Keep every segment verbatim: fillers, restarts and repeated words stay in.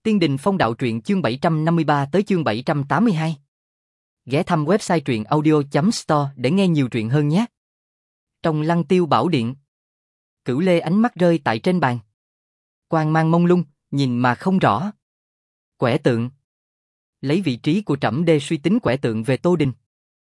Tiên Đình Phong Đạo Truyện chương bảy trăm năm mươi ba tới chương bảy trăm tám mươi hai. Ghé thăm website truyện audio chấm store để nghe nhiều truyện hơn nhé. Trong Lăng Tiêu Bảo Điện, Cửu Lê ánh mắt rơi tại trên bàn. Quang mang mông lung, nhìn mà không rõ. Quẻ tượng. Lấy vị trí của trẫm đê suy tính quẻ tượng về Tô Đình.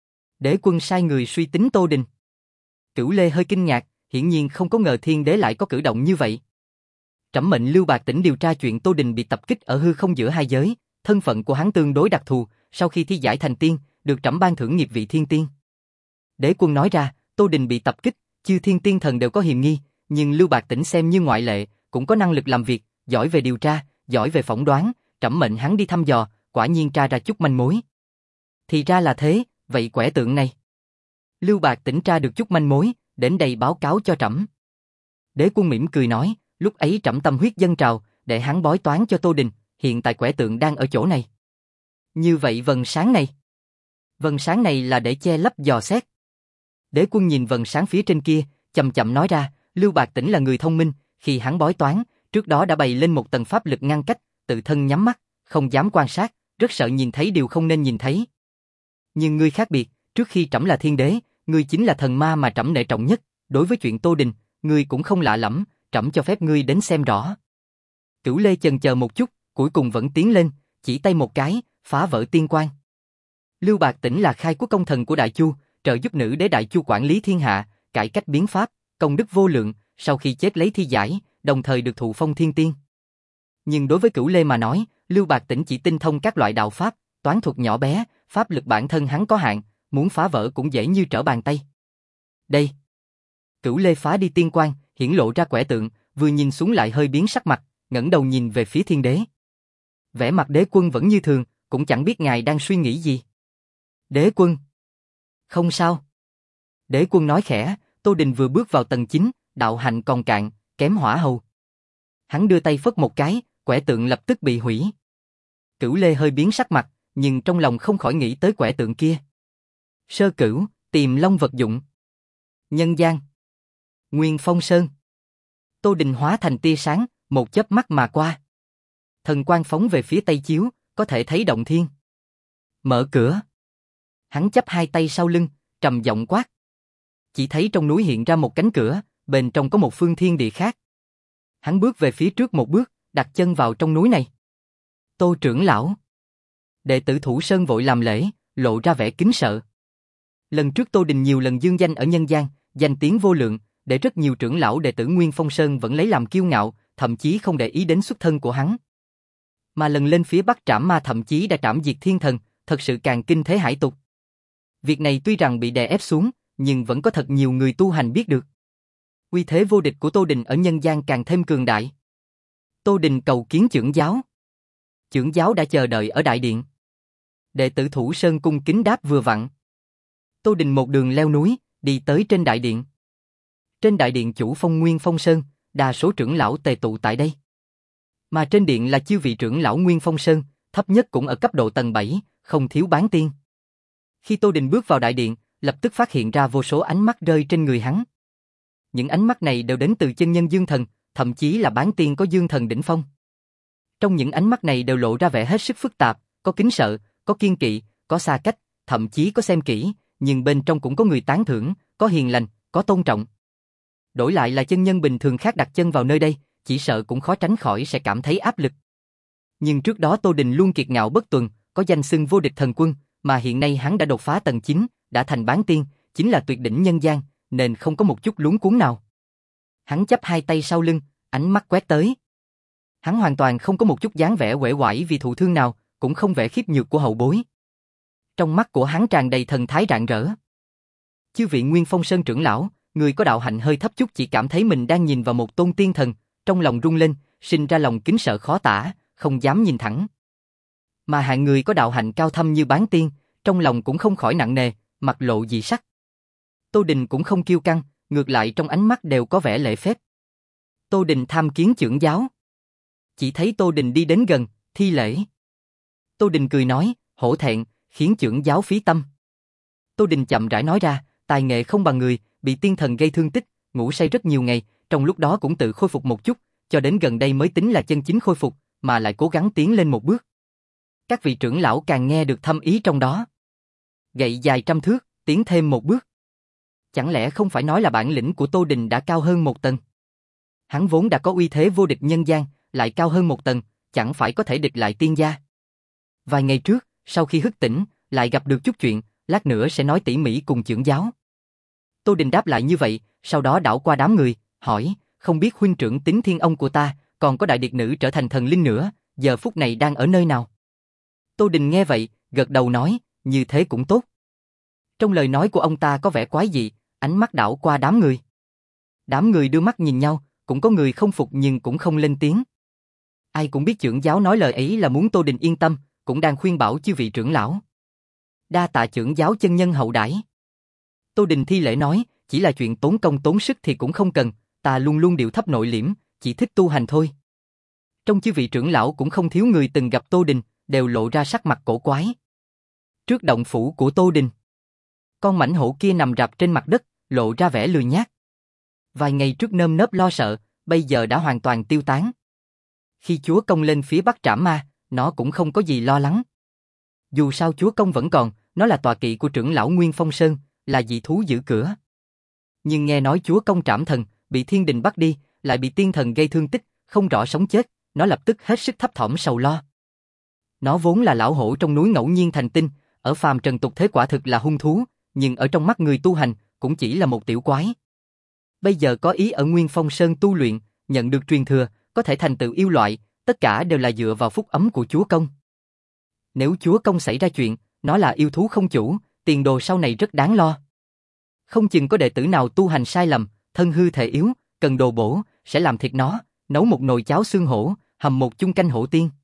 Đế quân sai người suy tính Tô Đình. Cửu Lê hơi kinh ngạc, hiển nhiên không có ngờ Thiên Đế lại có cử động như vậy. Trẫm mệnh Lưu Bạc Tỉnh điều tra chuyện Tô Đình bị tập kích ở hư không giữa hai giới, thân phận của hắn tương đối đặc thù, sau khi thi giải thành tiên, được trẫm ban thưởng nghiệp vị thiên tiên. Đế quân nói ra, Tô Đình bị tập kích, chư thiên tiên thần đều có hiềm nghi, nhưng Lưu Bạc Tỉnh xem như ngoại lệ, cũng có năng lực làm việc, giỏi về điều tra, giỏi về phỏng đoán, trẫm mệnh hắn đi thăm dò, quả nhiên tra ra chút manh mối. Thì ra là thế, vậy quẻ tượng này. Lưu Bạc Tỉnh tra được chút manh mối, đến đây báo cáo cho trẫm. Đế quân mỉm cười nói, lúc ấy trẫm tâm huyết dâng trào, để hắn bói toán cho Tô Đình, hiện tại quẻ tượng đang ở chỗ này. Như vậy vầng sáng này. Vầng sáng này là để che lấp dò xét. Đế quân nhìn vầng sáng phía trên kia, chậm chậm nói ra, Lưu Bạc Tỉnh là người thông minh, khi hắn bói toán, trước đó đã bày lên một tầng pháp lực ngăn cách, tự thân nhắm mắt, không dám quan sát, rất sợ nhìn thấy điều không nên nhìn thấy. Nhưng ngươi khác biệt, trước khi trẫm là thiên đế, ngươi chính là thần ma mà trẫm nể trọng nhất, đối với chuyện Tô Đình, ngươi cũng không lạ lẫm, trẫm cho phép ngươi đến xem rõ. Cửu Lê chần chờ một chút, cuối cùng vẫn tiến lên, chỉ tay một cái, phá vỡ tiên quan. Lưu Bạc Tỉnh là khai quốc công thần của Đại Chu, trợ giúp nữ đế Đại Chu quản lý thiên hạ, cải cách biến pháp, công đức vô lượng, sau khi chết lấy thi giải, đồng thời được thụ phong thiên tiên. Nhưng đối với Cửu Lê mà nói, Lưu Bạc Tỉnh chỉ tinh thông các loại đạo pháp, toán thuật nhỏ bé, pháp lực bản thân hắn có hạn, muốn phá vỡ cũng dễ như trở bàn tay. Đây. Cửu Lê phá đi tiên quan, hiển lộ ra quẻ tượng, vừa nhìn xuống lại hơi biến sắc mặt, ngẩng đầu nhìn về phía thiên đế. Vẻ mặt đế quân vẫn như thường, cũng chẳng biết ngài đang suy nghĩ gì. Đế quân. Không sao. Đế quân nói khẽ, Tô Đình vừa bước vào tầng chín, đạo hạnh còn cạn, kém hỏa hầu. Hắn đưa tay phất một cái, quẻ tượng lập tức bị hủy. Cửu Lê hơi biến sắc mặt, nhưng trong lòng không khỏi nghĩ tới quẻ tượng kia. Sơ Cửu, tìm long vật dụng. Nhân gian. Nguyên Phong Sơn. Tô Đình hóa thành tia sáng, một chớp mắt mà qua. Thần quang phóng về phía Tây Chiếu, có thể thấy động thiên. Mở cửa. Hắn chắp hai tay sau lưng, trầm giọng quát. Chỉ thấy trong núi hiện ra một cánh cửa, bên trong có một phương thiên địa khác. Hắn bước về phía trước một bước, đặt chân vào trong núi này. Tô trưởng lão. Đệ tử Thủ Sơn vội làm lễ, lộ ra vẻ kính sợ. Lần trước Tô Đình nhiều lần dương danh ở nhân gian, danh tiếng vô lượng, để rất nhiều trưởng lão đệ tử Nguyên Phong Sơn vẫn lấy làm kiêu ngạo, thậm chí không để ý đến xuất thân của hắn. Mà lần lên phía Bắc trảm ma thậm chí đã trảm diệt thiên thần, thật sự càng kinh thế hải tục. Việc này tuy rằng bị đè ép xuống, nhưng vẫn có thật nhiều người tu hành biết được. Uy thế vô địch của Tô Đình ở nhân gian càng thêm cường đại. Tô Đình cầu kiến trưởng giáo. Trưởng giáo đã chờ đợi ở đại điện. Đệ tử Thủ Sơn cung kính đáp vừa vặn. Tô Đình một đường leo núi, đi tới trên đại điện. Trên đại điện chủ phong Nguyên Phong Sơn, đa số trưởng lão tề tụ tại đây. Mà trên điện là chư vị trưởng lão Nguyên Phong Sơn, thấp nhất cũng ở cấp độ tầng bảy, không thiếu bán tiên. Khi Tô Đình bước vào đại điện, lập tức phát hiện ra vô số ánh mắt rơi trên người hắn. Những ánh mắt này đều đến từ chân nhân dương thần, thậm chí là bán tiên có dương thần đỉnh phong. Trong những ánh mắt này đều lộ ra vẻ hết sức phức tạp, có kính sợ, có kiên kỵ, có xa cách, thậm chí có xem kỹ, nhưng bên trong cũng có người tán thưởng, có hiền lành, có tôn trọng. Đổi lại là chân nhân bình thường khác đặt chân vào nơi đây, chỉ sợ cũng khó tránh khỏi sẽ cảm thấy áp lực. Nhưng trước đó Tô Đình luôn kiệt ngạo bất tuần, có danh xưng vô địch thần quân, mà hiện nay hắn đã đột phá tầng chín, đã thành bán tiên, chính là tuyệt đỉnh nhân gian, nên không có một chút luống cuống nào. Hắn chắp hai tay sau lưng, ánh mắt quét tới. Hắn hoàn toàn không có một chút dáng vẻ uể oải vì thụ thương nào, cũng không vẻ khiếp nhược của hậu bối. Trong mắt của hắn tràn đầy thần thái rạng rỡ. Chư vị Nguyên Phong Sơn trưởng lão, người có đạo hạnh hơi thấp chút chỉ cảm thấy mình đang nhìn vào một tôn tiên thần, trong lòng rung lên, sinh ra lòng kính sợ khó tả, không dám nhìn thẳng. Mà hạng người có đạo hạnh cao thâm như bán tiên, trong lòng cũng không khỏi nặng nề, mặt lộ dị sắc. Tô Đình cũng không kiêu căng, ngược lại trong ánh mắt đều có vẻ lễ phép. Tô Đình tham kiến trưởng giáo. Chỉ thấy Tô Đình đi đến gần, thi lễ. Tô Đình cười nói, hổ thẹn, khiến trưởng giáo phí tâm. Tô Đình chậm rãi nói ra, tài nghệ không bằng người, bị tiên thần gây thương tích, ngủ say rất nhiều ngày, trong lúc đó cũng tự khôi phục một chút, cho đến gần đây mới tính là chân chính khôi phục, mà lại cố gắng tiến lên một bước. Các vị trưởng lão càng nghe được thâm ý trong đó. Gậy dài trăm thước, tiến thêm một bước. Chẳng lẽ không phải nói là bản lĩnh của Tô Đình đã cao hơn một tầng? Hắn vốn đã có uy thế vô địch nhân gian, lại cao hơn một tầng, chẳng phải có thể địch lại tiên gia. Vài ngày trước, sau khi thức tỉnh, lại gặp được chút chuyện, lát nữa sẽ nói tỉ mỉ cùng trưởng giáo. Tô Đình đáp lại như vậy, sau đó đảo qua đám người, hỏi, không biết huynh trưởng Tín Thiên Ông của ta, còn có đại điệt nữ trở thành thần linh nữa, giờ phút này đang ở nơi nào? Tô Đình nghe vậy, gật đầu nói, như thế cũng tốt. Trong lời nói của ông ta có vẻ quái dị, ánh mắt đảo qua đám người. Đám người đưa mắt nhìn nhau, cũng có người không phục nhưng cũng không lên tiếng. Ai cũng biết trưởng giáo nói lời ấy là muốn Tô Đình yên tâm, cũng đang khuyên bảo chư vị trưởng lão. Đa tạ trưởng giáo chân nhân hậu đãi. Tô Đình thi lễ nói, chỉ là chuyện tốn công tốn sức thì cũng không cần, ta luôn luôn điệu thấp nội liễm, chỉ thích tu hành thôi. Trong chư vị trưởng lão cũng không thiếu người từng gặp Tô Đình, đều lộ ra sắc mặt cổ quái. Trước động phủ của Tô Đình, con mãnh hổ kia nằm rạp trên mặt đất, lộ ra vẻ lười nhác. Vài ngày trước nơm nớp lo sợ, bây giờ đã hoàn toàn tiêu tán. Khi chúa công lên phía Bắc trảm ma, nó cũng không có gì lo lắng. Dù sao chúa công vẫn còn, nó là tọa kỵ của trưởng lão Nguyên Phong Sơn, là dị thú giữ cửa. Nhưng nghe nói chúa công trảm thần, bị thiên đình bắt đi, lại bị tiên thần gây thương tích, không rõ sống chết, nó lập tức hết sức thấp thỏm sầu lo. Nó vốn là lão hổ trong núi ngẫu nhiên thành tinh, ở phàm trần tục thế quả thực là hung thú, nhưng ở trong mắt người tu hành, cũng chỉ là một tiểu quái. Bây giờ có ý ở Nguyên Phong Sơn tu luyện, nhận được truyền thừa, có thể thành tựu yêu loại, tất cả đều là dựa vào phúc ấm của chúa công. Nếu chúa công xảy ra chuyện, nó là yêu thú không chủ, tiền đồ sau này rất đáng lo. Không chừng có đệ tử nào tu hành sai lầm, thân hư thể yếu, cần đồ bổ, sẽ làm thịt nó, nấu một nồi cháo xương hổ, hầm một chung canh hổ tiên.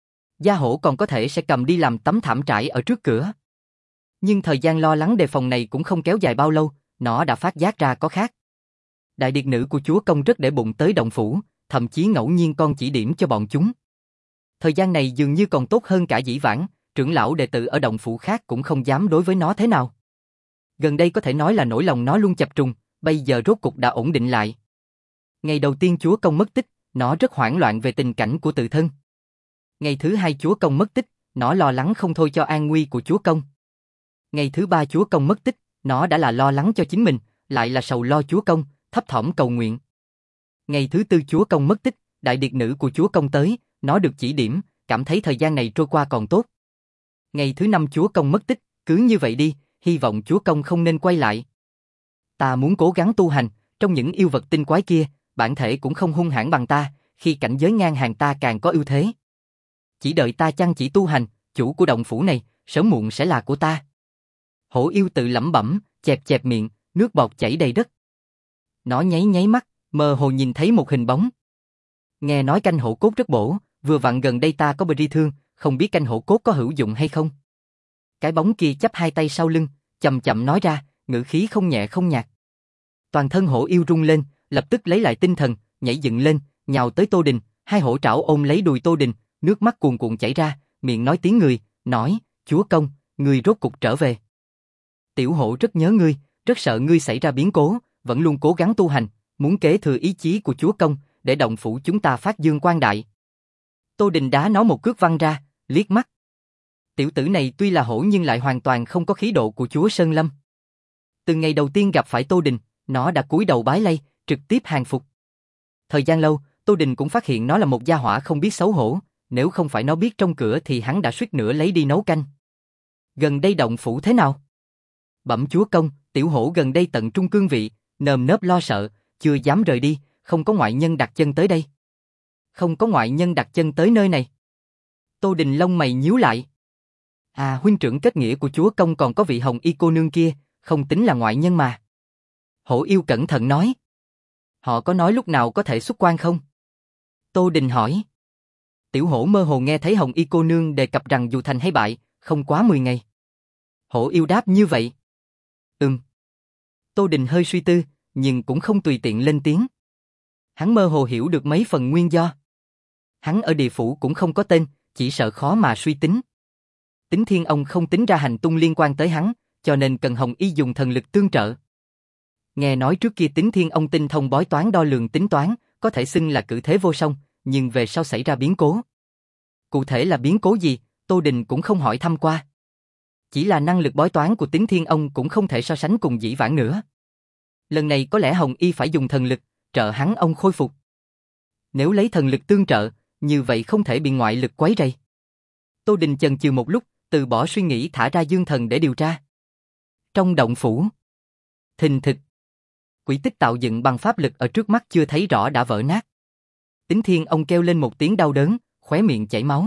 Da hổ còn có thể sẽ cầm đi làm tấm thảm trải ở trước cửa. Nhưng thời gian lo lắng đề phòng này cũng không kéo dài bao lâu, nó đã phát giác ra có khác. Đại điệt nữ của chúa công rất để bụng tới động phủ, thậm chí ngẫu nhiên con chỉ điểm cho bọn chúng. Thời gian này dường như còn tốt hơn cả dĩ vãng, trưởng lão đệ tử ở động phủ khác cũng không dám đối với nó thế nào. Gần đây có thể nói là nỗi lòng nó luôn chập trùng, bây giờ rốt cục đã ổn định lại. Ngày đầu tiên chúa công mất tích, nó rất hoảng loạn về tình cảnh của tự thân. Ngày thứ hai chúa công mất tích, nó lo lắng không thôi cho an nguy của chúa công. Ngày thứ ba chúa công mất tích, nó đã là lo lắng cho chính mình, lại là sầu lo chúa công, thấp thỏm cầu nguyện. Ngày thứ tư chúa công mất tích, đại điệt nữ của chúa công tới, nó được chỉ điểm, cảm thấy thời gian này trôi qua còn tốt. Ngày thứ năm chúa công mất tích, cứ như vậy đi, hy vọng chúa công không nên quay lại. Ta muốn cố gắng tu hành, trong những yêu vật tinh quái kia, bản thể cũng không hung hãn bằng ta, khi cảnh giới ngang hàng ta càng có ưu thế. Chỉ đợi ta chăm chỉ tu hành, chủ của động phủ này, sớm muộn sẽ là của ta. Hổ yêu tự lẩm bẩm, chẹp chẹp miệng, nước bọt chảy đầy đất. Nó nháy nháy mắt, mơ hồ nhìn thấy một hình bóng. Nghe nói canh hổ cốt rất bổ, vừa vặn gần đây ta có bị thương, không biết canh hổ cốt có hữu dụng hay không. Cái bóng kia chắp hai tay sau lưng, chậm chậm nói ra, ngữ khí không nhẹ không nhạt. Toàn thân hổ yêu rung lên, lập tức lấy lại tinh thần, nhảy dựng lên, nhào tới Tô Đình, hai hổ trảo ôm lấy đùi Tô Đình, nước mắt cuồn cuộn chảy ra, miệng nói tiếng người, nói, chúa công, ngươi rốt cục trở về. Tiểu hổ rất nhớ ngươi, rất sợ ngươi xảy ra biến cố, vẫn luôn cố gắng tu hành, muốn kế thừa ý chí của chúa công, để động phủ chúng ta phát dương quang đại. Tô Đình đá nó một cước văng ra, liếc mắt. Tiểu tử này tuy là hổ nhưng lại hoàn toàn không có khí độ của chúa Sơn Lâm. Từ ngày đầu tiên gặp phải Tô Đình, nó đã cúi đầu bái lạy, trực tiếp hàng phục. Thời gian lâu, Tô Đình cũng phát hiện nó là một gia hỏa không biết xấu hổ, nếu không phải nó biết trong cửa thì hắn đã suýt nữa lấy đi nấu canh. Gần đây động phủ thế nào? Bẩm chúa công, tiểu hổ gần đây tận trung cương vị, nơm nớp lo sợ, chưa dám rời đi, không có ngoại nhân đặt chân tới đây. Không có ngoại nhân đặt chân tới nơi này. Tô Đình lông mày nhíu lại. À, huynh trưởng kết nghĩa của chúa công còn có vị hồng y cô nương kia, không tính là ngoại nhân mà. Hổ yêu cẩn thận nói. Họ có nói lúc nào có thể xuất quan không? Tô Đình hỏi. Tiểu hổ mơ hồ nghe thấy hồng y cô nương đề cập rằng dù thành hay bại, không quá mười ngày. Hổ yêu đáp như vậy. Ừm. Tô Đình hơi suy tư, nhưng cũng không tùy tiện lên tiếng. Hắn mơ hồ hiểu được mấy phần nguyên do. Hắn ở địa phủ cũng không có tên, chỉ sợ khó mà suy tính. Tính Thiên Ông không tính ra hành tung liên quan tới hắn, cho nên cần Hồng Y dùng thần lực tương trợ. Nghe nói trước kia Tính Thiên Ông tinh thông bói toán đo lường tính toán, có thể xưng là cử thế vô song, nhưng về sau xảy ra biến cố. Cụ thể là biến cố gì, Tô Đình cũng không hỏi thăm qua. Chỉ là năng lực bói toán của Tính Thiên Ông cũng không thể so sánh cùng dĩ vãng nữa. Lần này có lẽ Hồng Y phải dùng thần lực, trợ hắn ông khôi phục. Nếu lấy thần lực tương trợ, như vậy không thể bị ngoại lực quấy rầy. Tô Đình chần chừ một lúc, từ bỏ suy nghĩ thả ra dương thần để điều tra. Trong động phủ, thình thịch, quỷ tích tạo dựng bằng pháp lực ở trước mắt chưa thấy rõ đã vỡ nát. Tính Thiên Ông kêu lên một tiếng đau đớn, khóe miệng chảy máu.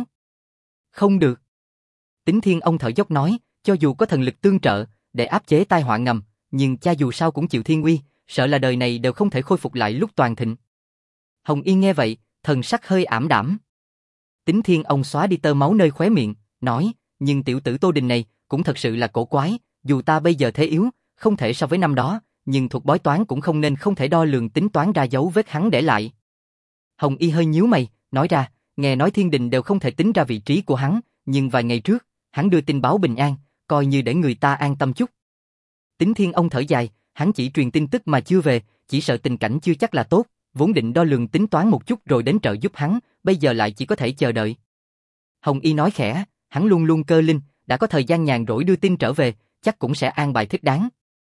Không được. Tính Thiên Ông thở dốc nói, cho dù có thần lực tương trợ, để áp chế tai họa ngầm, nhưng cha dù sao cũng chịu thiên uy, sợ là đời này đều không thể khôi phục lại lúc toàn thịnh. Hồng Y nghe vậy, thần sắc hơi ảm đạm. Tính Thiên Ông xóa đi tơ máu nơi khóe miệng, nói, nhưng tiểu tử Tô Đình này cũng thật sự là cổ quái, dù ta bây giờ thế yếu, không thể so với năm đó, nhưng thuật bói toán cũng không nên không thể đo lường tính toán ra dấu vết hắn để lại. Hồng Y hơi nhíu mày, nói ra, nghe nói thiên đình đều không thể tính ra vị trí của hắn, nhưng vài ngày trước, hắn đưa tin báo bình an, coi như để người ta an tâm chút. Tính Thiên Ông thở dài, hắn chỉ truyền tin tức mà chưa về, chỉ sợ tình cảnh chưa chắc là tốt, vốn định đo lường tính toán một chút rồi đến trợ giúp hắn, bây giờ lại chỉ có thể chờ đợi. Hồng Y nói khẽ, hắn luôn luôn cơ linh, đã có thời gian nhàn rỗi đưa tin trở về, chắc cũng sẽ an bài thích đáng.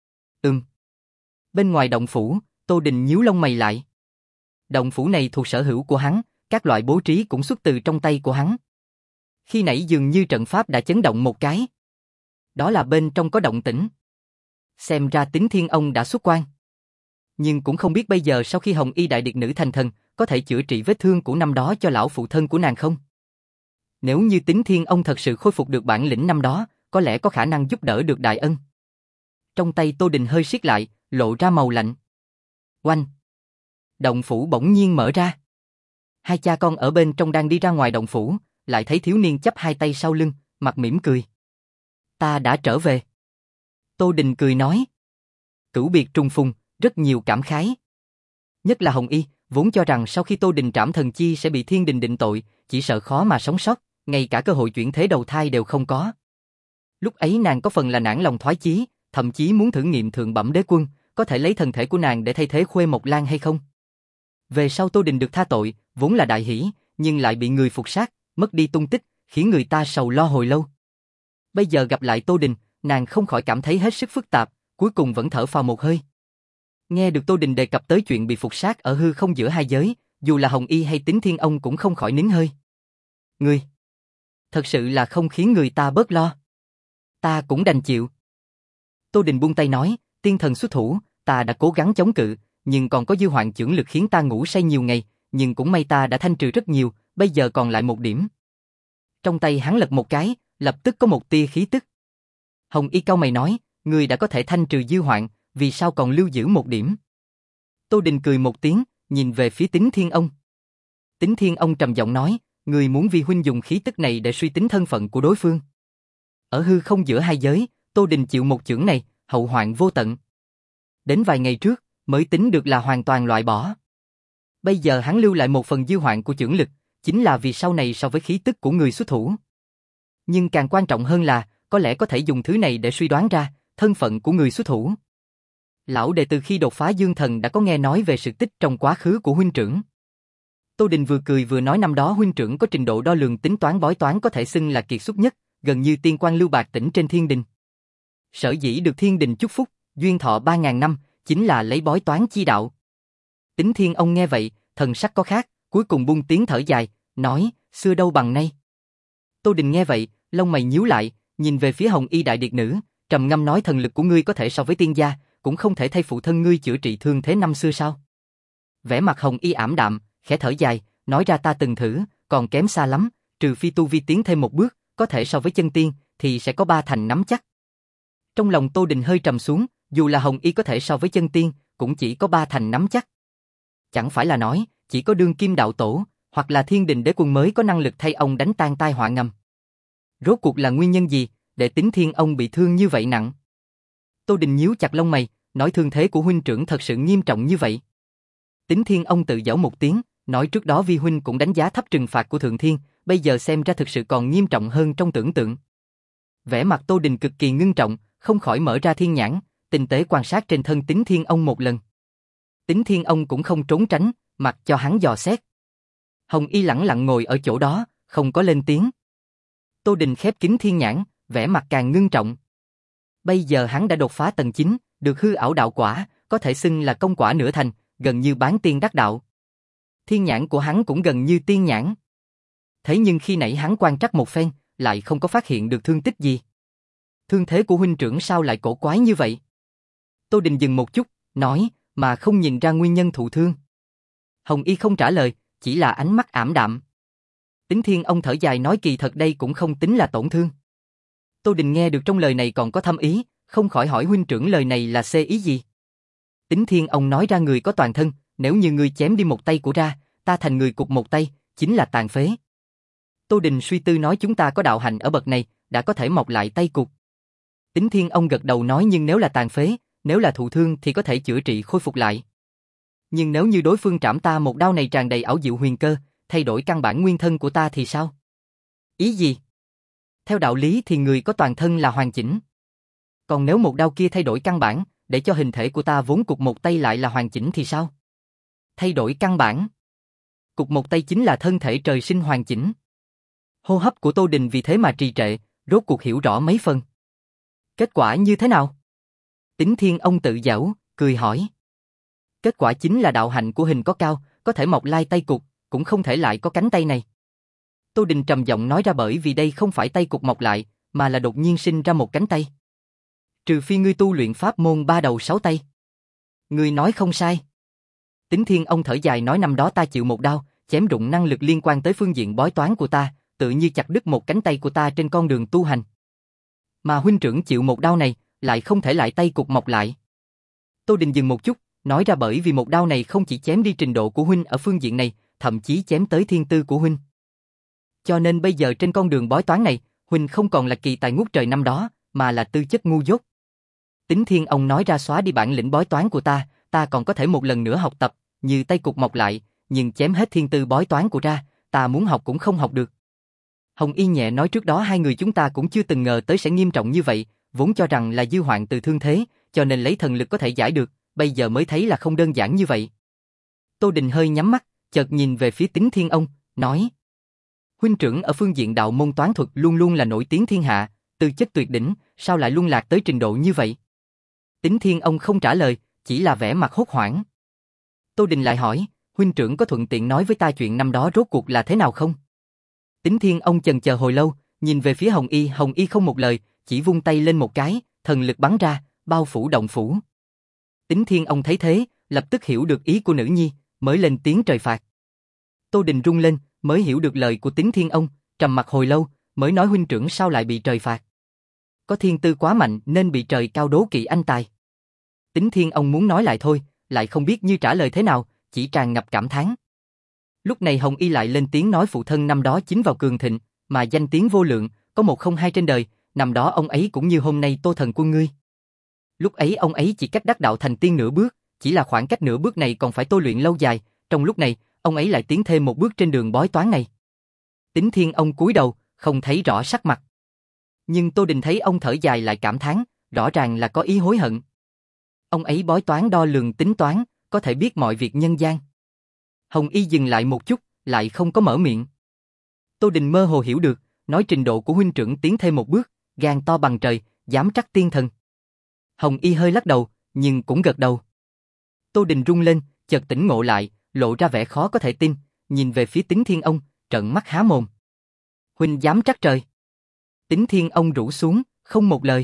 Ừm. Bên ngoài động phủ, Tô Đình nhíu lông mày lại. Động phủ này thuộc sở hữu của hắn, các loại bố trí cũng xuất từ trong tay của hắn. Khi nãy dường như trận pháp đã chấn động một cái. Đó là bên trong có động tĩnh. Xem ra Tính Thiên Ông đã xuất quan. Nhưng cũng không biết bây giờ sau khi Hồng Y đại điệt nữ thành thần, có thể chữa trị vết thương của năm đó cho lão phụ thân của nàng không? Nếu như Tính Thiên Ông thật sự khôi phục được bản lĩnh năm đó, có lẽ có khả năng giúp đỡ được đại ân. Trong tay Tô Đình hơi siết lại, lộ ra màu lạnh. Oanh! Động phủ bỗng nhiên mở ra. Hai cha con ở bên trong đang đi ra ngoài động phủ, lại thấy thiếu niên chắp hai tay sau lưng, mặt mỉm cười. Ta đã trở về. Tô Đình cười nói. Cửu biệt trùng phùng, rất nhiều cảm khái. Nhất là Hồng Y, vốn cho rằng sau khi Tô Đình trảm thần chi sẽ bị thiên đình định tội, chỉ sợ khó mà sống sót, ngay cả cơ hội chuyển thế đầu thai đều không có. Lúc ấy nàng có phần là nản lòng thoái chí, thậm chí muốn thử nghiệm thượng bẩm đế quân, có thể lấy thân thể của nàng để thay thế Khuê Mộc Lan hay không. Về sau Tô Đình được tha tội, vốn là đại hỷ, nhưng lại bị người phục sát, mất đi tung tích, khiến người ta sầu lo hồi lâu. Bây giờ gặp lại Tô Đình, nàng không khỏi cảm thấy hết sức phức tạp, cuối cùng vẫn thở phào một hơi. Nghe được Tô Đình đề cập tới chuyện bị phục sát ở hư không giữa hai giới, dù là Hồng Y hay Tính Thiên Ông cũng không khỏi nín hơi. Ngươi, thật sự là không khiến người ta bớt lo. Ta cũng đành chịu. Tô Đình buông tay nói, tiên thần xuất thủ, ta đã cố gắng chống cự, nhưng còn có dư hoạn chưởng lực khiến ta ngủ say nhiều ngày, nhưng cũng may ta đã thanh trừ rất nhiều, bây giờ còn lại một điểm. Trong tay hắn lật một cái, lập tức có một tia khí tức. Hồng Y cau mày nói, ngươi đã có thể thanh trừ dư hoạn, vì sao còn lưu giữ một điểm? Tô Đình cười một tiếng, nhìn về phía Tính Thiên Ông. Tính Thiên Ông trầm giọng nói, ngươi muốn vi huynh dùng khí tức này để suy tính thân phận của đối phương. Ở hư không giữa hai giới, Tô Đình chịu một chưởng này, hậu hoạn vô tận. Đến vài ngày trước, mới tính được là hoàn toàn loại bỏ. Bây giờ hắn lưu lại một phần dư hoạn của chưởng lực, chính là vì sau này so với khí tức của người xuất thủ. Nhưng càng quan trọng hơn là, có lẽ có thể dùng thứ này để suy đoán ra thân phận của người xuất thủ. Lão đệ từ khi đột phá dương thần đã có nghe nói về sự tích trong quá khứ của huynh trưởng. Tô Đình vừa cười vừa nói năm đó huynh trưởng có trình độ đo lường tính toán bói toán có thể xưng là kiệt xuất nhất, gần như tiên quan lưu bạc tỉnh trên thiên đình. Sở dĩ được thiên đình chúc phúc, duyên thọ ba ngàn năm, chính là lấy bói toán chi đạo. Tính Thiên Ông nghe vậy, thần sắc có khác, cuối cùng buông tiếng thở dài, nói, xưa đâu bằng nay. Tô Đình nghe vậy, lông mày nhíu lại, nhìn về phía Hồng Y đại điệt nữ, trầm ngâm nói thần lực của ngươi có thể so với tiên gia, cũng không thể thay phụ thân ngươi chữa trị thương thế năm xưa sao? Vẻ mặt Hồng Y ảm đạm, khẽ thở dài, nói ra ta từng thử, còn kém xa lắm, trừ phi tu vi tiến thêm một bước, có thể so với chân tiên, thì sẽ có ba thành nắm chắc. Trong lòng Tô Đình hơi trầm xuống, dù là Hồng Y có thể so với chân tiên, cũng chỉ có ba thành nắm chắc. Chẳng phải là nói, chỉ có đương kim đạo tổ, hoặc là thiên đình đế quân mới có năng lực thay ông đánh tan tai họa ngầm. Rốt cuộc là nguyên nhân gì, để Tính Thiên Ông bị thương như vậy nặng? Tô Đình nhíu chặt lông mày, nói thương thế của huynh trưởng thật sự nghiêm trọng như vậy. Tính Thiên Ông tự giễu một tiếng, nói trước đó vi huynh cũng đánh giá thấp trừng phạt của Thượng Thiên, bây giờ xem ra thực sự còn nghiêm trọng hơn trong tưởng tượng. Vẻ mặt Tô Đình cực kỳ ngưng trọng, không khỏi mở ra thiên nhãn, tinh tế quan sát trên thân Tính Thiên Ông một lần. Tính Thiên Ông cũng không trốn tránh, mặc cho hắn dò xét. Hồng Y lẳng lặng ngồi ở chỗ đó, không có lên tiếng. Tô Đình khép kín thiên nhãn, vẻ mặt càng ngưng trọng. Bây giờ hắn đã đột phá tầng chín, được hư ảo đạo quả, có thể xưng là công quả nửa thành, gần như bán tiên đắc đạo. Thiên nhãn của hắn cũng gần như tiên nhãn. Thế nhưng khi nãy hắn quan trắc một phen, lại không có phát hiện được thương tích gì. Thương thế của huynh trưởng sao lại cổ quái như vậy? Tô Đình dừng một chút, nói, mà không nhìn ra nguyên nhân thụ thương. Hồng Y không trả lời, chỉ là ánh mắt ảm đạm. Tính Thiên ông thở dài nói kỳ thật đây cũng không tính là tổn thương. Tô Đình nghe được trong lời này còn có thâm ý, không khỏi hỏi huynh trưởng lời này là xê ý gì? Tính Thiên ông nói ra người có toàn thân, nếu như người chém đi một tay của ra, ta thành người cụt một tay, chính là tàn phế. Tô Đình suy tư nói chúng ta có đạo hạnh ở bậc này, đã có thể mọc lại tay cụt. Tính Thiên ông gật đầu nói nhưng nếu là tàn phế, nếu là thụ thương thì có thể chữa trị khôi phục lại. Nhưng nếu như đối phương trảm ta một đao này tràn đầy ảo diệu huyền cơ, thay đổi căn bản nguyên thân của ta thì sao? Ý gì? Theo đạo lý thì người có toàn thân là hoàn chỉnh. Còn nếu một đao kia thay đổi căn bản, để cho hình thể của ta vốn cụt một tay lại là hoàn chỉnh thì sao? Thay đổi căn bản. Cụt một tay chính là thân thể trời sinh hoàn chỉnh. Hô hấp của Tô Đình vì thế mà trì trệ, rốt cuộc hiểu rõ mấy phần. Kết quả như thế nào? Tính Thiên ông tự giễu, cười hỏi. Kết quả chính là đạo hạnh của hình có cao, có thể mọc lai tay cụt, cũng không thể lại có cánh tay này. Tô Đình trầm giọng nói ra bởi vì đây không phải tay cụt mọc lại, mà là đột nhiên sinh ra một cánh tay. Trừ phi ngươi tu luyện pháp môn ba đầu sáu tay. Ngươi nói không sai. Tính Thiên ông thở dài nói năm đó ta chịu một đao, chém đụng năng lực liên quan tới phương diện bói toán của ta, tự như chặt đứt một cánh tay của ta trên con đường tu hành. Mà huynh trưởng chịu một đao này, lại không thể lại tay cụt mọc lại. Tô Đình dừng một chút, nói ra bởi vì một đao này không chỉ chém đi trình độ của huynh ở phương diện này, thậm chí chém tới thiên tư của huynh. Cho nên bây giờ trên con đường bói toán này, huynh không còn là kỳ tài ngút trời năm đó, mà là tư chất ngu dốt. Tính Thiên ông nói ra xóa đi bản lĩnh bói toán của ta, ta còn có thể một lần nữa học tập, như tay cụt mọc lại, nhưng chém hết thiên tư bói toán của ra, ta muốn học cũng không học được. Hồng Y nhẹ nói trước đó hai người chúng ta cũng chưa từng ngờ tới sẽ nghiêm trọng như vậy, vốn cho rằng là dư hoạn từ thương thế, cho nên lấy thần lực có thể giải được, bây giờ mới thấy là không đơn giản như vậy. Tô Đình hơi nhắm mắt, chợt nhìn về phía Tính Thiên ông, nói. Huynh trưởng ở phương diện đạo môn toán thuật luôn luôn là nổi tiếng thiên hạ, tư chất tuyệt đỉnh, sao lại luân lạc tới trình độ như vậy? Tính Thiên ông không trả lời, chỉ là vẻ mặt hốt hoảng. Tô Đình lại hỏi, huynh trưởng có thuận tiện nói với ta chuyện năm đó rốt cuộc là thế nào không? Tính Thiên ông chần chờ hồi lâu, nhìn về phía Hồng Y, Hồng Y không một lời, chỉ vung tay lên một cái, thần lực bắn ra, bao phủ động phủ. Tính Thiên ông thấy thế, lập tức hiểu được ý của nữ nhi, mới lên tiếng trời phạt. Tô Đình rung lên, mới hiểu được lời của Tính Thiên ông, trầm mặc hồi lâu, mới nói huynh trưởng sao lại bị trời phạt. Có thiên tư quá mạnh nên bị trời cao đố kỵ anh tài. Tính Thiên ông muốn nói lại thôi, lại không biết như trả lời thế nào, chỉ tràn ngập cảm thán. Lúc này Hồng Y lại lên tiếng nói phụ thân năm đó chính vào cường thịnh, mà danh tiếng vô lượng, có một không hai trên đời, năm đó ông ấy cũng như hôm nay Tô thần quân ngươi. Lúc ấy ông ấy chỉ cách đắc đạo thành tiên nửa bước, chỉ là khoảng cách nửa bước này còn phải tôi luyện lâu dài, trong lúc này, ông ấy lại tiến thêm một bước trên đường bói toán này. Tính Thiên ông cúi đầu, không thấy rõ sắc mặt. Nhưng Tô Đình thấy ông thở dài lại cảm thán, rõ ràng là có ý hối hận. Ông ấy bói toán đo lường tính toán, có thể biết mọi việc nhân gian. Hồng Y dừng lại một chút, lại không có mở miệng. Tô Đình mơ hồ hiểu được, nói trình độ của huynh trưởng tiến thêm một bước, gan to bằng trời, dám trắc tiên thần. Hồng Y hơi lắc đầu, nhưng cũng gật đầu. Tô Đình rung lên, chợt tỉnh ngộ lại, lộ ra vẻ khó có thể tin, nhìn về phía Tính Thiên ông, trợn mắt há mồm. Huynh dám trắc trời. Tính Thiên ông rũ xuống, không một lời.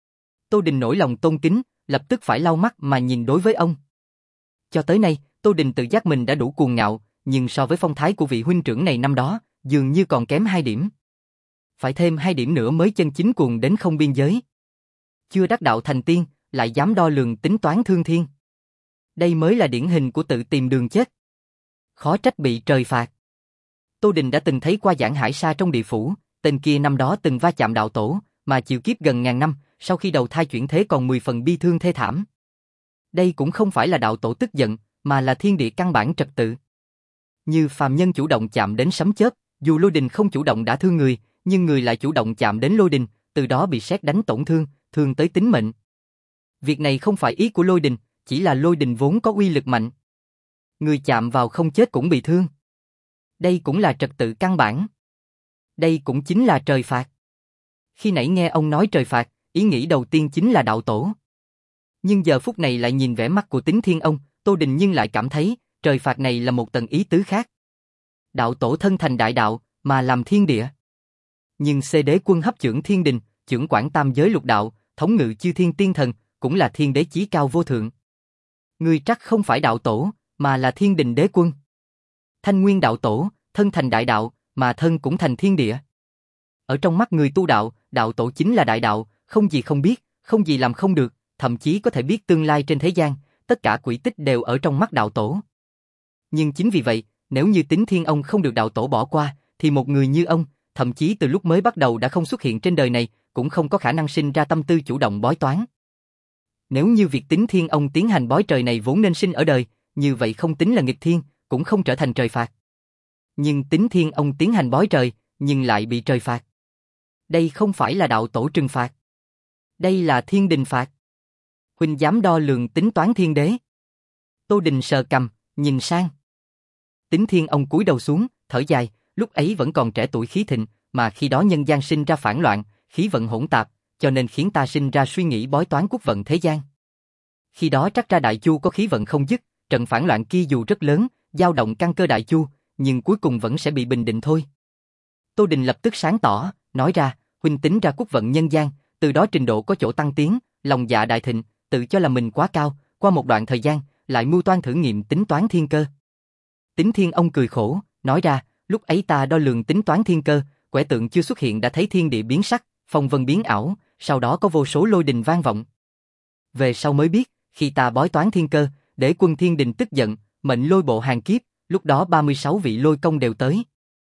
Tô Đình nổi lòng tôn kính, lập tức phải lau mắt mà nhìn đối với ông. Cho tới nay, Tô Đình tự giác mình đã đủ cuồng ngạo, nhưng so với phong thái của vị huynh trưởng này năm đó, dường như còn kém hai điểm. Phải thêm hai điểm nữa mới chân chính cuồng đến không biên giới. Chưa đắc đạo thành tiên, lại dám đo lường tính toán thương thiên. Đây mới là điển hình của tự tìm đường chết. Khó trách bị trời phạt. Tô Đình đã từng thấy qua Giảng Hải Sa trong địa phủ, tên kia năm đó từng va chạm đạo tổ, mà chịu kiếp gần ngàn năm, sau khi đầu thai chuyển thế còn mười phần bi thương thê thảm. Đây cũng không phải là đạo tổ tức giận, mà là thiên địa căn bản trật tự. Như phàm nhân chủ động chạm đến sấm chớp, dù lôi đình không chủ động đã thương người, nhưng người lại chủ động chạm đến lôi đình, từ đó bị sét đánh tổn thương, thương tới tính mệnh. Việc này không phải ý của lôi đình, chỉ là lôi đình vốn có uy lực mạnh. Người chạm vào không chết cũng bị thương. Đây cũng là trật tự căn bản. Đây cũng chính là trời phạt. Khi nãy nghe ông nói trời phạt, ý nghĩ đầu tiên chính là đạo tổ. Nhưng giờ phút này lại nhìn vẻ mặt của Tín Thiên Ông, Tô Đình nhưng lại cảm thấy, trời phạt này là một tầng ý tứ khác. Đạo tổ thân thành đại đạo, mà làm thiên địa. Nhưng C đế quân hấp chưởng thiên đình, chưởng quản tam giới lục đạo, thống ngự chư thiên tiên thần, cũng là thiên đế chí cao vô thượng. Ngươi chắc không phải đạo tổ, mà là thiên đình đế quân. Thanh nguyên đạo tổ, thân thành đại đạo, mà thân cũng thành thiên địa. Ở trong mắt người tu đạo, đạo tổ chính là đại đạo, không gì không biết, không gì làm không được, thậm chí có thể biết tương lai trên thế gian, tất cả quỹ tích đều ở trong mắt đạo tổ. Nhưng chính vì vậy, nếu như Tín Thiên Ông không được đạo tổ bỏ qua, thì một người như ông, thậm chí từ lúc mới bắt đầu đã không xuất hiện trên đời này, cũng không có khả năng sinh ra tâm tư chủ động bói toán. Nếu như việc Tín Thiên Ông tiến hành bói trời này vốn nên sinh ở đời, như vậy không tính là nghịch thiên, cũng không trở thành trời phạt. Nhưng Tín Thiên Ông tiến hành bói trời, nhưng lại bị trời phạt. Đây không phải là đạo tổ trừng phạt. Đây là thiên đình phạt. Huynh dám đo lường tính toán thiên đế. Tô Đình sờ cằm, nhìn sang. Tín Thiên Ông cúi đầu xuống, thở dài, lúc ấy vẫn còn trẻ tuổi khí thịnh, mà khi đó nhân gian sinh ra phản loạn, khí vận hỗn tạp, cho nên khiến ta sinh ra suy nghĩ bói toán quốc vận thế gian. Khi đó trắc ra Đại Chu có khí vận không dứt, trận phản loạn kia dù rất lớn, dao động căn cơ Đại Chu, nhưng cuối cùng vẫn sẽ bị bình định thôi. Tô Đình lập tức sáng tỏ, nói ra, huynh tính ra quốc vận nhân gian, từ đó trình độ có chỗ tăng tiến, lòng dạ đại thịnh, tự cho là mình quá cao, qua một đoạn thời gian, lại mưu toan thử nghiệm tính toán thiên cơ. Tín Thiên Ông cười khổ, nói ra, lúc ấy ta đo lường tính toán thiên cơ, quẻ tượng chưa xuất hiện đã thấy thiên địa biến sắc, phong vân biến ảo, sau đó có vô số lôi đình vang vọng. Về sau mới biết, khi ta bói toán thiên cơ, để quân thiên đình tức giận, mệnh lôi bộ hàng kiếp, lúc đó ba mươi sáu vị lôi công đều tới.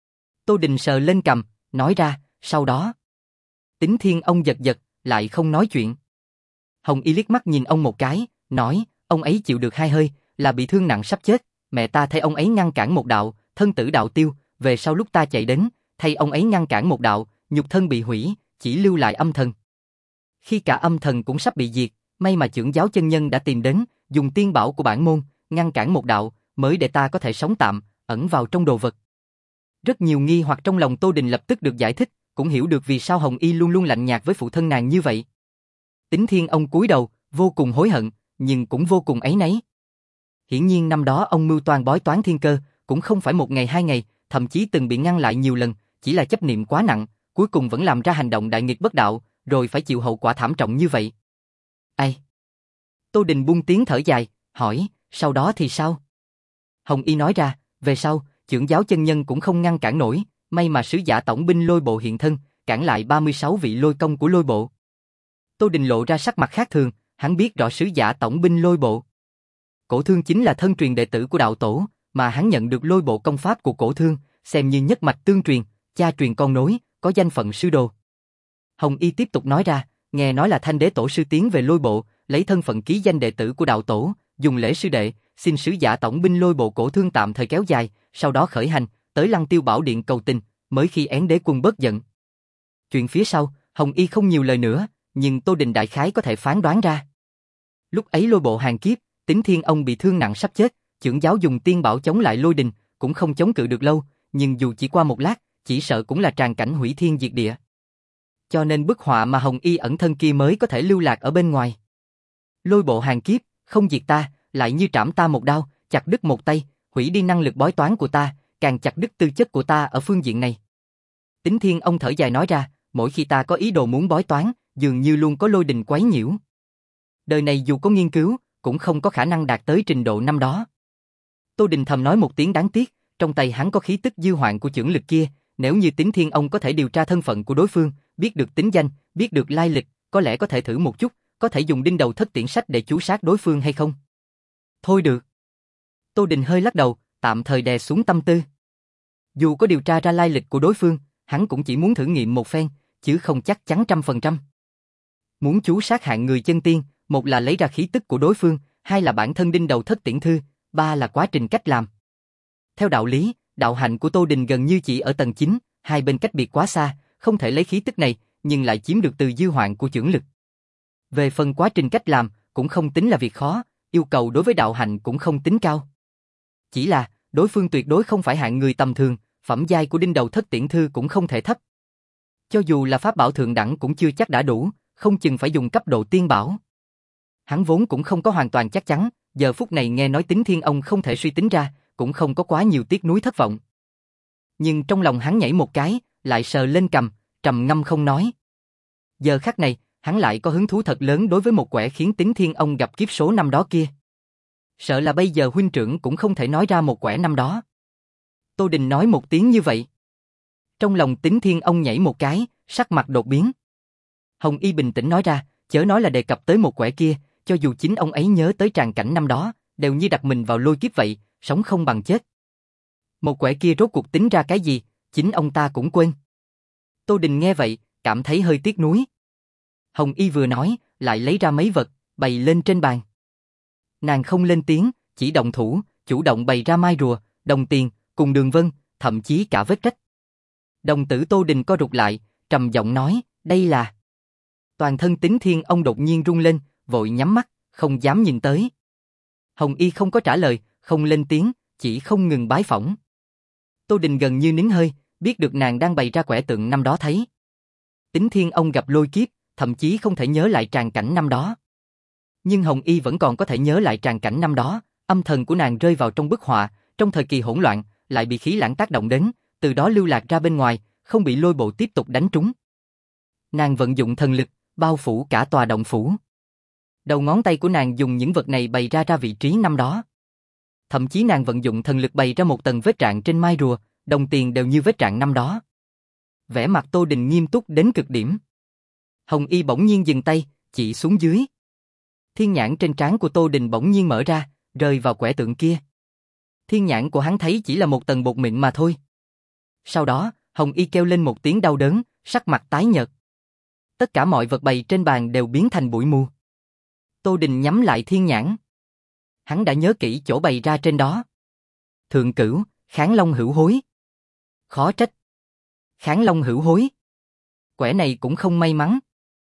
Tô Đình sờ lên cằm, nói ra, sau đó. Tín Thiên Ông giật giật, lại không nói chuyện. Hồng Y liếc mắt nhìn ông một cái, nói, ông ấy chịu được hai hơi, là bị thương nặng sắp chết, mẹ ta thay ông ấy ngăn cản một đạo, thân tử đạo tiêu, về sau lúc ta chạy đến, thay ông ấy ngăn cản một đạo, nhục thân bị hủy, chỉ lưu lại âm thần. Khi cả âm thần cũng sắp bị diệt, may mà chưởng giáo chân nhân đã tìm đến, dùng tiên bảo của bản môn, ngăn cản một đạo, mới để ta có thể sống tạm, ẩn vào trong đồ vật. Rất nhiều nghi hoặc trong lòng Tô Đình lập tức được giải thích, cũng hiểu được vì sao Hồng Y luôn luôn lạnh nhạt với phụ thân nàng như vậy. Tín Thiên Ông cúi đầu, vô cùng hối hận, nhưng cũng vô cùng áy náy. Hiển nhiên năm đó ông mưu toan bói toán thiên cơ, cũng không phải một ngày hai ngày, thậm chí từng bị ngăn lại nhiều lần, chỉ là chấp niệm quá nặng, cuối cùng vẫn làm ra hành động đại nghịch bất đạo, rồi phải chịu hậu quả thảm trọng như vậy. Ai? Tô Đình buông tiếng thở dài, hỏi, sau đó thì sao? Hồng Y nói ra, về sau, chưởng giáo chân nhân cũng không ngăn cản nổi, may mà sứ giả tổng binh lôi bộ hiện thân, cản lại ba mươi sáu vị lôi công của lôi bộ. Tô Đình lộ ra sắc mặt khác thường, hắn biết rõ sứ giả tổng binh lôi bộ. Cổ Thương chính là thân truyền đệ tử của đạo tổ, mà hắn nhận được lôi bộ công pháp của Cổ Thương, xem như nhất mạch tương truyền, cha truyền con nối, có danh phận sư đồ. Hồng Y tiếp tục nói ra, nghe nói là Thanh đế tổ sư tiến về lôi bộ, lấy thân phận ký danh đệ tử của đạo tổ, dùng lễ sư đệ, xin sứ giả tổng binh lôi bộ Cổ Thương tạm thời kéo dài, sau đó khởi hành, tới Lăng Tiêu Bảo Điện cầu tình, mới khi én đế quân bớt giận. Chuyện phía sau, Hồng Y không nhiều lời nữa, nhưng Tô Đình đại khái có thể phán đoán ra. Lúc ấy lôi bộ hàng kiếp, Tín Thiên Ông bị thương nặng sắp chết, chưởng giáo dùng tiên bảo chống lại lôi đình, cũng không chống cự được lâu, nhưng dù chỉ qua một lát, chỉ sợ cũng là tràn cảnh hủy thiên diệt địa. Cho nên bức họa mà Hồng Y ẩn thân kia mới có thể lưu lạc ở bên ngoài. Lôi bộ hàng kiếp, không diệt ta, lại như trảm ta một đao, chặt đứt một tay, hủy đi năng lực bói toán của ta, càng chặt đứt tư chất của ta ở phương diện này. Tín Thiên Ông thở dài nói ra, mỗi khi ta có ý đồ muốn bói toán, dường như luôn có lôi đình quấy nhiễu. Đời này dù có nghiên cứu, cũng không có khả năng đạt tới trình độ năm đó. Tô Đình thầm nói một tiếng đáng tiếc, trong tay hắn có khí tức dư hoạn của chưởng lực kia, nếu như Tín Thiên Ông có thể điều tra thân phận của đối phương, biết được tính danh, biết được lai lịch, có lẽ có thể thử một chút, có thể dùng đinh đầu thất tiễn sách để chú sát đối phương hay không? Thôi được. Tô Đình hơi lắc đầu, tạm thời đè xuống tâm tư. Dù có điều tra ra lai lịch của đối phương, hắn cũng chỉ muốn thử nghiệm một phen, chứ không chắc chắn trăm phần trăm. Muốn chú sát hạng người chân tiên, một là lấy ra khí tức của đối phương, hai là bản thân đinh đầu thất tiễn thư, ba là quá trình cách làm. Theo đạo lý, đạo hạnh của Tô Đình gần như chỉ ở tầng chín, hai bên cách biệt quá xa, không thể lấy khí tức này, nhưng lại chiếm được từ dư hoạn của chưởng lực. Về phần quá trình cách làm, cũng không tính là việc khó, yêu cầu đối với đạo hạnh cũng không tính cao. Chỉ là, đối phương tuyệt đối không phải hạng người tầm thường, phẩm giai của đinh đầu thất tiễn thư cũng không thể thấp. Cho dù là pháp bảo thượng đẳng cũng chưa chắc đã đủ, không chừng phải dùng cấp độ tiên bảo. Hắn vốn cũng không có hoàn toàn chắc chắn, giờ phút này nghe nói Tính Thiên ông không thể suy tính ra, cũng không có quá nhiều tiếc nuối thất vọng. Nhưng trong lòng hắn nhảy một cái, lại sờ lên cằm, trầm ngâm không nói. Giờ khắc này, hắn lại có hứng thú thật lớn đối với một quẻ khiến Tính Thiên ông gặp kiếp số năm đó kia. Sợ là bây giờ huynh trưởng cũng không thể nói ra một quẻ năm đó. Tô Đình nói một tiếng như vậy. Trong lòng Tính Thiên ông nhảy một cái, sắc mặt đột biến. Hồng Y bình tĩnh nói ra, chớ nói là đề cập tới một quẻ kia, cho dù chính ông ấy nhớ tới tràng cảnh năm đó, đều như đặt mình vào lôi kiếp vậy, sống không bằng chết. Một quẻ kia rốt cuộc tính ra cái gì, chính ông ta cũng quên. Tô Đình nghe vậy, cảm thấy hơi tiếc nuối. Hồng Y vừa nói, lại lấy ra mấy vật, bày lên trên bàn. Nàng không lên tiếng, chỉ động thủ, chủ động bày ra mai rùa, đồng tiền, cùng đường vân, thậm chí cả vết rách. Đồng tử Tô Đình co rụt lại, trầm giọng nói, đây là... Toàn thân Tính Thiên ông đột nhiên rung lên, vội nhắm mắt, không dám nhìn tới. Hồng Y không có trả lời, không lên tiếng, chỉ không ngừng bái phỏng. Tô Đình gần như nín hơi, biết được nàng đang bày ra quẻ tượng năm đó thấy. Tính Thiên ông gặp lôi kiếp, thậm chí không thể nhớ lại tràng cảnh năm đó. Nhưng Hồng Y vẫn còn có thể nhớ lại tràng cảnh năm đó, âm thần của nàng rơi vào trong bức họa, trong thời kỳ hỗn loạn, lại bị khí lãng tác động đến, từ đó lưu lạc ra bên ngoài, không bị lôi bộ tiếp tục đánh trúng. Nàng vận dụng thần lực, bao phủ cả tòa động phủ. Đầu ngón tay của nàng dùng những vật này bày ra ra vị trí năm đó. Thậm chí nàng vận dụng thần lực bày ra một tầng vết rạn trên mai rùa, đồng tiền đều như vết rạn năm đó. Vẻ mặt Tô Đình nghiêm túc đến cực điểm. Hồng Y bỗng nhiên dừng tay, chỉ xuống dưới. Thiên nhãn trên trán của Tô Đình bỗng nhiên mở ra, rơi vào quẻ tượng kia. Thiên nhãn của hắn thấy chỉ là một tầng bột mịn mà thôi. Sau đó, Hồng Y kêu lên một tiếng đau đớn, sắc mặt tái nhợt. Tất cả mọi vật bày trên bàn đều biến thành bụi mù. Tô Đình nhắm lại thiên nhãn. Hắn đã nhớ kỹ chỗ bày ra trên đó. Thượng cửu, Kháng Long hữu hối. Khó trách. Kháng Long hữu hối. Quẻ này cũng không may mắn.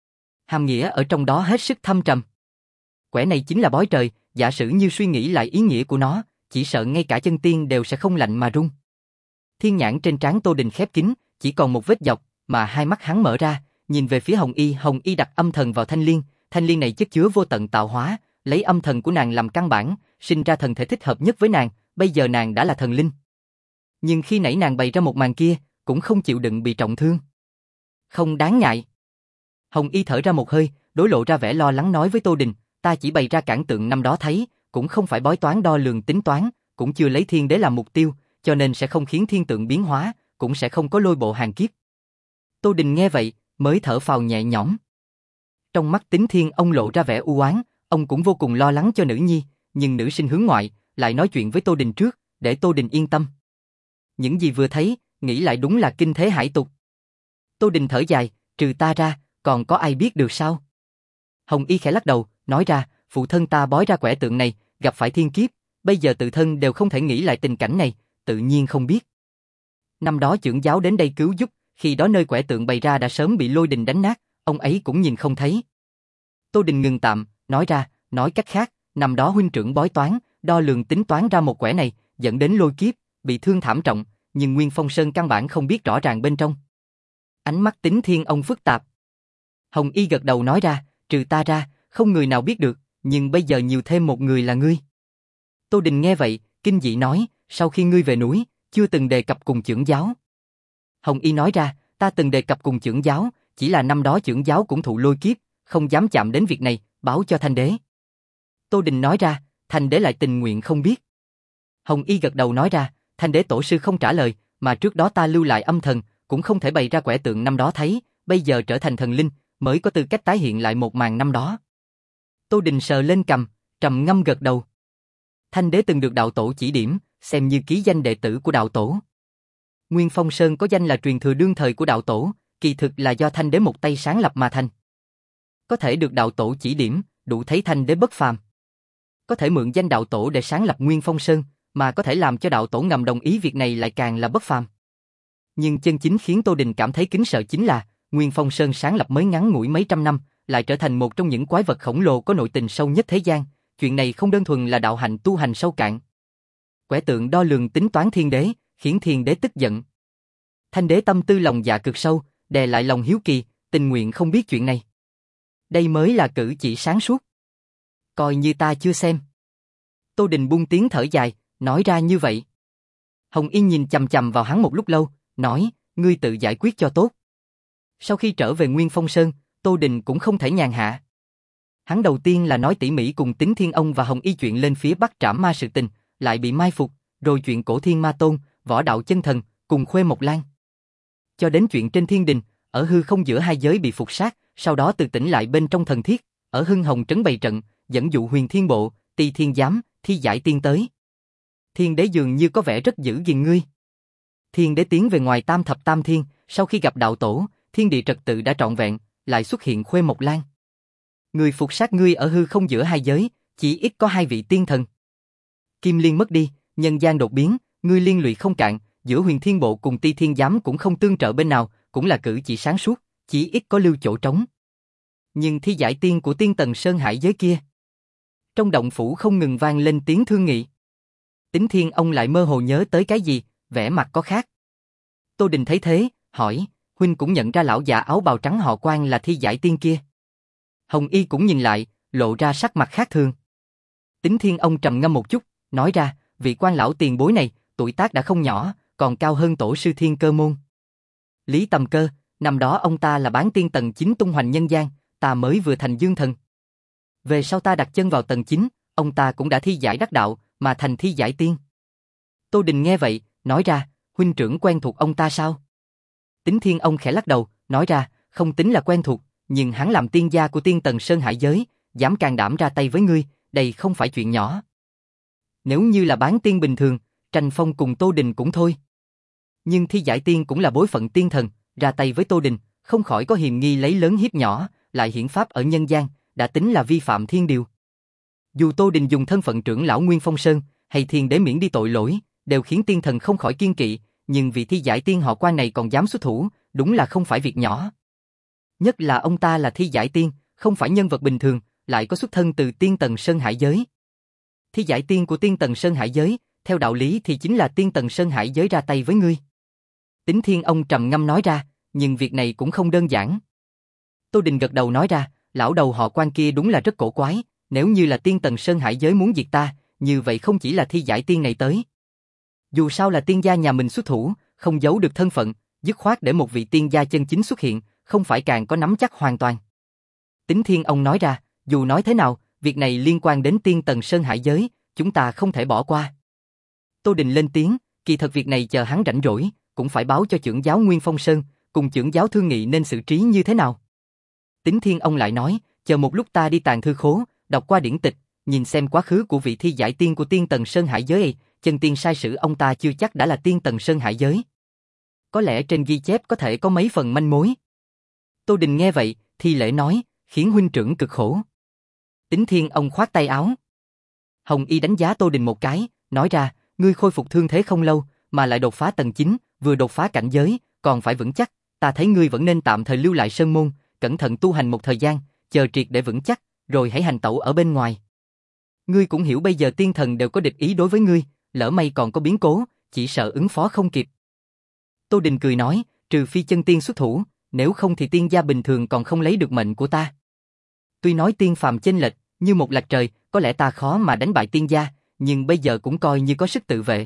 Hàm nghĩa ở trong đó hết sức thâm trầm. Quẻ này chính là bói trời, giả sử như suy nghĩ lại ý nghĩa của nó, chỉ sợ ngay cả chân tiên đều sẽ không lạnh mà run. Thiên nhãn trên trán Tô Đình khép kín, chỉ còn một vết dọc, mà hai mắt hắn mở ra, nhìn về phía Hồng Y. Hồng Y đặt âm thần vào thanh liên, thanh liên này chất chứa vô tận tạo hóa, lấy âm thần của nàng làm căn bản, sinh ra thần thể thích hợp nhất với nàng, bây giờ nàng đã là thần linh. Nhưng khi nãy nàng bày ra một màn kia, cũng không chịu đựng bị trọng thương. Không đáng ngại. Hồng Y thở ra một hơi, đối lộ ra vẻ lo lắng nói với Tô Đình, ta chỉ bày ra cản tượng năm đó thấy, cũng không phải bói toán đo lường tính toán, cũng chưa lấy thiên đế làm mục tiêu, cho nên sẽ không khiến thiên tượng biến hóa, cũng sẽ không có lôi bộ hàng kiếp. Tô Đình nghe vậy, mới thở phào nhẹ nhõm. Trong mắt Tính Thiên ông lộ ra vẻ u oán, ông cũng vô cùng lo lắng cho nữ nhi, nhưng nữ sinh hướng ngoại, lại nói chuyện với Tô Đình trước, để Tô Đình yên tâm. Những gì vừa thấy, nghĩ lại đúng là kinh thế hải tục. Tô Đình thở dài, trừ ta ra, còn có ai biết được sao? Hồng Y khẽ lắc đầu, nói ra, phụ thân ta bói ra quẻ tượng này, gặp phải thiên kiếp, bây giờ tự thân đều không thể nghĩ lại tình cảnh này, tự nhiên không biết. Năm đó trưởng giáo đến đây cứu giúp, khi đó nơi quẻ tượng bày ra đã sớm bị lôi đình đánh nát, ông ấy cũng nhìn không thấy. Tô Đình ngừng tạm, nói ra, nói cách khác, năm đó huynh trưởng bói toán, đo lường tính toán ra một quẻ này, dẫn đến lôi kiếp, bị thương thảm trọng, nhưng Nguyên Phong Sơn căn bản không biết rõ ràng bên trong. Ánh mắt Tính Thiên ông phức tạp. Hồng Y gật đầu nói ra, trừ ta ra, không người nào biết được, nhưng bây giờ nhiều thêm một người là ngươi. Tô Đình nghe vậy, kinh dị nói, sau khi ngươi về núi, chưa từng đề cập cùng trưởng giáo. Hồng Y nói ra, ta từng đề cập cùng trưởng giáo, chỉ là năm đó trưởng giáo cũng thụ lôi kiếp, không dám chạm đến việc này, báo cho Thanh đế. Tô Đình nói ra, Thanh đế lại tình nguyện không biết. Hồng Y gật đầu nói ra, Thanh đế tổ sư không trả lời, mà trước đó ta lưu lại âm thần, cũng không thể bày ra quẻ tượng năm đó thấy, bây giờ trở thành thần linh, mới có tư cách tái hiện lại một màn năm đó. Tô Đình sờ lên cằm, trầm ngâm gật đầu. Thanh đế từng được đạo tổ chỉ điểm, xem như ký danh đệ tử của đạo tổ. Nguyên Phong Sơn có danh là truyền thừa đương thời của đạo tổ, kỳ thực là do Thanh đế một tay sáng lập mà thành. Có thể được đạo tổ chỉ điểm, đủ thấy Thanh đế bất phàm. Có thể mượn danh đạo tổ để sáng lập Nguyên Phong Sơn, mà có thể làm cho đạo tổ ngầm đồng ý việc này lại càng là bất phàm. Nhưng chân chính khiến Tô Đình cảm thấy kính sợ chính là, Nguyên Phong Sơn sáng lập mới ngắn ngủi mấy trăm năm, lại trở thành một trong những quái vật khổng lồ có nội tình sâu nhất thế gian, chuyện này không đơn thuần là đạo hạnh tu hành sâu cạn. Quẻ tượng đo lường tính toán thiên đế, khiến thiên đế tức giận. Thanh đế tâm tư lòng dạ cực sâu, đè lại lòng hiếu kỳ, tình nguyện không biết chuyện này. Đây mới là cử chỉ sáng suốt. Coi như ta chưa xem. Tô Đình buông tiếng thở dài, nói ra như vậy. Hồng Y nhìn chằm chằm vào hắn một lúc lâu, nói, ngươi tự giải quyết cho tốt. Sau khi trở về Nguyên Phong Sơn, Tô Đình cũng không thể nhàn hạ. Hắn đầu tiên là nói tỉ mỉ cùng Tính Thiên Ông và Hồng Y chuyện lên phía Bắc trảm ma sự tình, lại bị mai phục, rồi chuyện Cổ Thiên Ma Tôn, Võ Đạo Chân Thần, cùng Khuê Mộc Lan. Cho đến chuyện trên thiên đình, ở hư không giữa hai giới bị phục sát, sau đó từ tỉnh lại bên trong thần thiết, ở Hưng Hồng trấn bày trận, dẫn dụ Huyền Thiên Bộ, Tỳ Thiên Giám, Thi Giải Tiên tới. Thiên đế dường như có vẻ rất giữ gìn ngươi. Thiên đế tiến về ngoài Tam Thập Tam Thiên, sau khi gặp đạo tổ, thiên địa trật tự đã trọn vẹn, lại xuất hiện Khuê Mộc Lan. Người phục sát ngươi ở hư không giữa hai giới, chỉ ít có hai vị tiên thần. Kim Liên mất đi, nhân gian đột biến, ngươi liên lụy không cạn, giữa Huyền Thiên Bộ cùng Ti Thiên Giám cũng không tương trợ bên nào, cũng là cử chỉ sáng suốt, chỉ ít có lưu chỗ trống. Nhưng Thi Giải Tiên của Tiên Tần Sơn Hải giới kia, trong động phủ không ngừng vang lên tiếng thương nghị. Tính Thiên Ông lại mơ hồ nhớ tới cái gì, vẻ mặt có khác. Tô Đình thấy thế, hỏi, huynh cũng nhận ra lão già áo bào trắng họ Quan là Thi Giải Tiên kia. Hồng Y cũng nhìn lại, lộ ra sắc mặt khác thường. Tính Thiên Ông trầm ngâm một chút, nói ra, vị Quan lão tiền bối này, tuổi tác đã không nhỏ, còn cao hơn tổ sư Thiên Cơ Môn. Lý Tầm Cơ, năm đó ông ta là bán tiên tầng chín tung hoành nhân gian, ta mới vừa thành dương thần. Về sau ta đặt chân vào tầng chín, ông ta cũng đã thi giải đắc đạo, mà thành Thi Giải Tiên. Tô Đình nghe vậy, nói ra, huynh trưởng quen thuộc ông ta sao? Tính Thiên Ông khẽ lắc đầu, nói ra, không tính là quen thuộc, nhưng hắn làm tiên gia của Tiên Tần Sơn Hải giới, dám can đảm ra tay với ngươi, đây không phải chuyện nhỏ. Nếu như là bán tiên bình thường, tranh phong cùng Tô Đình cũng thôi. Nhưng Thi Giải Tiên cũng là bối phận tiên thần, ra tay với Tô Đình, không khỏi có hiềm nghi lấy lớn hiếp nhỏ, lại hiển pháp ở nhân gian, đã tính là vi phạm thiên điều. Dù Tô Đình dùng thân phận trưởng lão Nguyên Phong Sơn, hay thiên đế miễn đi tội lỗi, đều khiến tiên thần không khỏi kiêng kỵ, nhưng vị Thi Giải Tiên họ Quan này còn dám xuất thủ, đúng là không phải việc nhỏ. Nhất là ông ta là Thi Giải Tiên, không phải nhân vật bình thường, lại có xuất thân từ Tiên Tần Sơn Hải giới. Thi Giải Tiên của Tiên Tần Sơn Hải giới, theo đạo lý thì chính là Tiên Tần Sơn Hải giới ra tay với ngươi. Tính Thiên Ông trầm ngâm nói ra, nhưng việc này cũng không đơn giản. Tô Đình gật đầu nói ra, lão đầu họ Quan kia đúng là rất cổ quái, nếu như là Tiên Tần Sơn Hải giới muốn diệt ta, như vậy không chỉ là Thi Giải Tiên này tới. Dù sao là tiên gia nhà mình xuất thủ, không giấu được thân phận, dứt khoát để một vị tiên gia chân chính xuất hiện, không phải càng có nắm chắc hoàn toàn. Tính Thiên Ông nói ra, dù nói thế nào, việc này liên quan đến Tiên Tần Sơn Hải giới, chúng ta không thể bỏ qua. Tô Đình lên tiếng, kỳ thật việc này chờ hắn rảnh rỗi, cũng phải báo cho trưởng giáo Nguyên Phong Sơn, cùng trưởng giáo thương nghị nên xử trí như thế nào. Tính Thiên Ông lại nói, chờ một lúc ta đi tàng thư khố, đọc qua điển tịch, nhìn xem quá khứ của vị Thi Giải Tiên của Tiên Tần Sơn Hải giới ấy, chân tiên sai sử ông ta chưa chắc đã là Tiên Tần Sơn Hải giới. Có lẽ trên ghi chép có thể có mấy phần manh mối. Tô Đình nghe vậy, thi lễ nói, khiến huynh trưởng cực khổ. Tính Thiên Ông khoát tay áo. Hồng Y đánh giá Tô Đình một cái, nói ra, ngươi khôi phục thương thế không lâu, mà lại đột phá tầng chín, vừa đột phá cảnh giới, còn phải vững chắc, ta thấy ngươi vẫn nên tạm thời lưu lại sơn môn, cẩn thận tu hành một thời gian, chờ triệt để vững chắc, rồi hãy hành tẩu ở bên ngoài. Ngươi cũng hiểu bây giờ tiên thần đều có địch ý đối với ngươi, lỡ may còn có biến cố, chỉ sợ ứng phó không kịp. Tô Đình cười nói, trừ phi chân tiên xuất thủ, nếu không thì tiên gia bình thường còn không lấy được mệnh của ta. Tuy nói tiên phàm chênh lệch, như một lạch trời, có lẽ ta khó mà đánh bại tiên gia, nhưng bây giờ cũng coi như có sức tự vệ.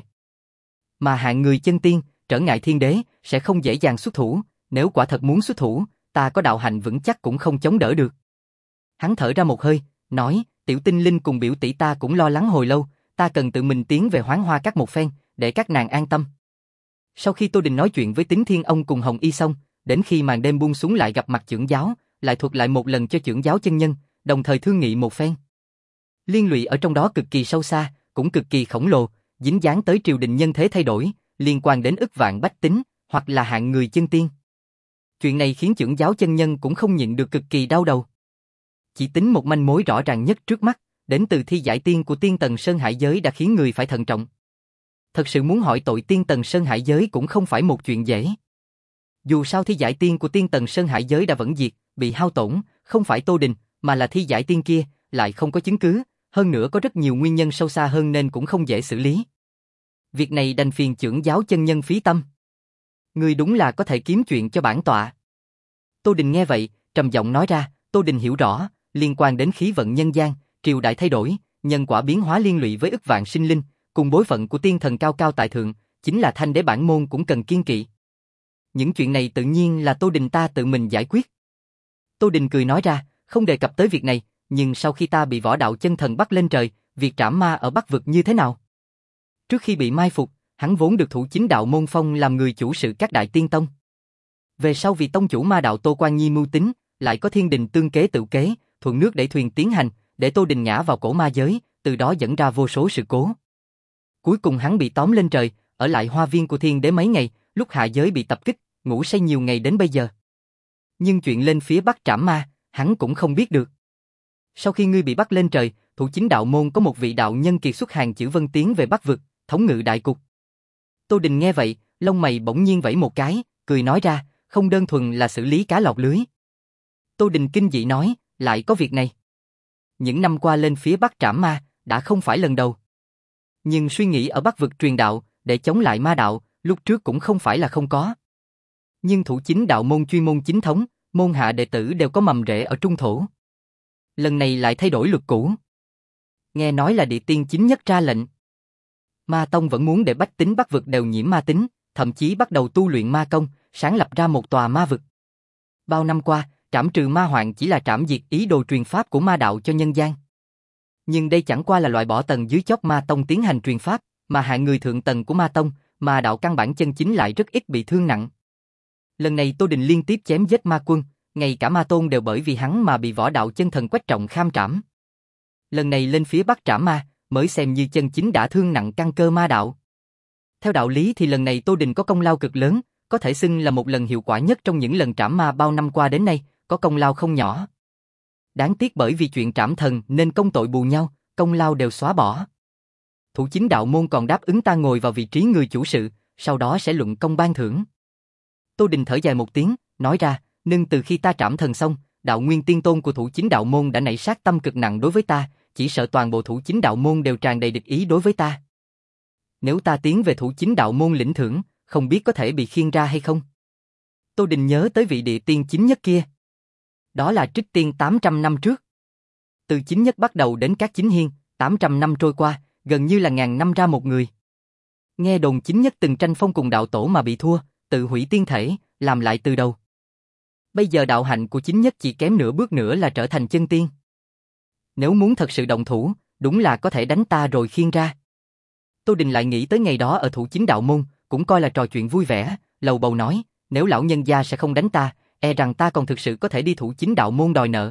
Mà hạng người chân tiên, trở ngại thiên đế, sẽ không dễ dàng xuất thủ, nếu quả thật muốn xuất thủ, ta có đạo hạnh vững chắc cũng không chống đỡ được. Hắn thở ra một hơi, nói, tiểu tinh linh cùng biểu tỷ ta cũng lo lắng hồi lâu, ta cần tự mình tiến về Hoán Hoa Các một phen, để các nàng an tâm. Sau khi Tô Đình nói chuyện với Tính Thiên Ông cùng Hồng Y xong, đến khi màn đêm buông xuống lại gặp mặt trưởng giáo, lại thuật lại một lần cho trưởng giáo chân nhân, đồng thời thương nghị một phen. Liên lụy ở trong đó cực kỳ sâu xa, cũng cực kỳ khổng lồ, dính dáng tới triều đình nhân thế thay đổi, liên quan đến ức vạn bách tính, hoặc là hạng người chân tiên. Chuyện này khiến trưởng giáo chân nhân cũng không nhịn được cực kỳ đau đầu. Chỉ tính một manh mối rõ ràng nhất trước mắt, đến từ Thi Giải Tiên của Tiên Tần Sơn Hải giới đã khiến người phải thận trọng. Thật sự muốn hỏi tội Tiên Tần Sơn Hải giới cũng không phải một chuyện dễ. Dù sao Thi Giải Tiên của Tiên Tần Sơn Hải giới đã vẫn diệt, bị hao tổn, không phải Tô Đình, mà là Thi Giải Tiên kia, lại không có chứng cứ, hơn nữa có rất nhiều nguyên nhân sâu xa hơn nên cũng không dễ xử lý. Việc này đành phiền trưởng giáo chân nhân phí tâm. Ngươi đúng là có thể kiếm chuyện cho bản tọa. Tô Đình nghe vậy, trầm giọng nói ra, Tô Đình hiểu rõ, liên quan đến khí vận nhân gian, triều đại thay đổi, nhân quả biến hóa liên lụy với ức vạn sinh linh, cùng bối phận của tiên thần cao cao tại thượng, chính là thanh đế bản môn cũng cần kiêng kỵ. Những chuyện này tự nhiên là Tô Đình ta tự mình giải quyết. Tô Đình cười nói ra, không đề cập tới việc này, nhưng sau khi ta bị võ đạo chân thần bắt lên trời, việc trảm ma ở Bắc vực như thế nào? Trước khi bị mai phục, hắn vốn được thủ chính đạo môn phong làm người chủ sự các đại tiên tông. Về sau vì tông chủ ma đạo Tô Quan Nhi mưu tính, lại có thiên đình tương kế tự kế, thuận nước đẩy thuyền tiến hành, để Tô Đình ngã vào cổ ma giới, từ đó dẫn ra vô số sự cố. Cuối cùng hắn bị tóm lên trời, ở lại hoa viên của thiên đế mấy ngày, lúc hạ giới bị tập kích, ngủ say nhiều ngày đến bây giờ. Nhưng chuyện lên phía Bắc trảm ma, hắn cũng không biết được. Sau khi ngươi bị bắt lên trời, thủ chính đạo môn có một vị đạo nhân kiệt xuất hàng chữ Vân tiến về Bắc vực, thống ngự đại cục. Tô Đình nghe vậy, lông mày bỗng nhiên vẫy một cái, cười nói ra, không đơn thuần là xử lý cá lọt lưới. Tô Đình kinh dị nói, lại có việc này. Những năm qua lên phía Bắc trảm ma, đã không phải lần đầu. Nhưng suy nghĩ ở Bắc vực truyền đạo, để chống lại ma đạo, lúc trước cũng không phải là không có. Nhưng thủ chính đạo môn chuyên môn chính thống, môn hạ đệ tử đều có mầm rễ ở trung thổ. Lần này lại thay đổi luật cũ. Nghe nói là địa tiên chính nhất ra lệnh. Ma tông vẫn muốn để bách tính Bắc vực đều nhiễm ma tính, thậm chí bắt đầu tu luyện ma công, sáng lập ra một tòa ma vực. Bao năm qua, trảm trừ ma hoạn chỉ là trảm diệt ý đồ truyền pháp của ma đạo cho nhân gian. Nhưng đây chẳng qua là loại bỏ tầng dưới chót ma tông tiến hành truyền pháp, mà hạng người thượng tầng của ma tông, ma đạo căn bản chân chính lại rất ít bị thương nặng. Lần này Tô Đình liên tiếp chém giết ma quân, ngay cả ma tôn đều bởi vì hắn mà bị võ đạo chân thần Quách Trọng kham trảm. Lần này lên phía Bắc trảm ma, mới xem như chân chính đã thương nặng căn cơ ma đạo. Theo đạo lý thì lần này Tô Đình có công lao cực lớn, có thể xưng là một lần hiệu quả nhất trong những lần trảm ma bao năm qua đến nay, có công lao không nhỏ. Đáng tiếc bởi vì chuyện trảm thần nên công tội bù nhau, công lao đều xóa bỏ. Thủ chính đạo môn còn đáp ứng ta ngồi vào vị trí người chủ sự, sau đó sẽ luận công ban thưởng. Tô Đình thở dài một tiếng, nói ra, nhưng từ khi ta trảm thần xong, đạo nguyên tiên tôn của thủ chính đạo môn đã nảy sát tâm cực nặng đối với ta, chỉ sợ toàn bộ thủ chính đạo môn đều tràn đầy địch ý đối với ta. Nếu ta tiến về thủ chính đạo môn lĩnh thưởng, không biết có thể bị khiêng ra hay không? Tô Đình nhớ tới vị địa tiên chính nhất kia. Đó là Trích Tiên tám trăm năm trước. Từ chính nhất bắt đầu đến các chính hiên, tám trăm năm trôi qua, gần như là ngàn năm ra một người. Nghe đồn chính nhất từng tranh phong cùng đạo tổ mà bị thua, tự hủy tiên thể, làm lại từ đầu. Bây giờ đạo hạnh của chính nhất chỉ kém nửa bước nữa là trở thành chân tiên. Nếu muốn thật sự động thủ, đúng là có thể đánh ta rồi khiêng ra. Tô Đình lại nghĩ tới ngày đó ở thủ chính đạo môn, cũng coi là trò chuyện vui vẻ, lầu bầu nói, nếu lão nhân gia sẽ không đánh ta, e rằng ta còn thực sự có thể đi thủ chính đạo môn đòi nợ.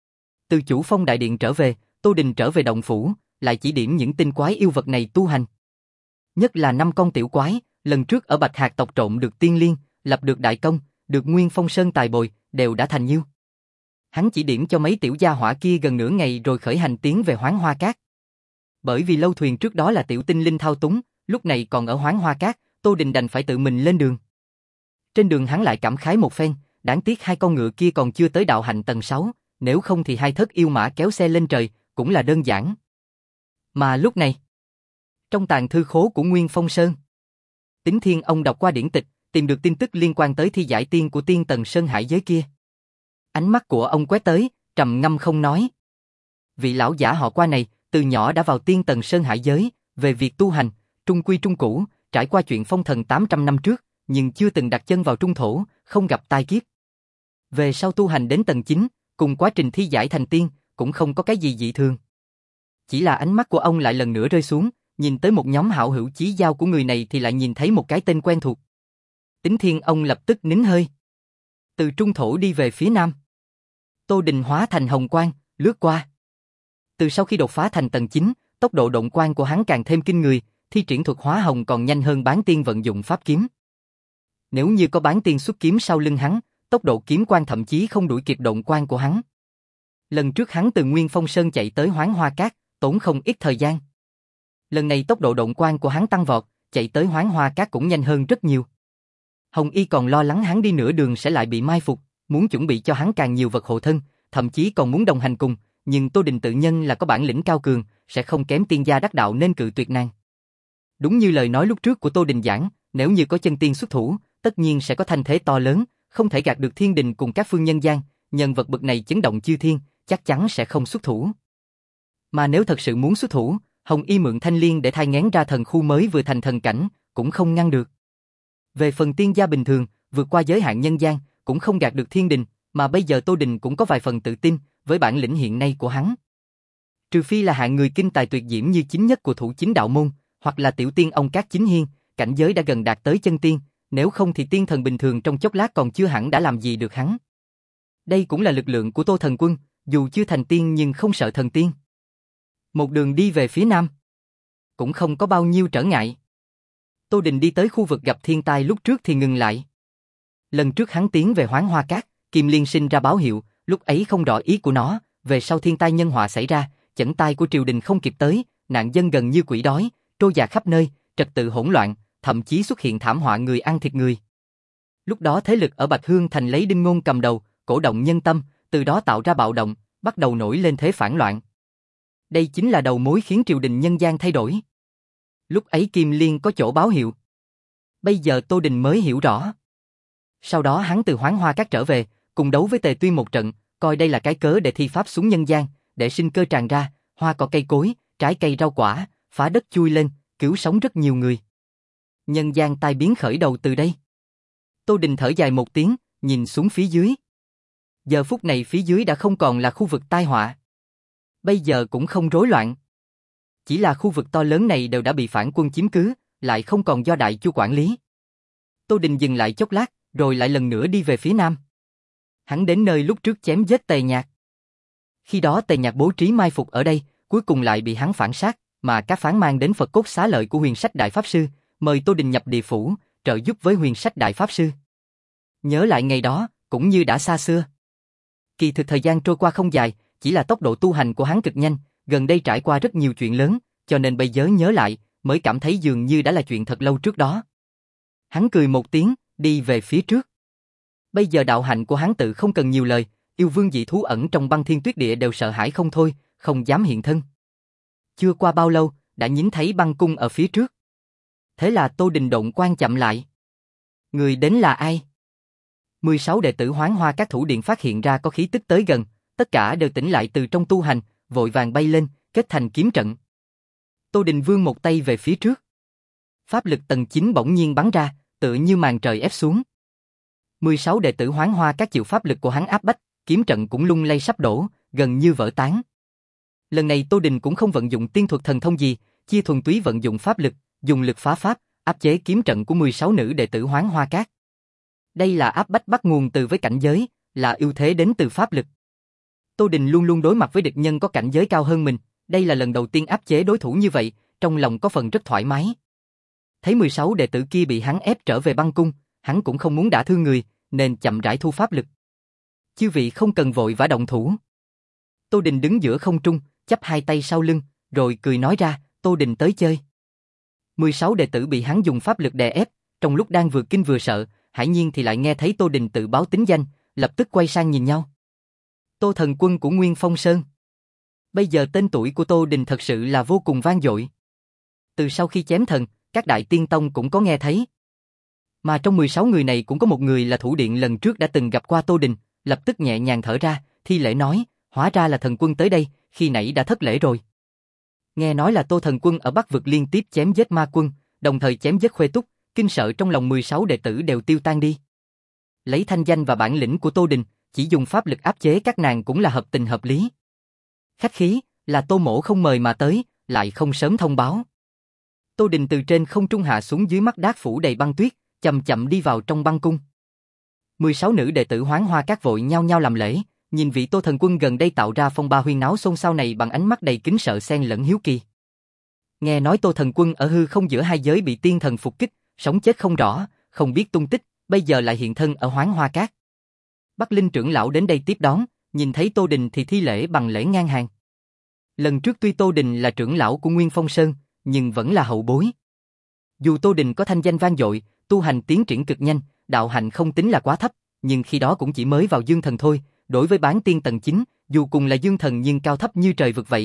Từ Chủ Phong đại điện trở về, Tô Đình trở về động phủ, lại chỉ điểm những tinh quái yêu vật này tu hành. Nhất là năm con tiểu quái, lần trước ở Bạch Hạc tộc trộm được tiên liên, lập được đại công, được Nguyên Phong Sơn tài bồi, đều đã thành nhiêu. Hắn chỉ điểm cho mấy tiểu gia hỏa kia gần nửa ngày rồi khởi hành tiến về Hoán Hoa Cát. Bởi vì lâu thuyền trước đó là tiểu tinh linh thao túng, lúc này còn ở Hoán Hoa Cát, Tô Đình đành phải tự mình lên đường. Trên đường hắn lại cảm khái một phen, đáng tiếc hai con ngựa kia còn chưa tới đạo hạnh tầng sáu, nếu không thì hai thất yêu mã kéo xe lên trời, cũng là đơn giản. Mà lúc này, trong tàng thư khố của Nguyên Phong Sơn, Tính Thiên ông đọc qua điển tịch, tìm được tin tức liên quan tới thi giải tiên của tiên tầng Sơn Hải giới kia. Ánh mắt của ông quét tới, trầm ngâm không nói. Vị lão giả họ Qua này, từ nhỏ đã vào tiên tầng Sơn Hải giới, về việc tu hành, trung quy trung cũ, trải qua chuyện phong thần tám trăm năm trước, nhưng chưa từng đặt chân vào trung thổ, không gặp tai kiếp. Về sau tu hành đến tầng chín, cùng quá trình thi giải thành tiên, cũng không có cái gì dị thường. Chỉ là ánh mắt của ông lại lần nữa rơi xuống, nhìn tới một nhóm hảo hữu chí giao của người này thì lại nhìn thấy một cái tên quen thuộc. Tính Thiên ông lập tức nín hơi. Từ trung thổ đi về phía nam. Tô Đình hóa thành hồng quang, lướt qua. Từ sau khi đột phá thành tầng chín, tốc độ động quang của hắn càng thêm kinh người, thi triển thuật hóa hồng còn nhanh hơn bán tiên vận dụng pháp kiếm. Nếu như có bán tiên xuất kiếm sau lưng hắn, tốc độ kiếm quang thậm chí không đuổi kịp động quang của hắn. Lần trước hắn từ Nguyên Phong Sơn chạy tới Hoán Hoa Cát, tốn không ít thời gian. Lần này tốc độ động quang của hắn tăng vọt, chạy tới Hoán Hoa Cát cũng nhanh hơn rất nhiều. Hồng Y còn lo lắng hắn đi nửa đường sẽ lại bị mai phục, muốn chuẩn bị cho hắn càng nhiều vật hộ thân, thậm chí còn muốn đồng hành cùng, nhưng Tô Đình tự nhân là có bản lĩnh cao cường, sẽ không kém tiên gia đắc đạo nên cự tuyệt nàng. Đúng như lời nói lúc trước của Tô Đình giảng, nếu như có chân tiên xuất thủ, tất nhiên sẽ có thanh thế to lớn, không thể gạt được thiên đình cùng các phương nhân gian, nhân vật bậc này chấn động chư thiên, chắc chắn sẽ không xuất thủ. Mà nếu thật sự muốn xuất thủ, Hồng Y mượn thanh liên để thai nghén ra thần khu mới vừa thành thần cảnh, cũng không ngăn được. Về phần tiên gia bình thường, vượt qua giới hạn nhân gian, cũng không gạt được thiên đình, mà bây giờ Tô Đình cũng có vài phần tự tin, với bản lĩnh hiện nay của hắn. Trừ phi là hạng người kinh tài tuyệt diễm như chính nhất của thủ chính đạo môn, hoặc là tiểu tiên ông Cát Chính Hiên, cảnh giới đã gần đạt tới chân tiên, nếu không thì tiên thần bình thường trong chốc lát còn chưa hẳn đã làm gì được hắn. Đây cũng là lực lượng của Tô Thần Quân, dù chưa thành tiên nhưng không sợ thần tiên. Một đường đi về phía nam, cũng không có bao nhiêu trở ngại. Tô Đình đi tới khu vực gặp thiên tai lúc trước thì ngừng lại. Lần trước hắn tiến về Hoán Hoa Cát, Kim Liên sinh ra báo hiệu, lúc ấy không rõ ý của nó, về sau thiên tai nhân họa xảy ra, chẩn tai của triều đình không kịp tới, nạn dân gần như quỷ đói, trôi dạt khắp nơi, trật tự hỗn loạn, thậm chí xuất hiện thảm họa người ăn thịt người. Lúc đó thế lực ở Bạch Hương Thành lấy Đinh Ngôn cầm đầu, cổ động nhân tâm, từ đó tạo ra bạo động, bắt đầu nổi lên thế phản loạn. Đây chính là đầu mối khiến triều đình nhân gian thay đổi. Lúc ấy Kim Liên có chỗ báo hiệu. Bây giờ Tô Đình mới hiểu rõ. Sau đó hắn từ Hoán Hoa Cát trở về, cùng đấu với Tề Tuyên một trận, coi đây là cái cớ để thi pháp xuống nhân gian, để sinh cơ tràn ra, hoa cỏ cây cối, trái cây rau quả, phá đất chui lên, cứu sống rất nhiều người. Nhân gian tai biến khởi đầu từ đây. Tô Đình thở dài một tiếng, nhìn xuống phía dưới. Giờ phút này phía dưới đã không còn là khu vực tai họa. Bây giờ cũng không rối loạn. Chỉ là khu vực to lớn này đều đã bị phản quân chiếm cứ, lại không còn do đại chu quản lý. Tô Đình dừng lại chốc lát, rồi lại lần nữa đi về phía nam. Hắn đến nơi lúc trước chém giết Tề Nhạc. Khi đó Tề Nhạc bố trí mai phục ở đây, cuối cùng lại bị hắn phản sát, mà các phán mang đến Phật cốt xá lợi của Huyền Sách Đại Pháp Sư, mời Tô Đình nhập địa phủ, trợ giúp với Huyền Sách Đại Pháp Sư. Nhớ lại ngày đó, cũng như đã xa xưa. Kỳ thực thời gian trôi qua không dài, chỉ là tốc độ tu hành của hắn cực nhanh, gần đây trải qua rất nhiều chuyện lớn, cho nên bây giờ nhớ lại, mới cảm thấy dường như đã là chuyện thật lâu trước đó. Hắn cười một tiếng, đi về phía trước. Bây giờ đạo hạnh của hắn tự không cần nhiều lời, yêu vương dị thú ẩn trong băng thiên tuyết địa đều sợ hãi không thôi, không dám hiện thân. Chưa qua bao lâu, đã nhìn thấy băng cung ở phía trước. Thế là Tô Đình động quan chậm lại. Người đến là ai? mười sáu đệ tử Hoán Hoa Các thủ điện phát hiện ra có khí tức tới gần, tất cả đều tỉnh lại từ trong tu hành, vội vàng bay lên, kết thành kiếm trận. Tô Đình vươn một tay về phía trước. Pháp lực tầng chín bỗng nhiên bắn ra, tựa như màn trời ép xuống. mười sáu đệ tử Hoán Hoa Các chịu pháp lực của hắn áp bách, kiếm trận cũng lung lay sắp đổ, gần như vỡ tán. Lần này Tô Đình cũng không vận dụng tiên thuật thần thông gì, chia thuần túy vận dụng pháp lực, dùng lực phá pháp, áp chế kiếm trận của mười sáu nữ đệ tử Hoán Hoa Các. Đây là áp bách bắt nguồn từ với cảnh giới, là ưu thế đến từ pháp lực. Tô Đình luôn luôn đối mặt với địch nhân có cảnh giới cao hơn mình, đây là lần đầu tiên áp chế đối thủ như vậy, trong lòng có phần rất thoải mái. Thấy mười sáu đệ tử kia bị hắn ép trở về băng cung, hắn cũng không muốn đả thương người, nên chậm rãi thu pháp lực. Chư vị không cần vội vã động thủ. Tô Đình đứng giữa không trung, chắp hai tay sau lưng, rồi cười nói ra, Tô Đình tới chơi. mười sáu đệ tử bị hắn dùng pháp lực đè ép, trong lúc đang vừa kinh vừa sợ, hải nhiên thì lại nghe thấy Tô Đình tự báo tính danh, lập tức quay sang nhìn nhau. Tô Thần Quân của Nguyên Phong Sơn. Bây giờ tên tuổi của Tô Đình thật sự là vô cùng vang dội. Từ sau khi chém thần, các đại tiên tông cũng có nghe thấy. Mà trong mười sáu người này cũng có một người là thủ điện lần trước đã từng gặp qua Tô Đình, lập tức nhẹ nhàng thở ra, thi lễ nói, hóa ra là Thần Quân tới đây, khi nãy đã thất lễ rồi. Nghe nói là Tô Thần Quân ở Bắc Vực liên tiếp chém giết ma quân, đồng thời chém giết Khuê Túc, kinh sợ trong lòng mười sáu đệ tử đều tiêu tan đi. Lấy thanh danh và bản lĩnh của Tô Đình, chỉ dùng pháp lực áp chế các nàng cũng là hợp tình hợp lý. Khách khí, là Tô Mỗ không mời mà tới, lại không sớm thông báo. Tô Đình từ trên không trung hạ xuống dưới mắt đát phủ đầy băng tuyết, chậm chậm đi vào trong băng cung. mười sáu nữ đệ tử Hoán Hoa Các vội nhao nhao làm lễ, nhìn vị Tô Thần Quân gần đây tạo ra phong ba huyên náo xôn xao này bằng ánh mắt đầy kính sợ xen lẫn hiếu kỳ. Nghe nói Tô Thần Quân ở hư không giữa hai giới bị tiên thần phục kích, sống chết không rõ, không biết tung tích, bây giờ lại hiện thân ở Hoán Hoa Các. Bắc Linh trưởng lão đến đây tiếp đón, nhìn thấy Tô Đình thì thi lễ bằng lễ ngang hàng. Lần trước tuy Tô Đình là trưởng lão của Nguyên Phong Sơn, nhưng vẫn là hậu bối. Dù Tô Đình có thanh danh vang dội, tu hành tiến triển cực nhanh, đạo hạnh không tính là quá thấp, nhưng khi đó cũng chỉ mới vào dương thần thôi, đối với bán tiên tầng chín, dù cùng là dương thần nhưng cao thấp như trời vực vậy.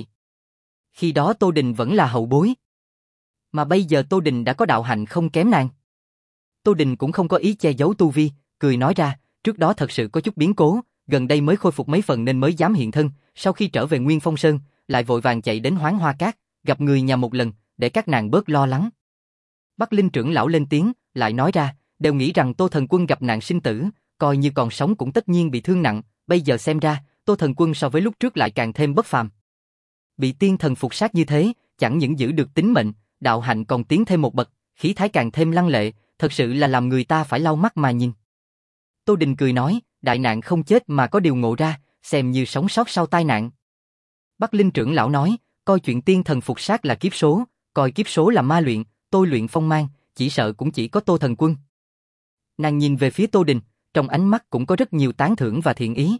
Khi đó Tô Đình vẫn là hậu bối. Mà bây giờ Tô Đình đã có đạo hạnh không kém nàng. Tô Đình cũng không có ý che giấu tu vi, cười nói ra, trước đó thật sự có chút biến cố, gần đây mới khôi phục mấy phần nên mới dám hiện thân, sau khi trở về Nguyên Phong Sơn, lại vội vàng chạy đến Hoáng Hoa Cát, gặp người nhà một lần, để các nàng bớt lo lắng. Bắc Linh trưởng lão lên tiếng, lại nói ra, đều nghĩ rằng Tô Thần Quân gặp nạn sinh tử, coi như còn sống cũng tất nhiên bị thương nặng, bây giờ xem ra, Tô Thần Quân so với lúc trước lại càng thêm bất phàm. Bị tiên thần phục sát như thế, chẳng những giữ được tính mệnh, đạo hạnh còn tiến thêm một bậc, khí thái càng thêm lăng lệ, thật sự là làm người ta phải lau mắt mà nhìn. Tô Đình cười nói, đại nạn không chết mà có điều ngộ ra, xem như sống sót sau tai nạn. Bắc Linh trưởng lão nói, coi chuyện tiên thần phục sát là kiếp số, coi kiếp số là ma luyện, tôi luyện phong mang, chỉ sợ cũng chỉ có Tô Thần Quân. Nàng nhìn về phía Tô Đình, trong ánh mắt cũng có rất nhiều tán thưởng và thiện ý.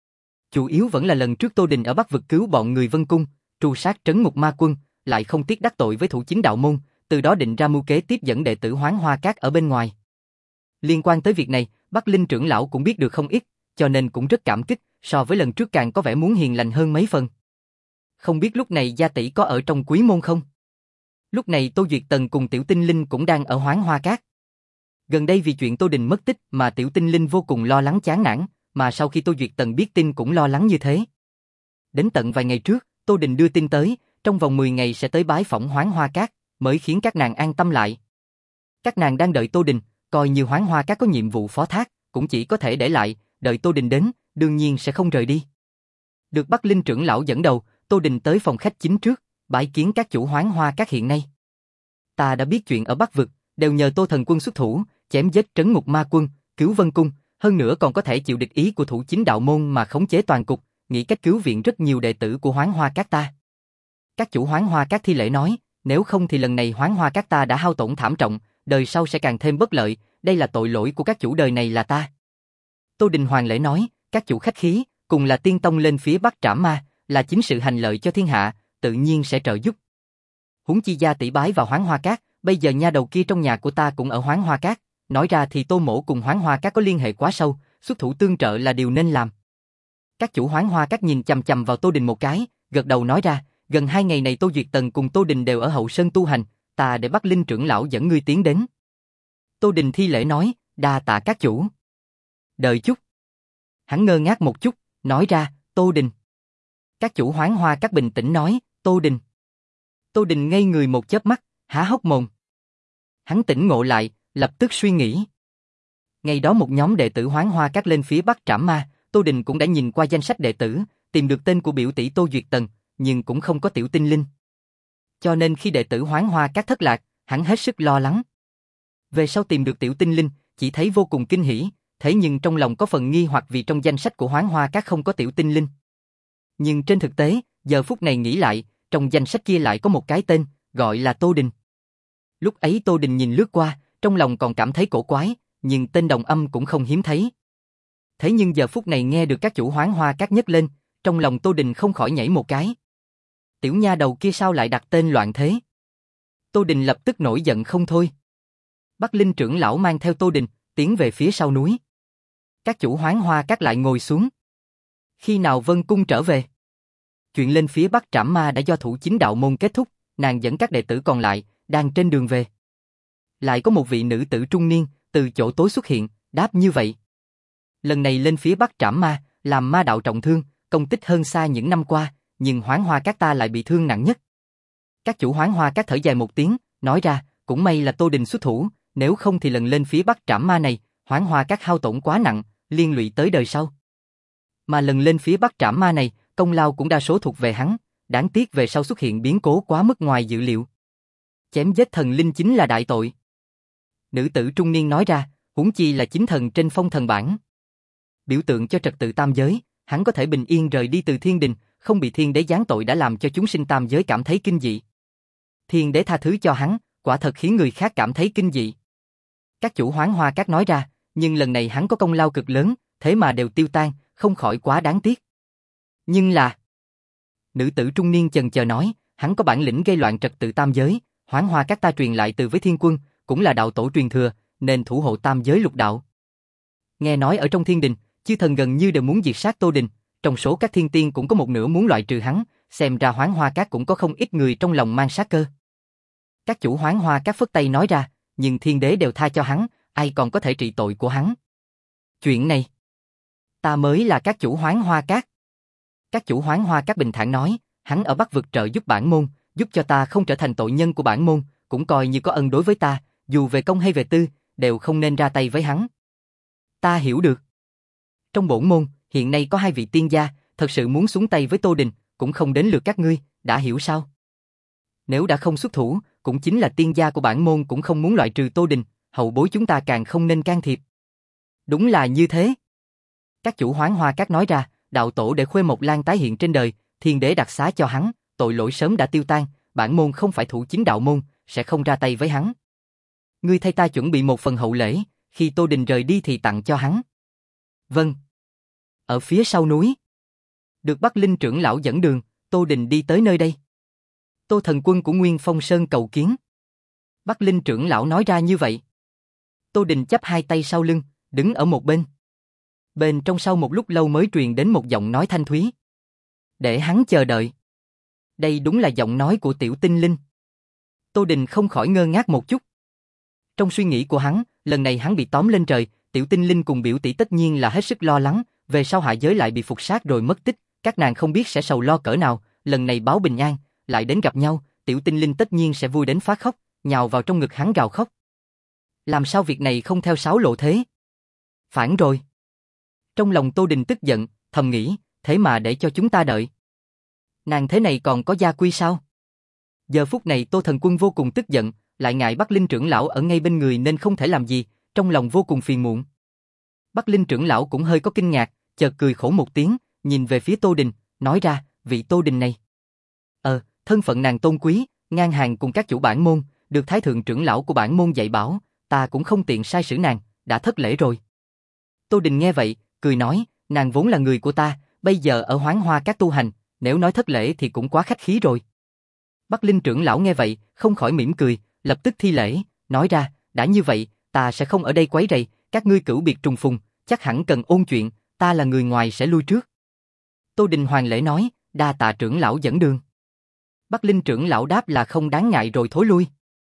Chủ yếu vẫn là lần trước Tô Đình ở Bắc vực cứu bọn người Vân Cung, tru sát trấn ngục ma quân, lại không tiếc đắc tội với thủ chính đạo môn, từ đó định ra mưu kế tiếp dẫn đệ tử Hoáng Hoa Cát ở bên ngoài. Liên quan tới việc này, Bắc Linh trưởng lão cũng biết được không ít, cho nên cũng rất cảm kích, so với lần trước càng có vẻ muốn hiền lành hơn mấy phần. Không biết lúc này gia tỷ có ở trong Quý môn không? Lúc này Tô Duyệt Tần cùng Tiểu Tinh Linh cũng đang ở Hoáng Hoa Cát. Gần đây vì chuyện Tô Đình mất tích mà Tiểu Tinh Linh vô cùng lo lắng chán nản, mà sau khi Tô Duyệt Tần biết tin cũng lo lắng như thế. Đến tận vài ngày trước, Tô Đình đưa tin tới, trong vòng mười ngày sẽ tới bái phỏng Hoáng Hoa Cát, mới khiến các nàng an tâm lại. Các nàng đang đợi Tô Đình, coi như Hoáng Hoa Cát có nhiệm vụ phó thác, cũng chỉ có thể để lại, đợi Tô Đình đến, đương nhiên sẽ không rời đi. Được Bắc Linh trưởng lão dẫn đầu, Tô Đình tới phòng khách chính trước, bái kiến các chủ Hoáng Hoa Cát hiện nay. Ta đã biết chuyện ở Bắc vực, đều nhờ Tô Thần Quân xuất thủ, chém giết trấn ngục ma quân, cứu Vân Cung, hơn nữa còn có thể chịu địch ý của thủ chính đạo môn mà khống chế toàn cục, nghĩ cách cứu viện rất nhiều đệ tử của Hoáng Hoa Cát ta. Các chủ Hoáng Hoa Cát thi lễ nói, nếu không thì lần này Hoáng Hoa Cát ta đã hao tổn thảm trọng, đời sau sẽ càng thêm bất lợi, đây là tội lỗi của các chủ đời này là ta. Tô Đình Hoàng lễ nói, các chủ khách khí, cùng là tiên tông lên phía Bắc trảm ma, là chính sự hành lợi cho thiên hạ, tự nhiên sẽ trợ giúp. Huống chi gia tỷ bái vào Hoáng Hoa Cát, bây giờ nha đầu kia trong nhà của ta cũng ở Hoáng Hoa Cát, nói ra thì Tô mỗ cùng Hoáng Hoa Cát có liên hệ quá sâu, xuất thủ tương trợ là điều nên làm. Các chủ Hoáng Hoa Cát nhìn chằm chằm vào Tô Đình một cái, gật đầu nói ra, gần hai ngày này Tô Duyệt Tần cùng Tô Đình đều ở hậu sơn tu hành, ta để Bắc Linh trưởng lão dẫn ngươi tiến đến. Tô Đình thi lễ nói, đa tạ các chủ. Đợi chút. Hắn ngơ ngác một chút, nói ra, Tô Đình. Các chủ Hoáng Hoa Cát bình tĩnh nói, Tô Đình. Tô Đình ngây người một chớp mắt, há hốc mồm. Hắn tỉnh ngộ lại, lập tức suy nghĩ. Ngày đó một nhóm đệ tử Hoáng Hoa Cát lên phía Bắc trảm ma, Tô Đình cũng đã nhìn qua danh sách đệ tử, tìm được tên của biểu tỷ Tô Duyệt Tần, nhưng cũng không có Tiểu Tinh Linh. Cho nên khi đệ tử Hoáng Hoa Cát thất lạc, hắn hết sức lo lắng. Về sau tìm được Tiểu Tinh Linh, chỉ thấy vô cùng kinh hỉ, thế nhưng trong lòng có phần nghi hoặc vì trong danh sách của Hoáng Hoa Cát không có Tiểu Tinh Linh. Nhưng trên thực tế, giờ phút này nghĩ lại, trong danh sách kia lại có một cái tên, gọi là Tô Đình. Lúc ấy Tô Đình nhìn lướt qua, trong lòng còn cảm thấy cổ quái, nhưng tên đồng âm cũng không hiếm thấy. Thế nhưng giờ phút này nghe được các chủ Hoáng Hoa Cát nhắc lên, trong lòng Tô Đình không khỏi nhảy một cái. Tiểu nha đầu kia sao lại đặt tên loạn thế? Tô Đình lập tức nổi giận không thôi. Bắc Linh trưởng lão mang theo Tô Đình, tiến về phía sau núi. Các chủ Hoáng Hoa Cát lại ngồi xuống. Khi nào Vân Cung trở về? Chuyện lên phía Bắc trảm ma đã do thủ chính đạo môn kết thúc, nàng dẫn các đệ tử còn lại, đang trên đường về. Lại có một vị nữ tử trung niên, từ chỗ tối xuất hiện, đáp như vậy. Lần này lên phía Bắc trảm ma, làm ma đạo trọng thương, công tích hơn xa những năm qua, nhưng Hoáng Hoa Cát ta lại bị thương nặng nhất. Các chủ Hoáng Hoa Cát thở dài một tiếng, nói ra, cũng may là Tô Đình xuất thủ, nếu không thì lần lên phía Bắc trảm ma này, Hoáng Hoa Cát hao tổn quá nặng, liên lụy tới đời sau. Mà lần lên phía Bắc trảm ma này, công lao cũng đa số thuộc về hắn, đáng tiếc về sau xuất hiện biến cố quá mức ngoài dự liệu. Chém giết thần linh chính là đại tội. Nữ tử trung niên nói ra, huống chi là chính thần trên phong thần bảng. Biểu tượng cho trật tự tam giới, hắn có thể bình yên rời đi từ thiên đình, không bị thiên đế giáng tội đã làm cho chúng sinh tam giới cảm thấy kinh dị. Thiên đế tha thứ cho hắn, quả thật khiến người khác cảm thấy kinh dị. Các chủ Hoáng Hoa Cát nói ra, nhưng lần này hắn có công lao cực lớn, thế mà đều tiêu tan, không khỏi quá đáng tiếc. Nhưng là... Nữ tử trung niên chần chờ nói, hắn có bản lĩnh gây loạn trật tự tam giới, Hoáng Hoa Cát ta truyền lại từ với thiên quân, cũng là đạo tổ truyền thừa, nên thủ hộ tam giới lục đạo. Nghe nói ở trong thiên đình, chư thần gần như đều muốn diệt sát Tô Đình, trong số các thiên tiên cũng có một nửa muốn loại trừ hắn, xem ra Hoáng Hoa Cát cũng có không ít người trong lòng mang sát cơ. Các chủ Hoáng Hoa Cát phất tay nói ra, nhưng thiên đế đều tha cho hắn, ai còn có thể trị tội của hắn. Chuyện này, ta mới là các chủ Hoán Hoa Các. Các chủ Hoán Hoa Các bình thản nói, hắn ở Bắc vực trợ giúp bản môn, giúp cho ta không trở thành tội nhân của bản môn, cũng coi như có ân đối với ta, dù về công hay về tư, đều không nên ra tay với hắn. Ta hiểu được. Trong bổn môn, hiện nay có hai vị tiên gia, thật sự muốn xuống tay với Tô Đình, cũng không đến lượt các ngươi, đã hiểu sao? Nếu đã không xuất thủ, cũng chính là tiên gia của bản môn cũng không muốn loại trừ Tô Đình, hậu bối chúng ta càng không nên can thiệp. Đúng là như thế. Các chủ Hoán Hoa Các nói ra, đạo tổ để Khuê Mộc Lan tái hiện trên đời, thiên đế đặc xá cho hắn, tội lỗi sớm đã tiêu tan, bản môn không phải thủ chính đạo môn, sẽ không ra tay với hắn. Ngươi thay ta chuẩn bị một phần hậu lễ, khi Tô Đình rời đi thì tặng cho hắn. Vâng. Ở phía sau núi, được Bắc Linh trưởng lão dẫn đường, Tô Đình đi tới nơi đây. Tô thần quân của Nguyên Phong Sơn cầu kiến. Bắc Linh trưởng lão nói ra như vậy. Tô Đình chắp hai tay sau lưng, đứng ở một bên. Bên trong sau một lúc lâu mới truyền đến một giọng nói thanh thúy. Để hắn chờ đợi. Đây đúng là giọng nói của Tiểu Tinh Linh. Tô Đình không khỏi ngơ ngác một chút. Trong suy nghĩ của hắn, lần này hắn bị tóm lên trời, Tiểu Tinh Linh cùng biểu tỷ tất nhiên là hết sức lo lắng, về sau hạ giới lại bị phục sát rồi mất tích, các nàng không biết sẽ sầu lo cỡ nào, lần này báo bình an, lại đến gặp nhau, Tiểu Tinh Linh tất nhiên sẽ vui đến phát khóc, nhào vào trong ngực hắn gào khóc. Làm sao việc này không theo sáo lộ thế? Phản rồi. Trong lòng Tô Đình tức giận, thầm nghĩ, thế mà để cho chúng ta đợi. Nàng thế này còn có gia quy sao? Giờ phút này Tô thần quân vô cùng tức giận, lại ngại Bắc Linh trưởng lão ở ngay bên người nên không thể làm gì, trong lòng vô cùng phiền muộn. Bắc Linh trưởng lão cũng hơi có kinh ngạc, chợt cười khổ một tiếng, nhìn về phía Tô Đình, nói ra, vị Tô Đình này. Ờ, thân phận nàng tôn quý, ngang hàng cùng các chủ bản môn, được thái thượng trưởng lão của bản môn dạy bảo, ta cũng không tiện sai sử nàng, đã thất lễ rồi. Tô Đình nghe vậy, cười nói, nàng vốn là người của ta, bây giờ ở Hoán Hoa Các tu hành, nếu nói thất lễ thì cũng quá khách khí rồi. Bắc Linh trưởng lão nghe vậy, không khỏi mỉm cười, lập tức thi lễ, nói ra, đã như vậy, ta sẽ không ở đây quấy rầy, các ngươi cửu biệt trùng phùng, chắc hẳn cần ôn chuyện, ta là người ngoài sẽ lui trước. Tô Đình hoàn lễ nói, đa tạ trưởng lão dẫn đường. Bắc Linh trưởng lão đáp là không đáng ngại rồi thối lui.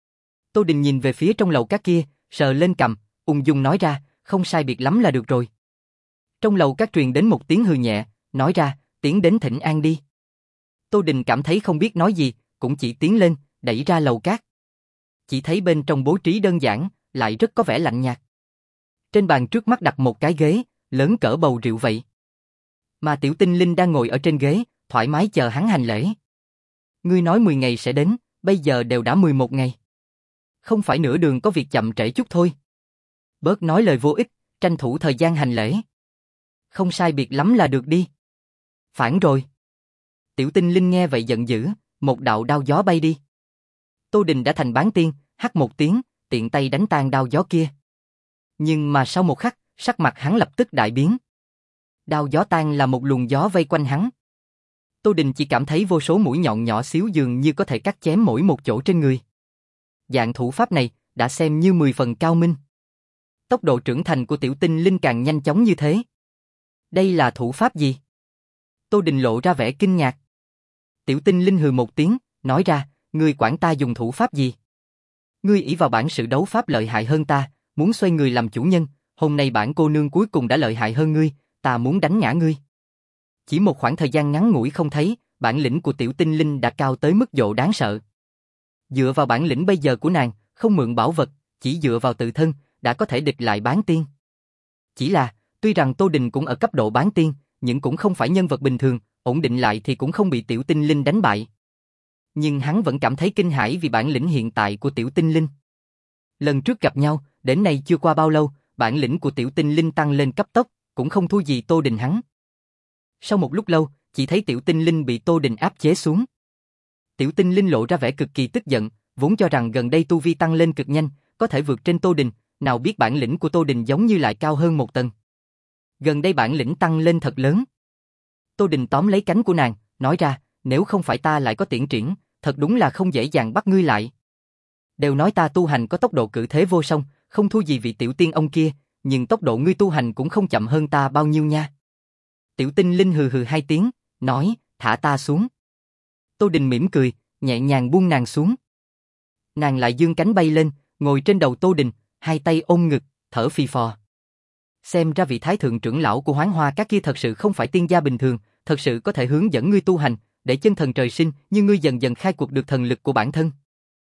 Tô Đình nhìn về phía trong lầu các kia, sờ lên cằm, ung dung nói ra, không sai biệt lắm là được rồi. Trong lầu các truyền đến một tiếng hừ nhẹ, nói ra, tiến đến thỉnh an đi. Tô Đình cảm thấy không biết nói gì, cũng chỉ tiến lên, đẩy ra lầu các. Chỉ thấy bên trong bố trí đơn giản, lại rất có vẻ lạnh nhạt. Trên bàn trước mắt đặt một cái ghế, lớn cỡ bầu rượu vậy. Mà Tiểu Tinh Linh đang ngồi ở trên ghế, thoải mái chờ hắn hành lễ. Ngươi nói mười ngày sẽ đến, bây giờ đều đã mười một ngày. Không phải nửa đường có việc chậm trễ chút thôi. Bớt nói lời vô ích, tranh thủ thời gian hành lễ. Không sai biệt lắm là được đi. Phản rồi. Tiểu Tinh Linh nghe vậy giận dữ, một đạo đao gió bay đi. Tô Đình đã thành bán tiên, hắt một tiếng, tiện tay đánh tan đao gió kia. Nhưng mà sau một khắc, sắc mặt hắn lập tức đại biến. Đao gió tan là một luồng gió vây quanh hắn. Tô Đình chỉ cảm thấy vô số mũi nhọn nhỏ xíu dường như có thể cắt chém mỗi một chỗ trên người. Dạng thủ pháp này đã xem như mười phần cao minh. Tốc độ trưởng thành của Tiểu Tinh Linh càng nhanh chóng như thế. Đây là thủ pháp gì? Tô Đình lộ ra vẻ kinh ngạc. Tiểu Tinh Linh hừ một tiếng, nói ra, ngươi quản ta dùng thủ pháp gì? Ngươi ỷ vào bản sự đấu pháp lợi hại hơn ta, muốn xoay người làm chủ nhân, hôm nay bản cô nương cuối cùng đã lợi hại hơn ngươi, ta muốn đánh ngã ngươi. Chỉ một khoảng thời gian ngắn ngủi không thấy, bản lĩnh của Tiểu Tinh Linh đã cao tới mức độ đáng sợ. Dựa vào bản lĩnh bây giờ của nàng, không mượn bảo vật, chỉ dựa vào tự thân, đã có thể địch lại bán tiên. Chỉ là, tuy rằng Tô Đình cũng ở cấp độ bán tiên, nhưng cũng không phải nhân vật bình thường, ổn định lại thì cũng không bị Tiểu Tinh Linh đánh bại. Nhưng hắn vẫn cảm thấy kinh hãi vì bản lĩnh hiện tại của Tiểu Tinh Linh. Lần trước gặp nhau, đến nay chưa qua bao lâu, bản lĩnh của Tiểu Tinh Linh tăng lên cấp tốc, cũng không thua gì Tô Đình hắn. Sau một lúc lâu, chỉ thấy Tiểu Tinh Linh bị Tô Đình áp chế xuống. Tiểu Tinh Linh lộ ra vẻ cực kỳ tức giận, vốn cho rằng gần đây tu vi tăng lên cực nhanh, có thể vượt trên Tô Đình, nào biết bản lĩnh của Tô Đình giống như lại cao hơn một tầng. Gần đây bản lĩnh tăng lên thật lớn. Tô Đình tóm lấy cánh của nàng, nói ra, nếu không phải ta lại có tiễn triển, thật đúng là không dễ dàng bắt ngươi lại. Đều nói ta tu hành có tốc độ cử thế vô song, không thua gì vị tiểu tiên ông kia, nhưng tốc độ ngươi tu hành cũng không chậm hơn ta bao nhiêu nha. Tiểu Tinh Linh hừ hừ hai tiếng, nói, thả ta xuống. Tô Đình mỉm cười, nhẹ nhàng buông nàng xuống. Nàng lại dương cánh bay lên, ngồi trên đầu Tô Đình, hai tay ôm ngực, thở phì phò. Xem ra vị thái thượng trưởng lão của Hoán Hoa Các kia thật sự không phải tiên gia bình thường, thật sự có thể hướng dẫn ngươi tu hành, để chân thần trời sinh, như ngươi dần dần khai quật được thần lực của bản thân.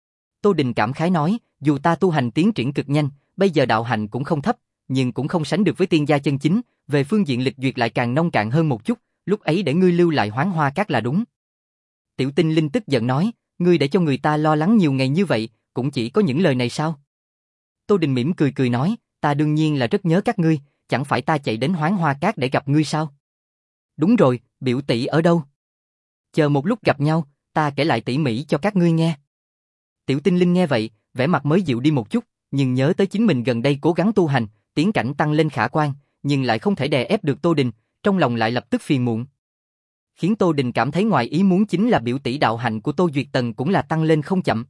Tô Đình cảm khái nói, dù ta tu hành tiến triển cực nhanh, bây giờ đạo hạnh cũng không thấp, nhưng cũng không sánh được với tiên gia chân chính, về phương diện lịch duyệt lại càng nông cạn hơn một chút, lúc ấy để ngươi lưu lại Hoán Hoa Các là đúng. Tiểu Tinh Linh tức giận nói, ngươi để cho người ta lo lắng nhiều ngày như vậy, cũng chỉ có những lời này sao? Tô Đình mỉm cười cười nói, ta đương nhiên là rất nhớ các ngươi, chẳng phải ta chạy đến Hoán Hoa Các để gặp ngươi sao? Đúng rồi, biểu tỷ ở đâu? Chờ một lúc gặp nhau, ta kể lại tỉ mỉ cho các ngươi nghe. Tiểu Tinh Linh nghe vậy, vẻ mặt mới dịu đi một chút, nhưng nhớ tới chính mình gần đây cố gắng tu hành, tiến cảnh tăng lên khả quan, nhưng lại không thể đè ép được Tô Đình, trong lòng lại lập tức phiền muộn. Khiến Tô Đình cảm thấy ngoài ý muốn chính là biểu tỷ đạo hạnh của Tô Duyệt Tần cũng là tăng lên không chậm.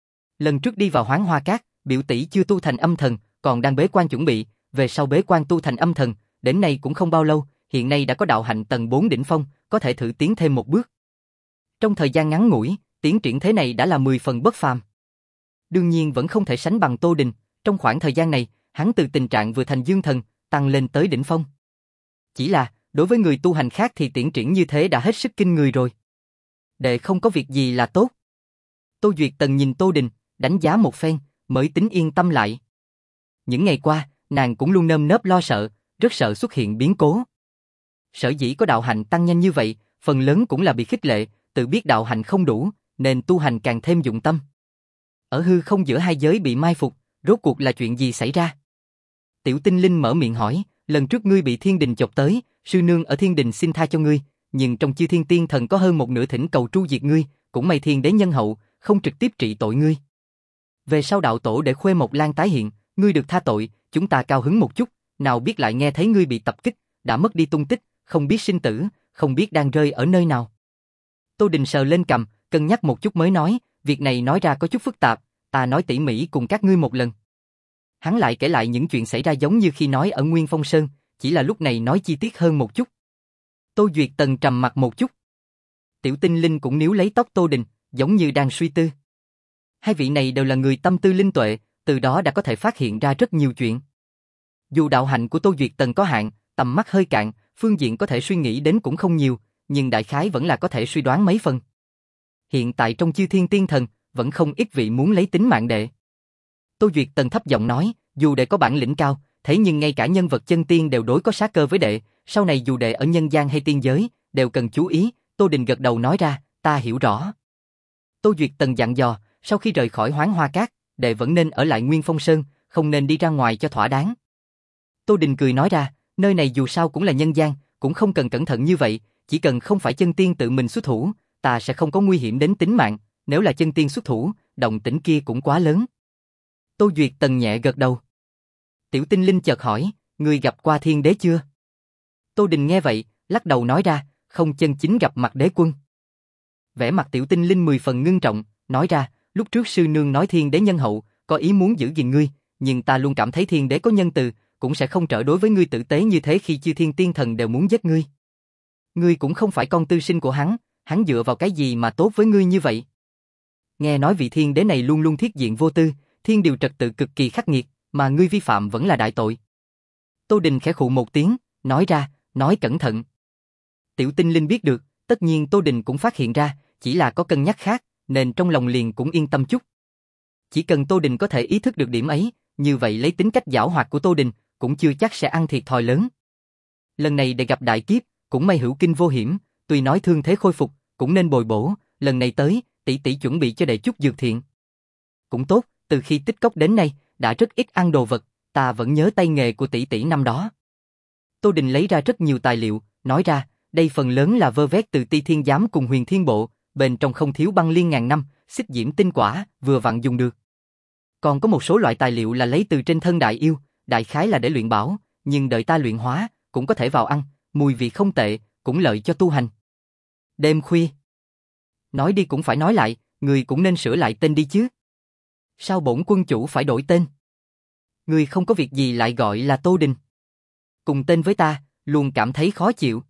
Lần trước đi vào Hoán Hoa Các, biểu tỷ chưa tu thành âm thần, còn đang bế quan chuẩn bị, về sau bế quan tu thành âm thần, đến nay cũng không bao lâu, hiện nay đã có đạo hạnh tầng bốn đỉnh phong, có thể thử tiến thêm một bước. Trong thời gian ngắn ngủi, tiến triển thế này đã là mười phần bất phàm. Đương nhiên vẫn không thể sánh bằng Tô Đình, trong khoảng thời gian này, hắn từ tình trạng vừa thành dương thần, tăng lên tới đỉnh phong. Chỉ là, đối với người tu hành khác thì tiến triển như thế đã hết sức kinh người rồi. Đệ không có việc gì là tốt. Tô Duyệt Tần nhìn Tô Đình, đánh giá một phen, mới tính yên tâm lại. Những ngày qua, nàng cũng luôn nơm nớp lo sợ, rất sợ xuất hiện biến cố. Sở dĩ có đạo hạnh tăng nhanh như vậy, phần lớn cũng là bị khích lệ, tự biết đạo hạnh không đủ, nên tu hành càng thêm dụng tâm. Ở hư không giữa hai giới bị mai phục, rốt cuộc là chuyện gì xảy ra? Tiểu Tinh Linh mở miệng hỏi, lần trước ngươi bị thiên đình chọc tới, sư nương ở thiên đình xin tha cho ngươi, nhưng trong chư thiên tiên thần có hơn một nửa thỉnh cầu tru diệt ngươi, cũng may thiên đế nhân hậu, không trực tiếp trị tội ngươi. Về sau đạo tổ để Khuê Mộc Lan tái hiện, ngươi được tha tội, chúng ta cao hứng một chút, nào biết lại nghe thấy ngươi bị tập kích, đã mất đi tung tích, không biết sinh tử, không biết đang rơi ở nơi nào. Tô Đình sờ lên cằm, cân nhắc một chút mới nói, việc này nói ra có chút phức tạp, ta nói tỉ mỉ cùng các ngươi một lần. Hắn lại kể lại những chuyện xảy ra giống như khi nói ở Nguyên Phong Sơn, chỉ là lúc này nói chi tiết hơn một chút. Tô Duyệt Tần trầm mặt một chút. Tiểu Tinh Linh cũng níu lấy tóc Tô Đình, giống như đang suy tư. Hai vị này đều là người tâm tư linh tuệ, từ đó đã có thể phát hiện ra rất nhiều chuyện. Dù đạo hạnh của Tô Duyệt Tần có hạn, tầm mắt hơi cạn, phương diện có thể suy nghĩ đến cũng không nhiều, nhưng đại khái vẫn là có thể suy đoán mấy phần. Hiện tại trong chư thiên tiên thần, vẫn không ít vị muốn lấy tính mạng đệ. Tô Duyệt Tần thấp giọng nói, dù đệ có bản lĩnh cao, thế nhưng ngay cả nhân vật chân tiên đều đối có sát cơ với đệ, sau này dù đệ ở nhân gian hay tiên giới, đều cần chú ý. Tô Đình gật đầu nói ra, ta hiểu rõ. Tô Duyệt Tần dặn dò, sau khi rời khỏi Hoán Hoa Các, đệ vẫn nên ở lại Nguyên Phong Sơn, không nên đi ra ngoài cho thỏa đáng. Tô Đình cười nói ra, nơi này dù sao cũng là nhân gian, cũng không cần cẩn thận như vậy, chỉ cần không phải chân tiên tự mình xuất thủ, ta sẽ không có nguy hiểm đến tính mạng, nếu là chân tiên xuất thủ, động tĩnh kia cũng quá lớn. Tô Duyệt Tần nhẹ gật đầu. Tiểu Tinh Linh chợt hỏi, ngươi gặp qua thiên đế chưa? Tô Đình nghe vậy, lắc đầu nói ra, không chân chính gặp mặt đế quân. Vẻ mặt Tiểu Tinh Linh mười phần ngưng trọng, nói ra, lúc trước sư nương nói thiên đế nhân hậu, có ý muốn giữ gìn ngươi, nhưng ta luôn cảm thấy thiên đế có nhân từ, cũng sẽ không trở đối với ngươi tử tế như thế khi chư thiên tiên thần đều muốn giết ngươi. Ngươi cũng không phải con tư sinh của hắn, hắn dựa vào cái gì mà tốt với ngươi như vậy? Nghe nói vị thiên đế này luôn luôn thiết diện vô tư, thiên điều trật tự cực kỳ khắc nghiệt, mà ngươi vi phạm vẫn là đại tội. Tô Đình khẽ khụ một tiếng, nói ra, nói cẩn thận. Tiểu Tinh Linh biết được, tất nhiên Tô Đình cũng phát hiện ra, chỉ là có cân nhắc khác, nên trong lòng liền cũng yên tâm chút. Chỉ cần Tô Đình có thể ý thức được điểm ấy, như vậy lấy tính cách giảo hoạt của Tô Đình, cũng chưa chắc sẽ ăn thiệt thòi lớn. Lần này để gặp đại kiếp, cũng may hữu kinh vô hiểm, tuy nói thương thế khôi phục, cũng nên bồi bổ, lần này tới, tỷ tỷ chuẩn bị cho đệ chút dược thiện. Cũng tốt, từ khi tích cốc đến nay, đã rất ít ăn đồ vật, ta vẫn nhớ tay nghề của tỷ tỷ năm đó. Tô Đình lấy ra rất nhiều tài liệu, nói ra, đây phần lớn là vơ vét từ Ti Thiên Giám cùng Huyền Thiên Bộ, bên trong không thiếu băng liên ngàn năm, xích diễm tinh quả, vừa vặn dùng được. Còn có một số loại tài liệu là lấy từ trên thân đại yêu, đại khái là để luyện bảo, nhưng đợi ta luyện hóa, cũng có thể vào ăn, mùi vị không tệ, cũng lợi cho tu hành. Đêm khuya. Nói đi cũng phải nói lại, người cũng nên sửa lại tên đi chứ. Sao bổn quân chủ phải đổi tên? Người không có việc gì lại gọi là Tô Đình. Cùng tên với ta, luôn cảm thấy khó chịu.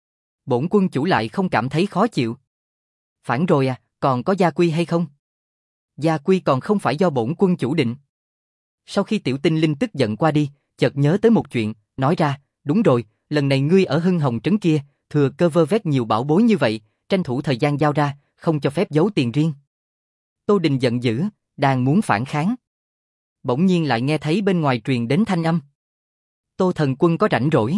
Bổn quân chủ lại không cảm thấy khó chịu. Phản rồi à, còn có gia quy hay không? Gia quy còn không phải do bổn quân chủ định. Sau khi Tiểu Tinh Linh tức giận qua đi, chợt nhớ tới một chuyện, nói ra, đúng rồi, lần này ngươi ở Hưng Hồng trấn kia, thừa cơ vơ vét nhiều bảo bối như vậy, tranh thủ thời gian giao ra, không cho phép giấu tiền riêng. Tô Đình giận dữ, đang muốn phản kháng. Bỗng nhiên lại nghe thấy bên ngoài truyền đến thanh âm. Tô Thần Quân có rảnh rỗi.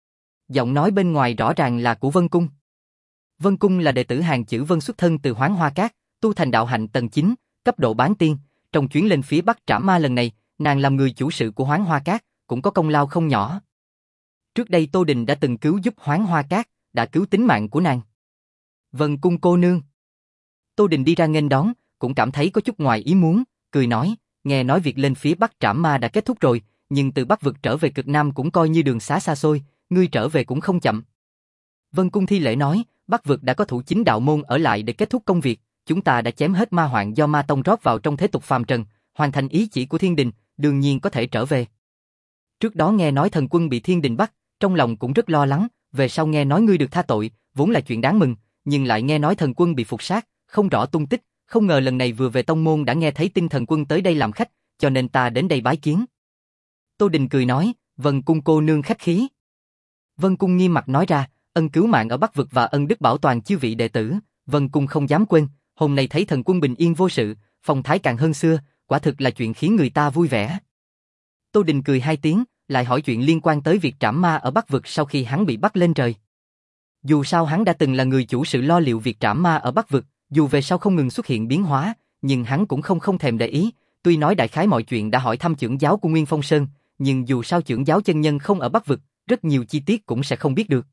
Giọng nói bên ngoài rõ ràng là của Vân Cung. Vân Cung là đệ tử Hàng Chữ Vân xuất thân từ Hoáng Hoa Cát, tu thành đạo hạnh tầng chín, cấp độ bán tiên. Trong chuyến lên phía Bắc trảm ma lần này, nàng làm người chủ sự của Hoáng Hoa Cát, cũng có công lao không nhỏ. Trước đây Tô Đình đã từng cứu giúp Hoáng Hoa Cát, đã cứu tính mạng của nàng. Vân Cung cô nương. Tô Đình đi ra nghênh đón, cũng cảm thấy có chút ngoài ý muốn, cười nói, nghe nói việc lên phía Bắc trảm ma đã kết thúc rồi, nhưng từ Bắc vực trở về cực Nam cũng coi như đường xá xa xôi, ngươi trở về cũng không chậm. Vân Cung thi lễ nói, Bắc vực đã có thủ chính đạo môn ở lại để kết thúc công việc, chúng ta đã chém hết ma hoạn do ma tông rót vào trong thế tục phàm trần, hoàn thành ý chỉ của thiên đình, đương nhiên có thể trở về. Trước đó nghe nói thần quân bị thiên đình bắt, trong lòng cũng rất lo lắng, về sau nghe nói ngươi được tha tội, vốn là chuyện đáng mừng, nhưng lại nghe nói thần quân bị phục sát, không rõ tung tích, không ngờ lần này vừa về tông môn đã nghe thấy tin thần quân tới đây làm khách, cho nên ta đến đây bái kiến. Tô Đình cười nói, Vân Cung cô nương khách khí. Vân Cung nghiêm mặt nói ra, ân cứu mạng ở Bắc vực và ân đức bảo toàn chư vị đệ tử, Vân Cung không dám quên, hôm nay thấy thần quân bình yên vô sự, phong thái càng hơn xưa, quả thực là chuyện khiến người ta vui vẻ. Tô Đình cười hai tiếng, lại hỏi chuyện liên quan tới việc trảm ma ở Bắc vực sau khi hắn bị bắt lên trời. Dù sao hắn đã từng là người chủ sự lo liệu việc trảm ma ở Bắc vực, dù về sau không ngừng xuất hiện biến hóa, nhưng hắn cũng không không thèm để ý, tuy nói đại khái mọi chuyện đã hỏi thăm trưởng giáo của Nguyên Phong Sơn, nhưng dù sao trưởng giáo chân nhân không ở Bắc vực, rất nhiều chi tiết cũng sẽ không biết được.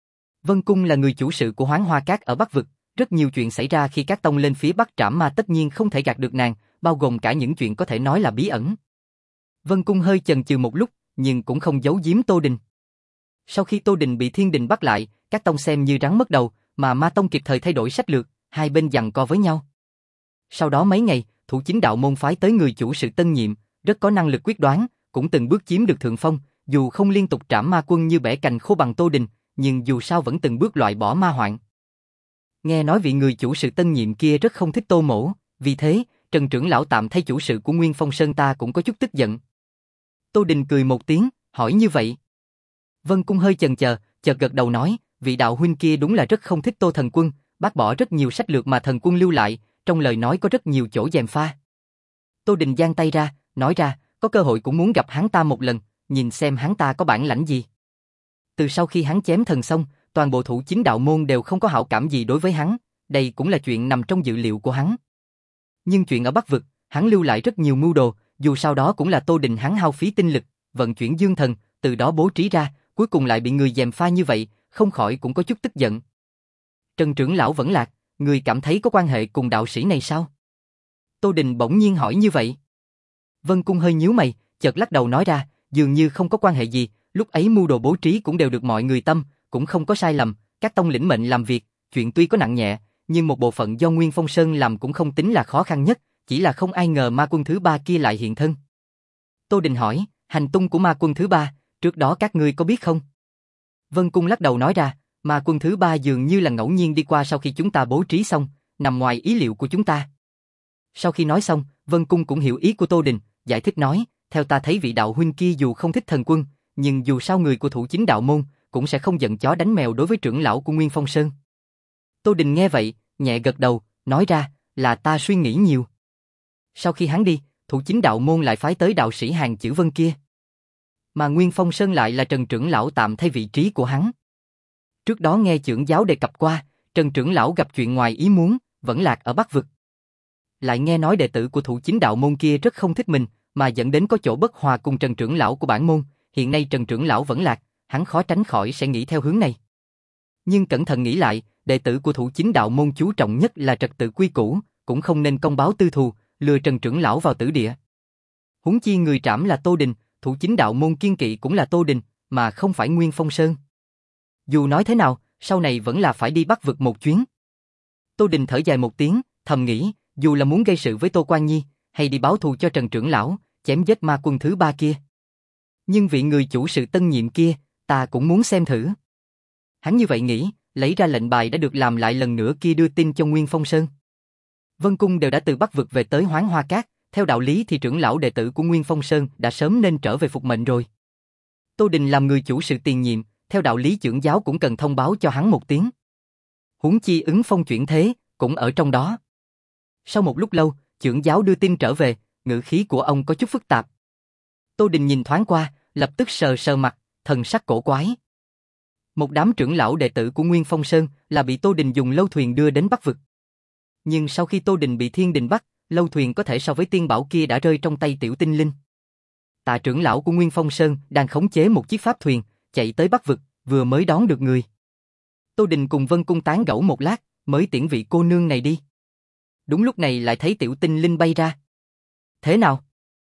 Vân Cung là người chủ sự của Hoáng Hoa Cát ở Bắc vực, rất nhiều chuyện xảy ra khi các tông lên phía Bắc trảm ma tất nhiên không thể gạt được nàng, bao gồm cả những chuyện có thể nói là bí ẩn. Vân Cung hơi chần chừ một lúc, nhưng cũng không giấu giếm Tô Đình. Sau khi Tô Đình bị thiên đình bắt lại, các tông xem như rắn mất đầu, mà ma tông kịp thời thay đổi sách lược, hai bên giằng co với nhau. Sau đó mấy ngày, thủ chính đạo môn phái tới người chủ sự tân nhiệm, rất có năng lực quyết đoán, cũng từng bước chiếm được thượng phong, dù không liên tục trảm ma quân như bẻ cành khô bằng Tô Đình, nhưng dù sao vẫn từng bước loại bỏ ma hoạn. Nghe nói vị người chủ sự tân nhiệm kia rất không thích Tô Mỗ, vì thế, Trần trưởng lão tạm thay chủ sự của Nguyên Phong Sơn ta cũng có chút tức giận. Tô Đình cười một tiếng, hỏi như vậy. Vân Cung hơi chần chờ, chợt gật đầu nói, vị đạo huynh kia đúng là rất không thích Tô Thần Quân, bác bỏ rất nhiều sách lược mà thần quân lưu lại, trong lời nói có rất nhiều chỗ gièm pha. Tô Đình giang tay ra, nói ra, có cơ hội cũng muốn gặp hắn ta một lần, nhìn xem hắn ta có bản lãnh gì. Từ sau khi hắn chém thần xong, toàn bộ thủ chính đạo môn đều không có hảo cảm gì đối với hắn, đây cũng là chuyện nằm trong dự liệu của hắn. Nhưng chuyện ở Bắc vực, hắn lưu lại rất nhiều mưu đồ, dù sau đó cũng là Tô Đình hắn hao phí tinh lực, vận chuyển dương thần, từ đó bố trí ra, cuối cùng lại bị người gièm pha như vậy, không khỏi cũng có chút tức giận. Trần trưởng lão vẫn lạc, người cảm thấy có quan hệ cùng đạo sĩ này sao? Tô Đình bỗng nhiên hỏi như vậy. Vân Cung hơi nhíu mày, chợt lắc đầu nói ra, dường như không có quan hệ gì, lúc ấy mưu đồ bố trí cũng đều được mọi người tâm, cũng không có sai lầm, các tông lĩnh mệnh làm việc, chuyện tuy có nặng nhẹ, nhưng một bộ phận do Nguyên Phong Sơn làm cũng không tính là khó khăn nhất, chỉ là không ai ngờ ma quân thứ ba kia lại hiện thân. Tô Đình hỏi, hành tung của ma quân thứ ba, trước đó các ngươi có biết không? Vân Cung lắc đầu nói ra, ma quân thứ ba dường như là ngẫu nhiên đi qua sau khi chúng ta bố trí xong, nằm ngoài ý liệu của chúng ta. Sau khi nói xong, Vân Cung cũng hiểu ý của Tô Đình, giải thích nói, theo ta thấy vị đạo huynh kia dù không thích thần quân, nhưng dù sao người của thủ chính đạo môn, cũng sẽ không giận chó đánh mèo đối với trưởng lão của Nguyên Phong Sơn. Tô Đình nghe vậy, nhẹ gật đầu, nói ra, là ta suy nghĩ nhiều. Sau khi hắn đi, thủ chính đạo môn lại phái tới đạo sĩ Hàng Chữ Vân kia. Mà Nguyên Phong Sơn lại là Trần trưởng lão tạm thay vị trí của hắn. Trước đó nghe trưởng giáo đề cập qua, Trần trưởng lão gặp chuyện ngoài ý muốn, vẫn lạc ở Bắc vực. Lại nghe nói đệ tử của thủ chính đạo môn kia rất không thích mình, mà dẫn đến có chỗ bất hòa cùng Trần trưởng lão của bản môn, hiện nay Trần trưởng lão vẫn lạc, hắn khó tránh khỏi sẽ nghĩ theo hướng này. Nhưng cẩn thận nghĩ lại, đệ tử của thủ chính đạo môn chú trọng nhất là trật tự quy củ, cũng không nên công báo tư thù, lừa Trần trưởng lão vào tử địa. Huống chi người trảm là Tô Đình, thủ chính đạo môn kiên kỵ cũng là Tô Đình, mà không phải Nguyên Phong Sơn. Dù nói thế nào, sau này vẫn là phải đi Bắc vực một chuyến. Tô Đình thở dài một tiếng, thầm nghĩ, dù là muốn gây sự với Tô Quan Nhi, hay đi báo thù cho Trần trưởng lão, chém giết ma quân thứ ba kia. Nhưng vị người chủ sự tân nhiệm kia, ta cũng muốn xem thử. Hắn như vậy nghĩ, lấy ra lệnh bài đã được làm lại lần nữa kia đưa tin cho Nguyên Phong Sơn. Vân Cung đều đã từ Bắc vực về tới Hoáng Hoa Cát, theo đạo lý thì trưởng lão đệ tử của Nguyên Phong Sơn đã sớm nên trở về phục mệnh rồi. Tô Đình làm người chủ sự tiền nhiệm, theo đạo lý chưởng giáo cũng cần thông báo cho hắn một tiếng. Huống chi ứng phong chuyển thế, cũng ở trong đó. Sau một lúc lâu, chưởng giáo đưa tin trở về, ngữ khí của ông có chút phức tạp. Tô Đình nhìn thoáng qua, lập tức sờ sờ mặt, thần sắc cổ quái. Một đám trưởng lão đệ tử của Nguyên Phong Sơn là bị Tô Đình dùng lâu thuyền đưa đến Bắc Vực. Nhưng sau khi Tô Đình bị Thiên Đình bắt, lâu thuyền có thể so với tiên bảo kia đã rơi trong tay Tiểu Tinh Linh. Tạ trưởng lão của Nguyên Phong Sơn đang khống chế một chiếc pháp thuyền, chạy tới Bắc Vực, vừa mới đón được người. Tô Đình cùng Vân Cung tán gẫu một lát, mới tiễn vị cô nương này đi. Đúng lúc này lại thấy Tiểu Tinh Linh bay ra. Thế nào?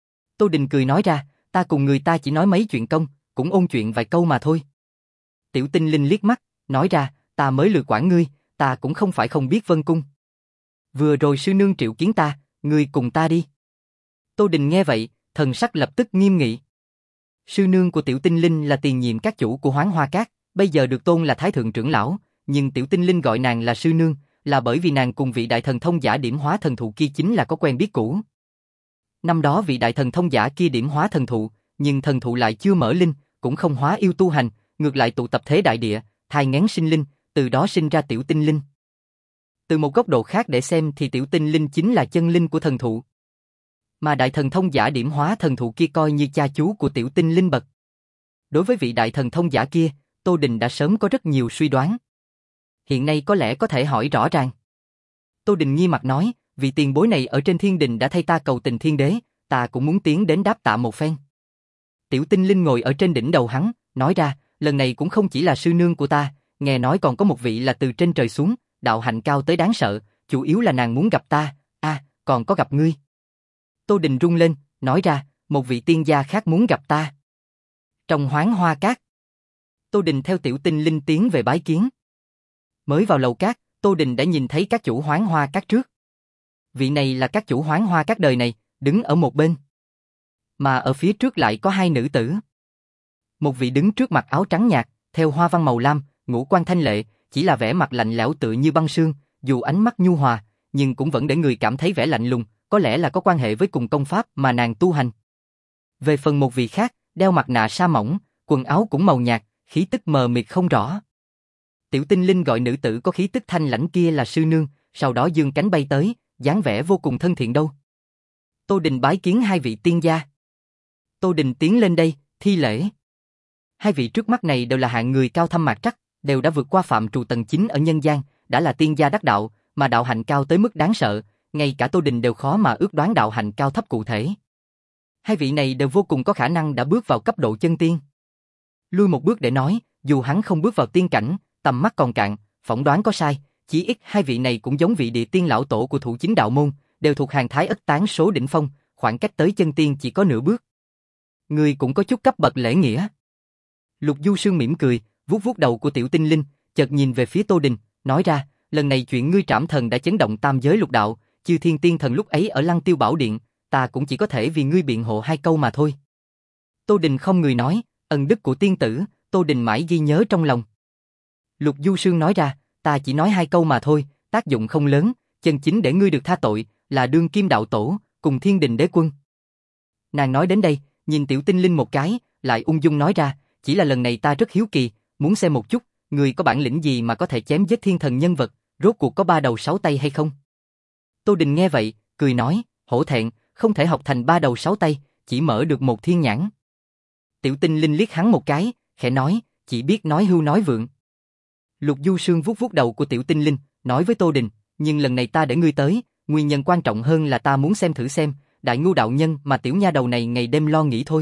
Tô Đình cười nói ra, ta cùng người ta chỉ nói mấy chuyện công, cũng ôn chuyện vài câu mà thôi. Tiểu Tinh Linh liếc mắt, nói ra, ta mới lừa quản ngươi, ta cũng không phải không biết Vân Cung. Vừa rồi sư nương triệu kiến ta, ngươi cùng ta đi. Tô Đình nghe vậy, thần sắc lập tức nghiêm nghị. Sư nương của Tiểu Tinh Linh là tiền nhiệm các chủ của Hoáng Hoa Các, bây giờ được tôn là Thái Thượng trưởng lão, nhưng Tiểu Tinh Linh gọi nàng là sư nương, là bởi vì nàng cùng vị đại thần thông giả điểm hóa thần thụ kia chính là có quen biết cũ. Năm đó vị đại thần thông giả kia điểm hóa thần thụ, nhưng thần thụ lại chưa mở linh, cũng không hóa yêu tu hành, ngược lại tụ tập thế đại địa, thai nghén sinh linh, từ đó sinh ra Tiểu Tinh Linh. Từ một góc độ khác để xem thì Tiểu Tinh Linh chính là chân linh của thần thụ. Mà đại thần thông giả điểm hóa thần thụ kia coi như cha chú của Tiểu Tinh Linh bậc. Đối với vị đại thần thông giả kia, Tô Đình đã sớm có rất nhiều suy đoán. Hiện nay có lẽ có thể hỏi rõ ràng. Tô Đình nghi mặt nói, vị tiền bối này ở trên thiên đình đã thay ta cầu tình thiên đế, ta cũng muốn tiến đến đáp tạ một phen. Tiểu Tinh Linh ngồi ở trên đỉnh đầu hắn, nói ra, lần này cũng không chỉ là sư nương của ta, nghe nói còn có một vị là từ trên trời xuống, đạo hạnh cao tới đáng sợ, chủ yếu là nàng muốn gặp ta, a, à, còn có gặp ngươi. Tô Đình rung lên, nói ra, một vị tiên gia khác muốn gặp ta. Trong Hoáng Hoa Các. Tô Đình theo Tiểu Tinh Linh tiến về bái kiến. Mới vào lầu các, Tô Đình đã nhìn thấy các chủ Hoáng Hoa Các trước. Vị này là các chủ Hoáng Hoa Các đời này, đứng ở một bên. Mà ở phía trước lại có hai nữ tử. Một vị đứng trước mặc áo trắng nhạt, theo hoa văn màu lam, ngũ quan thanh lệ, chỉ là vẻ mặt lạnh lẽo tựa như băng sương, dù ánh mắt nhu hòa, nhưng cũng vẫn để người cảm thấy vẻ lạnh lùng, có lẽ là có quan hệ với cùng công pháp mà nàng tu hành. Về phần một vị khác, đeo mặt nạ sa mỏng, quần áo cũng màu nhạt, khí tức mờ mịt không rõ. Tiểu Tinh Linh gọi nữ tử có khí tức thanh lãnh kia là sư nương, sau đó dương cánh bay tới, dáng vẻ vô cùng thân thiện đâu. Tô Đình bái kiến hai vị tiên gia. Tô Đình tiến lên đây, thi lễ. Hai vị trước mắt này đều là hạng người cao thâm mạc trắc, đều đã vượt qua phạm trù tầng chín ở nhân gian, đã là tiên gia đắc đạo, mà đạo hạnh cao tới mức đáng sợ, ngay cả Tô Đình đều khó mà ước đoán đạo hạnh cao thấp cụ thể. Hai vị này đều vô cùng có khả năng đã bước vào cấp độ chân tiên. Lui một bước để nói, dù hắn không bước vào tiên cảnh, tầm mắt còn cạn, phỏng đoán có sai, chỉ ít hai vị này cũng giống vị địa tiên lão tổ của Thủ Chính đạo môn, đều thuộc hàng thái ất tán số đỉnh phong, khoảng cách tới chân tiên chỉ có nửa bước. Người cũng có chút cấp bậc lễ nghĩa. Lục Du Sương mỉm cười, vuốt vuốt đầu của Tiểu Tinh Linh, chợt nhìn về phía Tô Đình, nói ra, lần này chuyện ngươi trảm thần đã chấn động tam giới lục đạo, chư thiên tiên thần lúc ấy ở Lăng Tiêu Bảo Điện, ta cũng chỉ có thể vì ngươi biện hộ hai câu mà thôi. Tô Đình không người nói, ân đức của tiên tử, Tô Đình mãi ghi nhớ trong lòng. Lục Du Sương nói ra, ta chỉ nói hai câu mà thôi, tác dụng không lớn, chân chính để ngươi được tha tội, là đương kim đạo tổ, cùng thiên đình đế quân. Nàng nói đến đây, nhìn Tiểu Tinh Linh một cái, lại ung dung nói ra, chỉ là lần này ta rất hiếu kỳ, muốn xem một chút, ngươi có bản lĩnh gì mà có thể chém giết thiên thần nhân vật, rốt cuộc có ba đầu sáu tay hay không? Tô Đình nghe vậy, cười nói, hổ thẹn, không thể học thành ba đầu sáu tay, chỉ mở được một thiên nhãn. Tiểu Tinh Linh liếc hắn một cái, khẽ nói, chỉ biết nói hưu nói vượng. Lục Du Sương vuốt vuốt đầu của Tiểu Tinh Linh, nói với Tô Đình, nhưng lần này ta để ngươi tới, nguyên nhân quan trọng hơn là ta muốn xem thử xem, đại ngu đạo nhân mà tiểu nha đầu này ngày đêm lo nghĩ thôi.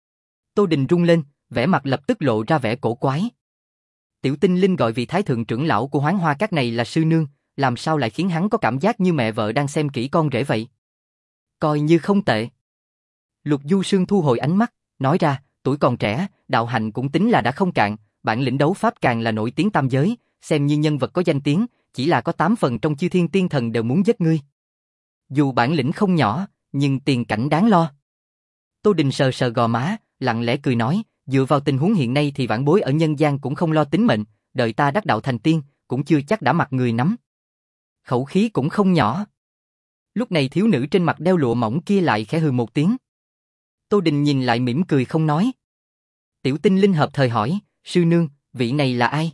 Tô Đình rung lên, vẻ mặt lập tức lộ ra vẻ cổ quái. Tiểu Tinh Linh gọi vị thái thượng trưởng lão của Hoáng Hoa Các này là sư nương, làm sao lại khiến hắn có cảm giác như mẹ vợ đang xem kỹ con rể vậy? Coi như không tệ. Lục Du Sương thu hồi ánh mắt, nói ra, tuổi còn trẻ, đạo hạnh cũng tính là đã không cạn, bản lĩnh đấu pháp càng là nổi tiếng tam giới, xem như nhân vật có danh tiếng, chỉ là có tám phần trong chư thiên tiên thần đều muốn giết ngươi. Dù bản lĩnh không nhỏ, nhưng tiền cảnh đáng lo. Tô Đình sờ sờ gò má, lặng lẽ cười nói, dựa vào tình huống hiện nay thì vãn bối ở nhân gian cũng không lo tính mệnh, đợi ta đắc đạo thành tiên, cũng chưa chắc đã mặc người nắm. Khẩu khí cũng không nhỏ. Lúc này thiếu nữ trên mặt đeo lụa mỏng kia lại khẽ hừ một tiếng. Tô Đình nhìn lại mỉm cười không nói. Tiểu Tinh Linh hợp thời hỏi, sư nương, vị này là ai?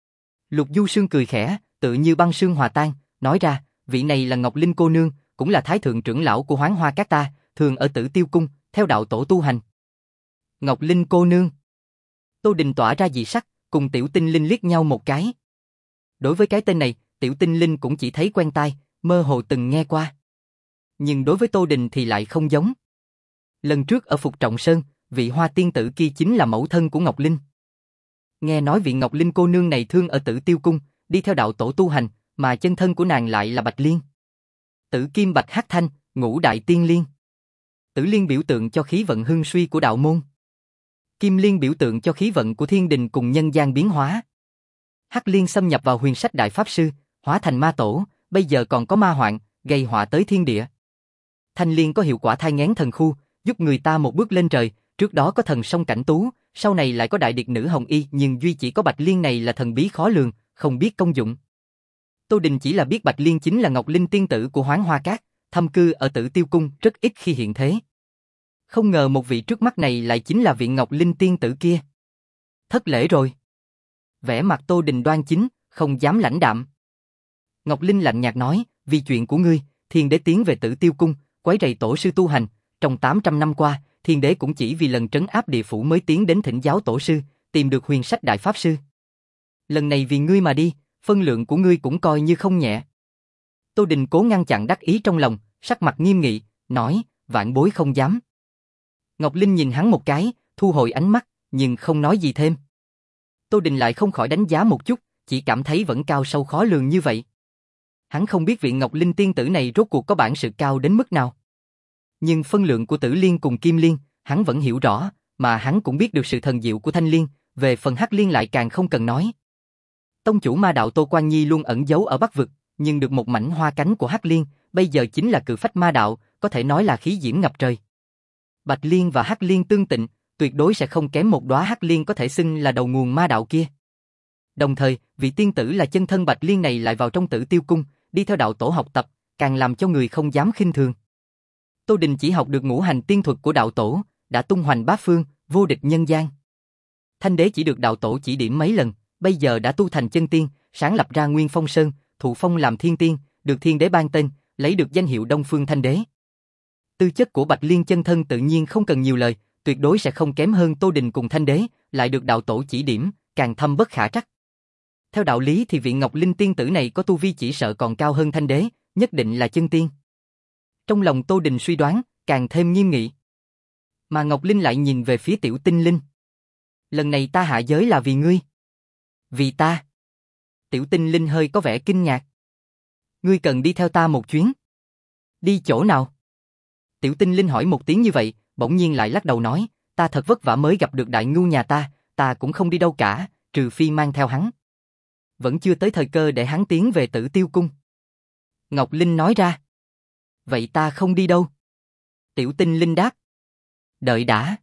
Lục Du Sương cười khẽ, tự như băng sương hòa tan, nói ra, vị này là Ngọc Linh cô nương, cũng là thái thượng trưởng lão của Hoán Hoa Các ta, thường ở Tử Tiêu cung, theo đạo tổ tu hành. Ngọc Linh cô nương. Tô Đình tỏa ra dị sắc, cùng Tiểu Tinh Linh liếc nhau một cái. Đối với cái tên này, Tiểu Tinh Linh cũng chỉ thấy quen tai, mơ hồ từng nghe qua. Nhưng đối với Tô Đình thì lại không giống. Lần trước ở Phục Trọng Sơn, vị Hoa tiên tử kia chính là mẫu thân của Ngọc Linh. Nghe nói vị Ngọc Linh cô nương này thương ở Tử Tiêu cung, đi theo đạo tổ tu hành, mà chân thân của nàng lại là Bạch Liên. Tử Kim Bạch Hắc Thanh, ngũ đại tiên liên. Tử Liên biểu tượng cho khí vận hưng suy của đạo môn. Kim Liên biểu tượng cho khí vận của thiên đình cùng nhân gian biến hóa. Hắc Liên xâm nhập vào huyền sách đại pháp sư, hóa thành ma tổ, bây giờ còn có ma hoạn, gây họa tới thiên địa. Thanh Liên có hiệu quả thai nghén thần khu, giúp người ta một bước lên trời, trước đó có thần song cảnh tú, sau này lại có đại điệt nữ hồng y, nhưng duy chỉ có Bạch Liên này là thần bí khó lường, không biết công dụng. Tô Đình chỉ là biết Bạch Liên chính là Ngọc Linh tiên tử của Hoán Hoa Các, thâm cư ở Tử Tiêu cung, rất ít khi hiện thế. Không ngờ một vị trước mắt này lại chính là vị Ngọc Linh tiên tử kia. Thất lễ rồi. Vẻ mặt Tô Đình đoan chính, không dám lãnh đạm. Ngọc Linh lạnh nhạt nói, vì chuyện của ngươi, thiên đế tiến về Tử Tiêu cung, quấy rầy tổ sư tu hành, trong tám trăm năm qua, thiên đế cũng chỉ vì lần trấn áp địa phủ mới tiến đến thỉnh giáo tổ sư, tìm được huyền sách đại pháp sư. Lần này vì ngươi mà đi, phân lượng của ngươi cũng coi như không nhẹ. Tô Đình cố ngăn chặn đắc ý trong lòng, sắc mặt nghiêm nghị, nói, vạn bối không dám. Ngọc Linh nhìn hắn một cái, thu hồi ánh mắt, nhưng không nói gì thêm. Tô Đình lại không khỏi đánh giá một chút, chỉ cảm thấy vẫn cao sâu khó lường như vậy. Hắn không biết vị Ngọc Linh tiên tử này rốt cuộc có bản sự cao đến mức nào. Nhưng phân lượng của Tử Liên cùng Kim Liên, hắn vẫn hiểu rõ, mà hắn cũng biết được sự thần diệu của Thanh Liên, về phần Hắc Liên lại càng không cần nói. Tông chủ ma đạo Tô Quan Nhi luôn ẩn giấu ở Bắc vực, nhưng được một mảnh hoa cánh của Hắc Liên, bây giờ chính là cự phách ma đạo, có thể nói là khí diễm ngập trời. Bạch Liên và Hắc Liên tương tịnh, tuyệt đối sẽ không kém một đóa Hắc Liên có thể xưng là đầu nguồn ma đạo kia. Đồng thời, vị tiên tử là chân thân Bạch Liên này lại vào trong Tử Tiêu cung, đi theo đạo tổ học tập, càng làm cho người không dám khinh thường. Tô Đình chỉ học được ngũ hành tiên thuật của đạo tổ, đã tung hoành bát phương, vô địch nhân gian. Thanh đế chỉ được đạo tổ chỉ điểm mấy lần, bây giờ đã tu thành chân tiên, sáng lập ra Nguyên Phong Sơn, thụ phong làm thiên tiên, được thiên đế ban tên, lấy được danh hiệu Đông Phương Thanh Đế. Tư chất của Bạch Liên chân thân tự nhiên không cần nhiều lời, tuyệt đối sẽ không kém hơn Tô Đình cùng Thanh Đế, lại được đạo tổ chỉ điểm, càng thâm bất khả trắc. Theo đạo lý thì vị Ngọc Linh tiên tử này có tu vi chỉ sợ còn cao hơn Thanh Đế, nhất định là chân tiên. Trong lòng Tô Đình suy đoán, càng thêm nghiêm nghị. Mà Ngọc Linh lại nhìn về phía Tiểu Tinh Linh. Lần này ta hạ giới là vì ngươi. Vì ta. Tiểu Tinh Linh hơi có vẻ kinh ngạc. Ngươi cần đi theo ta một chuyến. Đi chỗ nào? Tiểu Tinh Linh hỏi một tiếng như vậy, bỗng nhiên lại lắc đầu nói, ta thật vất vả mới gặp được đại ngưu nhà ta, ta cũng không đi đâu cả, trừ phi mang theo hắn. Vẫn chưa tới thời cơ để hắn tiến về Tử Tiêu cung. Ngọc Linh nói ra. Vậy ta không đi đâu. Tiểu Tinh Linh đáp. Đợi đã.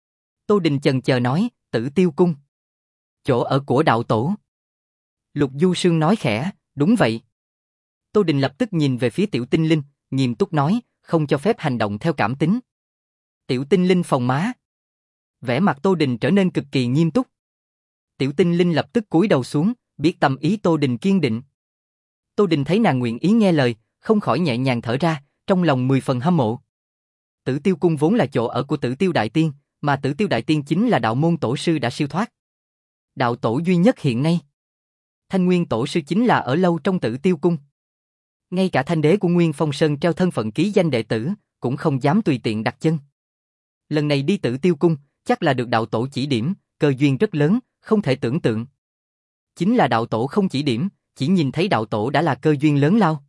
Tô Đình chần chờ nói, Tử Tiêu cung. Chỗ ở của đạo tổ. Lục Du Sương nói khẽ, đúng vậy. Tô Đình lập tức nhìn về phía Tiểu Tinh Linh, nghiêm túc nói, không cho phép hành động theo cảm tính. Tiểu Tinh Linh phồng má. Vẻ mặt Tô Đình trở nên cực kỳ nghiêm túc. Tiểu Tinh Linh lập tức cúi đầu xuống, biết tâm ý Tô Đình kiên định. Tô Đình thấy nàng nguyện ý nghe lời, không khỏi nhẹ nhàng thở ra, trong lòng mười phần hâm mộ. Tử Tiêu cung vốn là chỗ ở của Tử Tiêu Đại Tiên, mà Tử Tiêu Đại Tiên chính là đạo môn tổ sư đã siêu thoát. Đạo tổ duy nhất hiện nay. Thanh Nguyên tổ sư chính là ở lâu trong Tử Tiêu cung. Ngay cả Thanh đế của Nguyên Phong Sơn treo thân phận ký danh đệ tử, cũng không dám tùy tiện đặt chân. Lần này đi Tử Tiêu cung, chắc là được đạo tổ chỉ điểm, cơ duyên rất lớn, không thể tưởng tượng. Chính là đạo tổ không chỉ điểm, chỉ nhìn thấy đạo tổ đã là cơ duyên lớn lao.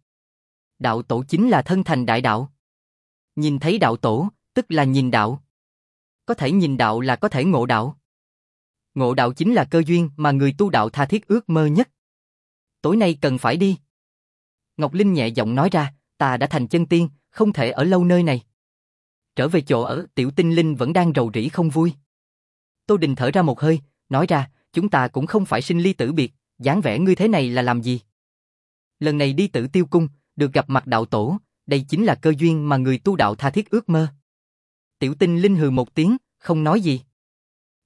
Đạo tổ chính là thân thành đại đạo. Nhìn thấy đạo tổ, tức là nhìn đạo. Có thể nhìn đạo là có thể ngộ đạo. Ngộ đạo chính là cơ duyên mà người tu đạo tha thiết ước mơ nhất. Tối nay cần phải đi. Ngọc Linh nhẹ giọng nói ra, ta đã thành chân tiên, không thể ở lâu nơi này. Trở về chỗ ở, Tiểu Tinh Linh vẫn đang rầu rĩ không vui. Tô Đình thở ra một hơi, nói ra, chúng ta cũng không phải sinh ly tử biệt, dáng vẻ ngươi thế này là làm gì? Lần này đi Tử Tiêu cung, được gặp mặt đạo tổ, đây chính là cơ duyên mà người tu đạo tha thiết ước mơ. Tiểu Tinh Linh hừ một tiếng, không nói gì.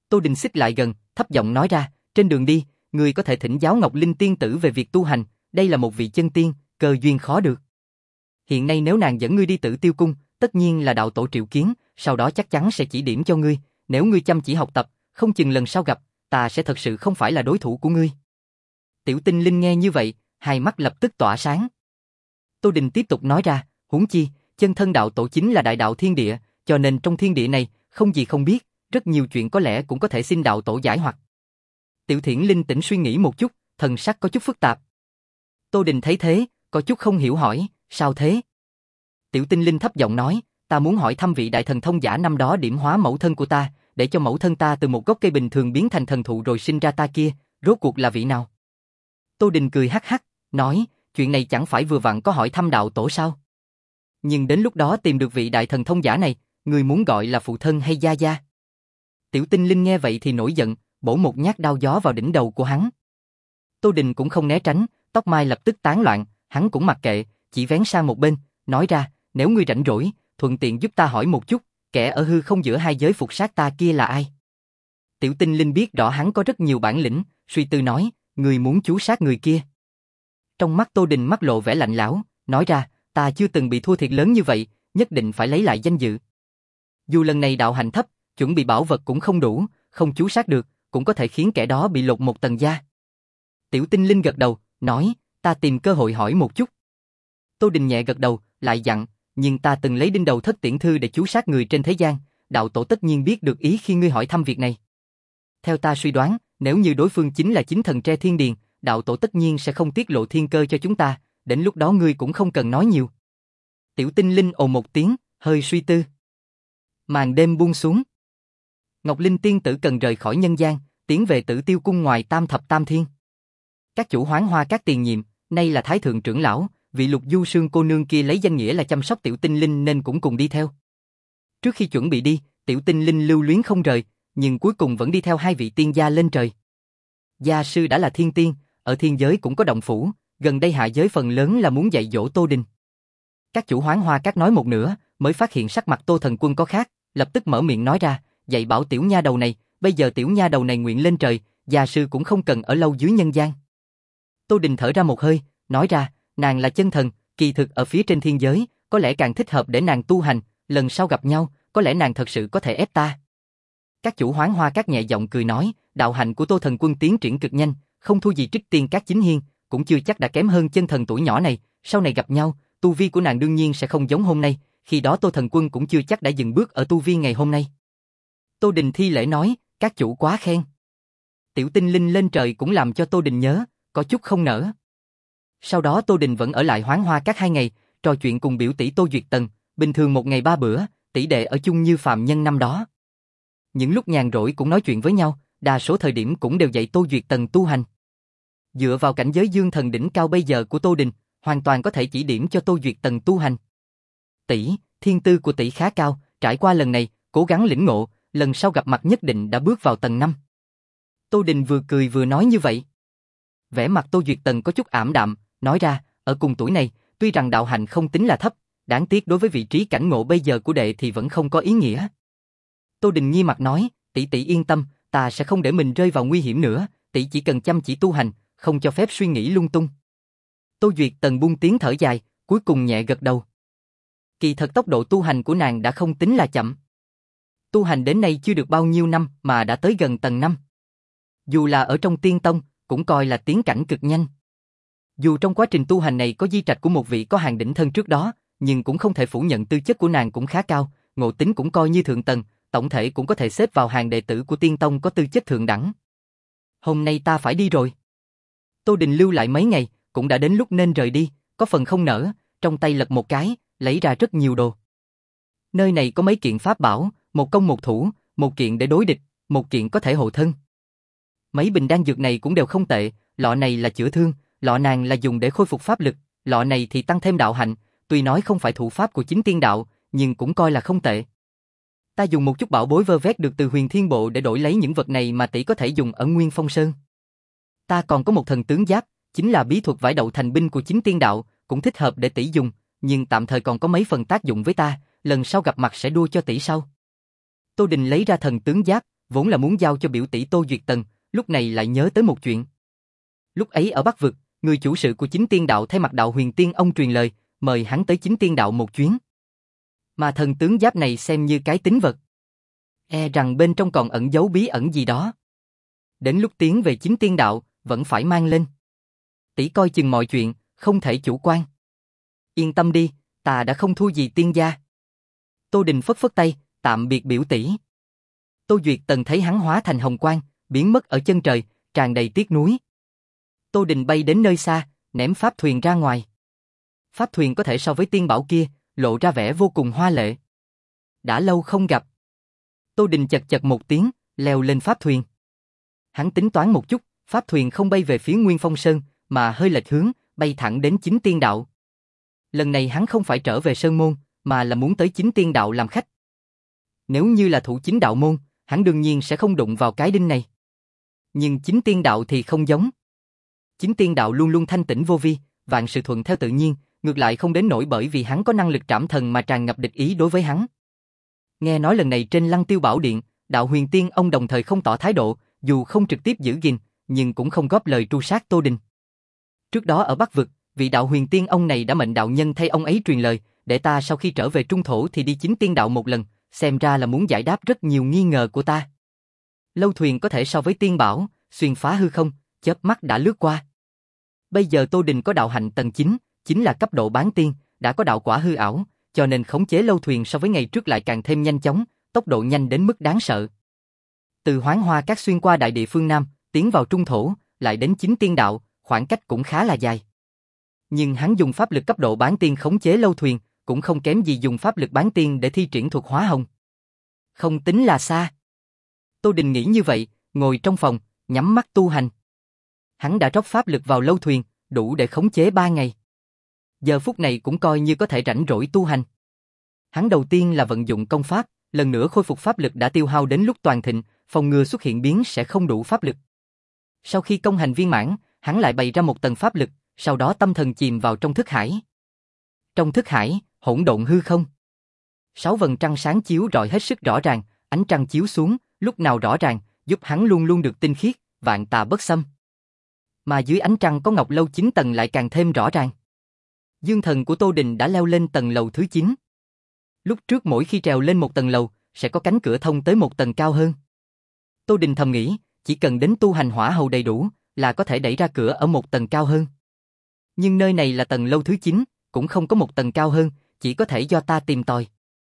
Tô Đình xích lại gần, thấp giọng nói ra, trên đường đi, người có thể thỉnh giáo Ngọc Linh tiên tử về việc tu hành, đây là một vị chân tiên, cơ duyên khó được. Hiện nay nếu nàng dẫn ngươi đi Tử Tiêu cung, tất nhiên là đạo tổ triệu kiến, sau đó chắc chắn sẽ chỉ điểm cho ngươi, nếu ngươi chăm chỉ học tập, không chừng lần sau gặp, ta sẽ thật sự không phải là đối thủ của ngươi. Tiểu Tinh Linh nghe như vậy, hai mắt lập tức tỏa sáng. Tô Đình tiếp tục nói ra, huống chi, chân thân đạo tổ chính là đại đạo thiên địa, cho nên trong thiên địa này, không gì không biết, rất nhiều chuyện có lẽ cũng có thể xin đạo tổ giải hoặc. Tiểu Thiển Linh tĩnh suy nghĩ một chút, thần sắc có chút phức tạp. Tô Đình thấy thế, có chút không hiểu hỏi, sao thế? Tiểu Tinh Linh thấp giọng nói, ta muốn hỏi thăm vị đại thần thông giả năm đó điểm hóa mẫu thân của ta, để cho mẫu thân ta từ một gốc cây bình thường biến thành thần thụ rồi sinh ra ta kia, rốt cuộc là vị nào? Tô Đình cười hắc hắc, nói, chuyện này chẳng phải vừa vặn có hỏi thăm đạo tổ sao? Nhưng đến lúc đó tìm được vị đại thần thông giả này, người muốn gọi là phụ thân hay gia gia? Tiểu Tinh Linh nghe vậy thì nổi giận, bổ một nhát đao gió vào đỉnh đầu của hắn. Tô Đình cũng không né tránh, tóc mai lập tức tán loạn, hắn cũng mặc kệ, chỉ vén sang một bên, nói ra, nếu ngươi rảnh rỗi, thuận tiện giúp ta hỏi một chút, kẻ ở hư không giữa hai giới phục sát ta kia là ai? Tiểu Tinh Linh biết rõ hắn có rất nhiều bản lĩnh, suy tư nói, người muốn chú sát người kia. Trong mắt Tô Đình mắt lộ vẻ lạnh lẽo, nói ra, ta chưa từng bị thua thiệt lớn như vậy, nhất định phải lấy lại danh dự. Dù lần này đạo hành thấp, chuẩn bị bảo vật cũng không đủ, không chú sát được, cũng có thể khiến kẻ đó bị lột một tầng da. Tiểu Tinh Linh gật đầu, nói, ta tìm cơ hội hỏi một chút. Tô Đình nhẹ gật đầu, lại dặn, nhưng ta từng lấy đinh đầu thất tiễn thư để chú sát người trên thế gian, đạo tổ tất nhiên biết được ý khi ngươi hỏi thăm việc này. Theo ta suy đoán, nếu như đối phương chính là chính thần tre thiên điền, đạo tổ tất nhiên sẽ không tiết lộ thiên cơ cho chúng ta, đến lúc đó ngươi cũng không cần nói nhiều. Tiểu Tinh Linh ồ một tiếng, hơi suy tư. Màn đêm buông xuống. Ngọc Linh tiên tử cần rời khỏi nhân gian, tiến về Tử Tiêu cung ngoài tam thập tam thiên. Các chủ Hoán Hoa các tiền nhiệm, nay là thái thượng trưởng lão, vị Lục Du Sương cô nương kia lấy danh nghĩa là chăm sóc Tiểu Tinh Linh nên cũng cùng đi theo. Trước khi chuẩn bị đi, Tiểu Tinh Linh lưu luyến không rời, nhưng cuối cùng vẫn đi theo hai vị tiên gia lên trời. Gia sư đã là thiên tiên, ở thiên giới cũng có động phủ, gần đây hạ giới phần lớn là muốn dạy dỗ Tô Đình. Các chủ Hoán Hoa các nói một nửa, mới phát hiện sắc mặt Tô Thần Quân có khác, lập tức mở miệng nói ra, dạy bảo tiểu nha đầu này, bây giờ tiểu nha đầu này nguyện lên trời, gia sư cũng không cần ở lâu dưới nhân gian. Tô Đình thở ra một hơi, nói ra, nàng là chân thần, kỳ thực ở phía trên thiên giới, có lẽ càng thích hợp để nàng tu hành, lần sau gặp nhau, có lẽ nàng thật sự có thể ép ta. Các chủ Hoán Hoa các nhẹ giọng cười nói, đạo hạnh của Tô Thần Quân tiến triển cực nhanh, không thua gì Trích Tiên các chính hiên, cũng chưa chắc đã kém hơn chân thần tuổi nhỏ này, sau này gặp nhau, tu vi của nàng đương nhiên sẽ không giống hôm nay, khi đó Tô Thần Quân cũng chưa chắc đã dừng bước ở tu vi ngày hôm nay. Tô Đình thi lễ nói, các chủ quá khen. Tiểu Tinh Linh lên trời cũng làm cho Tô Đình nhớ, có chút không nỡ. Sau đó Tô Đình vẫn ở lại Hoán Hoa các hai ngày, trò chuyện cùng biểu tỷ Tô Duyệt Tần, bình thường một ngày ba bữa, tỷ đệ ở chung như phàm nhân năm đó. Những lúc nhàn rỗi cũng nói chuyện với nhau, đa số thời điểm cũng đều dạy Tô Duyệt Tần tu hành. Dựa vào cảnh giới dương thần đỉnh cao bây giờ của Tô Đình, hoàn toàn có thể chỉ điểm cho Tô Duyệt Tần tu hành. Tỷ, thiên tư của tỷ khá cao, trải qua lần này, cố gắng lĩnh ngộ, lần sau gặp mặt nhất định đã bước vào tầng năm. Tô Đình vừa cười vừa nói như vậy. Vẻ mặt Tô Duyệt Tần có chút ảm đạm, nói ra, ở cùng tuổi này, tuy rằng đạo hạnh không tính là thấp, đáng tiếc đối với vị trí cảnh ngộ bây giờ của đệ thì vẫn không có ý nghĩa. Tô Đình nghi mặt nói, tỷ tỷ yên tâm, ta sẽ không để mình rơi vào nguy hiểm nữa, tỷ chỉ cần chăm chỉ tu hành, không cho phép suy nghĩ lung tung. Tô Duyệt Tần buông tiếng thở dài, cuối cùng nhẹ gật đầu. Kỳ thật tốc độ tu hành của nàng đã không tính là chậm. Tu hành đến nay chưa được bao nhiêu năm mà đã tới gần tầng năm. Dù là ở trong tiên tông, cũng coi là tiến cảnh cực nhanh. Dù trong quá trình tu hành này có di trạch của một vị có hàng đỉnh thân trước đó, nhưng cũng không thể phủ nhận tư chất của nàng cũng khá cao, ngộ tính cũng coi như thượng tầng, tổng thể cũng có thể xếp vào hàng đệ tử của tiên tông có tư chất thượng đẳng. Hôm nay ta phải đi rồi. Tô Đình lưu lại mấy ngày, cũng đã đến lúc nên rời đi, có phần không nỡ, trong tay lật một cái, lấy ra rất nhiều đồ. Nơi này có mấy kiện pháp bảo, một công một thủ, một kiện để đối địch, một kiện có thể hộ thân. Mấy bình đan dược này cũng đều không tệ, lọ này là chữa thương, lọ nàng là dùng để khôi phục pháp lực, lọ này thì tăng thêm đạo hạnh, tuy nói không phải thủ pháp của chính tiên đạo, nhưng cũng coi là không tệ. Ta dùng một chút bảo bối vơ vét được từ Huyền Thiên Bộ để đổi lấy những vật này mà tỷ có thể dùng ở Nguyên Phong Sơn. Ta còn có một thần tướng giáp, chính là bí thuật vải đậu thành binh của chính tiên đạo, cũng thích hợp để tỷ dùng, nhưng tạm thời còn có mấy phần tác dụng với ta, lần sau gặp mặt sẽ đua cho tỷ sau. Tô Đình lấy ra thần tướng giáp, vốn là muốn giao cho biểu tỷ Tô Duyệt Tần, lúc này lại nhớ tới một chuyện. Lúc ấy ở Bắc Vực, người chủ sự của Chính Tiên Đạo thay mặt Đạo Huyền Tiên ông truyền lời, mời hắn tới Chính Tiên Đạo một chuyến. Mà thần tướng giáp này xem như cái tín vật. E rằng bên trong còn ẩn giấu bí ẩn gì đó. Đến lúc tiến về Chính Tiên Đạo, vẫn phải mang lên. Tỷ coi chừng mọi chuyện, không thể chủ quan. Yên tâm đi, ta đã không thua gì tiên gia. Tô Đình phất phất tay, tạm biệt biểu tỷ. Tô Duyệt Tần thấy hắn hóa thành hồng quang, biến mất ở chân trời, tràn đầy tiếc nuối. Tô Đình bay đến nơi xa, ném pháp thuyền ra ngoài. Pháp thuyền có thể so với tiên bảo kia, lộ ra vẻ vô cùng hoa lệ. Đã lâu không gặp. Tô Đình chật chật một tiếng, leo lên pháp thuyền. Hắn tính toán một chút, pháp thuyền không bay về phía Nguyên Phong Sơn, mà hơi lệch hướng, bay thẳng đến Chính Tiên Đạo. Lần này hắn không phải trở về Sơn Môn, mà là muốn tới Chính Tiên Đạo làm khách. Nếu như là thủ chính đạo môn, hắn đương nhiên sẽ không đụng vào cái đinh này. Nhưng Chính Tiên Đạo thì không giống. Chính Tiên Đạo luôn luôn thanh tĩnh vô vi, vạn sự thuận theo tự nhiên, ngược lại không đến nỗi bởi vì hắn có năng lực trảm thần mà tràn ngập địch ý đối với hắn. Nghe nói lần này trên Lăng Tiêu Bảo Điện, Đạo Huyền Tiên ông đồng thời không tỏ thái độ, dù không trực tiếp giữ gìn, nhưng cũng không góp lời tru sát Tô Đình. Trước đó ở Bắc Vực, vị Đạo Huyền Tiên ông này đã mệnh đạo nhân thay ông ấy truyền lời, để ta sau khi trở về Trung Thổ thì đi Chính Tiên Đạo một lần, xem ra là muốn giải đáp rất nhiều nghi ngờ của ta. Lâu thuyền có thể so với tiên bảo, xuyên phá hư không, chớp mắt đã lướt qua. Bây giờ Tô Đình có đạo hạnh tầng chín, chính là cấp độ bán tiên, đã có đạo quả hư ảo, cho nên khống chế lâu thuyền so với ngày trước lại càng thêm nhanh chóng, tốc độ nhanh đến mức đáng sợ. Từ Hoán Hoa Các xuyên qua đại địa phương Nam, tiến vào Trung Thổ, lại đến Chính Tiên Đạo, khoảng cách cũng khá là dài. Nhưng hắn dùng pháp lực cấp độ bán tiên khống chế lâu thuyền, cũng không kém gì dùng pháp lực bán tiên để thi triển thuật hóa hồng. Không tính là xa. Tô Đình nghĩ như vậy, ngồi trong phòng, nhắm mắt tu hành. Hắn đã rót pháp lực vào lâu thuyền, đủ để khống chế ba ngày. Giờ phút này cũng coi như có thể rảnh rỗi tu hành. Hắn đầu tiên là vận dụng công pháp, lần nữa khôi phục pháp lực đã tiêu hao đến lúc toàn thịnh, phòng ngừa xuất hiện biến sẽ không đủ pháp lực. Sau khi công hành viên mãn, hắn lại bày ra một tầng pháp lực, sau đó tâm thần chìm vào trong thức hải. Trong thức hải, hỗn độn hư không. Sáu vầng trăng sáng chiếu rọi hết sức rõ ràng, ánh trăng chiếu xuống, lúc nào rõ ràng, giúp hắn luôn luôn được tinh khiết, vạn tà bất xâm. Mà dưới ánh trăng có ngọc lâu chín tầng lại càng thêm rõ ràng. Dương thần của Tô Đình đã leo lên tầng lầu thứ chín. Lúc trước mỗi khi trèo lên một tầng lầu, sẽ có cánh cửa thông tới một tầng cao hơn. Tô Đình thầm nghĩ, chỉ cần đến tu hành hỏa hầu đầy đủ, là có thể đẩy ra cửa ở một tầng cao hơn. Nhưng nơi này là tầng lâu thứ chín, cũng không có một tầng cao hơn, chỉ có thể do ta tìm tòi.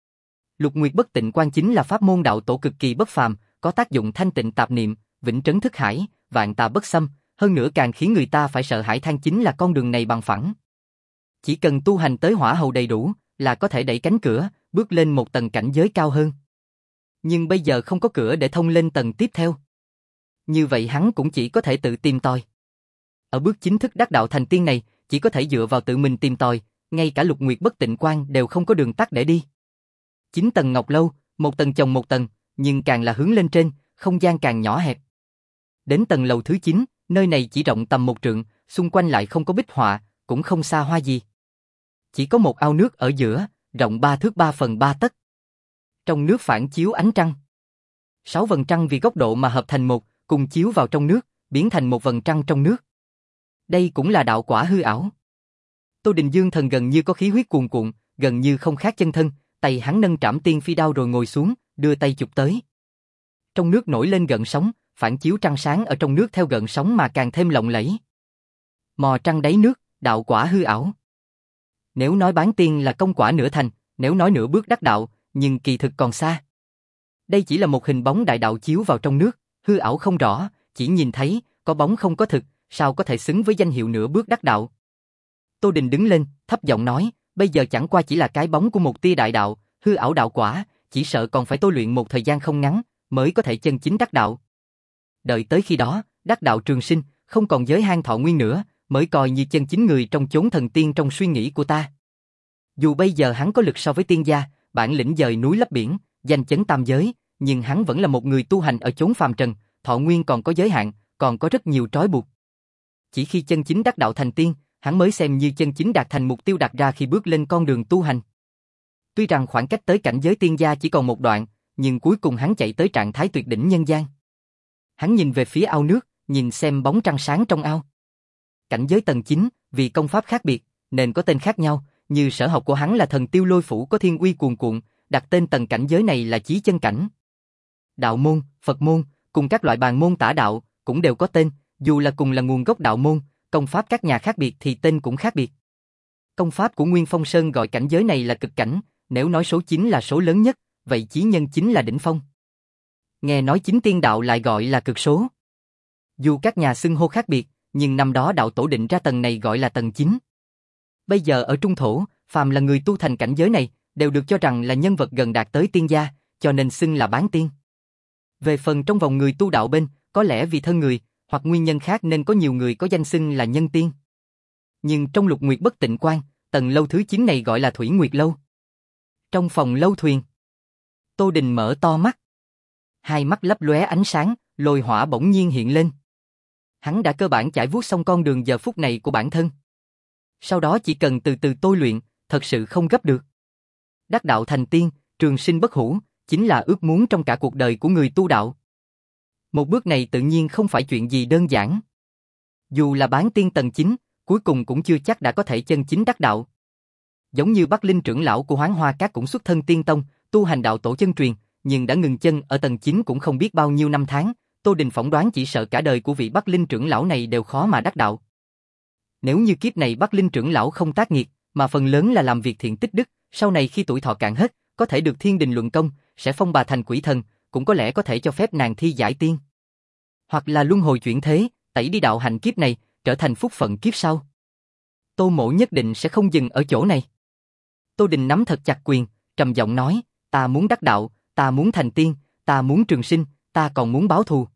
Lục Nguyệt Bất Tịnh Quan chính là pháp môn đạo tổ cực kỳ bất phàm, có tác dụng thanh tịnh tạp niệm, vĩnh trấn thức hải, vạn tà bất xâm, hơn nữa càng khiến người ta phải sợ hãi than chính là con đường này bằng phẳng. Chỉ cần tu hành tới hỏa hầu đầy đủ, là có thể đẩy cánh cửa, bước lên một tầng cảnh giới cao hơn. Nhưng bây giờ không có cửa để thông lên tầng tiếp theo. Như vậy hắn cũng chỉ có thể tự tìm tòi. Ở bước chính thức đắc đạo thành tiên này, chỉ có thể dựa vào tự mình tìm tòi, ngay cả Lục Nguyệt Bất Tịnh Quan đều không có đường tắt để đi. Chín tầng ngọc lâu, một tầng chồng một tầng, nhưng càng là hướng lên trên, không gian càng nhỏ hẹp. Đến tầng lầu thứ chín, nơi này chỉ rộng tầm một trượng, xung quanh lại không có bích họa, cũng không xa hoa gì. Chỉ có một ao nước ở giữa, rộng ba thước ba phần ba tấc. Trong nước phản chiếu ánh trăng. Sáu vầng trăng vì góc độ mà hợp thành một, cùng chiếu vào trong nước, biến thành một vầng trăng trong nước. Đây cũng là đạo quả hư ảo. Tô Đình Dương thần gần như có khí huyết cuồn cuộn, gần như không khác chân thân, tay hắn nâng trảm tiên phi đao rồi ngồi xuống, đưa tay chụp tới. Trong nước nổi lên gợn sóng, phản chiếu trăng sáng ở trong nước theo gợn sóng mà càng thêm lộng lẫy. Mò trăng đáy nước, đạo quả hư ảo. Nếu nói bán tiên là công quả nửa thành, nếu nói nửa bước đắc đạo, nhưng kỳ thực còn xa. Đây chỉ là một hình bóng đại đạo chiếu vào trong nước, hư ảo không rõ, chỉ nhìn thấy, có bóng không có thực, sao có thể xứng với danh hiệu nửa bước đắc đạo. Tô Đình đứng lên, thấp giọng nói, bây giờ chẳng qua chỉ là cái bóng của một tia đại đạo, hư ảo đạo quả, chỉ sợ còn phải tôi luyện một thời gian không ngắn, mới có thể chân chính đắc đạo. Đợi tới khi đó, đắc đạo trường sinh, không còn giới hang thọ nguyên nữa, mới coi như chân chính người trong chốn thần tiên trong suy nghĩ của ta. Dù bây giờ hắn có lực so với tiên gia, bản lĩnh dời núi lấp biển, danh chấn tam giới, nhưng hắn vẫn là một người tu hành ở chốn phàm trần, thọ nguyên còn có giới hạn, còn có rất nhiều trói buộc. Chỉ khi chân chính đắc đạo thành tiên, hắn mới xem như chân chính đạt thành mục tiêu đặt ra khi bước lên con đường tu hành. Tuy rằng khoảng cách tới cảnh giới tiên gia chỉ còn một đoạn, nhưng cuối cùng hắn chạy tới trạng thái tuyệt đỉnh nhân gian. Hắn nhìn về phía ao nước, nhìn xem bóng trăng sáng trong ao. Cảnh giới tầng chín, vì công pháp khác biệt, nên có tên khác nhau, như sở học của hắn là thần tiêu lôi phủ có thiên uy cuồn cuộn, đặt tên tầng cảnh giới này là chí chân cảnh. Đạo môn, Phật môn, cùng các loại bàn môn tả đạo, cũng đều có tên, dù là cùng là nguồn gốc đạo môn, công pháp các nhà khác biệt thì tên cũng khác biệt. Công pháp của Nguyên Phong Sơn gọi cảnh giới này là cực cảnh, nếu nói số chín là số lớn nhất, vậy chí nhân chín là đỉnh phong. Nghe nói chính tiên đạo lại gọi là cực số. Dù các nhà xưng hô khác biệt, nhưng năm đó đạo tổ định ra tầng này gọi là tầng chín. Bây giờ ở Trung Thổ, phàm là người tu thành cảnh giới này, đều được cho rằng là nhân vật gần đạt tới tiên gia, cho nên xưng là bán tiên. Về phần trong vòng người tu đạo bên, có lẽ vì thân người, hoặc nguyên nhân khác nên có nhiều người có danh xưng là nhân tiên. Nhưng trong Lục Nguyệt Bất Tịnh Quan, tầng lâu thứ chín này gọi là Thủy Nguyệt Lâu. Trong phòng lâu thuyền, Tô Đình mở to mắt. Hai mắt lấp lóe ánh sáng, lôi hỏa bỗng nhiên hiện lên. Hắn đã cơ bản trải vuốt xong con đường giờ phút này của bản thân. Sau đó chỉ cần từ từ tôi luyện, thật sự không gấp được. Đắc đạo thành tiên, trường sinh bất hủ, chính là ước muốn trong cả cuộc đời của người tu đạo. Một bước này tự nhiên không phải chuyện gì đơn giản. Dù là bán tiên tầng chín, cuối cùng cũng chưa chắc đã có thể chân chính đắc đạo. Giống như Bắc Linh trưởng lão của Hoán Hoa Các cũng xuất thân tiên tông, tu hành đạo tổ chân truyền, nhưng đã ngừng chân ở tầng chín cũng không biết bao nhiêu năm tháng, Tô Đình phỏng đoán chỉ sợ cả đời của vị Bắc Linh trưởng lão này đều khó mà đắc đạo. Nếu như kiếp này Bắc Linh trưởng lão không tác nghiệt, mà phần lớn là làm việc thiện tích đức, sau này khi tuổi thọ cạn hết, có thể được thiên đình luận công, sẽ phong bà thành quỷ thần, cũng có lẽ có thể cho phép nàng thi giải tiên. Hoặc là luân hồi chuyển thế, tẩy đi đạo hành kiếp này, trở thành phúc phận kiếp sau. Tô Mộ nhất định sẽ không dừng ở chỗ này. Tô Đình nắm thật chặt quyền, trầm giọng nói, ta muốn đắc đạo, ta muốn thành tiên, ta muốn trường sinh, ta còn muốn báo thù.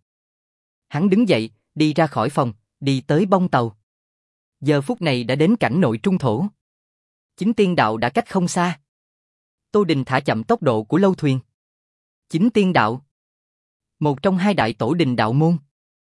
Hắn đứng dậy, đi ra khỏi phòng, đi tới bông tàu. Giờ phút này đã đến cảnh nội Trung Thổ. Chính tiên đạo đã cách không xa. Tô Đình thả chậm tốc độ của lâu thuyền. Chính tiên đạo, một trong hai đại tổ đình đạo môn.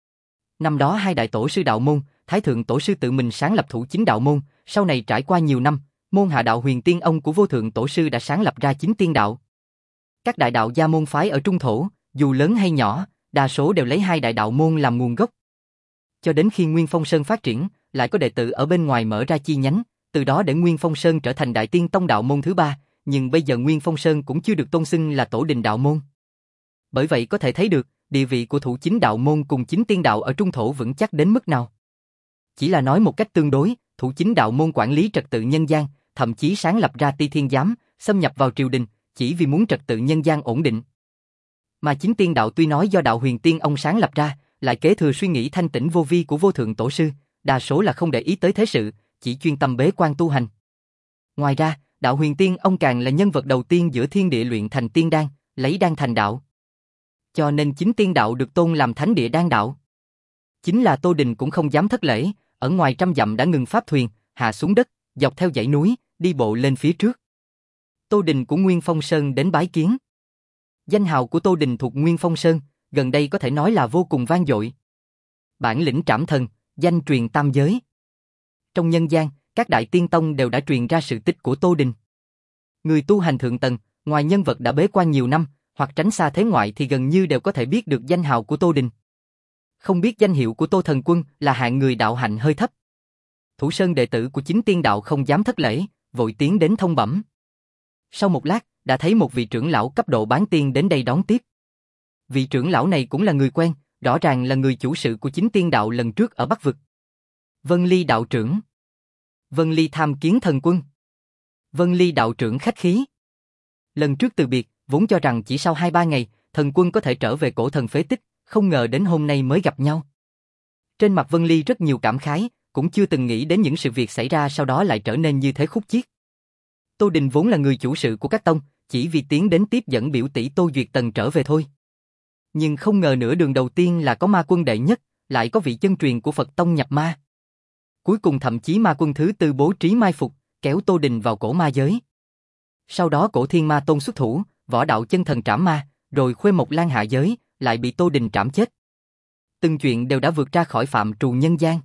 Năm đó hai đại tổ sư đạo môn, Thái Thượng Tổ sư tự mình sáng lập Thủ Chính đạo môn, sau này trải qua nhiều năm, môn hạ đạo Huyền Tiên Ông của Vô Thượng Tổ sư đã sáng lập ra Chính tiên đạo. Các đại đạo gia môn phái ở Trung Thổ, dù lớn hay nhỏ, đa số đều lấy hai đại đạo môn làm nguồn gốc. Cho đến khi Nguyên Phong Sơn phát triển, lại có đệ tử ở bên ngoài mở ra chi nhánh, từ đó để Nguyên Phong Sơn trở thành Đại Tiên Tông đạo môn thứ ba, nhưng bây giờ Nguyên Phong Sơn cũng chưa được tôn xưng là tổ đình đạo môn. Bởi vậy có thể thấy được, địa vị của Thủ Chính đạo môn cùng Chính tiên đạo ở Trung Thổ vững chắc đến mức nào. Chỉ là nói một cách tương đối, Thủ Chính đạo môn quản lý trật tự nhân gian, thậm chí sáng lập ra Ti Thiên Giám, xâm nhập vào triều đình, chỉ vì muốn trật tự nhân gian ổn định. Mà Chính tiên đạo tuy nói do đạo Huyền Tiên Ông sáng lập ra, lại kế thừa suy nghĩ thanh tĩnh vô vi của Vô Thượng Tổ sư, đa số là không để ý tới thế sự, chỉ chuyên tâm bế quan tu hành. Ngoài ra, đạo Huyền Tiên Ông càng là nhân vật đầu tiên giữa thiên địa luyện thành tiên đan, lấy đan thành đạo. Cho nên Chính tiên đạo được tôn làm thánh địa đan đạo. Chính là Tô Đình cũng không dám thất lễ, ở ngoài trăm dặm đã ngừng pháp thuyền, hạ xuống đất, dọc theo dãy núi, đi bộ lên phía trước. Tô Đình của Nguyên Phong Sơn đến bái kiến. Danh hào của Tô Đình thuộc Nguyên Phong Sơn, gần đây có thể nói là vô cùng vang dội. Bản lĩnh trảm thần, danh truyền tam giới. Trong nhân gian, các đại tiên tông đều đã truyền ra sự tích của Tô Đình. Người tu hành thượng tầng, ngoài nhân vật đã bế quan nhiều năm, hoặc tránh xa thế ngoại thì gần như đều có thể biết được danh hào của Tô Đình. Không biết danh hiệu của Tô Thần Quân là hạng người đạo hạnh hơi thấp. Thủ Sơn đệ tử của Chính tiên đạo không dám thất lễ, vội tiến đến thông bẩm. Sau một lát, đã thấy một vị trưởng lão cấp độ bán tiên đến đây đón tiếp. Vị trưởng lão này cũng là người quen, rõ ràng là người chủ sự của Chính tiên đạo lần trước ở Bắc Vực. Vân Ly đạo trưởng. Vân Ly tham kiến thần quân. Vân Ly đạo trưởng khách khí. Lần trước từ biệt, vốn cho rằng chỉ sau hai ba ngày, thần quân có thể trở về cổ thần phế tích, không ngờ đến hôm nay mới gặp nhau. Trên mặt Vân Ly rất nhiều cảm khái, cũng chưa từng nghĩ đến những sự việc xảy ra sau đó lại trở nên như thế khúc chiết. Tô Đình vốn là người chủ sự của các tông, chỉ vì tiến đến tiếp dẫn biểu tỷ Tô Duyệt Tần trở về thôi. Nhưng không ngờ nửa đường đầu tiên là có ma quân đệ nhất, lại có vị chân truyền của Phật tông nhập ma. Cuối cùng thậm chí ma quân thứ tư bố trí mai phục, kéo Tô Đình vào cổ ma giới. Sau đó cổ thiên ma tôn xuất thủ, võ đạo chân thần trảm ma, rồi Khuê Mộc Lan hạ giới, lại bị Tô Đình trảm chết. Từng chuyện đều đã vượt ra khỏi phạm trù nhân gian.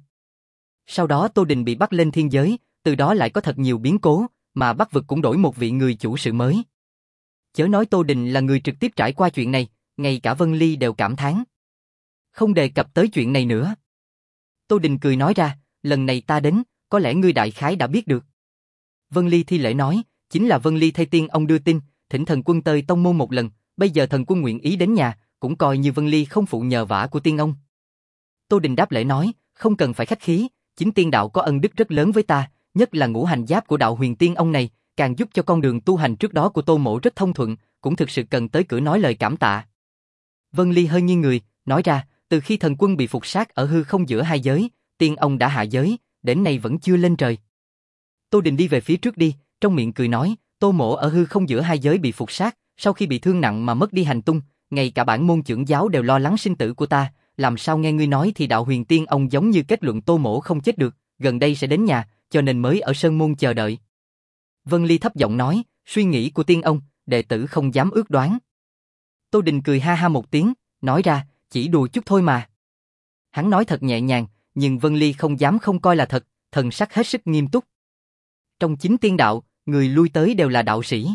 Sau đó Tô Đình bị bắt lên thiên giới, từ đó lại có thật nhiều biến cố, mà Bắc Vực cũng đổi một vị người chủ sự mới. Chớ nói Tô Đình là người trực tiếp trải qua chuyện này, ngay cả Vân Ly đều cảm thán. Không đề cập tới chuyện này nữa. Tô Đình cười nói ra, lần này ta đến, có lẽ ngươi đại khái đã biết được. Vân Ly thi lễ nói, chính là Vân Ly thay tiên ông đưa tin, thỉnh thần quân tới tông môn một lần, bây giờ thần quân nguyện ý đến nhà, cũng coi như Vân Ly không phụ nhờ vả của tiên ông. Tô Đình đáp lễ nói, không cần phải khách khí, chính tiên đạo có ân đức rất lớn với ta, nhất là ngũ hành giáp của đạo huyền tiên ông này, càng giúp cho con đường tu hành trước đó của Tô Mỗ rất thông thuận, cũng thực sự cần tới cửa nói lời cảm tạ. Vân Ly hơi nghiêng người, nói ra, từ khi thần quân bị phục sát ở hư không giữa hai giới, tiên ông đã hạ giới, đến nay vẫn chưa lên trời. Tô Đình đi về phía trước đi, trong miệng cười nói, Tô Mỗ ở hư không giữa hai giới bị phục sát, sau khi bị thương nặng mà mất đi hành tung, ngay cả bản môn trưởng giáo đều lo lắng sinh tử của ta, làm sao nghe ngươi nói thì đạo huyền tiên ông giống như kết luận Tô Mỗ không chết được, gần đây sẽ đến nhà, cho nên mới ở sơn môn chờ đợi. Vân Ly thấp giọng nói, suy nghĩ của tiên ông, đệ tử không dám ước đoán. Tô Đình cười ha ha một tiếng, nói ra, chỉ đùa chút thôi mà. Hắn nói thật nhẹ nhàng, nhưng Vân Ly không dám không coi là thật, thần sắc hết sức nghiêm túc. Trong chính tiên đạo, người lui tới đều là đạo sĩ.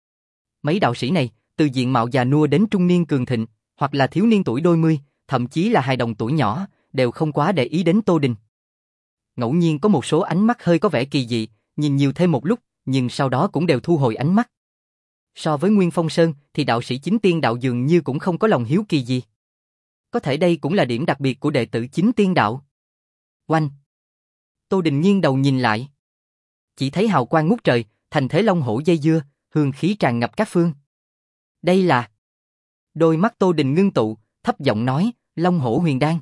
Mấy đạo sĩ này, từ diện mạo già nua đến trung niên cường thịnh, hoặc là thiếu niên tuổi đôi mươi, thậm chí là hài đồng tuổi nhỏ, đều không quá để ý đến Tô Đình. Ngẫu nhiên có một số ánh mắt hơi có vẻ kỳ dị, nhìn nhiều thêm một lúc, nhưng sau đó cũng đều thu hồi ánh mắt. So với Nguyên Phong Sơn thì đạo sĩ chính tiên đạo dường như cũng không có lòng hiếu kỳ gì. Có thể đây cũng là điểm đặc biệt của đệ tử chính tiên đạo. Oanh! Tô Đình nghiêng đầu nhìn lại. Chỉ thấy hào quang ngút trời, thành thế long hổ dây dưa, hương khí tràn ngập các phương. Đây là... Đôi mắt Tô Đình ngưng tụ, thấp giọng nói, Long Hổ Huyền Đan.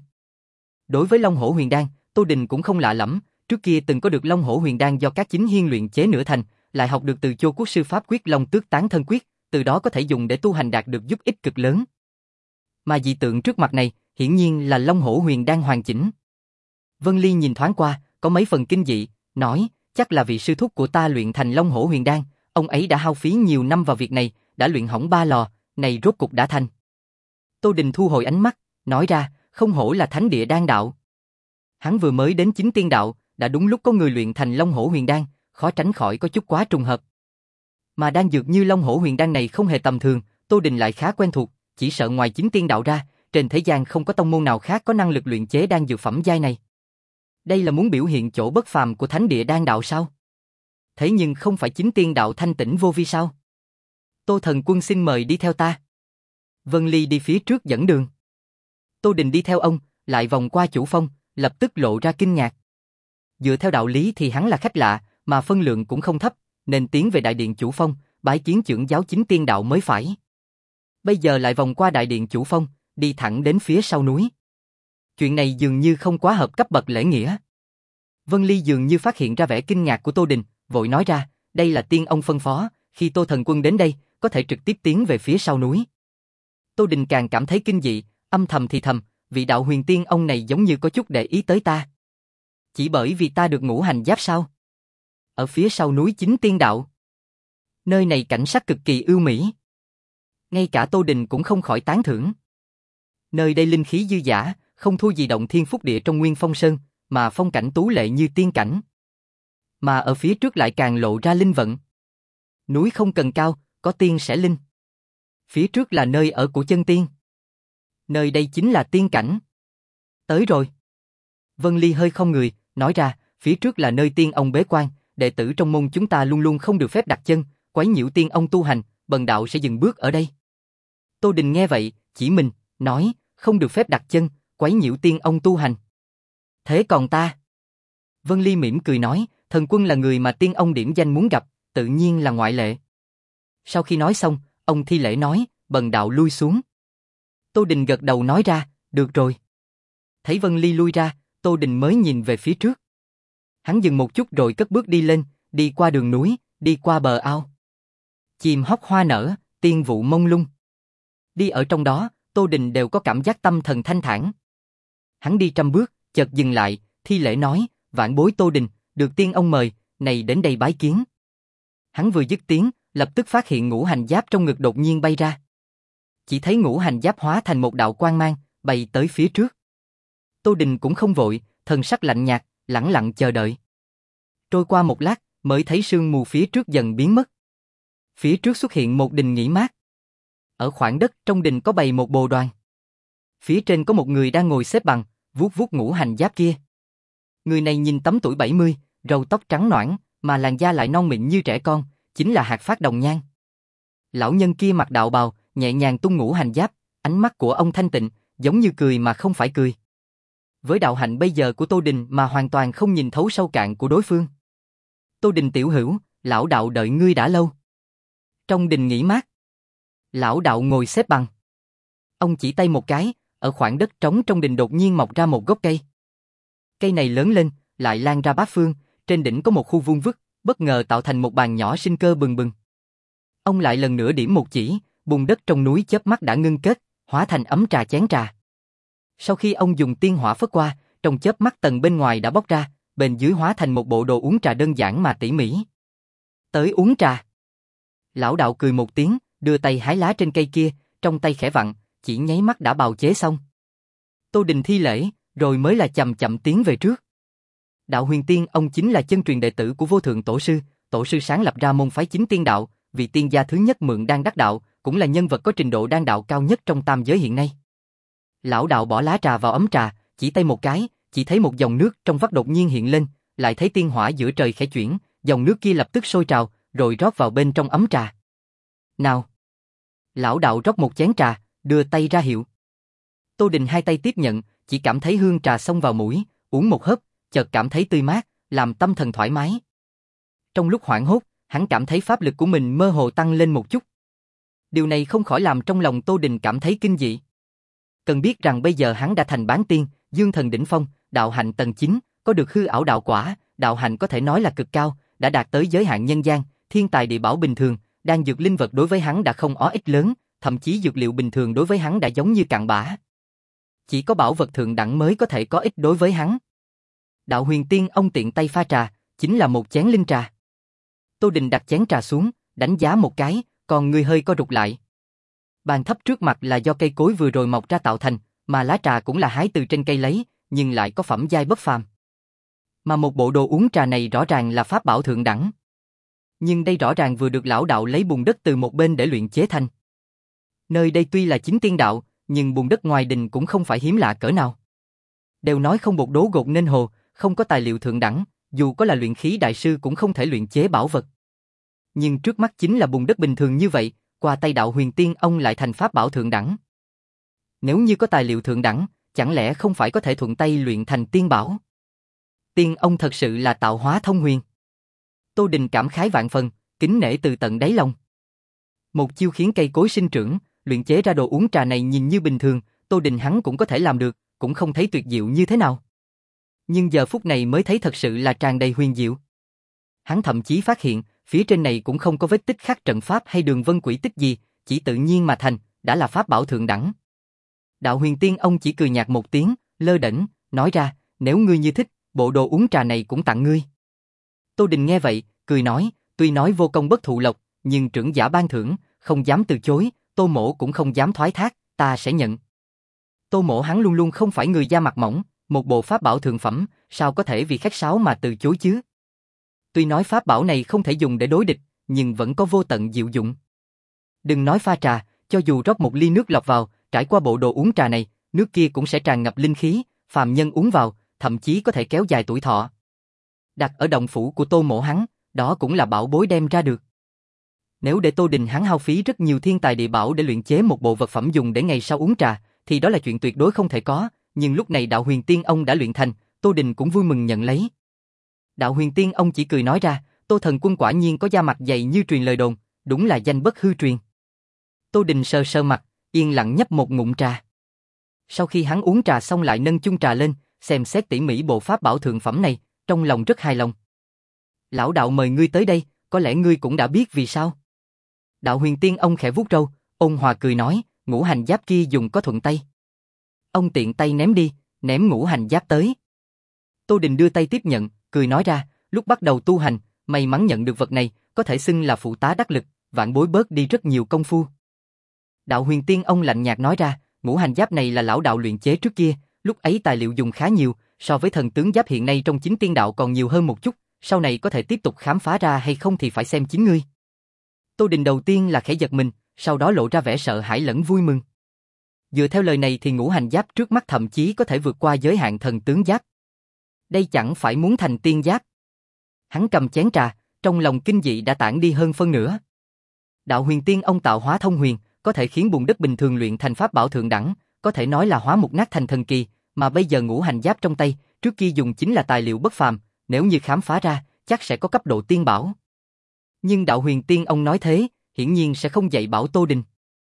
Đối với Long Hổ Huyền Đan, Tô Đình cũng không lạ lẫm, trước kia từng có được Long Hổ Huyền Đan do các chính hiên luyện chế nửa thành, lại học được từ Chô Quốc sư pháp quyết Long Tước Tán Thân Quyết, từ đó có thể dùng để tu hành đạt được giúp ích cực lớn. Mà dị tượng trước mặt này, hiển nhiên là Long Hổ Huyền Đan hoàn chỉnh. Vân Ly nhìn thoáng qua, có mấy phần kinh dị, nói, chắc là vị sư thúc của ta luyện thành Long Hổ Huyền Đan, ông ấy đã hao phí nhiều năm vào việc này, đã luyện hỏng ba lò, này rốt cục đã thành. Tô Đình thu hồi ánh mắt, nói ra, không hổ là thánh địa đan đạo. Hắn vừa mới đến chính tiên đạo, đã đúng lúc có người luyện thành Long Hổ Huyền Đan, khó tránh khỏi có chút quá trùng hợp. Mà đan dược như Long Hổ Huyền Đan này không hề tầm thường, Tô Đình lại khá quen thuộc, chỉ sợ ngoài chính tiên đạo ra, trên thế gian không có tông môn nào khác có năng lực luyện chế đan dược phẩm giai này. Đây là muốn biểu hiện chỗ bất phàm của thánh địa đan đạo sao? Thế nhưng không phải chính tiên đạo thanh tĩnh vô vi sao? Tô thần quân xin mời đi theo ta. Vân Ly đi phía trước dẫn đường. Tô Đình đi theo ông, lại vòng qua chủ phong, lập tức lộ ra kinh ngạc. Dựa theo đạo lý thì hắn là khách lạ, mà phân lượng cũng không thấp, nên tiến về đại điện chủ phong, bái kiến trưởng giáo chính tiên đạo mới phải. Bây giờ lại vòng qua đại điện chủ phong, đi thẳng đến phía sau núi. Chuyện này dường như không quá hợp cấp bậc lễ nghĩa. Vân Ly dường như phát hiện ra vẻ kinh ngạc của Tô Đình, vội nói ra, đây là tiên ông phân phó, khi Tô thần quân đến đây, có thể trực tiếp tiến về phía sau núi. Tô Đình càng cảm thấy kinh dị, âm thầm thì thầm, vị đạo huyền tiên ông này giống như có chút để ý tới ta. Chỉ bởi vì ta được ngũ hành giáp sao? Ở phía sau núi chính tiên đạo. Nơi này cảnh sắc cực kỳ ưu mỹ. Ngay cả Tô Đình cũng không khỏi tán thưởng. Nơi đây linh khí dư dả, không thua gì động thiên phúc địa trong Nguyên Phong Sơn, mà phong cảnh tú lệ như tiên cảnh. Mà ở phía trước lại càng lộ ra linh vận. Núi không cần cao, có tiên sẽ linh. Phía trước là nơi ở của chân tiên. Nơi đây chính là tiên cảnh. Tới rồi. Vân Ly hơi không người, nói ra, phía trước là nơi tiên ông bế quan, đệ tử trong môn chúng ta luôn luôn không được phép đặt chân, quấy nhiễu tiên ông tu hành, bần đạo sẽ dừng bước ở đây. Tô Đình nghe vậy, chỉ mình, nói, không được phép đặt chân, quấy nhiễu tiên ông tu hành. Thế còn ta? Vân Ly mỉm cười nói, thần quân là người mà tiên ông điểm danh muốn gặp, tự nhiên là ngoại lệ. Sau khi nói xong, ông thi lễ nói, bần đạo lui xuống. Tô Đình gật đầu nói ra, được rồi. Thấy Vân Ly lui ra, Tô Đình mới nhìn về phía trước. Hắn dừng một chút rồi cất bước đi lên, đi qua đường núi, đi qua bờ ao. Chim hót hoa nở, tiên vụ mông lung. Đi ở trong đó, Tô Đình đều có cảm giác tâm thần thanh thản. Hắn đi trăm bước, chợt dừng lại, thi lễ nói, vạn bối Tô Đình, được tiên ông mời, này đến đây bái kiến. Hắn vừa dứt tiếng, lập tức phát hiện ngũ hành giáp trong ngực đột nhiên bay ra. Chỉ thấy ngũ hành giáp hóa thành một đạo quang mang, bay tới phía trước. Tô Đình cũng không vội, thần sắc lạnh nhạt, lẳng lặng chờ đợi. Trôi qua một lát, mới thấy sương mù phía trước dần biến mất. Phía trước xuất hiện một đình nghỉ mát. Ở khoảng đất trong đình có bày một bồ đoàn. Phía trên có một người đang ngồi xếp bằng, vuốt vuốt ngũ hành giáp kia. Người này nhìn tấm tuổi bảy mươi, râu tóc trắng nõn, mà làn da lại non mịn như trẻ con, chính là Hạc Phát Đồng Nhan. Lão nhân kia mặc đạo bào, nhẹ nhàng tung ngũ hành giáp, ánh mắt của ông thanh tịnh, giống như cười mà không phải cười. Với đạo hạnh bây giờ của Tô Đình mà hoàn toàn không nhìn thấu sâu cạn của đối phương. Tô Đình tiểu hữu, lão đạo đợi ngươi đã lâu. Trong đình nghỉ mát, lão đạo ngồi xếp bằng. Ông chỉ tay một cái, ở khoảng đất trống trong đình đột nhiên mọc ra một gốc cây. Cây này lớn lên, lại lan ra bát phương, trên đỉnh có một khu vuông vức, bất ngờ tạo thành một bàn nhỏ sinh cơ bừng bừng. Ông lại lần nữa điểm một chỉ, bùn đất trong núi chớp mắt đã ngưng kết, hóa thành ấm trà chén trà. Sau khi ông dùng tiên hỏa phất qua, trong chớp mắt tầng bên ngoài đã bóc ra, bên dưới hóa thành một bộ đồ uống trà đơn giản mà tỉ mỉ. Tới uống trà. Lão đạo cười một tiếng, đưa tay hái lá trên cây kia, trong tay khẽ vặn, chỉ nháy mắt đã bào chế xong. Tô Đình thi lễ, rồi mới là chậm chậm tiến về trước. Đạo Huyền Tiên ông chính là chân truyền đệ tử của Vô Thượng Tổ sư, tổ sư sáng lập ra môn phái Chính Tiên đạo, vị tiên gia thứ nhất mượn đan đắc đạo, cũng là nhân vật có trình độ đan đạo cao nhất trong tam giới hiện nay. Lão đạo bỏ lá trà vào ấm trà, chỉ tay một cái, chỉ thấy một dòng nước trong vắt đột nhiên hiện lên, lại thấy tiên hỏa giữa trời khẽ chuyển, dòng nước kia lập tức sôi trào, rồi rót vào bên trong ấm trà. Nào! Lão đạo rót một chén trà, đưa tay ra hiệu. Tô Đình hai tay tiếp nhận, chỉ cảm thấy hương trà xông vào mũi, uống một hớp, chợt cảm thấy tươi mát, làm tâm thần thoải mái. Trong lúc hoảng hốt, hắn cảm thấy pháp lực của mình mơ hồ tăng lên một chút. Điều này không khỏi làm trong lòng Tô Đình cảm thấy kinh dị. Cần biết rằng bây giờ hắn đã thành bán tiên, dương thần đỉnh phong, đạo hạnh tầng chín, có được hư ảo đạo quả, đạo hạnh có thể nói là cực cao, đã đạt tới giới hạn nhân gian, thiên tài địa bảo bình thường, đan dược linh vật đối với hắn đã không ó ích lớn, thậm chí dược liệu bình thường đối với hắn đã giống như cặn bã. Chỉ có bảo vật thượng đẳng mới có thể có ích đối với hắn. Đạo Huyền Tiên ông tiện tay pha trà, chính là một chén linh trà. Tô Đình đặt chén trà xuống, đánh giá một cái, còn người hơi co rụt lại. Bàn thấp trước mặt là do cây cối vừa rồi mọc ra tạo thành, mà lá trà cũng là hái từ trên cây lấy, nhưng lại có phẩm giai bất phàm. Mà một bộ đồ uống trà này rõ ràng là pháp bảo thượng đẳng. Nhưng đây rõ ràng vừa được lão đạo lấy bùn đất từ một bên để luyện chế thành. Nơi đây tuy là Chính Tiên đạo, nhưng bùn đất ngoài đình cũng không phải hiếm lạ cỡ nào. Đều nói không bột đố gột nên hồ, không có tài liệu thượng đẳng, dù có là luyện khí đại sư cũng không thể luyện chế bảo vật. Nhưng trước mắt chính là bùn đất bình thường như vậy, qua tay đạo Huyền Tiên ông lại thành pháp bảo thượng đẳng. Nếu như có tài liệu thượng đẳng, chẳng lẽ không phải có thể thuận tay luyện thành tiên bảo? Tiên ông thật sự là tạo hóa thông huyền. Tô Đình cảm khái vạn phần, kính nể từ tận đáy lòng. Một chiêu khiến cây cối sinh trưởng, luyện chế ra đồ uống trà này nhìn như bình thường, Tô Đình hắn cũng có thể làm được, cũng không thấy tuyệt diệu như thế nào. Nhưng giờ phút này mới thấy thật sự là tràn đầy huyền diệu. Hắn thậm chí phát hiện, phía trên này cũng không có vết tích khắc trận pháp hay đường vân quỷ tích gì, chỉ tự nhiên mà thành, đã là pháp bảo thượng đẳng. Đạo Huyền Tiên ông chỉ cười nhạt một tiếng, lơ đễnh, nói ra, nếu ngươi như thích, bộ đồ uống trà này cũng tặng ngươi. Tô Đình nghe vậy, cười nói, tuy nói vô công bất thụ lộc, nhưng trưởng giả ban thưởng, không dám từ chối, Tô Mỗ cũng không dám thoái thác, ta sẽ nhận. Tô Mỗ hắn luôn luôn không phải người da mặt mỏng, một bộ pháp bảo thượng phẩm, sao có thể vì khách sáo mà từ chối chứ? Tuy nói pháp bảo này không thể dùng để đối địch, nhưng vẫn có vô tận diệu dụng. Đừng nói pha trà, cho dù rót một ly nước lọc vào, trải qua bộ đồ uống trà này, nước kia cũng sẽ tràn ngập linh khí, phàm nhân uống vào, thậm chí có thể kéo dài tuổi thọ. Đặt ở động phủ của Tô Mỗ hắn, đó cũng là bảo bối đem ra được. Nếu để Tô Đình hắn hao phí rất nhiều thiên tài địa bảo để luyện chế một bộ vật phẩm dùng để ngày sau uống trà, thì đó là chuyện tuyệt đối không thể có, nhưng lúc này đạo Huyền Tiên ông đã luyện thành, Tô Đình cũng vui mừng nhận lấy. Đạo Huyền Tiên ông chỉ cười nói ra, Tô thần quân quả nhiên có da mặt dày như truyền lời đồn, đúng là danh bất hư truyền. Tô Đình sờ sờ mặt, yên lặng nhấp một ngụm trà. Sau khi hắn uống trà xong lại nâng chung trà lên, xem xét tỉ mỉ bộ pháp bảo thượng phẩm này, trong lòng rất hài lòng. Lão đạo mời ngươi tới đây, có lẽ ngươi cũng đã biết vì sao. Đạo Huyền Tiên ông khẽ vuốt râu, ôn hòa cười nói, ngũ hành giáp kia dùng có thuận tay. Ông tiện tay ném đi, ném ngũ hành giáp tới. Tô Đình đưa tay tiếp nhận, cười nói ra, lúc bắt đầu tu hành, may mắn nhận được vật này, có thể xưng là phụ tá đắc lực, vạn bối bớt đi rất nhiều công phu. Đạo Huyền Tiên ông lạnh nhạt nói ra, ngũ hành giáp này là lão đạo luyện chế trước kia, lúc ấy tài liệu dùng khá nhiều, so với thần tướng giáp hiện nay trong Chính Tiên đạo còn nhiều hơn một chút, sau này có thể tiếp tục khám phá ra hay không thì phải xem chính ngươi. Tô Đình đầu tiên là khẽ giật mình, sau đó lộ ra vẻ sợ hãi lẫn vui mừng. Dựa theo lời này thì ngũ hành giáp trước mắt thậm chí có thể vượt qua giới hạn thần tướng giáp. Đây chẳng phải muốn thành tiên giáp. Hắn cầm chén trà, trong lòng kinh dị đã tản đi hơn phân nửa. Đạo huyền tiên ông tạo hóa thông huyền, có thể khiến bùn đất bình thường luyện thành pháp bảo thượng đẳng, có thể nói là hóa mục nát thành thần kỳ, mà bây giờ ngũ hành giáp trong tay, trước kia dùng chính là tài liệu bất phàm, nếu như khám phá ra, chắc sẽ có cấp độ tiên bảo. Nhưng đạo huyền tiên ông nói thế, hiển nhiên sẽ không dạy bảo Tô Đình.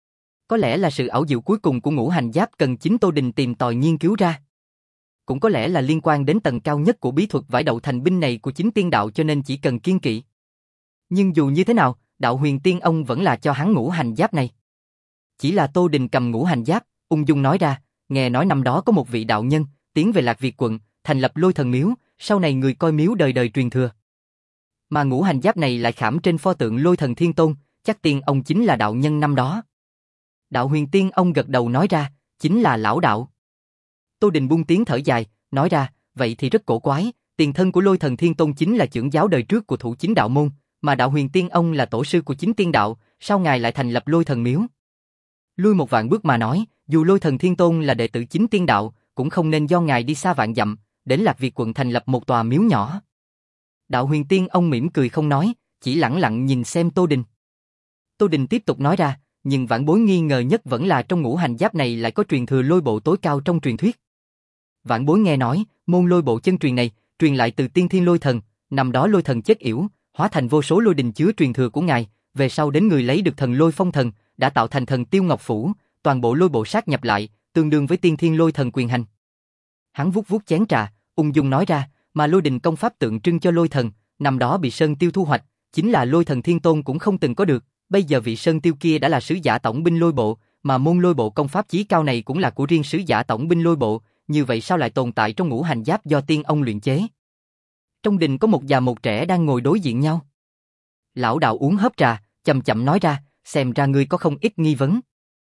Có lẽ là sự ảo diệu cuối cùng của ngũ hành giáp cần chính Tô Đình tìm tòi nghiên cứu ra. Cũng có lẽ là liên quan đến tầng cao nhất của bí thuật vải đậu thành binh này của chính tiên đạo cho nên chỉ cần kiên kỵ. Nhưng dù như thế nào, đạo huyền tiên ông vẫn là cho hắn ngũ hành giáp này. Chỉ là Tô Đình cầm ngũ hành giáp, ung dung nói ra, nghe nói năm đó có một vị đạo nhân, tiến về Lạc Việt quận, thành lập Lôi Thần Miếu, sau này người coi miếu đời đời truyền thừa. Mà ngũ hành giáp này lại khảm trên pho tượng Lôi Thần Thiên Tôn, chắc tiên ông chính là đạo nhân năm đó. Đạo huyền tiên ông gật đầu nói ra, chính là lão đạo. Tô Đình buông tiếng thở dài, nói ra, vậy thì rất cổ quái, tiền thân của Lôi Thần Thiên Tôn chính là trưởng giáo đời trước của thủ chính đạo môn, mà đạo huyền tiên ông là tổ sư của chính tiên đạo, sao ngài lại thành lập Lôi Thần Miếu? Lui một vạn bước mà nói, dù Lôi Thần Thiên Tôn là đệ tử chính tiên đạo, cũng không nên do ngài đi xa vạn dặm, đến Lạc Việt quận thành lập một tòa miếu nhỏ. Đạo huyền tiên ông mỉm cười không nói, chỉ lẳng lặng nhìn xem Tô Đình. Tô Đình tiếp tục nói ra, nhưng vãn bối nghi ngờ nhất vẫn là trong ngũ hành giáp này lại có truyền thừa lôi bộ tối cao trong truyền thuyết. Vãn bối nghe nói, môn lôi bộ chân truyền này, truyền lại từ tiên thiên lôi thần, năm đó lôi thần chết yểu, hóa thành vô số lôi đình chứa truyền thừa của ngài, về sau đến người lấy được thần lôi phong thần, đã tạo thành thần tiêu ngọc phủ, toàn bộ lôi bộ sát nhập lại, tương đương với tiên thiên lôi thần quyền hành. Hắn vuốt vuốt chén trà, ung dung nói ra, mà lôi đình công pháp tượng trưng cho lôi thần, năm đó bị Sơn Tiêu thu hoạch, chính là Lôi Thần Thiên Tôn cũng không từng có được, bây giờ vị Sơn Tiêu kia đã là sứ giả tổng binh lôi bộ, mà môn lôi bộ công pháp chí cao này cũng là của riêng sứ giả tổng binh lôi bộ, như vậy sao lại tồn tại trong ngũ hành giáp do tiên ông luyện chế? Trong đình có một già một trẻ đang ngồi đối diện nhau. Lão đạo uống hớp trà, chậm chậm nói ra, xem ra ngươi có không ít nghi vấn.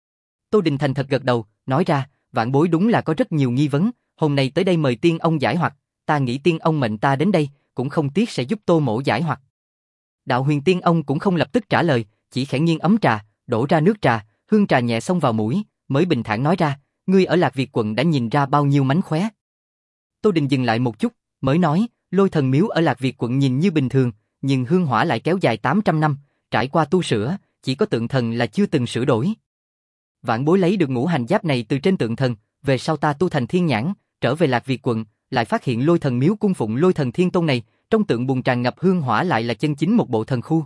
Tô Đình thành thật gật đầu, nói ra, vãn bối đúng là có rất nhiều nghi vấn, hôm nay tới đây mời tiên ông giải hoặc, ta nghĩ tiên ông mệnh ta đến đây, cũng không tiếc sẽ giúp Tô mỗ giải hoặc. Đạo huyền tiên ông cũng không lập tức trả lời, chỉ khẽ nghiêng ấm trà, đổ ra nước trà, hương trà nhẹ xông vào mũi, mới bình thản nói ra, ngươi ở Lạc Việt quận đã nhìn ra bao nhiêu mánh khóe. Tô Đình dừng lại một chút, mới nói, Lôi Thần Miếu ở Lạc Việt quận nhìn như bình thường, nhưng hương hỏa lại kéo dài tám trăm năm, trải qua tu sửa, chỉ có tượng thần là chưa từng sửa đổi. Vãn bối lấy được ngũ hành giáp này từ trên tượng thần, về sau ta tu thành thiên nhãn, trở về Lạc Việt quận, lại phát hiện Lôi Thần Miếu cung phụng Lôi Thần Thiên Tôn này, trong tượng bùn tràn ngập hương hỏa lại là chân chính một bộ thần khu.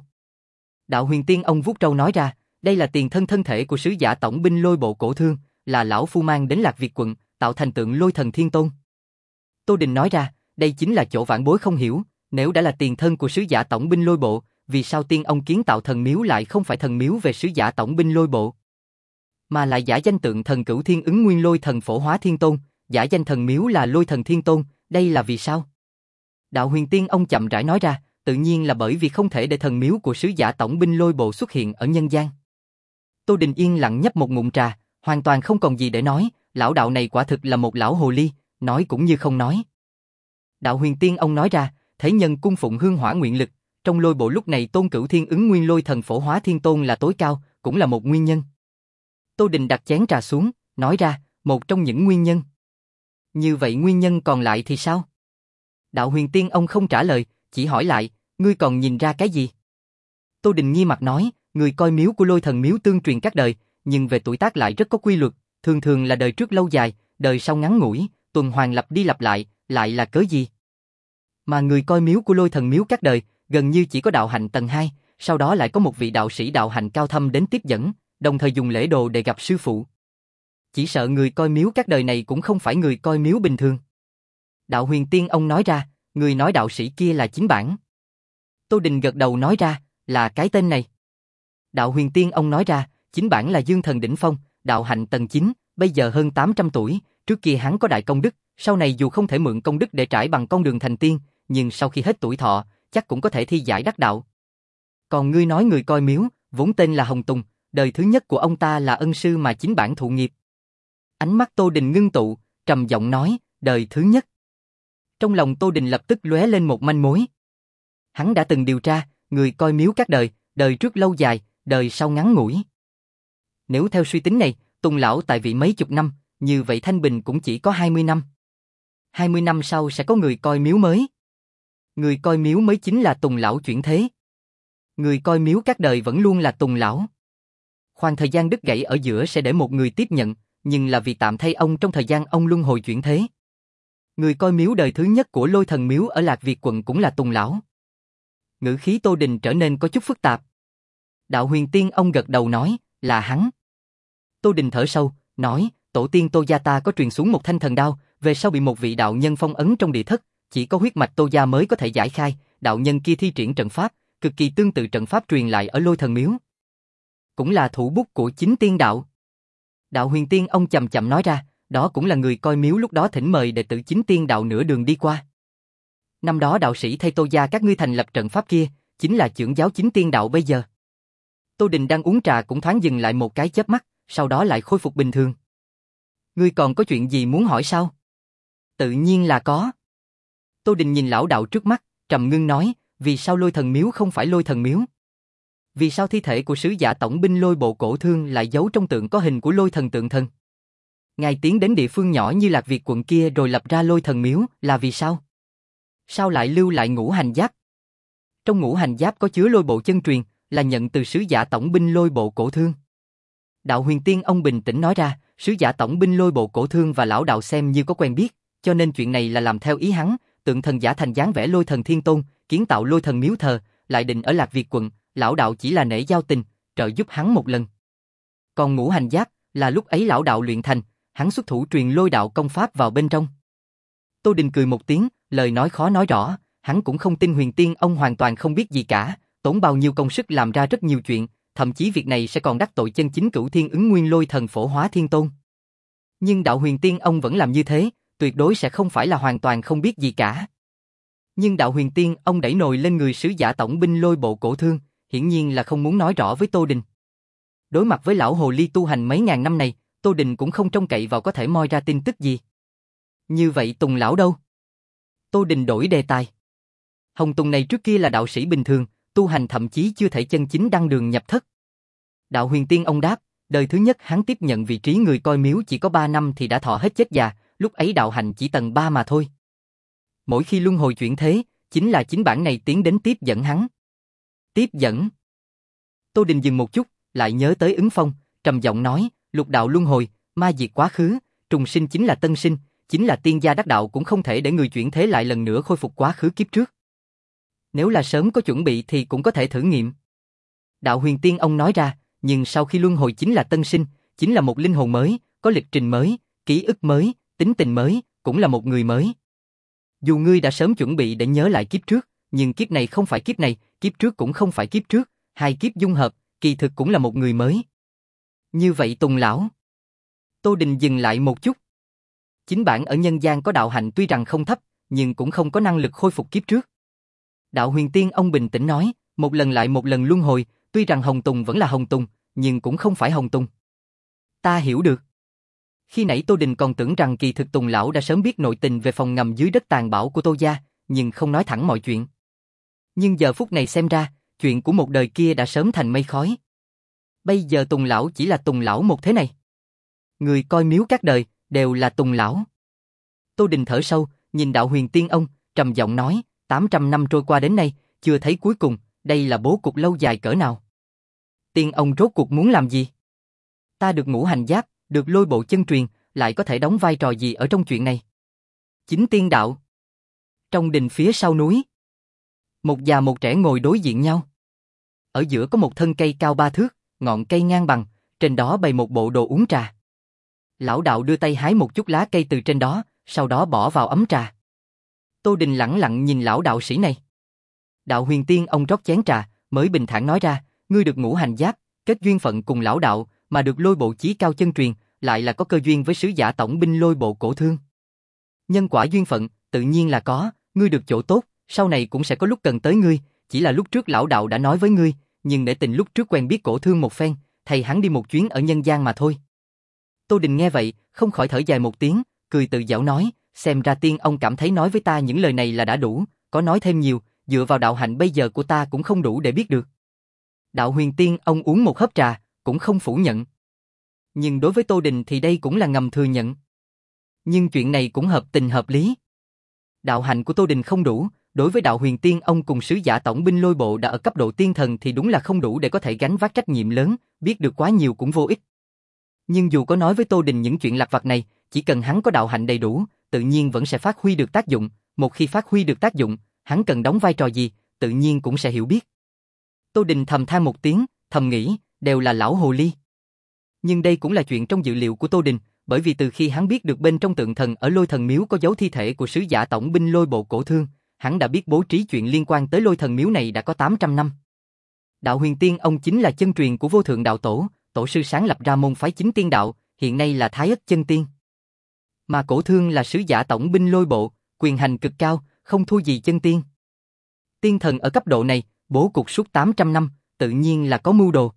Đạo huyền tiên ông vuốt râu nói ra, đây là tiền thân thân thể của sứ giả tổng binh lôi bộ cổ thương, là lão phu mang đến Lạc Việt quận, tạo thành tượng Lôi Thần Thiên Tôn. Tô Đình nói ra, đây chính là chỗ vãn bối không hiểu, nếu đã là tiền thân của sứ giả tổng binh lôi bộ, vì sao tiên ông kiến tạo thần miếu lại không phải thần miếu về sứ giả tổng binh lôi bộ, mà lại giả danh tượng thần Cửu Thiên Ứng Nguyên Lôi Thần Phổ Hóa Thiên Tôn, giả danh thần miếu là Lôi Thần Thiên Tôn, đây là vì sao? Đạo huyền tiên ông chậm rãi nói ra, tự nhiên là bởi vì không thể để thần miếu của sứ giả tổng binh lôi bộ xuất hiện ở nhân gian. Tô Đình yên lặng nhấp một ngụm trà, hoàn toàn không còn gì để nói, lão đạo này quả thực là một lão hồ ly, nói cũng như không nói. Đạo huyền tiên ông nói ra, thế nhân cung phụng hương hỏa nguyện lực, trong lôi bộ lúc này tôn Cửu Thiên Ứng Nguyên Lôi Thần Phổ Hóa Thiên Tôn là tối cao, cũng là một nguyên nhân. Tô Đình đặt chén trà xuống, nói ra, một trong những nguyên nhân. Như vậy nguyên nhân còn lại thì sao? Đạo huyền tiên ông không trả lời, chỉ hỏi lại, ngươi còn nhìn ra cái gì? Tô Đình nghi mặt nói, người coi miếu của Lôi Thần Miếu tương truyền các đời, nhưng về tuổi tác lại rất có quy luật, thường thường là đời trước lâu dài, đời sau ngắn ngủi, tuần hoàn lặp đi lặp lại, lại là cớ gì? Mà người coi miếu của Lôi Thần Miếu các đời, gần như chỉ có đạo hạnh tầng hai, sau đó lại có một vị đạo sĩ đạo hạnh cao thâm đến tiếp dẫn, đồng thời dùng lễ đồ để gặp sư phụ. Chỉ sợ người coi miếu các đời này cũng không phải người coi miếu bình thường. Đạo huyền tiên ông nói ra, người nói đạo sĩ kia là chính bản. Tô Đình gật đầu nói ra, là cái tên này. Đạo huyền tiên ông nói ra, chính bản là dương thần đỉnh phong, đạo hạnh tầng chín, bây giờ hơn tám trăm tuổi, trước kia hắn có đại công đức, sau này dù không thể mượn công đức để trải bằng con đường thành tiên, nhưng sau khi hết tuổi thọ, chắc cũng có thể thi giải đắc đạo. Còn ngươi nói người coi miếu, vốn tên là Hồng Tùng, đời thứ nhất của ông ta là ân sư mà chính bản thụ nghiệp. Ánh mắt Tô Đình ngưng tụ, trầm giọng nói, đời thứ nhất. Trong lòng Tô Đình lập tức lóe lên một manh mối. Hắn đã từng điều tra, người coi miếu các đời, đời trước lâu dài, đời sau ngắn ngủi. Nếu theo suy tính này, Tùng lão tại vị mấy chục năm, như vậy Thanh Bình cũng chỉ có hai mươi năm. hai mươi năm sau sẽ có người coi miếu mới. Người coi miếu mới chính là Tùng lão chuyển thế. Người coi miếu các đời vẫn luôn là Tùng lão. Khoảng thời gian đứt gãy ở giữa sẽ để một người tiếp nhận, nhưng là vì tạm thay ông trong thời gian ông luân hồi chuyển thế. Người coi miếu đời thứ nhất của Lôi Thần Miếu ở Lạc Việt quận cũng là Tùng lão. Ngữ khí Tô Đình trở nên có chút phức tạp. Đạo Huyền Tiên ông gật đầu nói, là hắn. Tô Đình thở sâu, nói, tổ tiên Tô gia ta có truyền xuống một thanh thần đao, về sau bị một vị đạo nhân phong ấn trong địa thất, chỉ có huyết mạch Tô gia mới có thể giải khai, đạo nhân kia thi triển trận pháp, cực kỳ tương tự trận pháp truyền lại ở Lôi Thần Miếu. Cũng là thủ bút của chính tiên đạo. Đạo Huyền Tiên ông chậm chậm nói ra, đó cũng là người coi miếu lúc đó thỉnh mời đệ tử chính tiên đạo nửa đường đi qua. Năm đó đạo sĩ thay Tô gia các ngươi thành lập trận pháp kia, chính là chưởng giáo chính tiên đạo bây giờ. Tô Đình đang uống trà cũng thoáng dừng lại một cái chớp mắt, sau đó lại khôi phục bình thường. Ngươi còn có chuyện gì muốn hỏi sao? Tự nhiên là có. Tô Đình nhìn lão đạo trước mắt, trầm ngưng nói, vì sao Lôi Thần Miếu không phải Lôi Thần Miếu? Vì sao thi thể của sứ giả tổng binh Lôi Bộ Cổ Thương lại giấu trong tượng có hình của Lôi Thần tượng thần? Ngài tiến đến địa phương nhỏ như Lạc Việt quận kia rồi lập ra Lôi Thần Miếu là vì sao? Sao lại lưu lại ngũ hành giáp? Trong ngũ hành giáp có chứa lôi bộ chân truyền, là nhận từ sứ giả tổng binh Lôi Bộ Cổ Thương. Đạo Huyền Tiên ông bình tĩnh nói ra, sứ giả tổng binh Lôi Bộ Cổ Thương và lão đạo xem như có quen biết, cho nên chuyện này là làm theo ý hắn, tượng thần giả thành dáng vẻ Lôi Thần Thiên Tôn, kiến tạo Lôi Thần Miếu thờ, lại định ở Lạc Việt quận, lão đạo chỉ là nể giao tình, trợ giúp hắn một lần. Còn ngũ hành giáp, là lúc ấy lão đạo luyện thành, hắn xuất thủ truyền lôi đạo công pháp vào bên trong. Tô Đình cười một tiếng, lời nói khó nói rõ, hắn cũng không tin Huyền Tiên ông hoàn toàn không biết gì cả, tốn bao nhiêu công sức làm ra rất nhiều chuyện, thậm chí việc này sẽ còn đắc tội chân chính Cửu Thiên Ứng Nguyên Lôi Thần Phổ Hóa Thiên Tôn. Nhưng đạo Huyền Tiên ông vẫn làm như thế, tuyệt đối sẽ không phải là hoàn toàn không biết gì cả. Nhưng đạo Huyền Tiên ông đẩy nồi lên người sứ giả tổng binh Lôi Bộ Cổ Thương, hiển nhiên là không muốn nói rõ với Tô Đình. Đối mặt với lão hồ ly tu hành mấy ngàn năm này, Tô Đình cũng không trông cậy vào có thể moi ra tin tức gì. Như vậy Tùng lão đâu? Tô Đình đổi đề tài. Hồng Tùng này trước kia là đạo sĩ bình thường, tu hành thậm chí chưa thể chân chính đăng đường nhập thất. Đạo Huyền Tiên ông đáp, đời thứ nhất hắn tiếp nhận vị trí người coi miếu chỉ có ba năm thì đã thọ hết chết già, lúc ấy đạo hành chỉ tầng ba mà thôi. Mỗi khi luân hồi chuyển thế, chính là chính bản này tiến đến tiếp dẫn hắn. Tiếp dẫn. Tô Đình dừng một chút, lại nhớ tới Ứng Phong, trầm giọng nói, lục đạo luân hồi, ma diệt quá khứ, trùng sinh chính là tân sinh, chính là tiên gia đắc đạo cũng không thể để người chuyển thế lại lần nữa khôi phục quá khứ kiếp trước. Nếu là sớm có chuẩn bị thì cũng có thể thử nghiệm. Đạo Huyền Tiên ông nói ra, nhưng sau khi luân hồi chính là tân sinh, chính là một linh hồn mới, có lịch trình mới, ký ức mới, tính tình mới, cũng là một người mới. Dù ngươi đã sớm chuẩn bị để nhớ lại kiếp trước, nhưng kiếp này không phải kiếp này, kiếp trước cũng không phải kiếp trước, hai kiếp dung hợp, kỳ thực cũng là một người mới. Như vậy Tùng lão. Tô Đình dừng lại một chút. Chính bản ở nhân gian có đạo hạnh tuy rằng không thấp, nhưng cũng không có năng lực khôi phục kiếp trước. Đạo Huyền Tiên ông bình tĩnh nói, một lần lại một lần luân hồi, tuy rằng Hồng Tùng vẫn là Hồng Tùng, nhưng cũng không phải Hồng Tùng. Ta hiểu được. Khi nãy Tô Đình còn tưởng rằng kỳ thực Tùng lão đã sớm biết nội tình về phòng ngầm dưới đất tàn bạo của Tô gia, nhưng không nói thẳng mọi chuyện. Nhưng giờ phút này xem ra, chuyện của một đời kia đã sớm thành mây khói. Bây giờ Tùng lão chỉ là Tùng lão một thế này. Người coi miếu các đời, đều là Tùng lão. Tô Đình thở sâu, nhìn đạo Huyền Tiên ông, trầm giọng nói, tám trăm năm trôi qua đến nay, chưa thấy cuối cùng, đây là bố cục lâu dài cỡ nào. Tiên ông rốt cuộc muốn làm gì? Ta được ngũ hành giáp, được lôi bộ chân truyền, lại có thể đóng vai trò gì ở trong chuyện này? Chính tiên đạo. Trong đình phía sau núi, một già một trẻ ngồi đối diện nhau. Ở giữa có một thân cây cao ba thước, ngọn cây ngang bằng, trên đó bày một bộ đồ uống trà. Lão đạo đưa tay hái một chút lá cây từ trên đó, sau đó bỏ vào ấm trà. Tô Đình lẳng lặng nhìn lão đạo sĩ này. Đạo Huyền Tiên ông rót chén trà, mới bình thản nói ra, ngươi được ngũ hành giáp, kết duyên phận cùng lão đạo, mà được lôi bộ chí cao chân truyền, lại là có cơ duyên với sứ giả tổng binh Lôi Bộ Cổ Thương. Nhân quả duyên phận, tự nhiên là có, ngươi được chỗ tốt, sau này cũng sẽ có lúc cần tới ngươi, chỉ là lúc trước lão đạo đã nói với ngươi, nhưng để tình lúc trước quen biết Cổ Thương một phen, thầy hắn đi một chuyến ở nhân gian mà thôi. Tô Đình nghe vậy, không khỏi thở dài một tiếng, cười tự giễu nói, xem ra tiên ông cảm thấy nói với ta những lời này là đã đủ, có nói thêm nhiều, dựa vào đạo hạnh bây giờ của ta cũng không đủ để biết được. Đạo Huyền Tiên ông uống một hớp trà, cũng không phủ nhận. Nhưng đối với Tô Đình thì đây cũng là ngầm thừa nhận. Nhưng chuyện này cũng hợp tình hợp lý. Đạo hạnh của Tô Đình không đủ, đối với Đạo Huyền Tiên ông cùng sứ giả tổng binh lôi bộ đã ở cấp độ tiên thần thì đúng là không đủ để có thể gánh vác trách nhiệm lớn, biết được quá nhiều cũng vô ích. Nhưng dù có nói với Tô Đình những chuyện lặt vặt này, chỉ cần hắn có đạo hạnh đầy đủ, tự nhiên vẫn sẽ phát huy được tác dụng, một khi phát huy được tác dụng, hắn cần đóng vai trò gì, tự nhiên cũng sẽ hiểu biết. Tô Đình thầm than một tiếng, thầm nghĩ, đều là lão hồ ly. Nhưng đây cũng là chuyện trong dự liệu của Tô Đình, bởi vì từ khi hắn biết được bên trong tượng thần ở Lôi Thần Miếu có dấu thi thể của sứ giả tổng binh Lôi Bộ Cổ Thương, hắn đã biết bố trí chuyện liên quan tới Lôi Thần Miếu này đã có tám trăm năm. Đạo Huyền Tiên ông chính là chân truyền của Vô Thượng Đạo Tổ, tổ sư sáng lập ra môn phái Chính Tiên Đạo, hiện nay là Thái Ất Chân Tiên. Mà Cổ Thương là sứ giả tổng binh Lôi Bộ, quyền hành cực cao, không thua gì chân tiên. Tiên thần ở cấp độ này, bố cục suốt tám trăm năm, tự nhiên là có mưu đồ.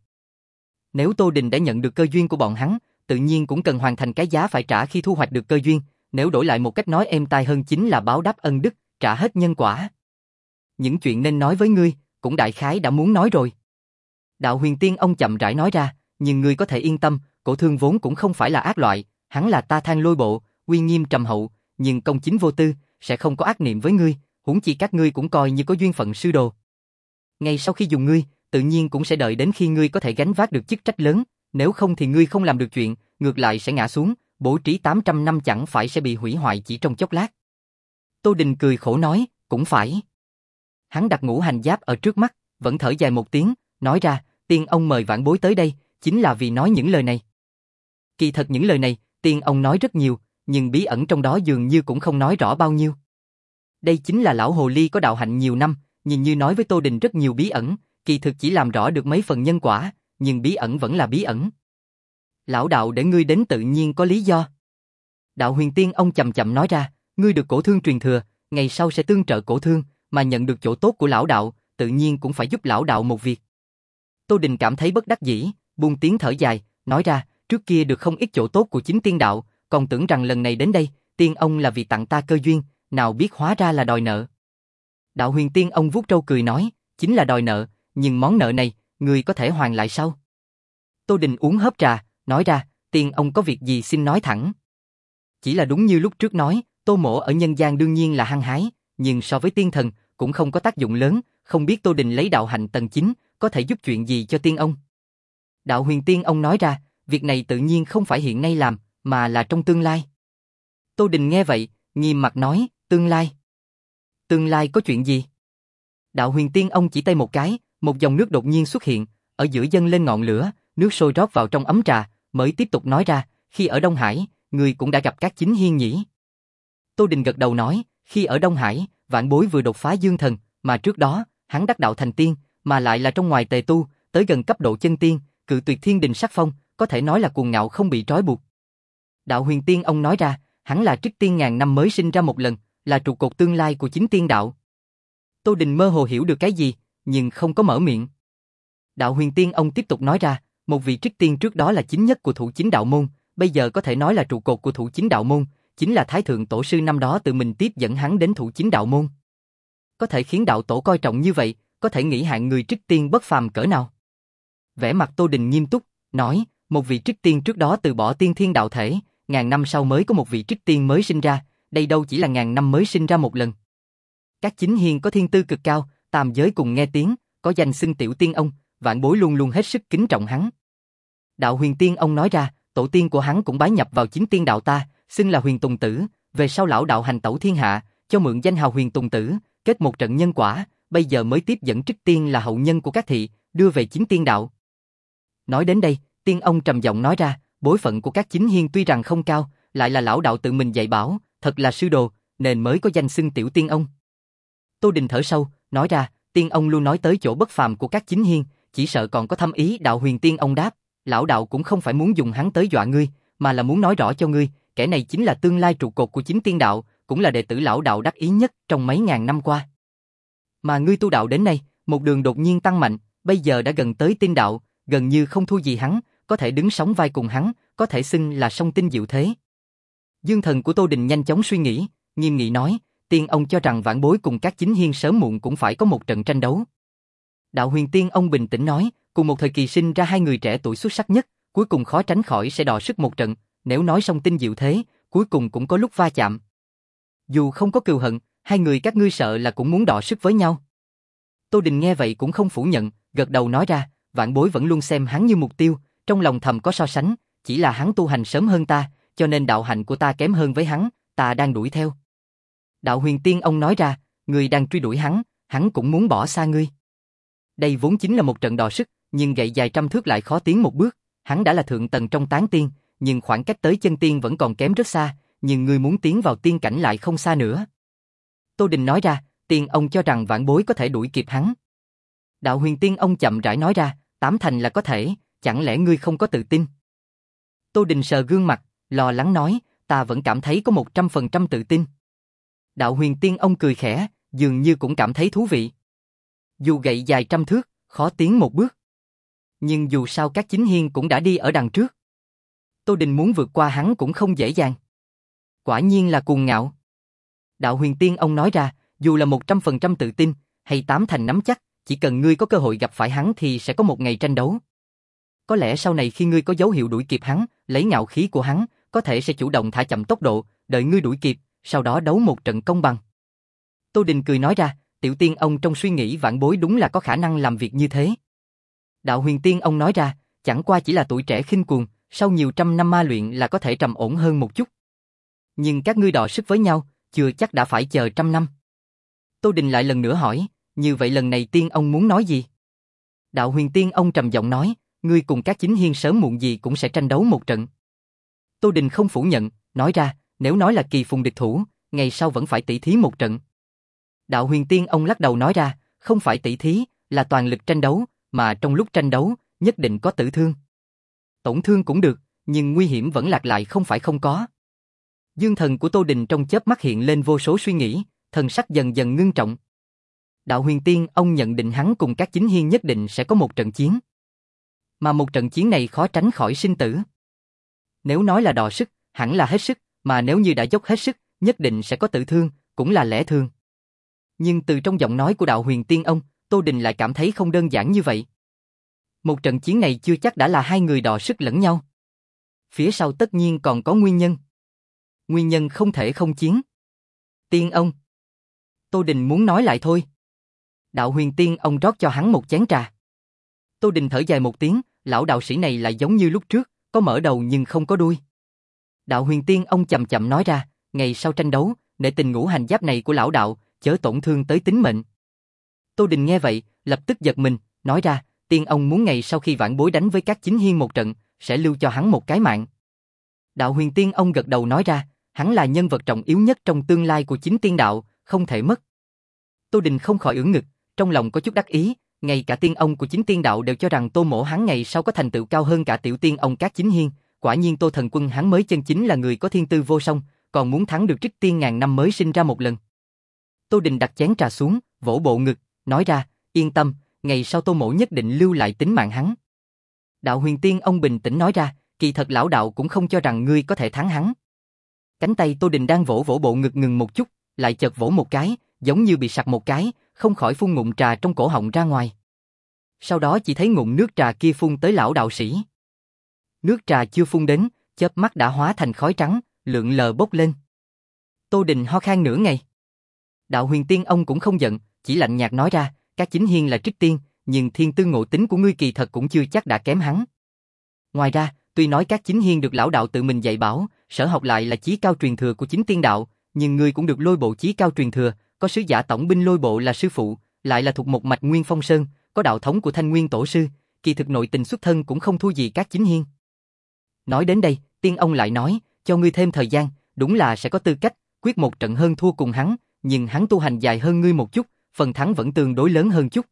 Nếu Tô Đình đã nhận được cơ duyên của bọn hắn, tự nhiên cũng cần hoàn thành cái giá phải trả khi thu hoạch được cơ duyên, nếu đổi lại một cách nói êm tai hơn chính là báo đáp ân đức, trả hết nhân quả. Những chuyện nên nói với ngươi, cũng đại khái đã muốn nói rồi. Đạo Huyền Tiên ông chậm rãi nói ra, nhưng ngươi có thể yên tâm, Cổ Thương vốn cũng không phải là ác loại, hắn là Ta Thang Lôi Bộ, uy nghiêm trầm hậu, nhưng công chính vô tư, sẽ không có ác niệm với ngươi, huống chi các ngươi cũng coi như có duyên phận sư đồ. Ngay sau khi dùng ngươi, tự nhiên cũng sẽ đợi đến khi ngươi có thể gánh vác được chức trách lớn, nếu không thì ngươi không làm được chuyện, ngược lại sẽ ngã xuống, bố trí tám trăm năm chẳng phải sẽ bị hủy hoại chỉ trong chốc lát. Tô Đình cười khổ nói, cũng phải. Hắn đặt ngũ hành giáp ở trước mắt, vẫn thở dài một tiếng, nói ra, tiên ông mời vãn bối tới đây, chính là vì nói những lời này. Kỳ thật những lời này, tiên ông nói rất nhiều, nhưng bí ẩn trong đó dường như cũng không nói rõ bao nhiêu. Đây chính là lão hồ ly có đạo hạnh nhiều năm, nhìn như nói với Tô Đình rất nhiều bí ẩn, kỳ thực chỉ làm rõ được mấy phần nhân quả, nhưng bí ẩn vẫn là bí ẩn. Lão đạo để ngươi đến tự nhiên có lý do. Đạo Huyền Tiên ông chậm chậm nói ra, ngươi được Cổ Thương truyền thừa, ngày sau sẽ tương trợ Cổ Thương, mà nhận được chỗ tốt của lão đạo, tự nhiên cũng phải giúp lão đạo một việc. Tô Đình cảm thấy bất đắc dĩ, buông tiếng thở dài, nói ra, trước kia được không ít chỗ tốt của Chính Tiên Đạo, còn tưởng rằng lần này đến đây, tiên ông là vì tặng ta cơ duyên, nào biết hóa ra là đòi nợ. Đạo Huyền Tiên ông vuốt râu cười nói, chính là đòi nợ, nhưng món nợ này, ngươi có thể hoàn lại sau. Tô Đình uống hớp trà, nói ra, tiên ông có việc gì xin nói thẳng. Chỉ là đúng như lúc trước nói, Tô Mỗ ở nhân gian đương nhiên là hăng hái, nhưng so với tiên thần, cũng không có tác dụng lớn, không biết Tô Đình lấy đạo hạnh tầng chín, có thể giúp chuyện gì cho tiên ông. Đạo Huyền Tiên ông nói ra, việc này tự nhiên không phải hiện nay làm, mà là trong tương lai. Tô Đình nghe vậy, nghiêm mặt nói, tương lai. Tương lai có chuyện gì? Đạo Huyền Tiên ông chỉ tay một cái, một dòng nước đột nhiên xuất hiện, ở giữa dâng lên ngọn lửa, nước sôi rót vào trong ấm trà, mới tiếp tục nói ra, khi ở Đông Hải, người cũng đã gặp các chính hiên nhỉ? Tô Đình gật đầu nói, khi ở Đông Hải, vãn bối vừa đột phá dương thần, mà trước đó, hắn đắc đạo thành tiên, mà lại là trong ngoài tề tu, tới gần cấp độ chân tiên, cự tuyệt thiên đình sắc phong, có thể nói là cuồng ngạo không bị trói buộc. Đạo Huyền Tiên ông nói ra, hắn là trích tiên ngàn năm mới sinh ra một lần, là trụ cột tương lai của chính tiên đạo. Tô Đình mơ hồ hiểu được cái gì, nhưng không có mở miệng. Đạo Huyền Tiên ông tiếp tục nói ra, một vị trích tiên trước đó là chính nhất của thủ chính đạo môn, bây giờ có thể nói là trụ cột của thủ chính đạo môn, chính là Thái Thượng Tổ sư năm đó tự mình tiếp dẫn hắn đến thủ chính đạo môn. Có thể khiến đạo tổ coi trọng như vậy, có thể nghĩ hạng người trích tiên bất phàm cỡ nào. Vẻ mặt Tô Đình nghiêm túc, nói, một vị trích tiên trước đó từ bỏ tiên thiên đạo thể, ngàn năm sau mới có một vị trích tiên mới sinh ra, đây đâu chỉ là ngàn năm mới sinh ra một lần. Các chính hiền có thiên tư cực cao, tam giới cùng nghe tiếng, có danh xưng tiểu tiên ông, vạn bối luôn luôn hết sức kính trọng hắn. Đạo Huyền Tiên ông nói ra, tổ tiên của hắn cũng bái nhập vào chính tiên đạo ta, xưng là Huyền Tùng Tử, về sau lão đạo hành tẩu thiên hạ, cho mượn danh hào Huyền Tùng Tử, kết một trận nhân quả, bây giờ mới tiếp dẫn trích tiên là hậu nhân của các thị, đưa về chính tiên đạo. Nói đến đây, tiên ông trầm giọng nói ra, bối phận của các chính hiên tuy rằng không cao, lại là lão đạo tự mình dạy bảo, thật là sư đồ, nên mới có danh xưng tiểu tiên ông. Tô Đình thở sâu, nói ra, tiên ông luôn nói tới chỗ bất phàm của các chính hiên, chỉ sợ còn có thâm ý. Đạo Huyền Tiên ông đáp, lão đạo cũng không phải muốn dùng hắn tới dọa ngươi, mà là muốn nói rõ cho ngươi, kẻ này chính là tương lai trụ cột của chính tiên đạo, cũng là đệ tử lão đạo đắc ý nhất trong mấy ngàn năm qua. Mà ngươi tu đạo đến nay, một đường đột nhiên tăng mạnh, bây giờ đã gần tới tiên đạo, gần như không thua gì hắn, có thể đứng sóng vai cùng hắn, có thể xưng là song tinh diệu thế. Dương thần của Tô Đình nhanh chóng suy nghĩ, nghiêm nghị nói, tiên ông cho rằng vãn bối cùng các chính hiên sớm muộn cũng phải có một trận tranh đấu. Đạo Huyền Tiên ông bình tĩnh nói, Cùng một thời kỳ sinh ra hai người trẻ tuổi xuất sắc nhất, cuối cùng khó tránh khỏi sẽ đọ sức một trận, nếu nói song tinh diệu thế, cuối cùng cũng có lúc va chạm. Dù không có cừu hận, hai người các ngươi sợ là cũng muốn đọ sức với nhau. Tô Đình nghe vậy cũng không phủ nhận, gật đầu nói ra, vạn bối vẫn luôn xem hắn như mục tiêu, trong lòng thầm có so sánh, chỉ là hắn tu hành sớm hơn ta, cho nên đạo hạnh của ta kém hơn với hắn, ta đang đuổi theo. Đạo Huyền Tiên ông nói ra, người đang truy đuổi hắn, hắn cũng muốn bỏ xa ngươi. Đây vốn chính là một trận đọ sức, nhưng gậy dài trăm thước lại khó tiến một bước, hắn đã là thượng tầng trong tán tiên, nhưng khoảng cách tới chân tiên vẫn còn kém rất xa, nhưng ngươi muốn tiến vào tiên cảnh lại không xa nữa. Tô Đình nói ra, tiên ông cho rằng vãn bối có thể đuổi kịp hắn. Đạo Huyền Tiên ông chậm rãi nói ra, tám thành là có thể, chẳng lẽ ngươi không có tự tin? Tô Đình sờ gương mặt, lo lắng nói, ta vẫn cảm thấy có một trăm phần trăm tự tin. Đạo Huyền Tiên ông cười khẽ, dường như cũng cảm thấy thú vị. Dù gậy dài trăm thước, khó tiến một bước. Nhưng dù sao các chính hiên cũng đã đi ở đằng trước. Tô Đình muốn vượt qua hắn cũng không dễ dàng. Quả nhiên là cuồng ngạo. Đạo Huyền Tiên ông nói ra, dù là một trăm phần trăm tự tin, hay tám thành nắm chắc, chỉ cần ngươi có cơ hội gặp phải hắn thì sẽ có một ngày tranh đấu. Có lẽ sau này khi ngươi có dấu hiệu đuổi kịp hắn, lấy ngạo khí của hắn, có thể sẽ chủ động thả chậm tốc độ, đợi ngươi đuổi kịp, sau đó đấu một trận công bằng. Tô Đình cười nói ra, tiểu tiên ông trong suy nghĩ vãn bối đúng là có khả năng làm việc như thế. Đạo Huyền Tiên ông nói ra, chẳng qua chỉ là tuổi trẻ khinh cuồng, sau nhiều trăm năm ma luyện là có thể trầm ổn hơn một chút. Nhưng các ngươi đọ sức với nhau, chưa chắc đã phải chờ trăm năm. Tô Đình lại lần nữa hỏi, như vậy lần này tiên ông muốn nói gì? Đạo Huyền Tiên ông trầm giọng nói, ngươi cùng các chính hiên sớm muộn gì cũng sẽ tranh đấu một trận. Tô Đình không phủ nhận, nói ra, nếu nói là kỳ phùng địch thủ, ngày sau vẫn phải tỷ thí một trận. Đạo Huyền Tiên ông lắc đầu nói ra, không phải tỷ thí, là toàn lực tranh đấu, mà trong lúc tranh đấu, nhất định có tử thương. Tổn thương cũng được, nhưng nguy hiểm vẫn lạc lại không phải không có. Dương thần của Tô Đình trong chớp mắt hiện lên vô số suy nghĩ, thần sắc dần dần ngưng trọng. Đạo Huyền Tiên ông nhận định hắn cùng các chính hiên nhất định sẽ có một trận chiến. Mà một trận chiến này khó tránh khỏi sinh tử. Nếu nói là đọ sức, hẳn là hết sức, mà nếu như đã dốc hết sức, nhất định sẽ có tử thương, cũng là lẽ thường. Nhưng từ trong giọng nói của Đạo Huyền Tiên ông, Tô Đình lại cảm thấy không đơn giản như vậy. Một trận chiến này chưa chắc đã là hai người đọ sức lẫn nhau. Phía sau tất nhiên còn có nguyên nhân. Nguyên nhân không thể không chiến. Tiên ông. Tô Đình muốn nói lại thôi. Đạo Huyền Tiên ông rót cho hắn một chén trà. Tô Đình thở dài một tiếng, lão đạo sĩ này lại giống như lúc trước, có mở đầu nhưng không có đuôi. Đạo Huyền Tiên ông chậm chậm nói ra, ngày sau tranh đấu, nể tình ngũ hành giáp này của lão đạo, chớ tổn thương tới tính mệnh. Tô Đình nghe vậy, lập tức giật mình, nói ra, tiên ông muốn ngày sau khi vãn bối đánh với các chính hiên một trận, sẽ lưu cho hắn một cái mạng. Đạo Huyền Tiên ông gật đầu nói ra, hắn là nhân vật trọng yếu nhất trong tương lai của chính tiên đạo, không thể mất. Tô Đình không khỏi ưỡn ngực, trong lòng có chút đắc ý, ngay cả tiên ông của chính tiên đạo đều cho rằng Tô Mỗ hắn ngày sau có thành tựu cao hơn cả tiểu tiên ông các chính hiên, quả nhiên Tô Thần Quân hắn mới chân chính là người có thiên tư vô song, còn muốn thắng được trích tiên ngàn năm mới sinh ra một lần. Tô Đình đặt chén trà xuống, vỗ bộ ngực, nói ra, yên tâm, ngày sau Tô Mỗ nhất định lưu lại tính mạng hắn. Đạo Huyền Tiên ông bình tĩnh nói ra, kỳ thật lão đạo cũng không cho rằng ngươi có thể thắng hắn. Cánh tay Tô Đình đang vỗ vỗ bộ ngực ngừng một chút, lại chợt vỗ một cái, giống như bị sặc một cái, không khỏi phun ngụm trà trong cổ họng ra ngoài. Sau đó chỉ thấy ngụm nước trà kia phun tới lão đạo sĩ. Nước trà chưa phun đến, chớp mắt đã hóa thành khói trắng, lượn lờ bốc lên. Tô Đình ho khan nửa ngày. Đạo Huyền Tiên ông cũng không giận, chỉ lạnh nhạt nói ra, các chính hiên là trích tiên, nhưng thiên tư ngộ tính của ngươi kỳ thật cũng chưa chắc đã kém hắn. Ngoài ra, tuy nói các chính hiên được lão đạo tự mình dạy bảo, sở học lại là chí cao truyền thừa của chính tiên đạo, nhưng ngươi cũng được lôi bộ chí cao truyền thừa, có sứ giả tổng binh lôi bộ là sư phụ, lại là thuộc một mạch Nguyên Phong Sơn, có đạo thống của Thanh Nguyên tổ sư, kỳ thực nội tình xuất thân cũng không thua gì các chính hiên. Nói đến đây, tiên ông lại nói, cho ngươi thêm thời gian, đúng là sẽ có tư cách quyết một trận hơn thua cùng hắn, nhưng hắn tu hành dài hơn ngươi một chút, phần thắng vẫn tương đối lớn hơn chút.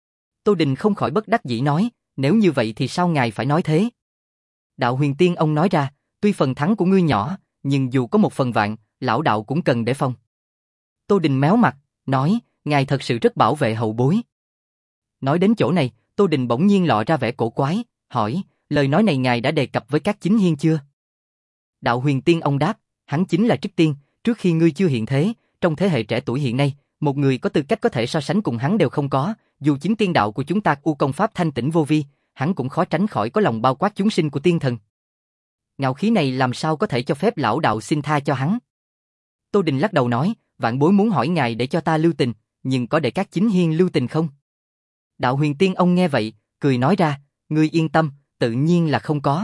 Tô Đình không khỏi bất đắc dĩ nói, nếu như vậy thì sao ngài phải nói thế? Đạo Huyền Tiên ông nói ra, tuy phần thắng của ngươi nhỏ, nhưng dù có một phần vạn, lão đạo cũng cần để phòng. Tô Đình méo mặt, nói, ngài thật sự rất bảo vệ hậu bối. Nói đến chỗ này, Tô Đình bỗng nhiên lộ ra vẻ cổ quái, hỏi, lời nói này ngài đã đề cập với các chính hiên chưa? Đạo Huyền Tiên ông đáp, hắn chính là trích tiên, trước khi ngươi chưa hiện thế, trong thế hệ trẻ tuổi hiện nay, một người có tư cách có thể so sánh cùng hắn đều không có, dù chính tiên đạo của chúng ta u công pháp thanh tĩnh vô vi, hắn cũng khó tránh khỏi có lòng bao quát chúng sinh của tiên thần. Ngạo khí này làm sao có thể cho phép lão đạo xin tha cho hắn? Tô Đình lắc đầu nói, vạn bối muốn hỏi ngài để cho ta lưu tình, nhưng có để các chính hiên lưu tình không? Đạo Huyền Tiên ông nghe vậy, cười nói ra, ngươi yên tâm, tự nhiên là không có.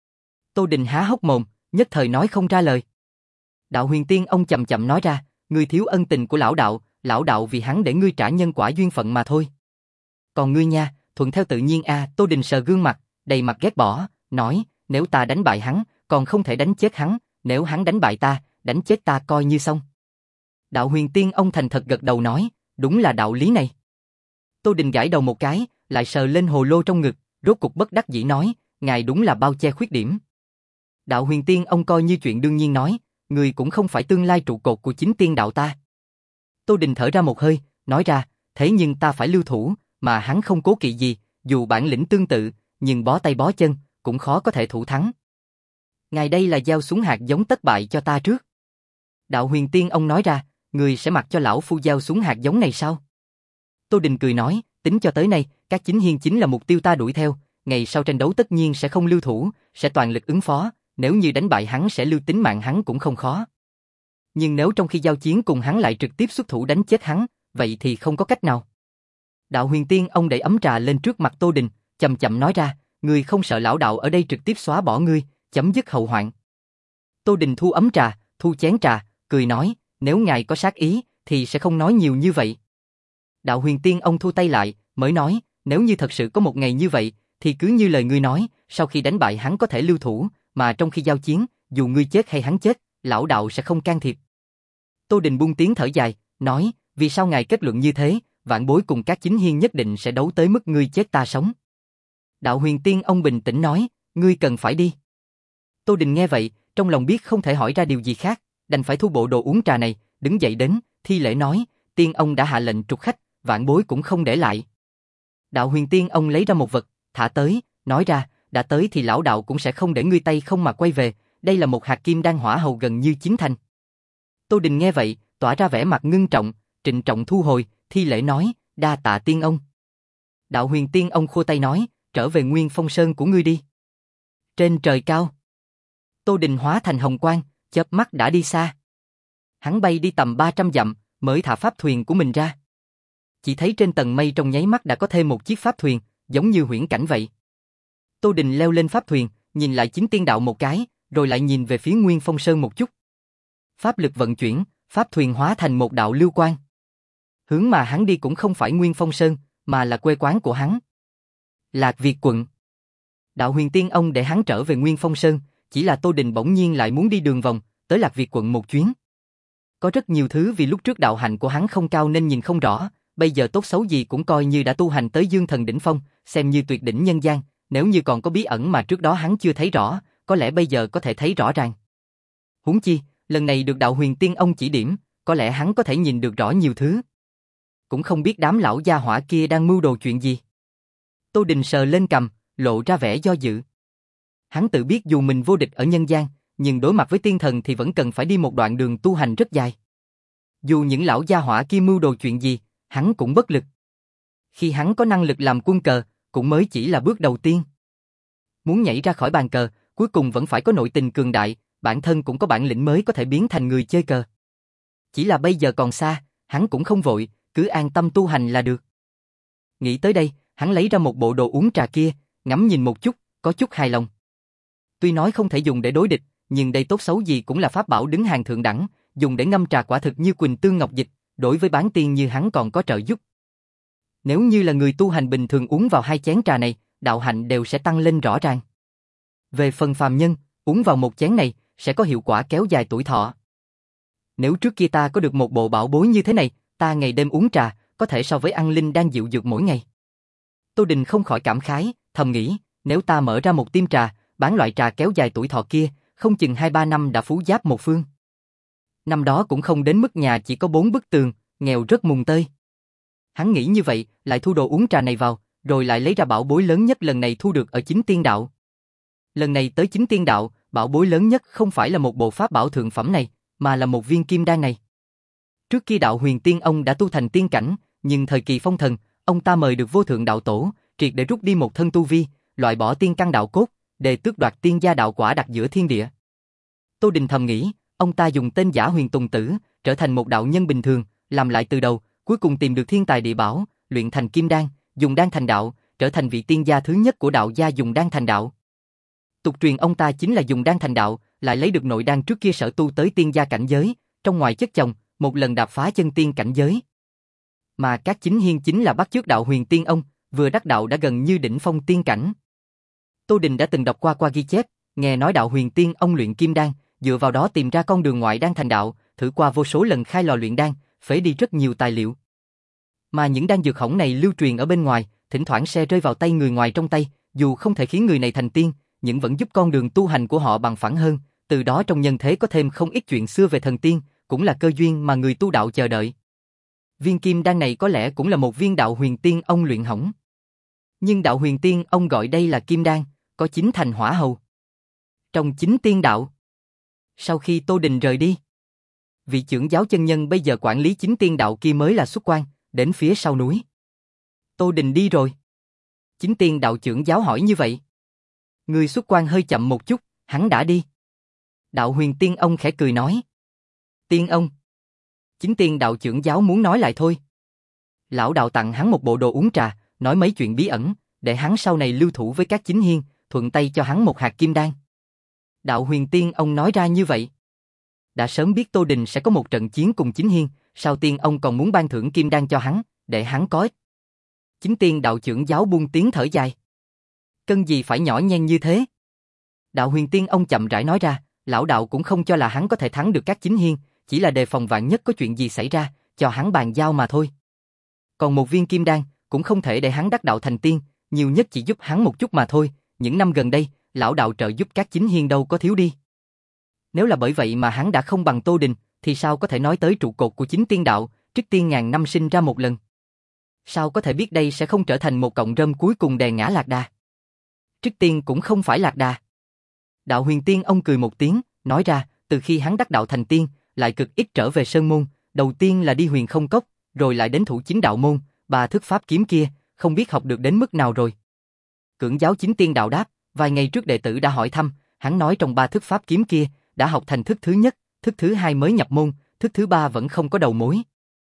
Tô Đình há hốc mồm, nhất thời nói không ra lời. Đạo Huyền Tiên ông chậm chậm nói ra, ngươi thiếu ân tình của lão đạo, lão đạo vì hắn để ngươi trả nhân quả duyên phận mà thôi. Còn ngươi nha, thuận theo tự nhiên a. À, Tô Đình sờ gương mặt, đầy mặt ghét bỏ, nói, nếu ta đánh bại hắn, còn không thể đánh chết hắn, nếu hắn đánh bại ta, đánh chết ta coi như xong. Đạo Huyền Tiên ông thành thật gật đầu nói, đúng là đạo lý này. Tô Đình gãi đầu một cái, lại sờ lên hồ lô trong ngực, rốt cục bất đắc dĩ nói, ngài đúng là bao che khuyết điểm. Đạo Huyền Tiên ông coi như chuyện đương nhiên nói, người cũng không phải tương lai trụ cột của chính tiên đạo ta. Tô Đình thở ra một hơi, nói ra, thế nhưng ta phải lưu thủ, mà hắn không cố kỵ gì, dù bản lĩnh tương tự, nhưng bó tay bó chân, cũng khó có thể thủ thắng. Ngài đây là giao xuống hạt giống tất bại cho ta trước. Đạo Huyền Tiên ông nói ra, người sẽ mặc cho lão phu giao xuống hạt giống này sao? Tô Đình cười nói, tính cho tới nay, các chính hiên chính là mục tiêu ta đuổi theo, ngày sau tranh đấu tất nhiên sẽ không lưu thủ, sẽ toàn lực ứng phó, nếu như đánh bại hắn sẽ lưu tính mạng hắn cũng không khó. Nhưng nếu trong khi giao chiến cùng hắn lại trực tiếp xuất thủ đánh chết hắn, vậy thì không có cách nào. Đạo Huyền Tiên ông đẩy ấm trà lên trước mặt Tô Đình, chậm chậm nói ra, người không sợ lão đạo ở đây trực tiếp xóa bỏ ngươi, chấm dứt hậu hoạn. Tô Đình thu ấm trà, thu chén trà, cười nói, nếu ngài có sát ý, thì sẽ không nói nhiều như vậy. Đạo Huyền Tiên ông thu tay lại, mới nói, nếu như thật sự có một ngày như vậy, thì cứ như lời ngươi nói, sau khi đánh bại hắn có thể lưu thủ, mà trong khi giao chiến, dù ngươi chết hay hắn chết, lão đạo sẽ không can thiệp. Tô Đình buông tiếng thở dài, nói, vì sao ngài kết luận như thế, vạn bối cùng các chính hiên nhất định sẽ đấu tới mức ngươi chết ta sống. Đạo Huyền Tiên ông bình tĩnh nói, ngươi cần phải đi. Tô Đình nghe vậy, trong lòng biết không thể hỏi ra điều gì khác, đành phải thu bộ đồ uống trà này, đứng dậy đến, thi lễ nói, tiên ông đã hạ lệnh trục khách, vạn bối cũng không để lại. Đạo Huyền Tiên ông lấy ra một vật, thả tới, nói ra, đã tới thì lão đạo cũng sẽ không để ngươi tay không mà quay về, đây là một hạt kim đan hỏa hầu gần như chín thành. Tô Đình nghe vậy, tỏa ra vẻ mặt ngưng trọng, trịnh trọng thu hồi, thi lễ nói, đa tạ tiên ông. Đạo Huyền Tiên ông khua tay nói, trở về Nguyên Phong Sơn của ngươi đi. Trên trời cao, Tô Đình hóa thành hồng quang, chớp mắt đã đi xa. Hắn bay đi tầm ba trăm dặm, mới thả pháp thuyền của mình ra. Chỉ thấy trên tầng mây trong nháy mắt đã có thêm một chiếc pháp thuyền, giống như huyễn cảnh vậy. Tô Đình leo lên pháp thuyền, nhìn lại chính tiên đạo một cái, rồi lại nhìn về phía Nguyên Phong Sơn một chút. Pháp lực vận chuyển, pháp thuyền hóa thành một đạo lưu quang. Hướng mà hắn đi cũng không phải Nguyên Phong Sơn, mà là quê quán của hắn. Lạc Việt quận. Đạo Huyền Tiên ông để hắn trở về Nguyên Phong Sơn, chỉ là Tô Đình bỗng nhiên lại muốn đi đường vòng, tới Lạc Việt quận một chuyến. Có rất nhiều thứ vì lúc trước đạo hạnh của hắn không cao nên nhìn không rõ, bây giờ tốt xấu gì cũng coi như đã tu hành tới Dương Thần đỉnh phong, xem như tuyệt đỉnh nhân gian, nếu như còn có bí ẩn mà trước đó hắn chưa thấy rõ, có lẽ bây giờ có thể thấy rõ ràng. Huống chi, lần này được đạo Huyền Tiên ông chỉ điểm, có lẽ hắn có thể nhìn được rõ nhiều thứ. Cũng không biết đám lão gia hỏa kia đang mưu đồ chuyện gì. Tô Đình sờ lên cằm, lộ ra vẻ do dự. Hắn tự biết dù mình vô địch ở nhân gian, nhưng đối mặt với tiên thần thì vẫn cần phải đi một đoạn đường tu hành rất dài. Dù những lão gia hỏa kia mưu đồ chuyện gì, hắn cũng bất lực. Khi hắn có năng lực làm quân cờ, cũng mới chỉ là bước đầu tiên. Muốn nhảy ra khỏi bàn cờ, cuối cùng vẫn phải có nội tình cường đại, bản thân cũng có bản lĩnh mới có thể biến thành người chơi cờ. Chỉ là bây giờ còn xa, hắn cũng không vội, cứ an tâm tu hành là được. Nghĩ tới đây, hắn lấy ra một bộ đồ uống trà kia, ngắm nhìn một chút, có chút hài lòng. Tuy nói không thể dùng để đối địch, nhưng đây tốt xấu gì cũng là pháp bảo đứng hàng thượng đẳng, dùng để ngâm trà quả thực như quỳnh tương ngọc dịch, đối với bán tiên như hắn còn có trợ giúp. Nếu như là người tu hành bình thường uống vào hai chén trà này, đạo hạnh đều sẽ tăng lên rõ ràng. Về phần phàm nhân, uống vào một chén này, sẽ có hiệu quả kéo dài tuổi thọ. Nếu trước kia ta có được một bộ bảo bối như thế này, ta ngày đêm uống trà, có thể so với ăn linh đang dịu dược mỗi ngày. Tô Đình không khỏi cảm khái, thầm nghĩ, nếu ta mở ra một tiệm trà, bán loại trà kéo dài tuổi thọ kia, không chừng hai ba năm đã phú giáp một phương. Năm đó cũng không đến mức nhà chỉ có bốn bức tường, nghèo rất mùng tơi. Hắn nghĩ như vậy, lại thu đồ uống trà này vào, rồi lại lấy ra bảo bối lớn nhất lần này thu được ở chính tiên đạo. Lần này tới chính tiên đạo, bảo bối lớn nhất không phải là một bộ pháp bảo thượng phẩm này, mà là một viên kim đan này. Trước kia đạo Huyền Tiên ông đã tu thành tiên cảnh, nhưng thời kỳ phong thần, ông ta mời được vô thượng đạo tổ, triệt để rút đi một thân tu vi, loại bỏ tiên căn đạo cốt, để tước đoạt tiên gia đạo quả đặt giữa thiên địa. Tô Đình thầm nghĩ, ông ta dùng tên giả Huyền Tùng Tử, trở thành một đạo nhân bình thường, làm lại từ đầu, cuối cùng tìm được thiên tài địa bảo, luyện thành kim đan, dùng đan thành đạo, trở thành vị tiên gia thứ nhất của đạo gia dùng đan thành đạo. Tục truyền ông ta chính là dùng đan thành đạo, lại lấy được nội đan trước kia sở tu tới tiên gia cảnh giới, trong ngoài chất chồng, một lần đạp phá chân tiên cảnh giới. Mà Cát Chính Hiên chính là bắt chước đạo Huyền Tiên ông, vừa đắc đạo đã gần như đỉnh phong tiên cảnh. Tô Đình đã từng đọc qua qua ghi chép, nghe nói đạo Huyền Tiên ông luyện kim đan, dựa vào đó tìm ra con đường ngoại đan thành đạo, thử qua vô số lần khai lò luyện đan, phế đi rất nhiều tài liệu. Mà những đan dược hỏng này lưu truyền ở bên ngoài, thỉnh thoảng sẽ rơi vào tay người ngoài trong tay, dù không thể khiến người này thành tiên, nhưng vẫn giúp con đường tu hành của họ bằng phẳng hơn, từ đó trong nhân thế có thêm không ít chuyện xưa về thần tiên, cũng là cơ duyên mà người tu đạo chờ đợi. Viên kim đan này có lẽ cũng là một viên đạo Huyền Tiên ông luyện hỏng. Nhưng đạo Huyền Tiên ông gọi đây là kim đan, có chín thành hỏa hầu. Trong chín tiên đạo. Sau khi Tô Đình rời đi, vị trưởng giáo chân nhân bây giờ quản lý chín tiên đạo kia mới là xuất quan, đến phía sau núi. Tô Đình đi rồi. Chín tiên đạo trưởng giáo hỏi như vậy. Người xuất quan hơi chậm một chút, hắn đã đi. Đạo Huyền Tiên ông khẽ cười nói. Tiên ông. Chín tiên đạo trưởng giáo muốn nói lại thôi. Lão đạo tặng hắn một bộ đồ uống trà, nói mấy chuyện bí ẩn, để hắn sau này lưu thủ với các Chính Hiên, thuận tay cho hắn một hạt kim đan. Đạo Huyền Tiên ông nói ra như vậy. Đã sớm biết Tô Đình sẽ có một trận chiến cùng Chính Hiên, sao tiên ông còn muốn ban thưởng kim đan cho hắn, để hắn có ích. Chín tiên đạo trưởng giáo buông tiếng thở dài. Cân gì phải nhỏ nhen như thế? Đạo Huyền Tiên ông chậm rãi nói ra, lão đạo cũng không cho là hắn có thể thắng được các Chính Hiên, chỉ là đề phòng vạn nhất có chuyện gì xảy ra, cho hắn bàn giao mà thôi. Còn một viên kim đan, cũng không thể để hắn đắc đạo thành tiên, nhiều nhất chỉ giúp hắn một chút mà thôi, những năm gần đây, lão đạo trợ giúp các Chính Hiên đâu có thiếu đi. Nếu là bởi vậy mà hắn đã không bằng Tô Đình, thì sao có thể nói tới trụ cột của chín tiên đạo, trước tiên ngàn năm sinh ra một lần. Sao có thể biết đây sẽ không trở thành một cọng rơm cuối cùng đè ngã Lạc Đà? Trước tiên cũng không phải Lạc Đà. Đạo Huyền Tiên ông cười một tiếng, nói ra, từ khi hắn đắc đạo thành tiên, lại cực ít trở về Sơn Môn, đầu tiên là đi Huyền Không Cốc, rồi lại đến thủ chính đạo môn, ba thức pháp kiếm kia, không biết học được đến mức nào rồi. Cưỡng giáo chín tiên đạo đáp, vài ngày trước đệ tử đã hỏi thăm, hắn nói trong ba thức pháp kiếm kia, đã học thành thức thứ nhất, thức thứ hai mới nhập môn, thức thứ ba vẫn không có đầu mối.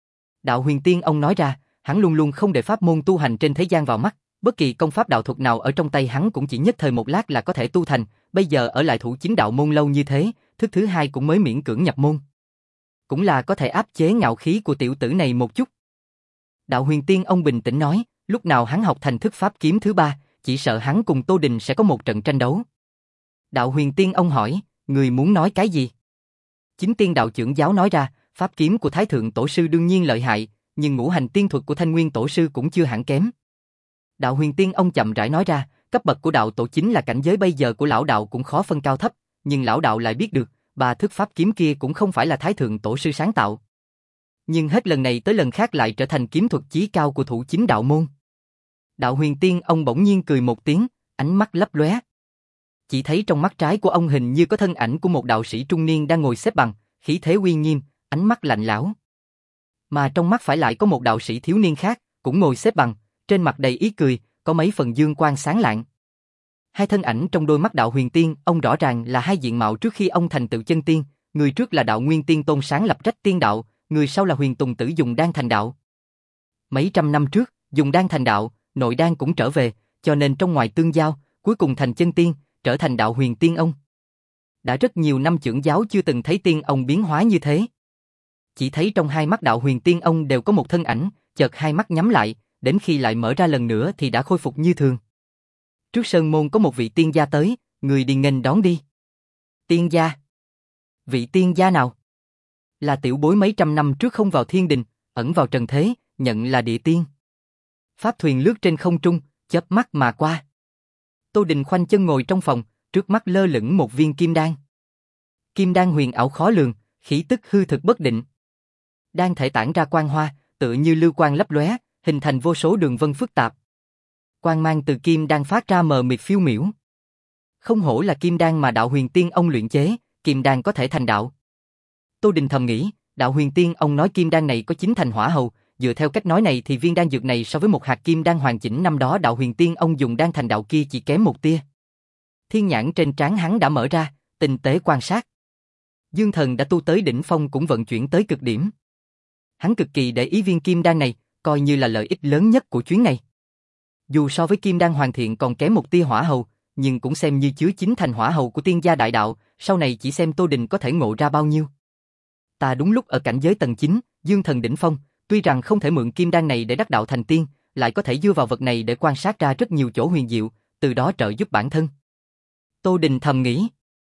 Đạo Huyền Tiên ông nói ra, hắn luôn luôn không để pháp môn tu hành trên thế gian vào mắt, bất kỳ công pháp đạo thuật nào ở trong tay hắn cũng chỉ nhất thời một lát là có thể tu thành, bây giờ ở lại thủ chính đạo môn lâu như thế, thức thứ hai cũng mới miễn cưỡng nhập môn. Cũng là có thể áp chế ngạo khí của tiểu tử này một chút. Đạo Huyền Tiên ông bình tĩnh nói, lúc nào hắn học thành thức pháp kiếm thứ ba, chỉ sợ hắn cùng Tô Đình sẽ có một trận tranh đấu. Đạo Huyền Tiên ông hỏi, người muốn nói cái gì? Chính tiên đạo trưởng giáo nói ra, pháp kiếm của Thái Thượng Tổ Sư đương nhiên lợi hại, nhưng ngũ hành tiên thuật của Thanh Nguyên Tổ Sư cũng chưa hẳn kém. Đạo Huyền Tiên ông chậm rãi nói ra, cấp bậc của đạo tổ chính là cảnh giới bây giờ của lão đạo cũng khó phân cao thấp, nhưng lão đạo lại biết được, ba thức pháp kiếm kia cũng không phải là Thái Thượng Tổ Sư sáng tạo. Nhưng hết lần này tới lần khác lại trở thành kiếm thuật chí cao của thủ chính đạo môn. Đạo Huyền Tiên ông bỗng nhiên cười một tiếng, ánh mắt lấp lóe. Chỉ thấy trong mắt trái của ông hình như có thân ảnh của một đạo sĩ trung niên đang ngồi xếp bằng, khí thế uy nghiêm, ánh mắt lạnh lẽo. Mà trong mắt phải lại có một đạo sĩ thiếu niên khác, cũng ngồi xếp bằng, trên mặt đầy ý cười, có mấy phần dương quang sáng lạng. Hai thân ảnh trong đôi mắt đạo Huyền Tiên, ông rõ ràng là hai diện mạo trước khi ông thành tựu chân tiên, người trước là đạo Nguyên Tiên Tôn sáng lập Trách Tiên đạo, người sau là Huyền Tùng Tử dùng đan thành đạo. Mấy trăm năm trước, dùng đan thành đạo, nội đan cũng trở về, cho nên trong ngoài tương giao, cuối cùng thành chân tiên, trở thành đạo Huyền Tiên ông. Đã rất nhiều năm trưởng giáo chưa từng thấy tiên ông biến hóa như thế. Chỉ thấy trong hai mắt đạo Huyền Tiên ông đều có một thân ảnh, chợt hai mắt nhắm lại, đến khi lại mở ra lần nữa thì đã khôi phục như thường. Trước sơn môn có một vị tiên gia tới, người đi nghênh đón đi. Tiên gia? Vị tiên gia nào? Là tiểu bối mấy trăm năm trước không vào thiên đình, ẩn vào trần thế, nhận là địa tiên. Pháp thuyền lướt trên không trung, chớp mắt mà qua. Tô Đình khoanh chân ngồi trong phòng, trước mắt lơ lửng một viên kim đan. Kim đan huyền ảo khó lường, khí tức hư thực bất định. Đan thể tản ra quang hoa, tựa như lưu quang lấp lóe, hình thành vô số đường vân phức tạp. Quang mang từ kim đan phát ra mờ mịt phiêu miểu. Không hổ là kim đan mà đạo Huyền Tiên ông luyện chế, kim đan có thể thành đạo. Tô Đình thầm nghĩ, đạo Huyền Tiên ông nói kim đan này có chín thành hỏa hầu, dựa theo cách nói này thì viên đan dược này so với một hạt kim đan hoàn chỉnh năm đó đạo huyền tiên ông dùng đan thành đạo kia chỉ kém một tia. Thiên nhãn trên trán hắn đã mở ra, tinh tế quan sát. Dương thần đã tu tới đỉnh phong cũng vận chuyển tới cực điểm. Hắn cực kỳ để ý viên kim đan này, coi như là lợi ích lớn nhất của chuyến này. Dù so với kim đan hoàn thiện còn kém một tia hỏa hầu, nhưng cũng xem như chứa chính thành hỏa hầu của tiên gia đại đạo, sau này chỉ xem Tô Đình có thể ngộ ra bao nhiêu. Ta đúng lúc ở cảnh giới tầng chín, dương thần đỉnh phong, tuy rằng không thể mượn kim đan này để đắc đạo thành tiên, lại có thể dựa vào vật này để quan sát ra rất nhiều chỗ huyền diệu, từ đó trợ giúp bản thân. Tô Đình thầm nghĩ.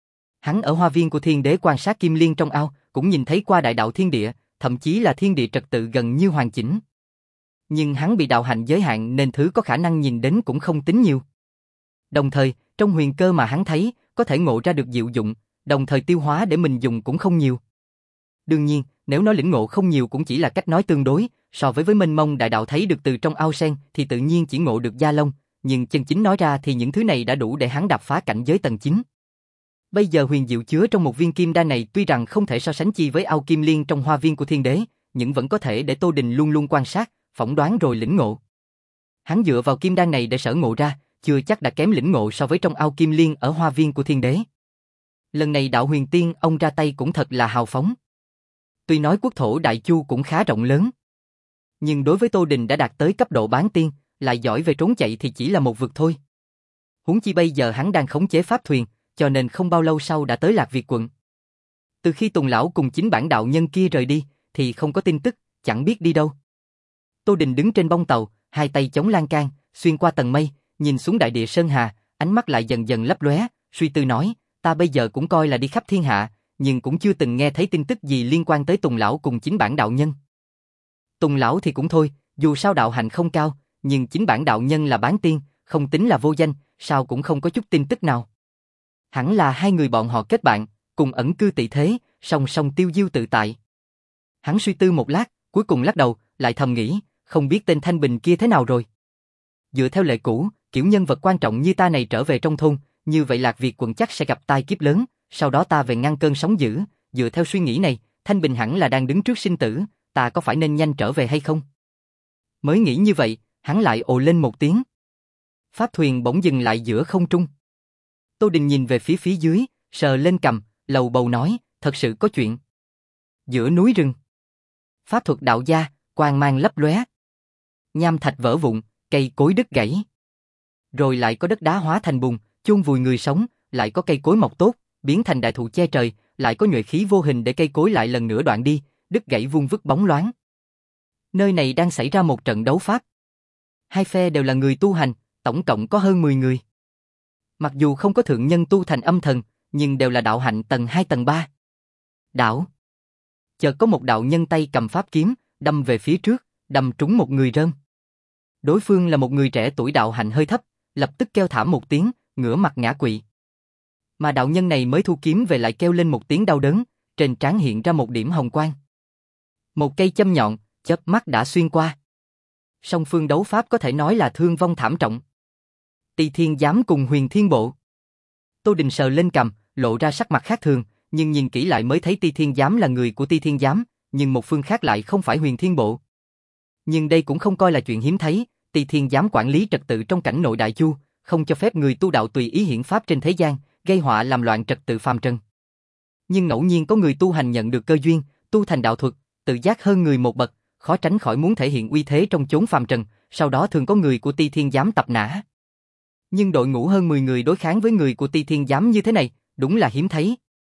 Hắn ở hoa viên của thiên đế quan sát kim liên trong ao, cũng nhìn thấy qua đại đạo thiên địa, thậm chí là thiên địa trật tự gần như hoàn chỉnh. Nhưng hắn bị đạo hạnh giới hạn nên thứ có khả năng nhìn đến cũng không tính nhiều. Đồng thời, trong huyền cơ mà hắn thấy, có thể ngộ ra được diệu dụng, đồng thời tiêu hóa để mình dùng cũng không nhiều. Đương nhiên, nếu nói lĩnh ngộ không nhiều cũng chỉ là cách nói tương đối, so với với mênh mông đại đạo thấy được từ trong ao sen thì tự nhiên chỉ ngộ được gia long, nhưng chân chính nói ra thì những thứ này đã đủ để hắn đạp phá cảnh giới tầng chín. Bây giờ huyền diệu chứa trong một viên kim đan này tuy rằng không thể so sánh chi với ao kim liên trong hoa viên của thiên đế, nhưng vẫn có thể để Tô Đình luôn luôn quan sát, phỏng đoán rồi lĩnh ngộ. Hắn dựa vào kim đan này để sở ngộ ra, chưa chắc đã kém lĩnh ngộ so với trong ao kim liên ở hoa viên của thiên đế. Lần này đạo huyền tiên ông ra tay cũng thật là hào phóng. Tuy nói quốc thổ Đại Chu cũng khá rộng lớn, nhưng đối với Tô Đình đã đạt tới cấp độ bán tiên, lại giỏi về trốn chạy thì chỉ là một vực thôi. Huống chi bây giờ hắn đang khống chế pháp thuyền, cho nên không bao lâu sau đã tới Lạc Việt quận. Từ khi Tùng lão cùng chính bản đạo nhân kia rời đi, thì không có tin tức, chẳng biết đi đâu. Tô Đình đứng trên bông tàu, hai tay chống lan can, xuyên qua tầng mây, nhìn xuống đại địa sơn hà, ánh mắt lại dần dần lấp lóe, suy tư nói, ta bây giờ cũng coi là đi khắp thiên hạ, nhưng cũng chưa từng nghe thấy tin tức gì liên quan tới Tùng lão cùng chính bản đạo nhân. Tùng lão thì cũng thôi, dù sao đạo hạnh không cao, nhưng chính bản đạo nhân là bán tiên, không tính là vô danh, sao cũng không có chút tin tức nào. Hẳn là hai người bọn họ kết bạn, cùng ẩn cư tị thế, song song tiêu diêu tự tại. Hắn suy tư một lát, cuối cùng lắc đầu, lại thầm nghĩ, không biết tên Thanh Bình kia thế nào rồi. Dựa theo lệ cũ, kiểu nhân vật quan trọng như ta này trở về trong thôn, như vậy Lạc Việt quận chắc sẽ gặp tai kiếp lớn, sau đó ta về ngăn cơn sóng dữ. Dựa theo suy nghĩ này, Thanh Bình hẳn là đang đứng trước sinh tử, ta có phải nên nhanh trở về hay không? Mới nghĩ như vậy, hắn lại ồ lên một tiếng. Pháp thuyền bỗng dừng lại giữa không trung. Tô Đình nhìn về phía phía dưới, sờ lên cằm, lầu bầu nói, thật sự có chuyện. Giữa núi rừng, pháp thuật đạo gia, quang mang lấp lóe. Nham thạch vỡ vụn, cây cối đứt gãy. Rồi lại có đất đá hóa thành bùn, chôn vùi người sống, lại có cây cối mọc tốt, biến thành đại thụ che trời, lại có nhuệ khí vô hình để cây cối lại lần nữa đoạn đi, đứt gãy vuông vức bóng loáng. Nơi này đang xảy ra một trận đấu pháp. Hai phe đều là người tu hành, tổng cộng có hơn mười người. Mặc dù không có thượng nhân tu thành âm thần, nhưng đều là đạo hạnh tầng hai tầng ba. Đạo. Chợt có một đạo nhân tay cầm pháp kiếm, đâm về phía trước, đâm trúng một người rơm. Đối phương là một người trẻ tuổi đạo hạnh hơi thấp, lập tức kêu thảm một tiếng, ngửa mặt ngã quỵ. Mà đạo nhân này mới thu kiếm về lại kêu lên một tiếng đau đớn, trên trán hiện ra một điểm hồng quang. Một cây châm nhọn, chớp mắt đã xuyên qua. Song phương đấu pháp có thể nói là thương vong thảm trọng. Tỳ Thiên Giám cùng Huyền Thiên Bộ. Tô Đình sờ lên cằm, lộ ra sắc mặt khác thường, nhưng nhìn kỹ lại mới thấy Tỳ Thiên Giám là người của Tỳ Thiên Giám, nhưng một phương khác lại không phải Huyền Thiên Bộ. Nhưng đây cũng không coi là chuyện hiếm thấy, Tỳ Thiên Giám quản lý trật tự trong cảnh nội Đại Chu, không cho phép người tu đạo tùy ý hiển pháp trên thế gian, gây họa làm loạn trật tự phàm trần. Nhưng ngẫu nhiên có người tu hành nhận được cơ duyên, tu thành đạo thuật, tự giác hơn người một bậc, khó tránh khỏi muốn thể hiện uy thế trong chốn phàm trần, sau đó thường có người của Tỳ Thiên Giám tập nã. Nhưng đội ngũ hơn mười người đối kháng với người của Tỳ Thiên Giám như thế này, đúng là hiếm thấy.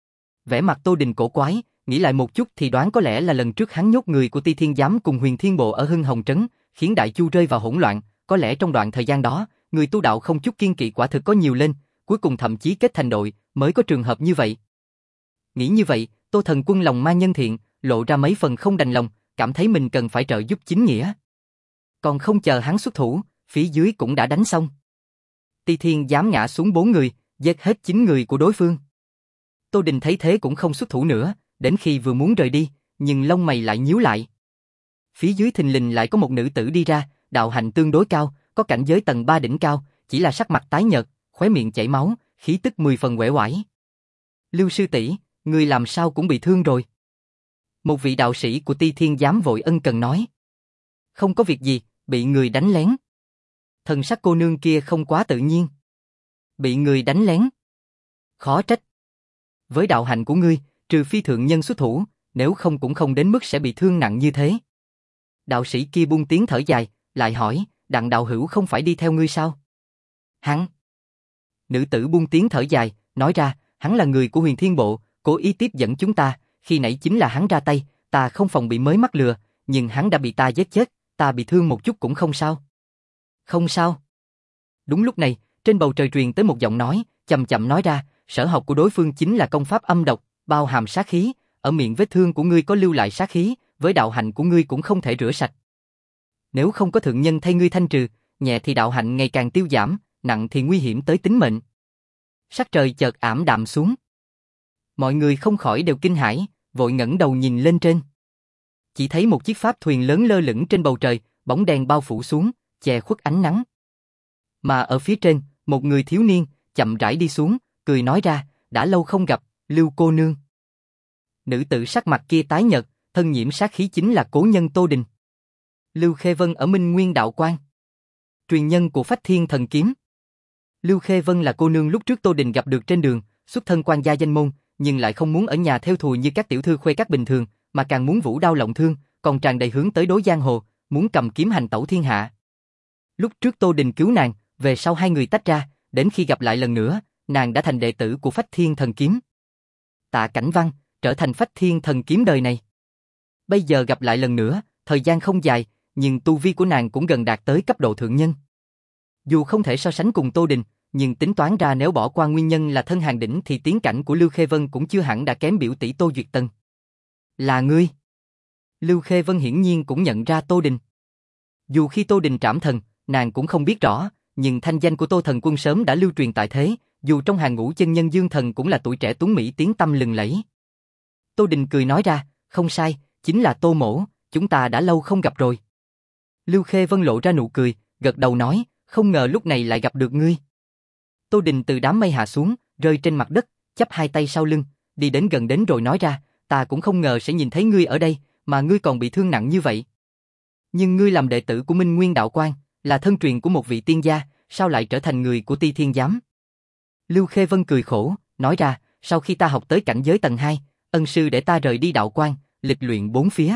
Vẻ mặt Tô Đình cổ quái, nghĩ lại một chút thì đoán có lẽ là lần trước hắn nhốt người của Tỳ Thiên Giám cùng Huyền Thiên Bộ ở Hưng Hồng Trấn, khiến Đại Chu rơi vào hỗn loạn, có lẽ trong đoạn thời gian đó, người tu đạo không chút kiên kỵ quả thực có nhiều lên, cuối cùng thậm chí kết thành đội, mới có trường hợp như vậy. Nghĩ như vậy, Tô Thần Quân lòng ma nhân thiện, lộ ra mấy phần không đành lòng, cảm thấy mình cần phải trợ giúp chính nghĩa. Còn không chờ hắn xuất thủ, phía dưới cũng đã đánh xong. Tỳ Thiên Giám ngã xuống bốn người, giết hết chín người của đối phương. Tô Đình thấy thế cũng không xuất thủ nữa, đến khi vừa muốn rời đi, nhưng lông mày lại nhíu lại. Phía dưới thình lình lại có một nữ tử đi ra, đạo hạnh tương đối cao, có cảnh giới tầng ba đỉnh cao, chỉ là sắc mặt tái nhợt, khóe miệng chảy máu, khí tức mười phần uể oải. Lưu sư tỷ, người làm sao cũng bị thương rồi. Một vị đạo sĩ của Tỳ Thiên Giám vội ân cần nói. Không có việc gì, bị người đánh lén. Thần sắc cô nương kia không quá tự nhiên. Bị người đánh lén. Khó trách. Với đạo hạnh của ngươi, trừ phi thượng nhân xuất thủ, nếu không cũng không đến mức sẽ bị thương nặng như thế. Đạo sĩ kia buông tiếng thở dài, lại hỏi, Đặng đạo hữu không phải đi theo ngươi sao? Hắn. Nữ tử buông tiếng thở dài, nói ra, hắn là người của Huyền Thiên Bộ, cố ý tiếp dẫn chúng ta, khi nãy chính là hắn ra tay, ta không phòng bị mới mắc lừa, nhưng hắn đã bị ta giết chết, ta bị thương một chút cũng không sao. Không sao. Đúng lúc này, trên bầu trời truyền tới một giọng nói, chậm chậm nói ra, sở học của đối phương chính là công pháp âm độc, bao hàm sát khí, ở miệng vết thương của ngươi có lưu lại sát khí, với đạo hạnh của ngươi cũng không thể rửa sạch. Nếu không có thượng nhân thay ngươi thanh trừ, nhẹ thì đạo hạnh ngày càng tiêu giảm, nặng thì nguy hiểm tới tính mệnh. Sắc trời chợt ảm đạm xuống. Mọi người không khỏi đều kinh hãi, vội ngẩng đầu nhìn lên trên. Chỉ thấy một chiếc pháp thuyền lớn lơ lửng trên bầu trời, bóng đèn bao phủ xuống, che khuất ánh nắng. Mà ở phía trên, một người thiếu niên, chậm rãi đi xuống, cười nói ra, đã lâu không gặp, Lưu cô nương. Nữ tử sắc mặt kia tái nhợt, thân nhiễm sát khí chính là cố nhân Tô Đình. Lưu Khê Vân ở Minh Nguyên Đạo Quan. Truyền nhân của Phách Thiên Thần Kiếm. Lưu Khê Vân là cô nương lúc trước Tô Đình gặp được trên đường, xuất thân quan gia danh môn, nhưng lại không muốn ở nhà theo thùa như các tiểu thư khuê các bình thường, mà càng muốn vũ đao lộng thương, còn tràn đầy hướng tới đối giang hồ, muốn cầm kiếm hành tẩu thiên hạ. Lúc trước Tô Đình cứu nàng, về sau hai người tách ra, đến khi gặp lại lần nữa, nàng đã thành đệ tử của Phách Thiên Thần Kiếm. Tạ Cảnh Văn trở thành Phách Thiên Thần Kiếm đời này. Bây giờ gặp lại lần nữa, thời gian không dài, nhưng tu vi của nàng cũng gần đạt tới cấp độ thượng nhân. Dù không thể so sánh cùng Tô Đình, nhưng tính toán ra nếu bỏ qua nguyên nhân là thân hàng đỉnh thì tiến cảnh của Lưu Khê Vân cũng chưa hẳn đã kém biểu tỷ Tô Duyệt Tân. Là ngươi. Lưu Khê Vân hiển nhiên cũng nhận ra Tô Đình. Dù khi Tô Đình trảm thần, nàng cũng không biết rõ, nhưng thanh danh của Tô Thần Quân sớm đã lưu truyền tại thế, dù trong hàng ngũ chân nhân dương thần cũng là tuổi trẻ tuấn mỹ tiếng tăm lừng lẫy. Tô Đình cười nói ra, không sai, chính là Tô mỗ, chúng ta đã lâu không gặp rồi. Lưu Khê Vân lộ ra nụ cười, gật đầu nói, không ngờ lúc này lại gặp được ngươi. Tô Đình từ đám mây hạ xuống, rơi trên mặt đất, chắp hai tay sau lưng, đi đến gần đến rồi nói ra, ta cũng không ngờ sẽ nhìn thấy ngươi ở đây, mà ngươi còn bị thương nặng như vậy. Nhưng ngươi làm đệ tử của Minh Nguyên Đạo Quan, là thân truyền của một vị tiên gia, sao lại trở thành người của Ti Thiên Giám? Lưu Khê Vân cười khổ, nói ra, sau khi ta học tới cảnh giới tầng hai, ân sư để ta rời đi đạo quan, lịch luyện bốn phía.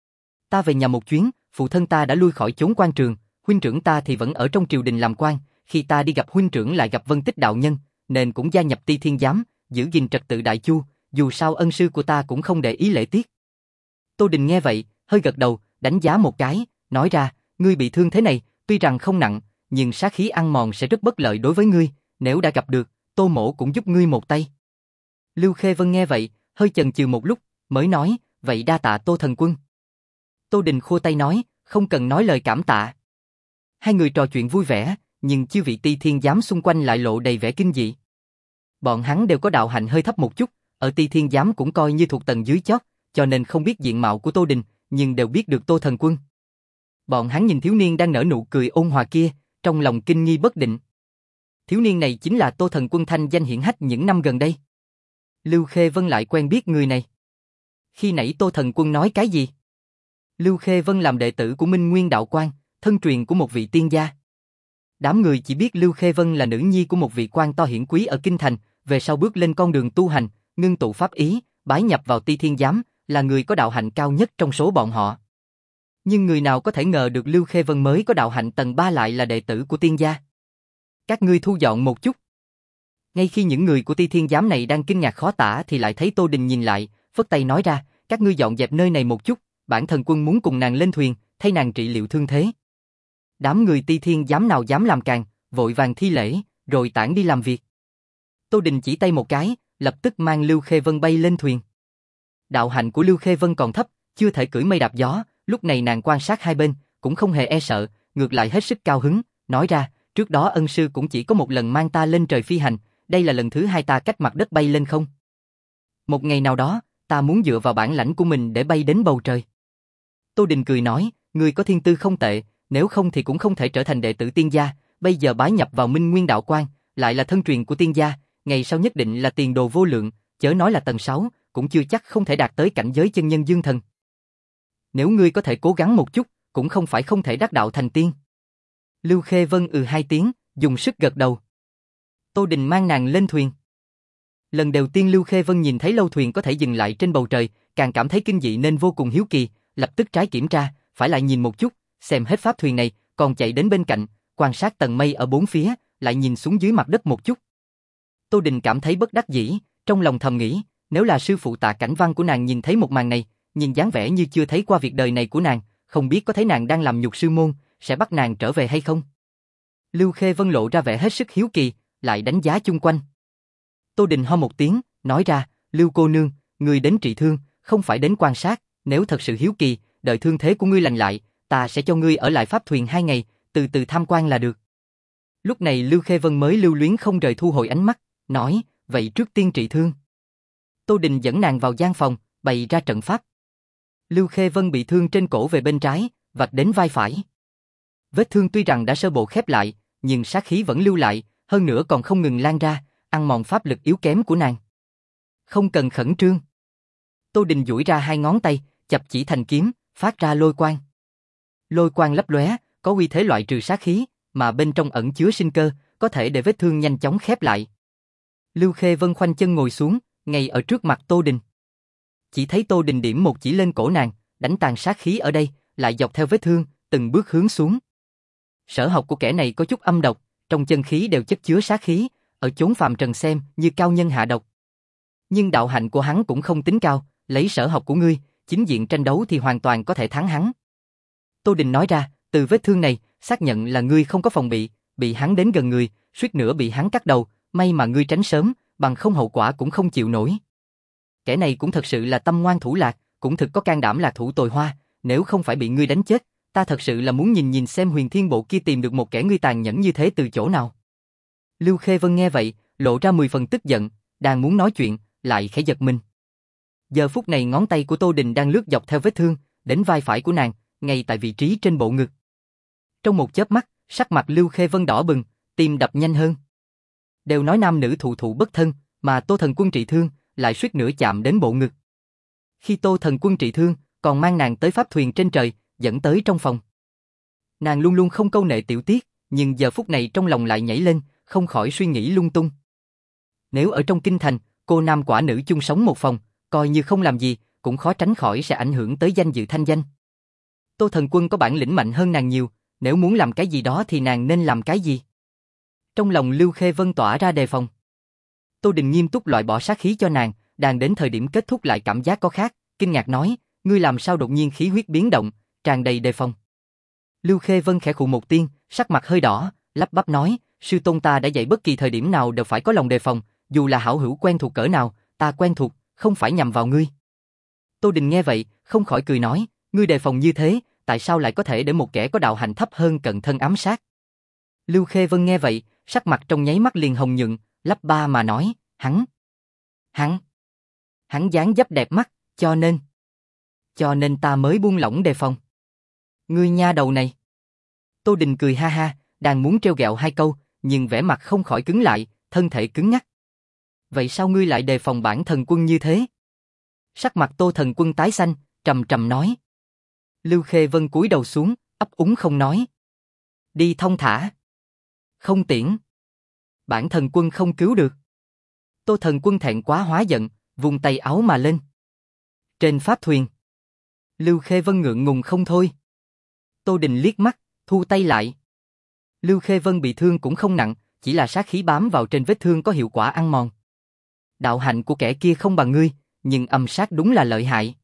Ta về nhà một chuyến, phụ thân ta đã lui khỏi chốn quan trường, huynh trưởng ta thì vẫn ở trong triều đình làm quan, khi ta đi gặp huynh trưởng lại gặp Vân Tích đạo nhân, nên cũng gia nhập Ti Thiên Giám, giữ gìn trật tự đại chu, dù sao ân sư của ta cũng không để ý lễ tiết. Tô Đình nghe vậy, hơi gật đầu, đánh giá một cái, nói ra, ngươi bị thương thế này, tuy rằng không nặng, nhưng sát khí ăn mòn sẽ rất bất lợi đối với ngươi, nếu đã gặp được, Tô mỗ cũng giúp ngươi một tay. Lưu Khê Vân nghe vậy, hơi chần chừ một lúc, mới nói, vậy đa tạ Tô thần quân. Tô Đình khua tay nói, không cần nói lời cảm tạ. Hai người trò chuyện vui vẻ, nhưng chư vị Ti Thiên Giám xung quanh lại lộ đầy vẻ kinh dị. Bọn hắn đều có đạo hạnh hơi thấp một chút, ở Ti Thiên Giám cũng coi như thuộc tầng dưới chót, cho nên không biết diện mạo của Tô Đình, nhưng đều biết được Tô thần quân. Bọn hắn nhìn thiếu niên đang nở nụ cười ôn hòa kia, trong lòng kinh nghi bất định. Thiếu niên này chính là Tô thần quân thanh danh hiển hách những năm gần đây. Lưu Khê Vân lại quen biết người này. Khi nãy Tô thần quân nói cái gì? Lưu Khê Vân làm đệ tử của Minh Nguyên Đạo Quan, thân truyền của một vị tiên gia. Đám người chỉ biết Lưu Khê Vân là nữ nhi của một vị quan to hiển quý ở Kinh Thành, về sau bước lên con đường tu hành, ngưng tụ pháp ý, bái nhập vào Ti Thiên Giám, là người có đạo hạnh cao nhất trong số bọn họ. Nhưng người nào có thể ngờ được Lưu Khê Vân mới có đạo hạnh tầng ba lại là đệ tử của tiên gia. Các ngươi thu dọn một chút. Ngay khi những người của Ti Thiên Giám này đang kinh ngạc khó tả thì lại thấy Tô Đình nhìn lại, phất tay nói ra, các ngươi dọn dẹp nơi này một chút, bản thần quân muốn cùng nàng lên thuyền, thay nàng trị liệu thương thế. Đám người Ti Thiên Giám nào dám làm càn, vội vàng thi lễ, rồi tản đi làm việc. Tô Đình chỉ tay một cái, lập tức mang Lưu Khê Vân bay lên thuyền. Đạo hạnh của Lưu Khê Vân còn thấp, chưa thể cưỡi mây đạp gió, lúc này nàng quan sát hai bên, cũng không hề e sợ, ngược lại hết sức cao hứng, nói ra, trước đó ân sư cũng chỉ có một lần mang ta lên trời phi hành, đây là lần thứ hai ta cách mặt đất bay lên không. Một ngày nào đó, ta muốn dựa vào bản lãnh của mình để bay đến bầu trời. Tô Đình cười nói, ngươi có thiên tư không tệ, nếu không thì cũng không thể trở thành đệ tử tiên gia, bây giờ bái nhập vào Minh Nguyên Đạo Quan, lại là thân truyền của tiên gia, ngày sau nhất định là tiền đồ vô lượng, chớ nói là tầng sáu, cũng chưa chắc không thể đạt tới cảnh giới chân nhân dương thần. Nếu ngươi có thể cố gắng một chút, cũng không phải không thể đắc đạo thành tiên. Lưu Khê Vân ừ hai tiếng, dùng sức gật đầu. Tô Đình mang nàng lên thuyền. Lần đầu tiên Lưu Khê Vân nhìn thấy lâu thuyền có thể dừng lại trên bầu trời, càng cảm thấy kinh dị nên vô cùng hiếu kỳ, lập tức trái kiểm tra, phải lại nhìn một chút, xem hết pháp thuyền này, còn chạy đến bên cạnh, quan sát tầng mây ở bốn phía, lại nhìn xuống dưới mặt đất một chút. Tô Đình cảm thấy bất đắc dĩ, trong lòng thầm nghĩ, nếu là sư phụ Tạ Cảnh Văn của nàng nhìn thấy một màn này, nhìn dáng vẻ như chưa thấy qua việc đời này của nàng, không biết có thấy nàng đang làm nhục sư môn, sẽ bắt nàng trở về hay không. Lưu Khê Vân lộ ra vẻ hết sức hiếu kỳ, lại đánh giá chung quanh. Tô Đình ho một tiếng, nói ra, Lưu cô nương, ngươi đến trị thương, không phải đến quan sát, nếu thật sự hiếu kỳ, đợi thương thế của ngươi lành lại, ta sẽ cho ngươi ở lại pháp thuyền hai ngày, từ từ tham quan là được. Lúc này Lưu Khê Vân mới lưu luyến không rời thu hồi ánh mắt, nói, vậy trước tiên trị thương. Tô Đình dẫn nàng vào gian phòng, bày ra trận pháp. Lưu Khê Vân bị thương trên cổ về bên trái, vạch đến vai phải. Vết thương tuy rằng đã sơ bộ khép lại, nhưng sát khí vẫn lưu lại, hơn nữa còn không ngừng lan ra, ăn mòn pháp lực yếu kém của nàng. Không cần khẩn trương. Tô Đình duỗi ra hai ngón tay, chập chỉ thành kiếm, phát ra lôi quang. Lôi quang lấp lóe, có uy thế loại trừ sát khí, mà bên trong ẩn chứa sinh cơ, có thể để vết thương nhanh chóng khép lại. Lưu Khê Vân khoanh chân ngồi xuống, ngay ở trước mặt Tô Đình. Chỉ thấy Tô Đình điểm một chỉ lên cổ nàng, đánh tàn sát khí ở đây, lại dọc theo vết thương, từng bước hướng xuống. Sở học của kẻ này có chút âm độc, trong chân khí đều chất chứa sát khí, ở chốn phàm trần xem như cao nhân hạ độc. Nhưng đạo hạnh của hắn cũng không tính cao, lấy sở học của ngươi, chính diện tranh đấu thì hoàn toàn có thể thắng hắn. Tô Đình nói ra, từ vết thương này, xác nhận là ngươi không có phòng bị, bị hắn đến gần người, suýt nữa bị hắn cắt đầu, may mà ngươi tránh sớm, bằng không hậu quả cũng không chịu nổi. Kẻ này cũng thật sự là tâm ngoan thủ lạc, cũng thực có can đảm lạc thủ tồi hoa, nếu không phải bị ngươi đánh chết, ta thật sự là muốn nhìn nhìn xem Huyền Thiên Bộ kia tìm được một kẻ ngươi tàn nhẫn như thế từ chỗ nào. Lưu Khê Vân nghe vậy, lộ ra mười phần tức giận, đang muốn nói chuyện, lại khẽ giật mình. Giờ phút này ngón tay của Tô Đình đang lướt dọc theo vết thương, đến vai phải của nàng, ngay tại vị trí trên bộ ngực. Trong một chớp mắt, sắc mặt Lưu Khê Vân đỏ bừng, tim đập nhanh hơn. Đều nói nam nữ thụ thụ bất thân, mà Tô Thần Quân trị thương, lại suýt nữa chạm đến bộ ngực. Khi Tô Thần Quân trị thương, còn mang nàng tới pháp thuyền trên trời, dẫn tới trong phòng. Nàng luôn luôn không câu nệ tiểu tiết, nhưng giờ phút này trong lòng lại nhảy lên, không khỏi suy nghĩ lung tung. Nếu ở trong kinh thành, cô nam quả nữ chung sống một phòng, coi như không làm gì, cũng khó tránh khỏi sẽ ảnh hưởng tới danh dự thanh danh. Tô Thần Quân có bản lĩnh mạnh hơn nàng nhiều, nếu muốn làm cái gì đó thì nàng nên làm cái gì? Trong lòng Lưu Khê Vân tỏa ra đề phòng. Tô Đình nghiêm túc loại bỏ sát khí cho nàng, đang đến thời điểm kết thúc lại cảm giác có khác, kinh ngạc nói, ngươi làm sao đột nhiên khí huyết biến động, tràn đầy đề phòng. Lưu Khê Vân khẽ khụ một tiếng, sắc mặt hơi đỏ, lắp bắp nói, sư tôn ta đã dạy bất kỳ thời điểm nào đều phải có lòng đề phòng, dù là hảo hữu quen thuộc cỡ nào, ta quen thuộc, không phải nhằm vào ngươi. Tô Đình nghe vậy, không khỏi cười nói, ngươi đề phòng như thế, tại sao lại có thể để một kẻ có đạo hạnh thấp hơn cận thân ám sát? Lưu Khê Vân nghe vậy, sắc mặt trong nháy mắt liền hồng nhuận, lắp ba mà nói, hắn, hắn, hắn dáng dấp đẹp mắt, cho nên, cho nên ta mới buông lỏng đề phòng. Ngươi nha đầu này. Tô Đình cười ha ha, đang muốn trêu ghẹo hai câu, nhưng vẻ mặt không khỏi cứng lại, thân thể cứng nhắc. Vậy sao ngươi lại đề phòng bản thần quân như thế? Sắc mặt Tô Thần Quân tái xanh, trầm trầm nói. Lưu Khê Vân cúi đầu xuống, ấp úng không nói. Đi thông thả. Không tiễn. Bản thần quân không cứu được. Tô Thần Quân thẹn quá hóa giận, vung tay áo mà lên. Trên pháp thuyền. Lưu Khê Vân ngượng ngùng không thôi. Tô Đình liếc mắt, thu tay lại. Lưu Khê Vân bị thương cũng không nặng, chỉ là sát khí bám vào trên vết thương có hiệu quả ăn mòn. Đạo hạnh của kẻ kia không bằng ngươi, nhưng âm sát đúng là lợi hại.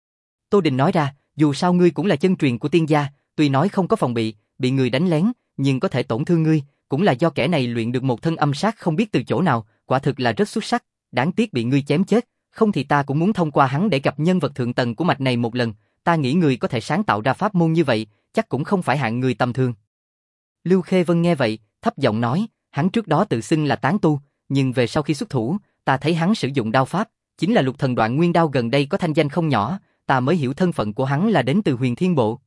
Tô Đình nói ra, dù sao ngươi cũng là chân truyền của tiên gia, tuy nói không có phòng bị, bị người đánh lén, nhưng có thể tổn thương ngươi, cũng là do kẻ này luyện được một thân âm sát không biết từ chỗ nào, quả thực là rất xuất sắc, đáng tiếc bị ngươi chém chết, không thì ta cũng muốn thông qua hắn để gặp nhân vật thượng tầng của mạch này một lần, ta nghĩ người có thể sáng tạo ra pháp môn như vậy, chắc cũng không phải hạng người tầm thường. Lưu Khê Vân nghe vậy, thấp giọng nói, hắn trước đó tự xưng là tán tu, nhưng về sau khi xuất thủ, ta thấy hắn sử dụng đao pháp, chính là Lục Thần Đoạn Nguyên Đao gần đây có thanh danh không nhỏ, ta mới hiểu thân phận của hắn là đến từ Huyền Thiên Bộ.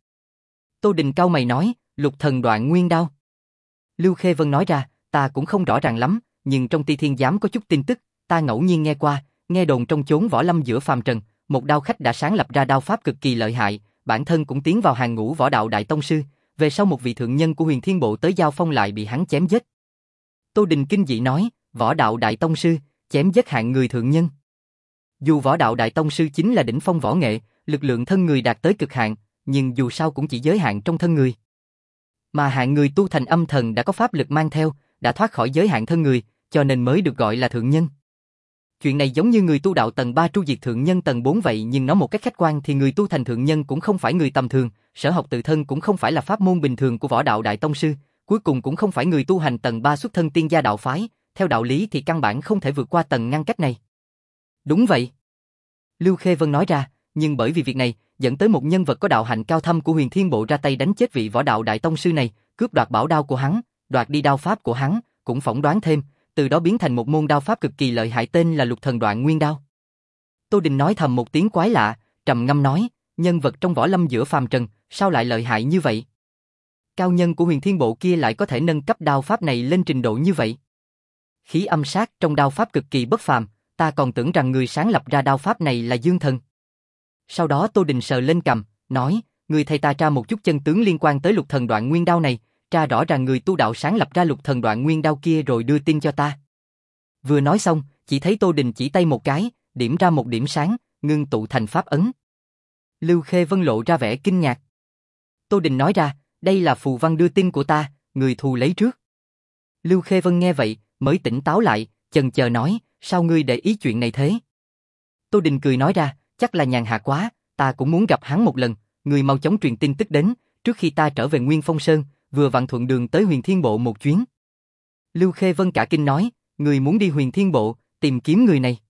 Tô Đình cau mày nói, Lục Thần Đoạn Nguyên Đao. Lưu Khê Vân nói ra, ta cũng không rõ ràng lắm, nhưng trong Ti Thiên Giám có chút tin tức, ta ngẫu nhiên nghe qua, nghe đồn trong chốn võ lâm giữa phàm trần, một đao khách đã sáng lập ra đao pháp cực kỳ lợi hại, bản thân cũng tiến vào hàng ngũ võ đạo đại tông sư, về sau một vị thượng nhân của Huyền Thiên Bộ tới giao phong lại bị hắn chém giết. Tô Đình kinh dị nói, võ đạo đại tông sư, chém giết hạng người thượng nhân. Dù võ đạo đại tông sư chính là đỉnh phong võ nghệ, lực lượng thân người đạt tới cực hạn, nhưng dù sao cũng chỉ giới hạn trong thân người. Mà hạng người tu thành âm thần đã có pháp lực mang theo, đã thoát khỏi giới hạn thân người, cho nên mới được gọi là thượng nhân. Chuyện này giống như người tu đạo tầng ba tru diệt thượng nhân tầng bốn vậy, nhưng nói một cách khách quan thì người tu thành thượng nhân cũng không phải người tầm thường, sở học tự thân cũng không phải là pháp môn bình thường của võ đạo đại tông sư, cuối cùng cũng không phải người tu hành tầng ba xuất thân tiên gia đạo phái, theo đạo lý thì căn bản không thể vượt qua tầng ngăn cách này. Đúng vậy. Lưu Khê Vân nói ra, nhưng bởi vì việc này, dẫn tới một nhân vật có đạo hạnh cao thâm của Huyền Thiên Bộ ra tay đánh chết vị võ đạo đại tông sư này, cướp đoạt bảo đao của hắn, đoạt đi đao pháp của hắn, cũng phỏng đoán thêm, từ đó biến thành một môn đao pháp cực kỳ lợi hại tên là Lục Thần Đoạn Nguyên Đao. Tô Đình nói thầm một tiếng quái lạ, trầm ngâm nói, nhân vật trong võ lâm giữa phàm trần, sao lại lợi hại như vậy? Cao nhân của Huyền Thiên Bộ kia lại có thể nâng cấp đao pháp này lên trình độ như vậy. Khí âm sát trong đao pháp cực kỳ bất phàm, ta còn tưởng rằng người sáng lập ra đao pháp này là Dương Thần. Sau đó Tô Đình sờ lên cằm, nói, người thầy ta tra một chút chân tướng liên quan tới Lục Thần Đoạn Nguyên Đao này, tra rõ ràng người tu đạo sáng lập ra Lục Thần Đoạn Nguyên Đao kia rồi đưa tin cho ta. Vừa nói xong, chỉ thấy Tô Đình chỉ tay một cái, điểm ra một điểm sáng, ngưng tụ thành pháp ấn. Lưu Khê Vân lộ ra vẻ kinh ngạc. Tô Đình nói ra, đây là phù văn đưa tin của ta, người thu lấy trước. Lưu Khê Vân nghe vậy, mới tỉnh táo lại, chần chờ nói, sao ngươi để ý chuyện này thế? Tô Đình cười nói ra, chắc là nhàn hạ quá, ta cũng muốn gặp hắn một lần, người mau chóng truyền tin tức đến, trước khi ta trở về Nguyên Phong Sơn, vừa vặn thuận đường tới Huyền Thiên Bộ một chuyến. Lưu Khê Vân cả kinh nói, người muốn đi Huyền Thiên Bộ, tìm kiếm người này.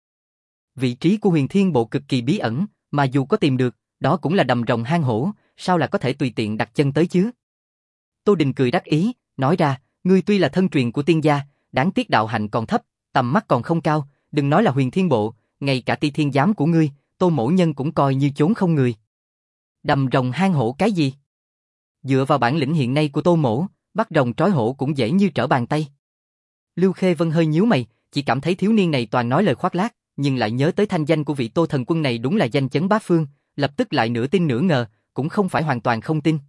Vị trí của Huyền Thiên Bộ cực kỳ bí ẩn, mà dù có tìm được, đó cũng là đầm rồng hang hổ, sao là có thể tùy tiện đặt chân tới chứ? Tô Đình cười đắc ý, nói ra, ngươi tuy là thân truyền của tiên gia, đáng tiếc đạo hạnh còn thấp, tầm mắt còn không cao, đừng nói là Huyền Thiên Bộ, ngay cả Ti Thiên Giám của ngươi, Tô mỗ nhân cũng coi như chốn không người. Đầm rồng hang hổ cái gì? Dựa vào bản lĩnh hiện nay của Tô mỗ, bắt rồng trói hổ cũng dễ như trở bàn tay. Lưu Khê Vân hơi nhíu mày, chỉ cảm thấy thiếu niên này toàn nói lời khoác lác, nhưng lại nhớ tới thanh danh của vị Tô thần quân này đúng là danh chấn bá phương, lập tức lại nửa tin nửa ngờ, cũng không phải hoàn toàn không tin.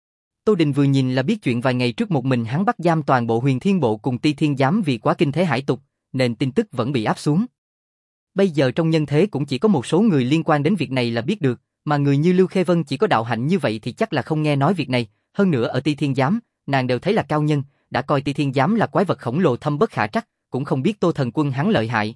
Tô Đình vừa nhìn là biết chuyện vài ngày trước một mình hắn bắt giam toàn bộ Huyền Thiên Bộ cùng Ti Thiên Giám vì quá kinh thế hải tục, nên tin tức vẫn bị áp xuống. Bây giờ trong nhân thế cũng chỉ có một số người liên quan đến việc này là biết được, mà người như Lưu Khê Vân chỉ có đạo hạnh như vậy thì chắc là không nghe nói việc này, hơn nữa ở Ti Thiên Giám, nàng đều thấy là cao nhân, đã coi Ti Thiên Giám là quái vật khổng lồ thâm bất khả trắc, cũng không biết Tô thần quân hắn lợi hại.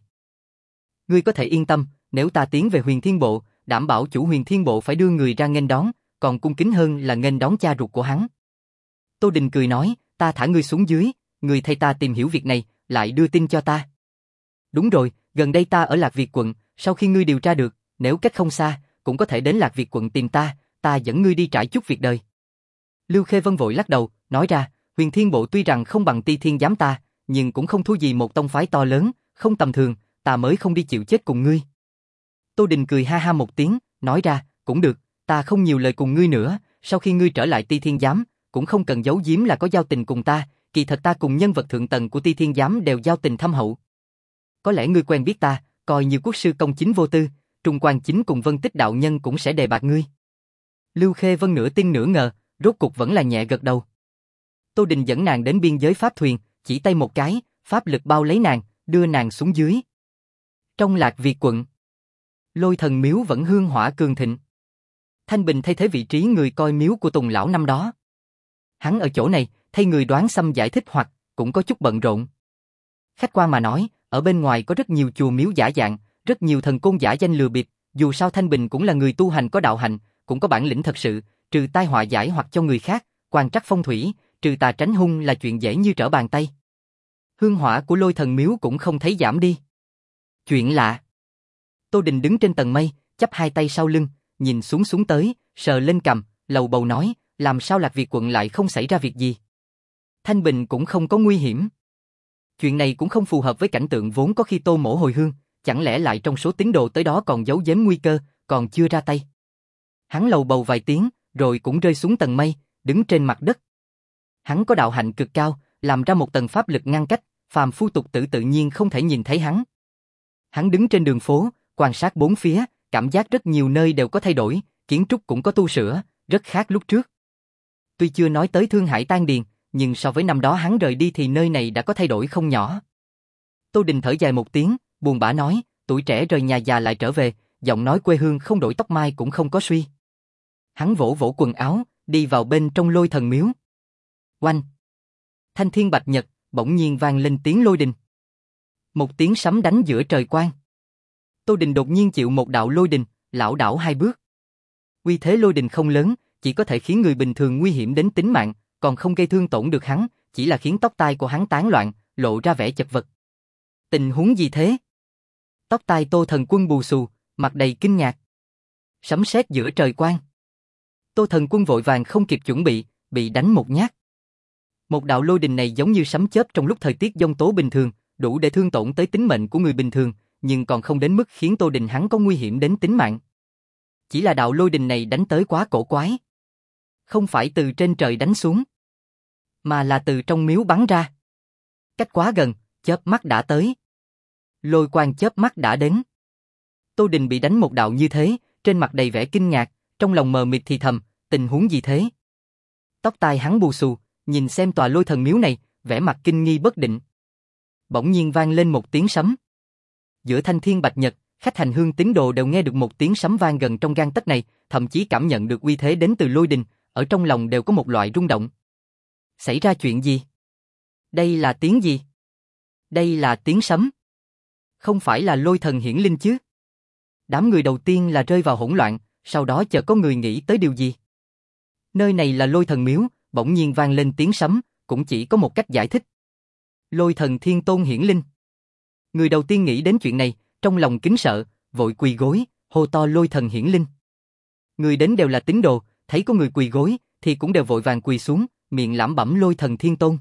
Ngươi có thể yên tâm, nếu ta tiến về Huyền Thiên Bộ, đảm bảo chủ Huyền Thiên Bộ phải đưa người ra nghênh đón, còn cung kính hơn là nghênh đón cha ruột của hắn. Tô Đình cười nói, ta thả ngươi xuống dưới, người thay ta tìm hiểu việc này, lại đưa tin cho ta. Đúng rồi, gần đây ta ở Lạc Việt quận, sau khi ngươi điều tra được, nếu cách không xa, cũng có thể đến Lạc Việt quận tìm ta, ta dẫn ngươi đi trải chút việc đời. Lưu Khê Vân vội lắc đầu, nói ra, Huyền Thiên Bộ tuy rằng không bằng Ti Thiên Giám ta, nhưng cũng không thua gì một tông phái to lớn, không tầm thường, ta mới không đi chịu chết cùng ngươi. Tô Đình cười ha ha một tiếng, nói ra, cũng được, ta không nhiều lời cùng ngươi nữa, sau khi ngươi trở lại Ti Thiên Giám, cũng không cần giấu giếm là có giao tình cùng ta, kỳ thật ta cùng nhân vật thượng tầng của Ti Thiên Giám đều giao tình thâm hậu. Có lẽ ngươi quen biết ta, coi như quốc sư công chính vô tư, Trung Quan Chính cùng Vân Tích đạo nhân cũng sẽ đề bạt ngươi. Lưu Khê Vân nửa tin nửa ngờ, rốt cục vẫn là nhẹ gật đầu. Tô Đình dẫn nàng đến biên giới pháp thuyền, chỉ tay một cái, pháp lực bao lấy nàng, đưa nàng xuống dưới. Trong Lạc Việt quận, Lôi Thần miếu vẫn hương hỏa cường thịnh. Thanh Bình thay thế vị trí người coi miếu của Tùng lão năm đó. Hắn ở chỗ này, thay người đoán xâm giải thích hoặc cũng có chút bận rộn. Khách quan mà nói, ở bên ngoài có rất nhiều chùa miếu giả dạng, rất nhiều thần côn giả danh lừa bịp, dù sao Thanh Bình cũng là người tu hành có đạo hành, cũng có bản lĩnh thật sự, trừ tai họa giải hoặc cho người khác, quan trắc phong thủy, trừ tà tránh hung là chuyện dễ như trở bàn tay. Hương hỏa của Lôi Thần miếu cũng không thấy giảm đi. Chuyện lạ. Tô Đình đứng trên tầng mây, chắp hai tay sau lưng, nhìn xuống xuống tới, sờ lên cằm, lầu bầu nói, làm sao Lạc Việt quận lại không xảy ra việc gì? Thanh Bình cũng không có nguy hiểm. Chuyện này cũng không phù hợp với cảnh tượng vốn có khi Tô mỗ hồi hương, chẳng lẽ lại trong số tín đồ tới đó còn giấu giếm nguy cơ, còn chưa ra tay. Hắn lầu bầu vài tiếng, rồi cũng rơi xuống tầng mây, đứng trên mặt đất. Hắn có đạo hạnh cực cao, làm ra một tầng pháp lực ngăn cách, phàm phu tục tử tự nhiên không thể nhìn thấy hắn. Hắn đứng trên đường phố, quan sát bốn phía, cảm giác rất nhiều nơi đều có thay đổi, kiến trúc cũng có tu sửa, rất khác lúc trước. Tuy chưa nói tới Thương Hải Tan Điền, nhưng so với năm đó hắn rời đi thì nơi này đã có thay đổi không nhỏ. Tô Đình thở dài một tiếng, buồn bã nói, tuổi trẻ rời nhà già lại trở về, giọng nói quê hương không đổi tóc mai cũng không có suy. Hắn vỗ vỗ quần áo, đi vào bên trong Lôi Thần Miếu. Oanh! Thanh thiên bạch nhật, bỗng nhiên vang lên tiếng lôi đình. Một tiếng sấm đánh giữa trời quang. Tô Đình đột nhiên chịu một đạo lôi đình, lảo đảo hai bước. Uy thế lôi đình không lớn, chỉ có thể khiến người bình thường nguy hiểm đến tính mạng, còn không gây thương tổn được hắn, chỉ là khiến tóc tai của hắn tán loạn, lộ ra vẻ chật vật. Tình huống gì thế? Tóc tai Tô Thần Quân bù xù, mặt đầy kinh ngạc. Sấm sét giữa trời quang. Tô Thần Quân vội vàng không kịp chuẩn bị, bị đánh một nhát. Một đạo lôi đình này giống như sấm chớp trong lúc thời tiết giông tố bình thường, đủ để thương tổn tới tính mệnh của người bình thường, nhưng còn không đến mức khiến Tô Đình hắn có nguy hiểm đến tính mạng. Chỉ là đạo lôi đình này đánh tới quá cổ quái. Không phải từ trên trời đánh xuống, mà là từ trong miếu bắn ra. Cách quá gần, chớp mắt đã tới. Lôi quang chớp mắt đã đến. Tô Đình bị đánh một đạo như thế, trên mặt đầy vẻ kinh ngạc, trong lòng mờ mịt thì thầm, tình huống gì thế? Tóc tai hắn bù xù, nhìn xem tòa Lôi Thần Miếu này, vẻ mặt kinh nghi bất định. Bỗng nhiên vang lên một tiếng sấm. Giữa thanh thiên bạch nhật, khách hành hương tín đồ đều nghe được một tiếng sấm vang gần trong gang tấc này, thậm chí cảm nhận được uy thế đến từ lôi đình, ở trong lòng đều có một loại rung động. Xảy ra chuyện gì? Đây là tiếng gì? Đây là tiếng sấm. Không phải là lôi thần hiển linh chứ? Đám người đầu tiên là rơi vào hỗn loạn, sau đó chợt có người nghĩ tới điều gì. Nơi này là Lôi Thần Miếu, bỗng nhiên vang lên tiếng sấm, cũng chỉ có một cách giải thích. Lôi thần thiên tôn hiển linh. Người đầu tiên nghĩ đến chuyện này, trong lòng kính sợ, vội quỳ gối, hô to lôi thần hiển linh. Người đến đều là tín đồ, thấy có người quỳ gối, thì cũng đều vội vàng quỳ xuống, miệng lẩm bẩm lôi thần thiên tôn.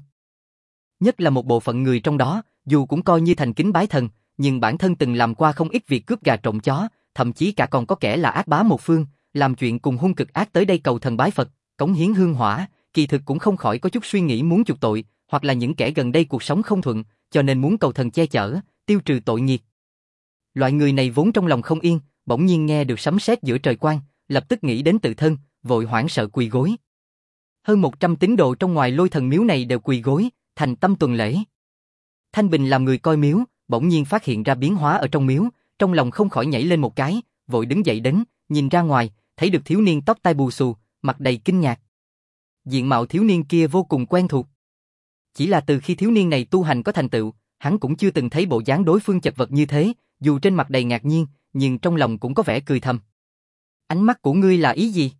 Nhất là một bộ phận người trong đó, dù cũng coi như thành kính bái thần, nhưng bản thân từng làm qua không ít việc cướp gà trộm chó, thậm chí cả còn có kẻ là ác bá một phương, làm chuyện cùng hung cực ác tới đây cầu thần bái Phật, cống hiến hương hỏa, kỳ thực cũng không khỏi có chút suy nghĩ muốn chuộc tội, hoặc là những kẻ gần đây cuộc sống không thuận, cho nên muốn cầu thần che chở, tiêu trừ tội nghiệp. Loại người này vốn trong lòng không yên, bỗng nhiên nghe được sấm sét giữa trời quang, lập tức nghĩ đến tự thân, vội hoảng sợ quỳ gối. Hơn một trăm tín đồ trong ngoài Lôi Thần Miếu này đều quỳ gối, thành tâm tuần lễ. Thanh Bình làm người coi miếu, bỗng nhiên phát hiện ra biến hóa ở trong miếu, trong lòng không khỏi nhảy lên một cái, vội đứng dậy đến, nhìn ra ngoài, thấy được thiếu niên tóc tai bù xù, mặt đầy kinh ngạc. Diện mạo thiếu niên kia vô cùng quen thuộc. Chỉ là từ khi thiếu niên này tu hành có thành tựu, hắn cũng chưa từng thấy bộ dáng đối phương chật vật như thế, dù trên mặt đầy ngạc nhiên, nhưng trong lòng cũng có vẻ cười thầm. Ánh mắt của ngươi là ý gì?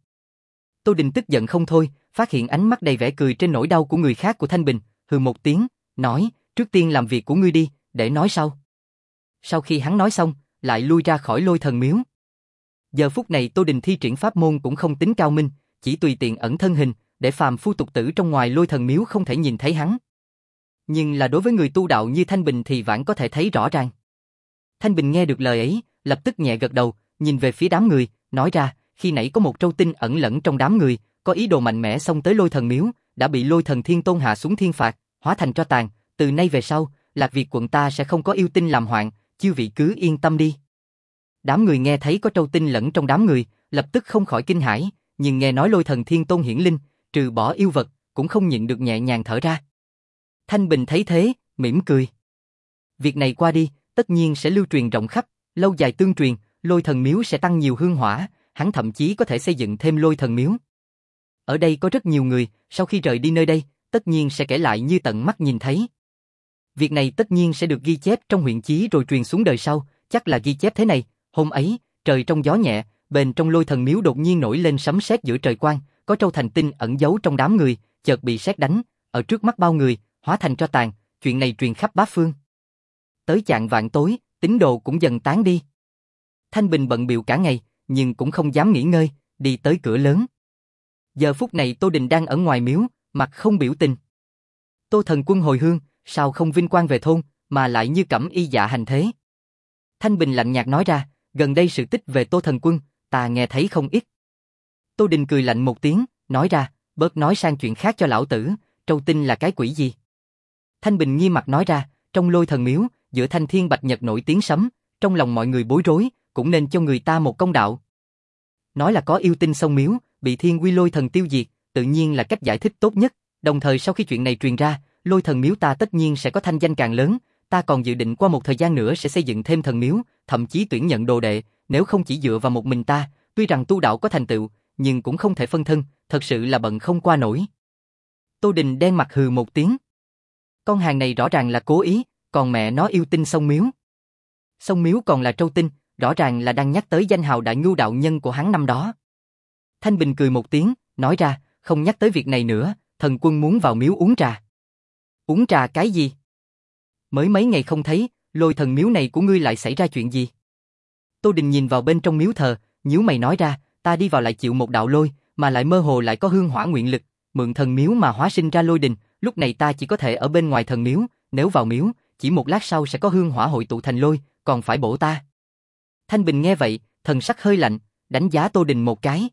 Tô Đình tức giận không thôi, phát hiện ánh mắt đầy vẻ cười trên nỗi đau của người khác của Thanh Bình, hừ một tiếng, nói, trước tiên làm việc của ngươi đi, để nói sau. Sau khi hắn nói xong, lại lui ra khỏi Lôi Thần Miếu. Giờ phút này Tô Đình thi triển pháp môn cũng không tính cao minh, chỉ tùy tiện ẩn thân hình, để phàm phu tục tử trong ngoài Lôi Thần Miếu không thể nhìn thấy hắn. Nhưng là đối với người tu đạo như Thanh Bình thì vẫn có thể thấy rõ ràng. Thanh Bình nghe được lời ấy, lập tức nhẹ gật đầu, nhìn về phía đám người, nói ra, khi nãy có một trâu tinh ẩn lẫn trong đám người, có ý đồ mạnh mẽ xông tới Lôi Thần Miếu, đã bị Lôi Thần Thiên Tôn hạ xuống thiên phạt, hóa thành tro tàn, từ nay về sau, Lạc Việt quận ta sẽ không có yêu tinh làm hoạn, chư vị cứ yên tâm đi. Đám người nghe thấy có trâu tinh lẫn trong đám người, lập tức không khỏi kinh hãi, nhưng nghe nói Lôi Thần Thiên Tôn hiển linh, trừ bỏ yêu vật, cũng không nhịn được nhẹ nhàng thở ra. Thanh Bình thấy thế, mỉm cười. Việc này qua đi, tất nhiên sẽ lưu truyền rộng khắp, lâu dài tương truyền, Lôi Thần Miếu sẽ tăng nhiều hương hỏa, hắn thậm chí có thể xây dựng thêm Lôi Thần Miếu. Ở đây có rất nhiều người, sau khi rời đi nơi đây, tất nhiên sẽ kể lại như tận mắt nhìn thấy. Việc này tất nhiên sẽ được ghi chép trong huyện chí rồi truyền xuống đời sau, chắc là ghi chép thế này, hôm ấy, trời trong gió nhẹ, bên trong Lôi Thần Miếu đột nhiên nổi lên sấm sét giữa trời quang, có trâu thành tinh ẩn giấu trong đám người, chợt bị sét đánh, ở trước mắt bao người, hóa thành tro tàn, chuyện này truyền khắp bát phương. Tới chạng vạn tối, tín đồ cũng dần tán đi. Thanh Bình bận bịu cả ngày, nhưng cũng không dám nghỉ ngơi, đi tới cửa lớn. Giờ phút này Tô Đình đang ở ngoài miếu, mặt không biểu tình. Tô Thần Quân hồi hương, sao không vinh quang về thôn, mà lại như cẩm y dạ hành thế? Thanh Bình lạnh nhạt nói ra, gần đây sự tích về Tô Thần Quân, ta nghe thấy không ít. Tô Đình cười lạnh một tiếng, nói ra, bớt nói sang chuyện khác cho lão tử, trâu tinh là cái quỷ gì? Thanh Bình nghiêm mặt nói ra, trong Lôi Thần Miếu, giữa thanh thiên bạch nhật nổi tiếng sấm, trong lòng mọi người bối rối, cũng nên cho người ta một công đạo. Nói là có yêu tinh xông miếu, bị thiên quy lôi thần tiêu diệt, tự nhiên là cách giải thích tốt nhất. Đồng thời sau khi chuyện này truyền ra, lôi thần miếu ta tất nhiên sẽ có thanh danh càng lớn. Ta còn dự định qua một thời gian nữa sẽ xây dựng thêm thần miếu, thậm chí tuyển nhận đồ đệ. Nếu không chỉ dựa vào một mình ta, tuy rằng tu đạo có thành tựu, nhưng cũng không thể phân thân, thật sự là bận không qua nổi. Tô Đình đen mặt hừ một tiếng. Con hàng này rõ ràng là cố ý, còn mẹ nó yêu tinh xông miếu. Xông miếu còn là trâu tinh, rõ ràng là đang nhắc tới danh hào đại ngưu đạo nhân của hắn năm đó. Thanh Bình cười một tiếng, nói ra, không nhắc tới việc này nữa, thần quân muốn vào miếu uống trà. Uống trà cái gì? Mới mấy ngày không thấy, lôi thần miếu này của ngươi lại xảy ra chuyện gì? Tô Đình nhìn vào bên trong miếu thờ, nhíu mày nói ra, ta đi vào lại chịu một đạo lôi, mà lại mơ hồ lại có hương hỏa nguyện lực, mượn thần miếu mà hóa sinh ra lôi đình, lúc này ta chỉ có thể ở bên ngoài thần miếu, nếu vào miếu, chỉ một lát sau sẽ có hương hỏa hội tụ thành lôi, còn phải bổ ta. Thanh Bình nghe vậy, thần sắc hơi lạnh, đánh giá Tô Đình một cái.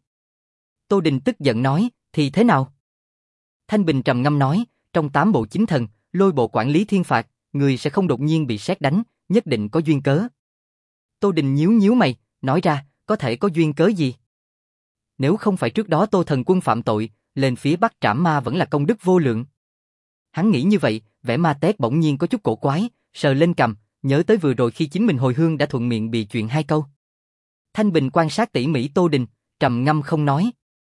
Tô Đình tức giận nói, thì thế nào? Thanh Bình trầm ngâm nói, trong tám bộ chính thần, lôi bộ quản lý thiên phạt, người sẽ không đột nhiên bị sét đánh, nhất định có duyên cớ. Tô Đình nhíu nhíu mày, nói ra, có thể có duyên cớ gì? Nếu không phải trước đó Tô thần quân phạm tội, lên phía Bắc trảm ma vẫn là công đức vô lượng. Hắn nghĩ như vậy, vẻ ma tét bỗng nhiên có chút cổ quái, sờ lên cằm, nhớ tới vừa rồi khi chính mình hồi hương đã thuận miệng bị chuyện hai câu. Thanh Bình quan sát tỉ mỉ Tô Đình, trầm ngâm không nói.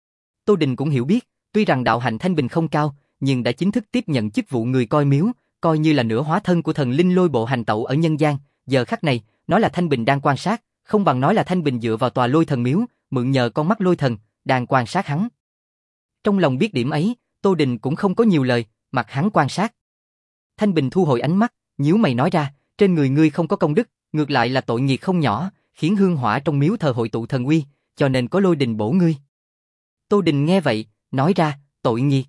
Tô Đình cũng hiểu biết, tuy rằng đạo hạnh Thanh Bình không cao, nhưng đã chính thức tiếp nhận chức vụ người coi miếu, coi như là nửa hóa thân của thần linh lôi bộ hành tẩu ở nhân gian. Giờ khắc này, nói là Thanh Bình đang quan sát, không bằng nói là Thanh Bình dựa vào tòa lôi thần miếu, mượn nhờ con mắt lôi thần, đang quan sát hắn. Trong lòng biết điểm ấy, Tô Đình cũng không có nhiều lời, mặc hắn quan sát. Thanh Bình thu hồi ánh mắt, nhíu mày nói ra, trên người ngươi không có công đức, ngược lại là tội nghiệp không nhỏ, khiến hương hỏa trong miếu thờ hội tụ thần uy, cho nên có lôi đình bổ ngươi. Tô Đình nghe vậy, nói ra, tội nghiệp.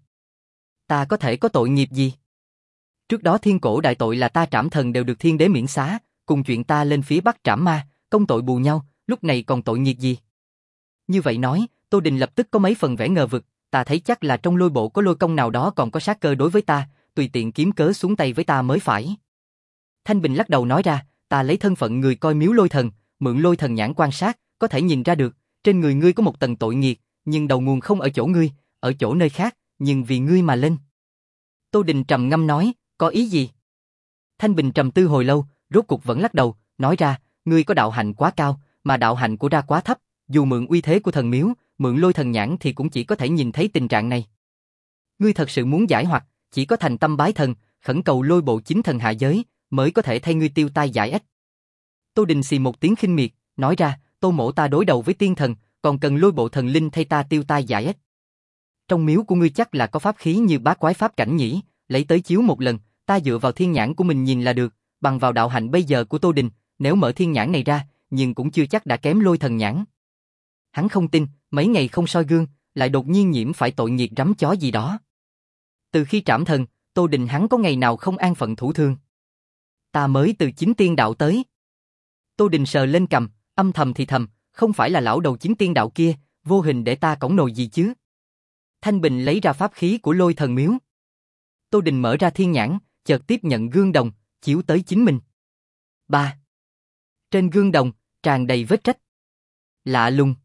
Ta có thể có tội nghiệp gì? Trước đó thiên cổ đại tội là ta trảm thần đều được thiên đế miễn xá, cùng chuyện ta lên phía Bắc trảm ma, công tội bù nhau, lúc này còn tội nghiệp gì? Như vậy nói, Tô Đình lập tức có mấy phần vẻ ngờ vực, ta thấy chắc là trong lôi bộ có lôi công nào đó còn có sát cơ đối với ta, tùy tiện kiếm cớ xuống tay với ta mới phải. Thanh Bình lắc đầu nói ra, ta lấy thân phận người coi miếu lôi thần, mượn lôi thần nhãn quan sát, có thể nhìn ra được, trên người ngươi có một tầng tội nghiệt, nhưng đầu nguồn không ở chỗ ngươi, ở chỗ nơi khác, nhưng vì ngươi mà lên. Tô Đình trầm ngâm nói, có ý gì? Thanh Bình trầm tư hồi lâu, rốt cục vẫn lắc đầu, nói ra, ngươi có đạo hạnh quá cao, mà đạo hạnh của ra quá thấp, dù mượn uy thế của thần miếu, mượn lôi thần nhãn thì cũng chỉ có thể nhìn thấy tình trạng này. Ngươi thật sự muốn giải hoặc, chỉ có thành tâm bái thần, khẩn cầu lôi bộ chính thần hạ giới, mới có thể thay ngươi tiêu tai giải ách. Tô Đình xì một tiếng khinh miệt, nói ra, Tô mỗ ta đối đầu với tiên thần, còn cần lôi bộ thần linh thay ta tiêu tai giải ách. Trong miếu của ngươi chắc là có pháp khí như bát quái pháp cảnh nhỉ, lấy tới chiếu một lần, ta dựa vào thiên nhãn của mình nhìn là được, bằng vào đạo hạnh bây giờ của Tô Đình, nếu mở thiên nhãn này ra, nhưng cũng chưa chắc đã kém lôi thần nhãn. Hắn không tin, mấy ngày không soi gương, lại đột nhiên nhiễm phải tội nghiệt rắm chó gì đó. Từ khi trảm thần, Tô Đình hắn có ngày nào không an phận thủ thương. Ta mới từ chính tiên đạo tới. Tô Đình sờ lên cằm, âm thầm thì thầm, không phải là lão đầu chính tiên đạo kia, vô hình để ta cõng nồi gì chứ. Thanh Bình lấy ra pháp khí của lôi thần miếu. Tô Đình mở ra thiên nhãn, chợt tiếp nhận gương đồng, chiếu tới chính mình. Ba. Trên gương đồng, tràn đầy vết rách. Lạ lùng.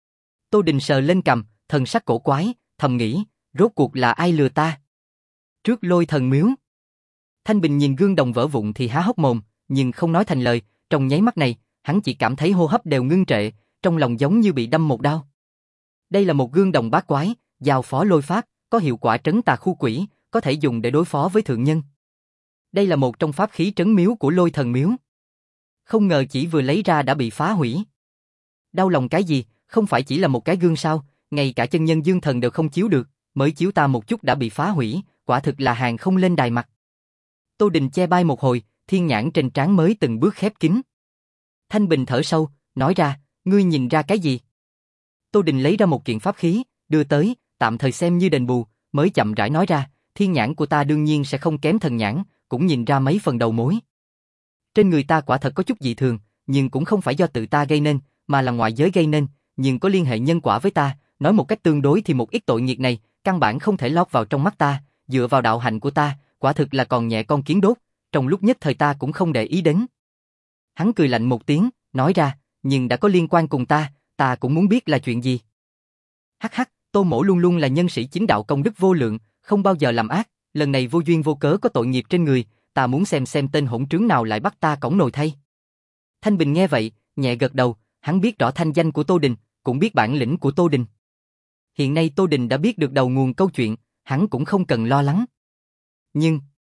Tô Đình sờ lên cằm, thần sắc cổ quái, thầm nghĩ, rốt cuộc là ai lừa ta? Trước lôi thần miếu. Thanh Bình nhìn gương đồng vỡ vụn thì há hốc mồm, nhưng không nói thành lời, trong nháy mắt này, hắn chỉ cảm thấy hô hấp đều ngưng trệ, trong lòng giống như bị đâm một đao. Đây là một gương đồng bát quái, giao phó lôi pháp, có hiệu quả trấn tà khu quỷ, có thể dùng để đối phó với thượng nhân. Đây là một trong pháp khí trấn miếu của lôi thần miếu. Không ngờ chỉ vừa lấy ra đã bị phá hủy. Đau lòng cái gì, không phải chỉ là một cái gương sao, ngay cả chân nhân dương thần đều không chiếu được, mới chiếu ta một chút đã bị phá hủy, quả thực là hàng không lên đài mặt. Tô Đình che bai một hồi, thiên nhãn trên trán mới từng bước khép kín. Thanh Bình thở sâu, nói ra, ngươi nhìn ra cái gì? Tô Đình lấy ra một kiện pháp khí, đưa tới, tạm thời xem như đền bù, mới chậm rãi nói ra, thiên nhãn của ta đương nhiên sẽ không kém thần nhãn, cũng nhìn ra mấy phần đầu mối. Trên người ta quả thật có chút dị thường, nhưng cũng không phải do tự ta gây nên, mà là ngoại giới gây nên, nhưng có liên hệ nhân quả với ta, nói một cách tương đối thì một ít tội nghiệp này, căn bản không thể lọt vào trong mắt ta, dựa vào đạo hạnh của ta, quả thực là còn nhẹ con kiến đốt, trong lúc nhất thời ta cũng không để ý đến. Hắn cười lạnh một tiếng, nói ra, nhưng đã có liên quan cùng ta, ta cũng muốn biết là chuyện gì. Hắc hắc, Tô Mỗ luôn luôn là nhân sĩ chính đạo công đức vô lượng, không bao giờ làm ác, lần này vô duyên vô cớ có tội nghiệp trên người, ta muốn xem xem tên hỗn trướng nào lại bắt ta cõng nồi thay. Thanh Bình nghe vậy, nhẹ gật đầu, hắn biết rõ thanh danh của Tô Đình, cũng biết bản lĩnh của Tô Đình. Hiện nay Tô Đình đã biết được đầu nguồn câu chuyện, hắn cũng không cần lo lắng. Nhưng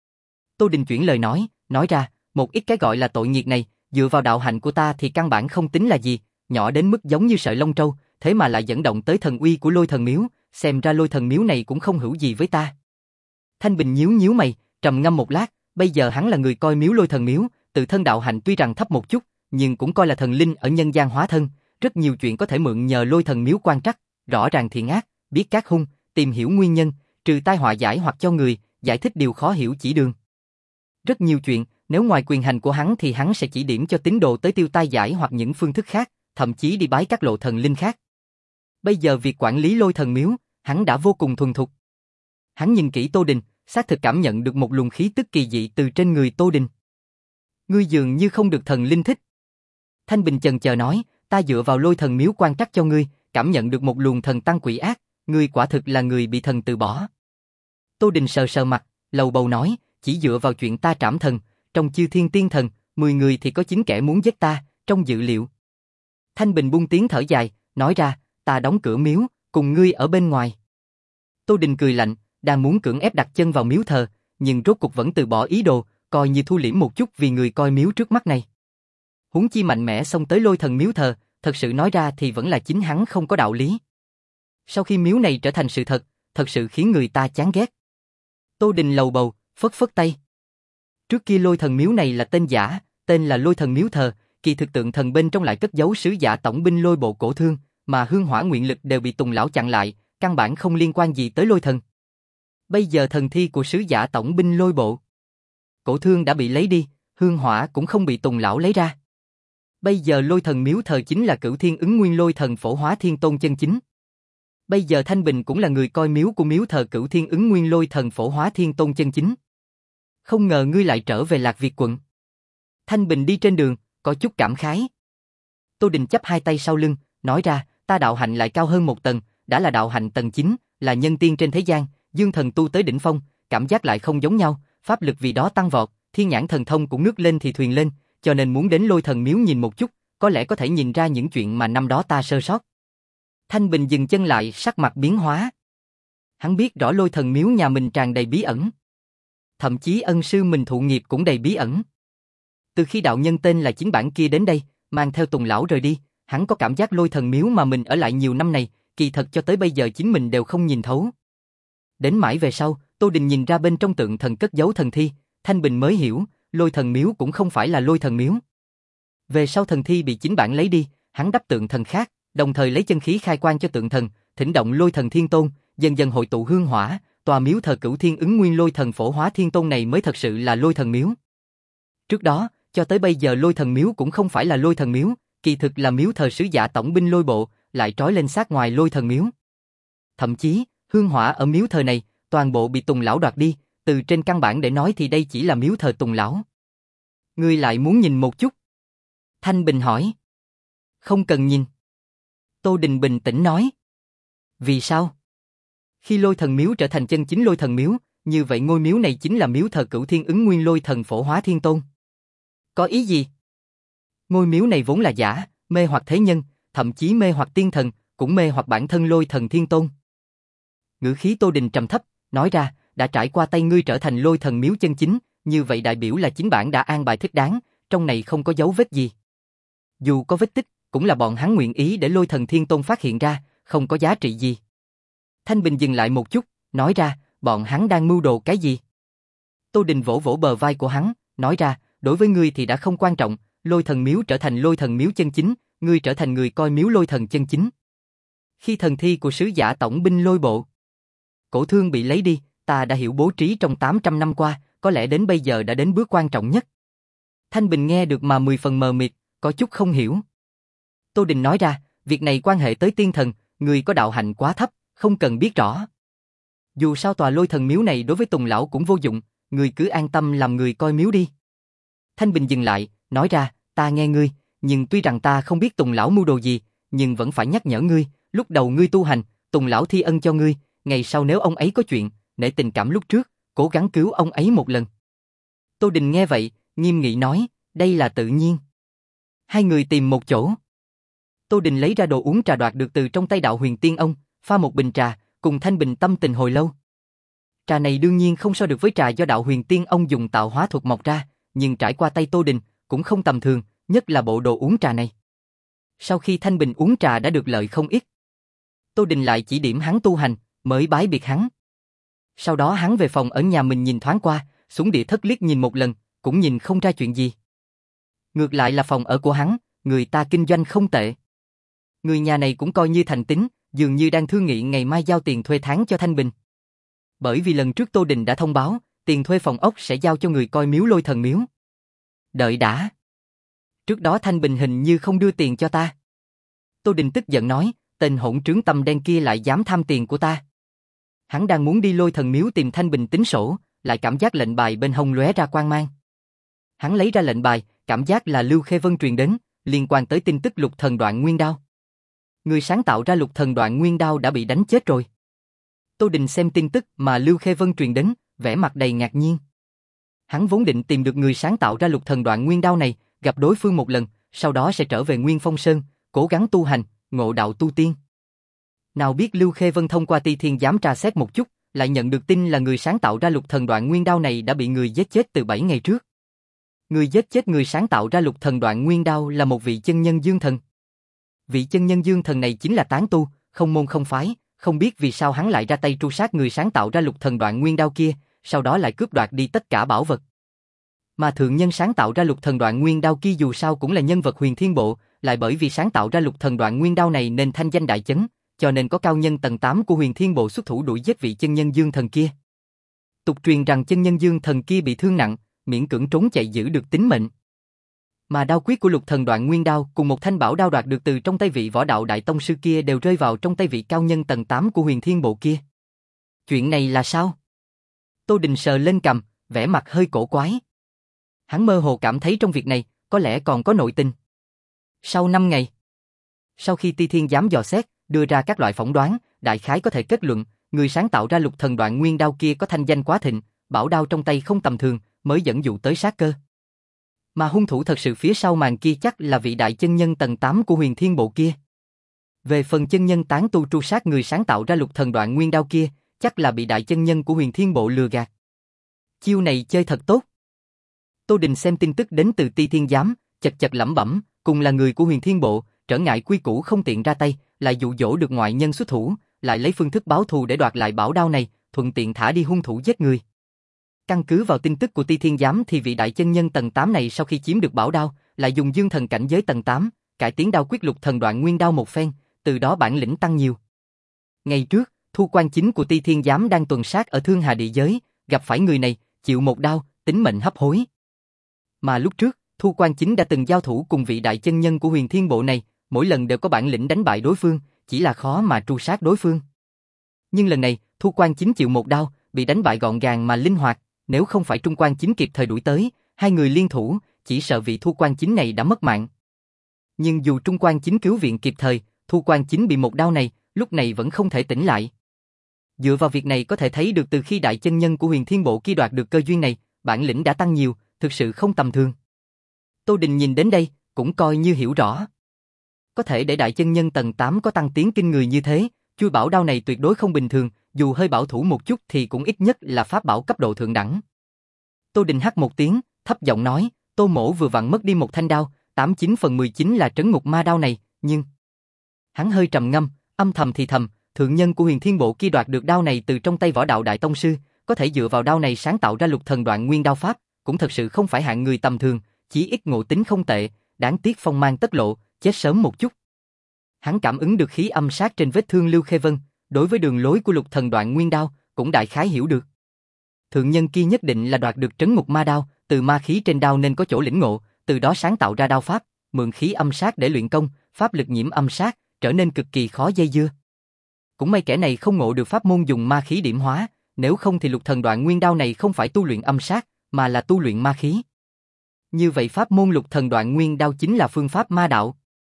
Tô Đình chuyển lời nói, nói ra, một ít cái gọi là tội nghiệp này, dựa vào đạo hạnh của ta thì căn bản không tính là gì, nhỏ đến mức giống như sợi lông trâu, thế mà lại dẫn động tới thần uy của Lôi Thần Miếu, xem ra Lôi Thần Miếu này cũng không hữu gì với ta. Thanh Bình nhíu nhíu mày, trầm ngâm một lát, bây giờ hắn là người coi miếu Lôi Thần Miếu, tự thân đạo hạnh tuy rằng thấp một chút, nhưng cũng coi là thần linh ở nhân gian hóa thân, rất nhiều chuyện có thể mượn nhờ Lôi Thần Miếu quan trắc, rõ ràng thiện ác, biết các hung, tìm hiểu nguyên nhân, trừ tai họa giải hoặc cho người, giải thích điều khó hiểu chỉ đường. Rất nhiều chuyện, nếu ngoài quyền hành của hắn thì hắn sẽ chỉ điểm cho tín đồ tới tiêu tai giải hoặc những phương thức khác, thậm chí đi bái các lộ thần linh khác. Bây giờ việc quản lý Lôi Thần Miếu, hắn đã vô cùng thuần thục. Hắn nhìn kỹ Tô Đình, xác thực cảm nhận được một luồng khí tức kỳ dị từ trên người Tô Đình. Ngươi dường như không được thần linh thích. Thanh Bình chần chờ nói, ta dựa vào Lôi Thần Miếu quan trắc cho ngươi, cảm nhận được một luồng thần tăng quỷ ác, ngươi quả thực là người bị thần từ bỏ. Tô Đình sờ sờ mặt, lầu bầu nói, chỉ dựa vào chuyện ta trảm thần, trong chư thiên tiên thần, mười người thì có chín kẻ muốn giết ta, trong dự liệu. Thanh Bình buông tiếng thở dài, nói ra, ta đóng cửa miếu, cùng ngươi ở bên ngoài. Tô Đình cười lạnh, đang muốn cưỡng ép đặt chân vào miếu thờ, nhưng rốt cục vẫn từ bỏ ý đồ, coi như thu liễm một chút vì người coi miếu trước mắt này. Huống chi mạnh mẽ xông tới Lôi Thần Miếu thờ, thật sự nói ra thì vẫn là chính hắn không có đạo lý. Sau khi miếu này trở thành sự thật, thật sự khiến người ta chán ghét. Tô Đình lầu bầu, phất phất tay. Trước kia Lôi Thần Miếu này là tên giả, tên là Lôi Thần Miếu thờ, kỳ thực tượng thần bên trong lại cất giấu sứ giả tổng binh Lôi Bộ Cổ Thương, mà hương hỏa nguyện lực đều bị Tùng lão chặn lại, căn bản không liên quan gì tới Lôi Thần. Bây giờ thần thi của sứ giả tổng binh Lôi Bộ Cổ Thương đã bị lấy đi, hương hỏa cũng không bị Tùng lão lấy ra. Bây giờ Lôi Thần Miếu thờ chính là Cửu Thiên Ứng Nguyên Lôi Thần Phổ Hóa Thiên Tôn chân chính. Bây giờ Thanh Bình cũng là người coi miếu của miếu thờ Cửu Thiên Ứng Nguyên Lôi Thần Phổ Hóa Thiên Tôn chân chính. Không ngờ ngươi lại trở về Lạc Việt quận. Thanh Bình đi trên đường, có chút cảm khái. Tô Đình chắp hai tay sau lưng, nói ra, ta đạo hạnh lại cao hơn một tầng, đã là đạo hạnh tầng chín, là nhân tiên trên thế gian, dương thần tu tới đỉnh phong, cảm giác lại không giống nhau, pháp lực vì đó tăng vọt, thiên nhãn thần thông cũng nước lên thì thuyền lên, cho nên muốn đến Lôi Thần Miếu nhìn một chút, có lẽ có thể nhìn ra những chuyện mà năm đó ta sơ sót. Thanh Bình dừng chân lại, sắc mặt biến hóa. Hắn biết rõ Lôi Thần Miếu nhà mình tràn đầy bí ẩn. Thậm chí ân sư mình thụ nghiệp cũng đầy bí ẩn. Từ khi đạo nhân tên là Chính Bản kia đến đây, mang theo Tùng lão rời đi, hắn có cảm giác Lôi Thần Miếu mà mình ở lại nhiều năm này, kỳ thật cho tới bây giờ chính mình đều không nhìn thấu. Đến mãi về sau, Tô Đình nhìn ra bên trong tượng thần cất giấu thần thi, Thanh Bình mới hiểu, Lôi Thần Miếu cũng không phải là Lôi Thần Miếu. Về sau thần thi bị Chính Bản lấy đi, hắn đắp tượng thần khác, đồng thời lấy chân khí khai quang cho tượng thần, thỉnh động Lôi Thần Thiên Tôn, dần dần hội tụ hương hỏa, tòa miếu thờ Cửu Thiên Ứng Nguyên Lôi Thần Phổ Hóa Thiên Tôn này mới thật sự là Lôi Thần Miếu. Trước đó, cho tới bây giờ Lôi Thần Miếu cũng không phải là Lôi Thần Miếu, kỳ thực là miếu thờ sứ giả tổng binh Lôi Bộ, lại trói lên sát ngoài Lôi Thần Miếu. Thậm chí, hương hỏa ở miếu thờ này, toàn bộ bị Tùng lão đoạt đi, từ trên căn bản để nói thì đây chỉ là miếu thờ Tùng lão. Ngươi lại muốn nhìn một chút? Thanh Bình hỏi. Không cần nhìn. Tô Đình bình tĩnh nói. Vì sao? Khi Lôi Thần Miếu trở thành chân chính Lôi Thần Miếu, như vậy ngôi miếu này chính là miếu thờ Cửu Thiên Ứng Nguyên Lôi Thần Phổ Hóa Thiên Tôn. Có ý gì? Ngôi miếu này vốn là giả, mê hoặc thế nhân, thậm chí mê hoặc tiên thần, cũng mê hoặc bản thân Lôi Thần Thiên Tôn. Ngữ khí Tô Đình trầm thấp, nói ra, đã trải qua tay ngươi trở thành Lôi Thần Miếu chân chính, như vậy đại biểu là Chính Bản đã an bài thích đáng, trong này không có dấu vết gì. Dù có vết tích, cũng là bọn hắn nguyện ý để Lôi Thần Thiên Tôn phát hiện ra, không có giá trị gì. Thanh Bình dừng lại một chút, nói ra, bọn hắn đang mưu đồ cái gì? Tô Đình vỗ vỗ bờ vai của hắn, nói ra, đối với ngươi thì đã không quan trọng, Lôi Thần Miếu trở thành Lôi Thần Miếu chân chính, ngươi trở thành người coi miếu Lôi Thần chân chính. Khi thần thi của sứ giả tổng binh Lôi Bộ Cổ Thương bị lấy đi, ta đã hiểu bố trí trong tám trăm năm qua, có lẽ đến bây giờ đã đến bước quan trọng nhất. Thanh Bình nghe được mà mười phần mờ mịt, có chút không hiểu. Tô Đình nói ra, việc này quan hệ tới tiên thần, người có đạo hạnh quá thấp, không cần biết rõ. Dù sao tòa Lôi Thần Miếu này đối với Tùng lão cũng vô dụng, người cứ an tâm làm người coi miếu đi. Thanh Bình dừng lại, nói ra, ta nghe ngươi, nhưng tuy rằng ta không biết Tùng lão mưu đồ gì, nhưng vẫn phải nhắc nhở ngươi, lúc đầu ngươi tu hành, Tùng lão thi ân cho ngươi, ngày sau nếu ông ấy có chuyện, nể tình cảm lúc trước, cố gắng cứu ông ấy một lần. Tô Đình nghe vậy, nghiêm nghị nói, đây là tự nhiên. Hai người tìm một chỗ. Tô Đình lấy ra đồ uống trà đoạt được từ trong tay đạo huyền tiên ông, pha một bình trà, cùng Thanh Bình tâm tình hồi lâu. Trà này đương nhiên không so được với trà do đạo huyền tiên ông dùng tạo hóa thuật mọc ra, nhưng trải qua tay Tô Đình, cũng không tầm thường, nhất là bộ đồ uống trà này. Sau khi Thanh Bình uống trà đã được lợi không ít, Tô Đình lại chỉ điểm hắn tu hành, mới bái biệt hắn. Sau đó hắn về phòng ở nhà mình nhìn thoáng qua, xuống địa thất liếc nhìn một lần, cũng nhìn không ra chuyện gì. Ngược lại là phòng ở của hắn, người ta kinh doanh không tệ. Người nhà này cũng coi như thành tín, dường như đang thương nghị ngày mai giao tiền thuê tháng cho Thanh Bình. Bởi vì lần trước Tô Đình đã thông báo, tiền thuê phòng ốc sẽ giao cho người coi miếu Lôi Thần Miếu. Đợi đã. Trước đó Thanh Bình hình như không đưa tiền cho ta. Tô Đình tức giận nói, tên hỗn trướng tâm đen kia lại dám tham tiền của ta. Hắn đang muốn đi Lôi Thần Miếu tìm Thanh Bình tính sổ, lại cảm giác lệnh bài bên hông lóe ra quang mang. Hắn lấy ra lệnh bài, cảm giác là Lưu Khê Vân truyền đến, liên quan tới tin tức Lục Thần Đoạn Nguyên Đao. Người sáng tạo ra Lục Thần Đoạn Nguyên Đao đã bị đánh chết rồi. Tô Đình xem tin tức mà Lưu Khê Vân truyền đến, vẻ mặt đầy ngạc nhiên. Hắn vốn định tìm được người sáng tạo ra Lục Thần Đoạn Nguyên Đao này, gặp đối phương một lần, sau đó sẽ trở về Nguyên Phong Sơn, cố gắng tu hành, ngộ đạo tu tiên. Nào biết Lưu Khê Vân thông qua Ti Thiên Giám tra xét một chút, lại nhận được tin là người sáng tạo ra Lục Thần Đoạn Nguyên Đao này đã bị người giết chết từ bảy ngày trước. Người giết chết người sáng tạo ra Lục Thần Đoạn Nguyên Đao là một vị chân nhân dương thần. Vị chân nhân dương thần này chính là tán tu, không môn không phái, không biết vì sao hắn lại ra tay tru sát người sáng tạo ra Lục Thần Đoạn Nguyên Đao kia, sau đó lại cướp đoạt đi tất cả bảo vật. Mà thượng nhân sáng tạo ra Lục Thần Đoạn Nguyên Đao kia dù sao cũng là nhân vật Huyền Thiên Bộ, lại bởi vì sáng tạo ra Lục Thần Đoạn Nguyên Đao này nên thanh danh đại chấn, cho nên có cao nhân tầng tám của Huyền Thiên Bộ xuất thủ đuổi giết vị chân nhân dương thần kia. Tục truyền rằng chân nhân dương thần kia bị thương nặng, miễn cưỡng trốn chạy giữ được tính mệnh. Mà đao quyết của Lục Thần Đoạn Nguyên Đao cùng một thanh bảo đao đoạt được từ trong tay vị võ đạo đại tông sư kia đều rơi vào trong tay vị cao nhân tầng tám của Huyền Thiên Bộ kia. Chuyện này là sao? Tô Đình sờ lên cằm, vẻ mặt hơi cổ quái. Hắn mơ hồ cảm thấy trong việc này có lẽ còn có nội tình. Sau năm ngày, sau khi Ti Thiên Giám dò xét, đưa ra các loại phỏng đoán, đại khái có thể kết luận, người sáng tạo ra Lục Thần Đoạn Nguyên Đao kia có thanh danh quá thịnh, bảo đao trong tay không tầm thường, mới dẫn dụ tới sát cơ. Mà hung thủ thật sự phía sau màn kia chắc là vị đại chân nhân tầng tám của Huyền Thiên Bộ kia. Về phần chân nhân tán tu tru sát người sáng tạo ra Lục Thần Đoạn Nguyên Đao kia, chắc là bị đại chân nhân của Huyền Thiên Bộ lừa gạt. Chiêu này chơi thật tốt. Tô Đình xem tin tức đến từ Ti Thiên Giám, chật chật lẩm bẩm, cùng là người của Huyền Thiên Bộ, trở ngại quy củ không tiện ra tay, lại dụ dỗ được ngoại nhân xuất thủ, lại lấy phương thức báo thù để đoạt lại bảo đao này, thuận tiện thả đi hung thủ giết người. Căn cứ vào tin tức của Ti Thiên Giám thì vị đại chân nhân tầng tám này sau khi chiếm được bảo đao, lại dùng dương thần cảnh giới tầng tám, cải tiến đao quyết Lục Thần Đoạn Nguyên Đao một phen, từ đó bản lĩnh tăng nhiều. Ngày trước, Thu Quan Chính của Ti Thiên Giám đang tuần sát ở Thương Hà địa giới, gặp phải người này, chịu một đao, tính mệnh hấp hối. Mà lúc trước, Thu Quan Chính đã từng giao thủ cùng vị đại chân nhân của Huyền Thiên Bộ này, mỗi lần đều có bản lĩnh đánh bại đối phương, chỉ là khó mà tru sát đối phương. Nhưng lần này, Thu Quan Chính chịu một đao, bị đánh bại gọn gàng mà linh hoạt, nếu không phải Trung Quan Chính kịp thời đuổi tới, hai người liên thủ, chỉ sợ vị Thu Quan Chính này đã mất mạng. Nhưng dù Trung Quan Chính cứu viện kịp thời, Thu Quan Chính bị một đao này, lúc này vẫn không thể tỉnh lại. Dựa vào việc này có thể thấy được từ khi đại chân nhân của Huyền Thiên Bộ kia đoạt được cơ duyên này, bản lĩnh đã tăng nhiều, thực sự không tầm thường. Tô Đình nhìn đến đây, cũng coi như hiểu rõ. Có thể để đại chân nhân tầng tám có tăng tiến kinh người như thế, chui bảo đao này tuyệt đối không bình thường, dù hơi bảo thủ một chút thì cũng ít nhất là pháp bảo cấp độ thượng đẳng. Tô Đình hắt một tiếng, thấp giọng nói, Tô Mỗ vừa vặn mất đi một thanh đao, tám chín phần mười chín là trấn ngục ma đao này, nhưng... Hắn hơi trầm ngâm, âm thầm thì thầm, thượng nhân của Huyền Thiên Bộ kia đoạt được đao này từ trong tay võ đạo đại tông sư, có thể dựa vào đao này sáng tạo ra Lục Thần Đoạn Nguyên Đao pháp, cũng thật sự không phải hạng người tầm thường, chỉ ít ngộ tính không tệ, đáng tiếc phong mang tất lộ, chết sớm một chút. Hắn cảm ứng được khí âm sát trên vết thương Lưu Khê Vân, đối với đường lối của Lục Thần Đoạn Nguyên Đao, cũng đại khái hiểu được. Thượng nhân kia nhất định là đoạt được trấn ngục ma đao, từ ma khí trên đao nên có chỗ lĩnh ngộ, từ đó sáng tạo ra đao pháp, mượn khí âm sát để luyện công, pháp lực nhiễm âm sát, trở nên cực kỳ khó dây dưa. Cũng may kẻ này không ngộ được pháp môn dùng ma khí điểm hóa, nếu không thì Lục Thần Đoạn Nguyên Đao này không phải tu luyện âm sát, mà là tu luyện ma khí. Như vậy pháp môn Lục Thần Đoạn Nguyên Đao chính là phương pháp ma đạo.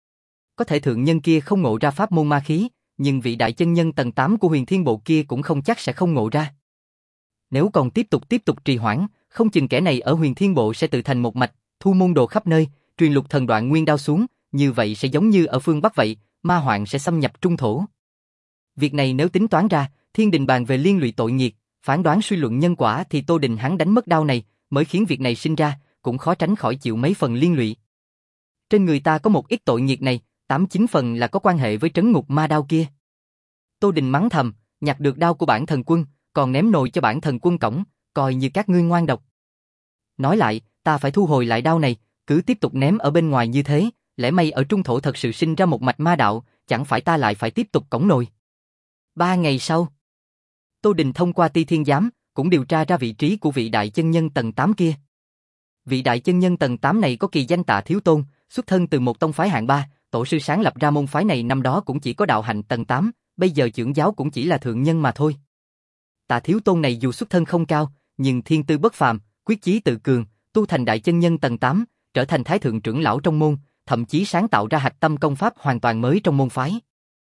Có thể thượng nhân kia không ngộ ra pháp môn ma khí, nhưng vị đại chân nhân tầng tám của Huyền Thiên Bộ kia cũng không chắc sẽ không ngộ ra. Nếu còn tiếp tục tiếp tục trì hoãn, không chừng kẻ này ở Huyền Thiên Bộ sẽ tự thành một mạch, thu môn đồ khắp nơi, truyền lục thần đoạn nguyên đao xuống, như vậy sẽ giống như ở phương Bắc vậy, ma hoạn sẽ xâm nhập trung thổ. Việc này nếu tính toán ra, thiên đình bàn về liên lụy tội nghiệt, phán đoán suy luận nhân quả thì Tô Đình hắn đánh mất đao này, mới khiến việc này sinh ra, cũng khó tránh khỏi chịu mấy phần liên lụy. Trên người ta có một ít tội nghiệt này, tám chín phần là có quan hệ với trấn ngục ma đao kia. Tô Đình mắng thầm, nhặt được đao của bản thần quân, còn ném nồi cho bản thần quân cổng, coi như các ngươi ngoan độc. Nói lại, ta phải thu hồi lại đao này, cứ tiếp tục ném ở bên ngoài như thế, lẽ may ở trung thổ thật sự sinh ra một mạch ma đạo, chẳng phải ta lại phải tiếp tục cổng nồi. Ba ngày sau, Tô Đình thông qua Ti Thiên Giám, cũng điều tra ra vị trí của vị đại chân nhân tầng tám kia. Vị đại chân nhân tầng tám này có kỳ danh Tạ Thiếu Tôn, xuất thân từ một tông phái hạng ba, tổ sư sáng lập ra môn phái này năm đó cũng chỉ có đạo hạnh tầng tám, bây giờ trưởng giáo cũng chỉ là thượng nhân mà thôi. Tạ Thiếu Tôn này dù xuất thân không cao, nhưng thiên tư bất phàm, quyết chí tự cường, tu thành đại chân nhân tầng tám, trở thành thái thượng trưởng lão trong môn, thậm chí sáng tạo ra hạch tâm công pháp hoàn toàn mới trong môn phái.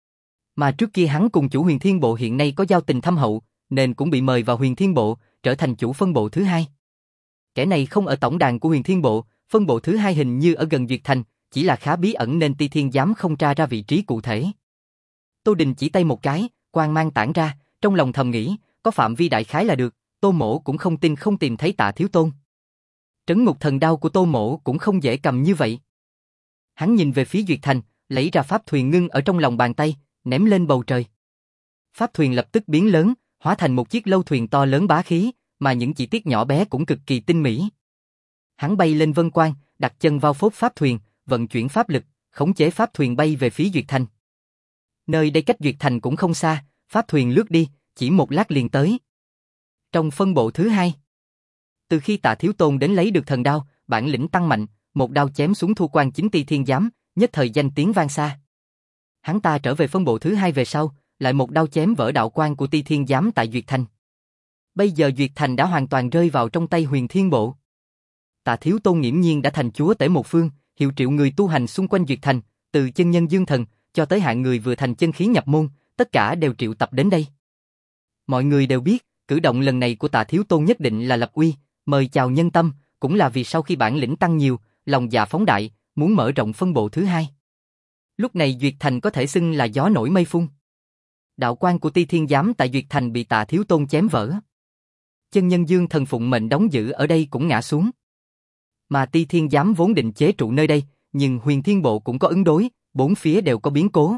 Mà trước kia hắn cùng chủ Huyền Thiên Bộ hiện nay có giao tình thâm hậu, nên cũng bị mời vào Huyền Thiên Bộ, trở thành chủ phân bộ thứ hai. Kẻ này không ở tổng đàn của Huyền Thiên Bộ, phân bộ thứ hai hình như ở gần Duyệt Thành, chỉ là khá bí ẩn nên Ti Thiên Giám không tra ra vị trí cụ thể. Tô Đình chỉ tay một cái, quang mang tản ra, trong lòng thầm nghĩ, có phạm vi đại khái là được, Tô Mỗ cũng không tin không tìm thấy Tạ Thiếu Tôn. Trấn ngục thần đao của Tô Mỗ cũng không dễ cầm như vậy. Hắn nhìn về phía Duyệt Thành, lấy ra pháp thuyền ngưng ở trong lòng bàn tay, ném lên bầu trời. Pháp thuyền lập tức biến lớn, hóa thành một chiếc lâu thuyền to lớn bá khí, mà những chi tiết nhỏ bé cũng cực kỳ tinh mỹ. Hắn bay lên vân quang, đặt chân vào phốt pháp thuyền, vận chuyển pháp lực, khống chế pháp thuyền bay về phía Duyệt Thành. Nơi đây cách Duyệt Thành cũng không xa, pháp thuyền lướt đi, chỉ một lát liền tới. Trong phân bộ thứ hai, từ khi Tạ Thiếu Tôn đến lấy được thần đao, bản lĩnh tăng mạnh, một đao chém xuống Thu Quan Chính Ti Thiên Giám, nhất thời danh tiếng vang xa. Hắn ta trở về phân bộ thứ hai về sau, lại một đao chém vỡ đạo quan của Ti Thiên Giám tại Duyệt Thành. Bây giờ Duyệt Thành đã hoàn toàn rơi vào trong tay Huyền Thiên Bộ. Tạ Thiếu Tôn nghiễm nhiên đã thành chúa tể một phương, hiệu triệu người tu hành xung quanh Duyệt Thành, từ chân nhân dương thần cho tới hạng người vừa thành chân khí nhập môn, tất cả đều triệu tập đến đây. Mọi người đều biết, cử động lần này của Tạ Thiếu Tôn nhất định là lập uy, mời chào nhân tâm, cũng là vì sau khi bản lĩnh tăng nhiều, lòng dạ phóng đại, muốn mở rộng phân bộ thứ hai. Lúc này Duyệt Thành có thể xưng là gió nổi mây phun. Đạo quan của Ti Thiên Giám tại Duyệt Thành bị Tạ Thiếu Tôn chém vỡ. Chân nhân dương thần phụng mệnh đóng giữ ở đây cũng ngã xuống. Mà Ti Thiên Giám vốn định chế trụ nơi đây, nhưng Huyền Thiên Bộ cũng có ứng đối, bốn phía đều có biến cố.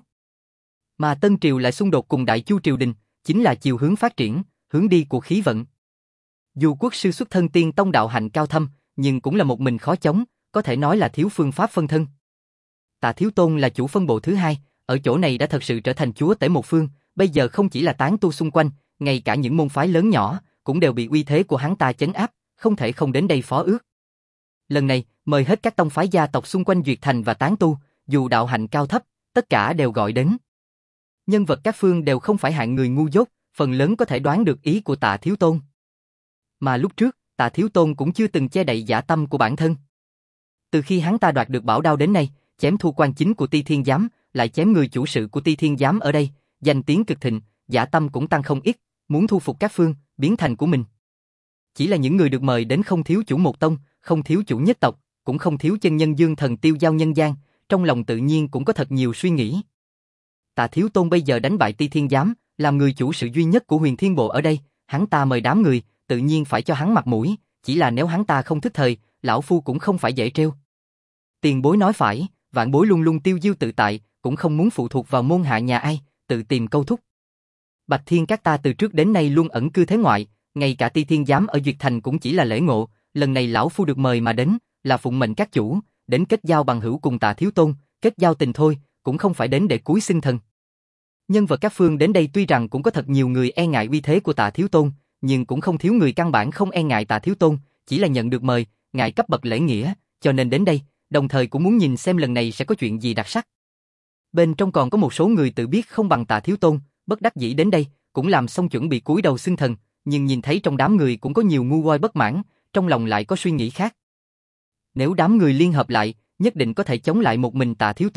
Mà Tân Triều lại xung đột cùng Đại Chu Triều Đình, chính là chiều hướng phát triển, hướng đi của khí vận. Dù quốc sư xuất thân tiên tông đạo hạnh cao thâm, nhưng cũng là một mình khó chống, có thể nói là thiếu phương pháp phân thân. Tạ Thiếu Tôn là chủ phân bộ thứ hai, ở chỗ này đã thật sự trở thành chúa tể một phương, bây giờ không chỉ là tán tu xung quanh, ngay cả những môn phái lớn nhỏ, cũng đều bị uy thế của hắn ta chấn áp, không thể không đến đây phó ước. Lần này, mời hết các tông phái gia tộc xung quanh Duyệt Thành và tán tu, dù đạo hạnh cao thấp, tất cả đều gọi đến. Nhân vật các phương đều không phải hạng người ngu dốt, phần lớn có thể đoán được ý của Tạ Thiếu Tôn. Mà lúc trước, Tạ Thiếu Tôn cũng chưa từng che đậy dạ tâm của bản thân. Từ khi hắn ta đoạt được bảo đao đến nay, chém Thu Quan Chính của Ti Thiên Giám, lại chém người chủ sự của Ti Thiên Giám ở đây, danh tiếng cực thịnh, dạ tâm cũng tăng không ít, muốn thu phục các phương, biến thành của mình. Chỉ là những người được mời đến không thiếu chủ một tông, không thiếu chủ nhất tộc, cũng không thiếu chân nhân dương thần tiêu giao nhân gian, trong lòng tự nhiên cũng có thật nhiều suy nghĩ. Tạ Thiếu Tôn bây giờ đánh bại Ti Thiên Giám, làm người chủ sự duy nhất của Huyền Thiên Bộ ở đây, hắn ta mời đám người, tự nhiên phải cho hắn mặt mũi, chỉ là nếu hắn ta không thức thời, lão phu cũng không phải dễ trêu. Tiền bối nói phải, vạn bối luôn luôn tiêu diêu tự tại, cũng không muốn phụ thuộc vào môn hạ nhà ai, tự tìm câu thúc. Bạch Thiên các ta từ trước đến nay luôn ẩn cư thế ngoại, ngay cả Ti Thiên Giám ở Duyệt Thành cũng chỉ là lễ ngộ, lần này lão phu được mời mà đến, là phụng mệnh các chủ, đến kết giao bằng hữu cùng Tạ Thiếu Tôn, kết giao tình thôi, cũng không phải đến để cúi xưng thần. Nhân vật các phương đến đây tuy rằng cũng có thật nhiều người e ngại uy thế của Tạ Thiếu Tôn, nhưng cũng không thiếu người căn bản không e ngại Tạ Thiếu Tôn, chỉ là nhận được mời, ngại cấp bậc lễ nghĩa, cho nên đến đây, đồng thời cũng muốn nhìn xem lần này sẽ có chuyện gì đặc sắc. Bên trong còn có một số người tự biết không bằng Tạ Thiếu Tôn, bất đắc dĩ đến đây, cũng làm xong chuẩn bị cúi đầu xưng thần, nhưng nhìn thấy trong đám người cũng có nhiều ngu ngoai bất mãn, trong lòng lại có suy nghĩ khác. Nếu đám người liên hợp lại, nhất định có thể chống lại một mình Tạ Thiếu Tôn,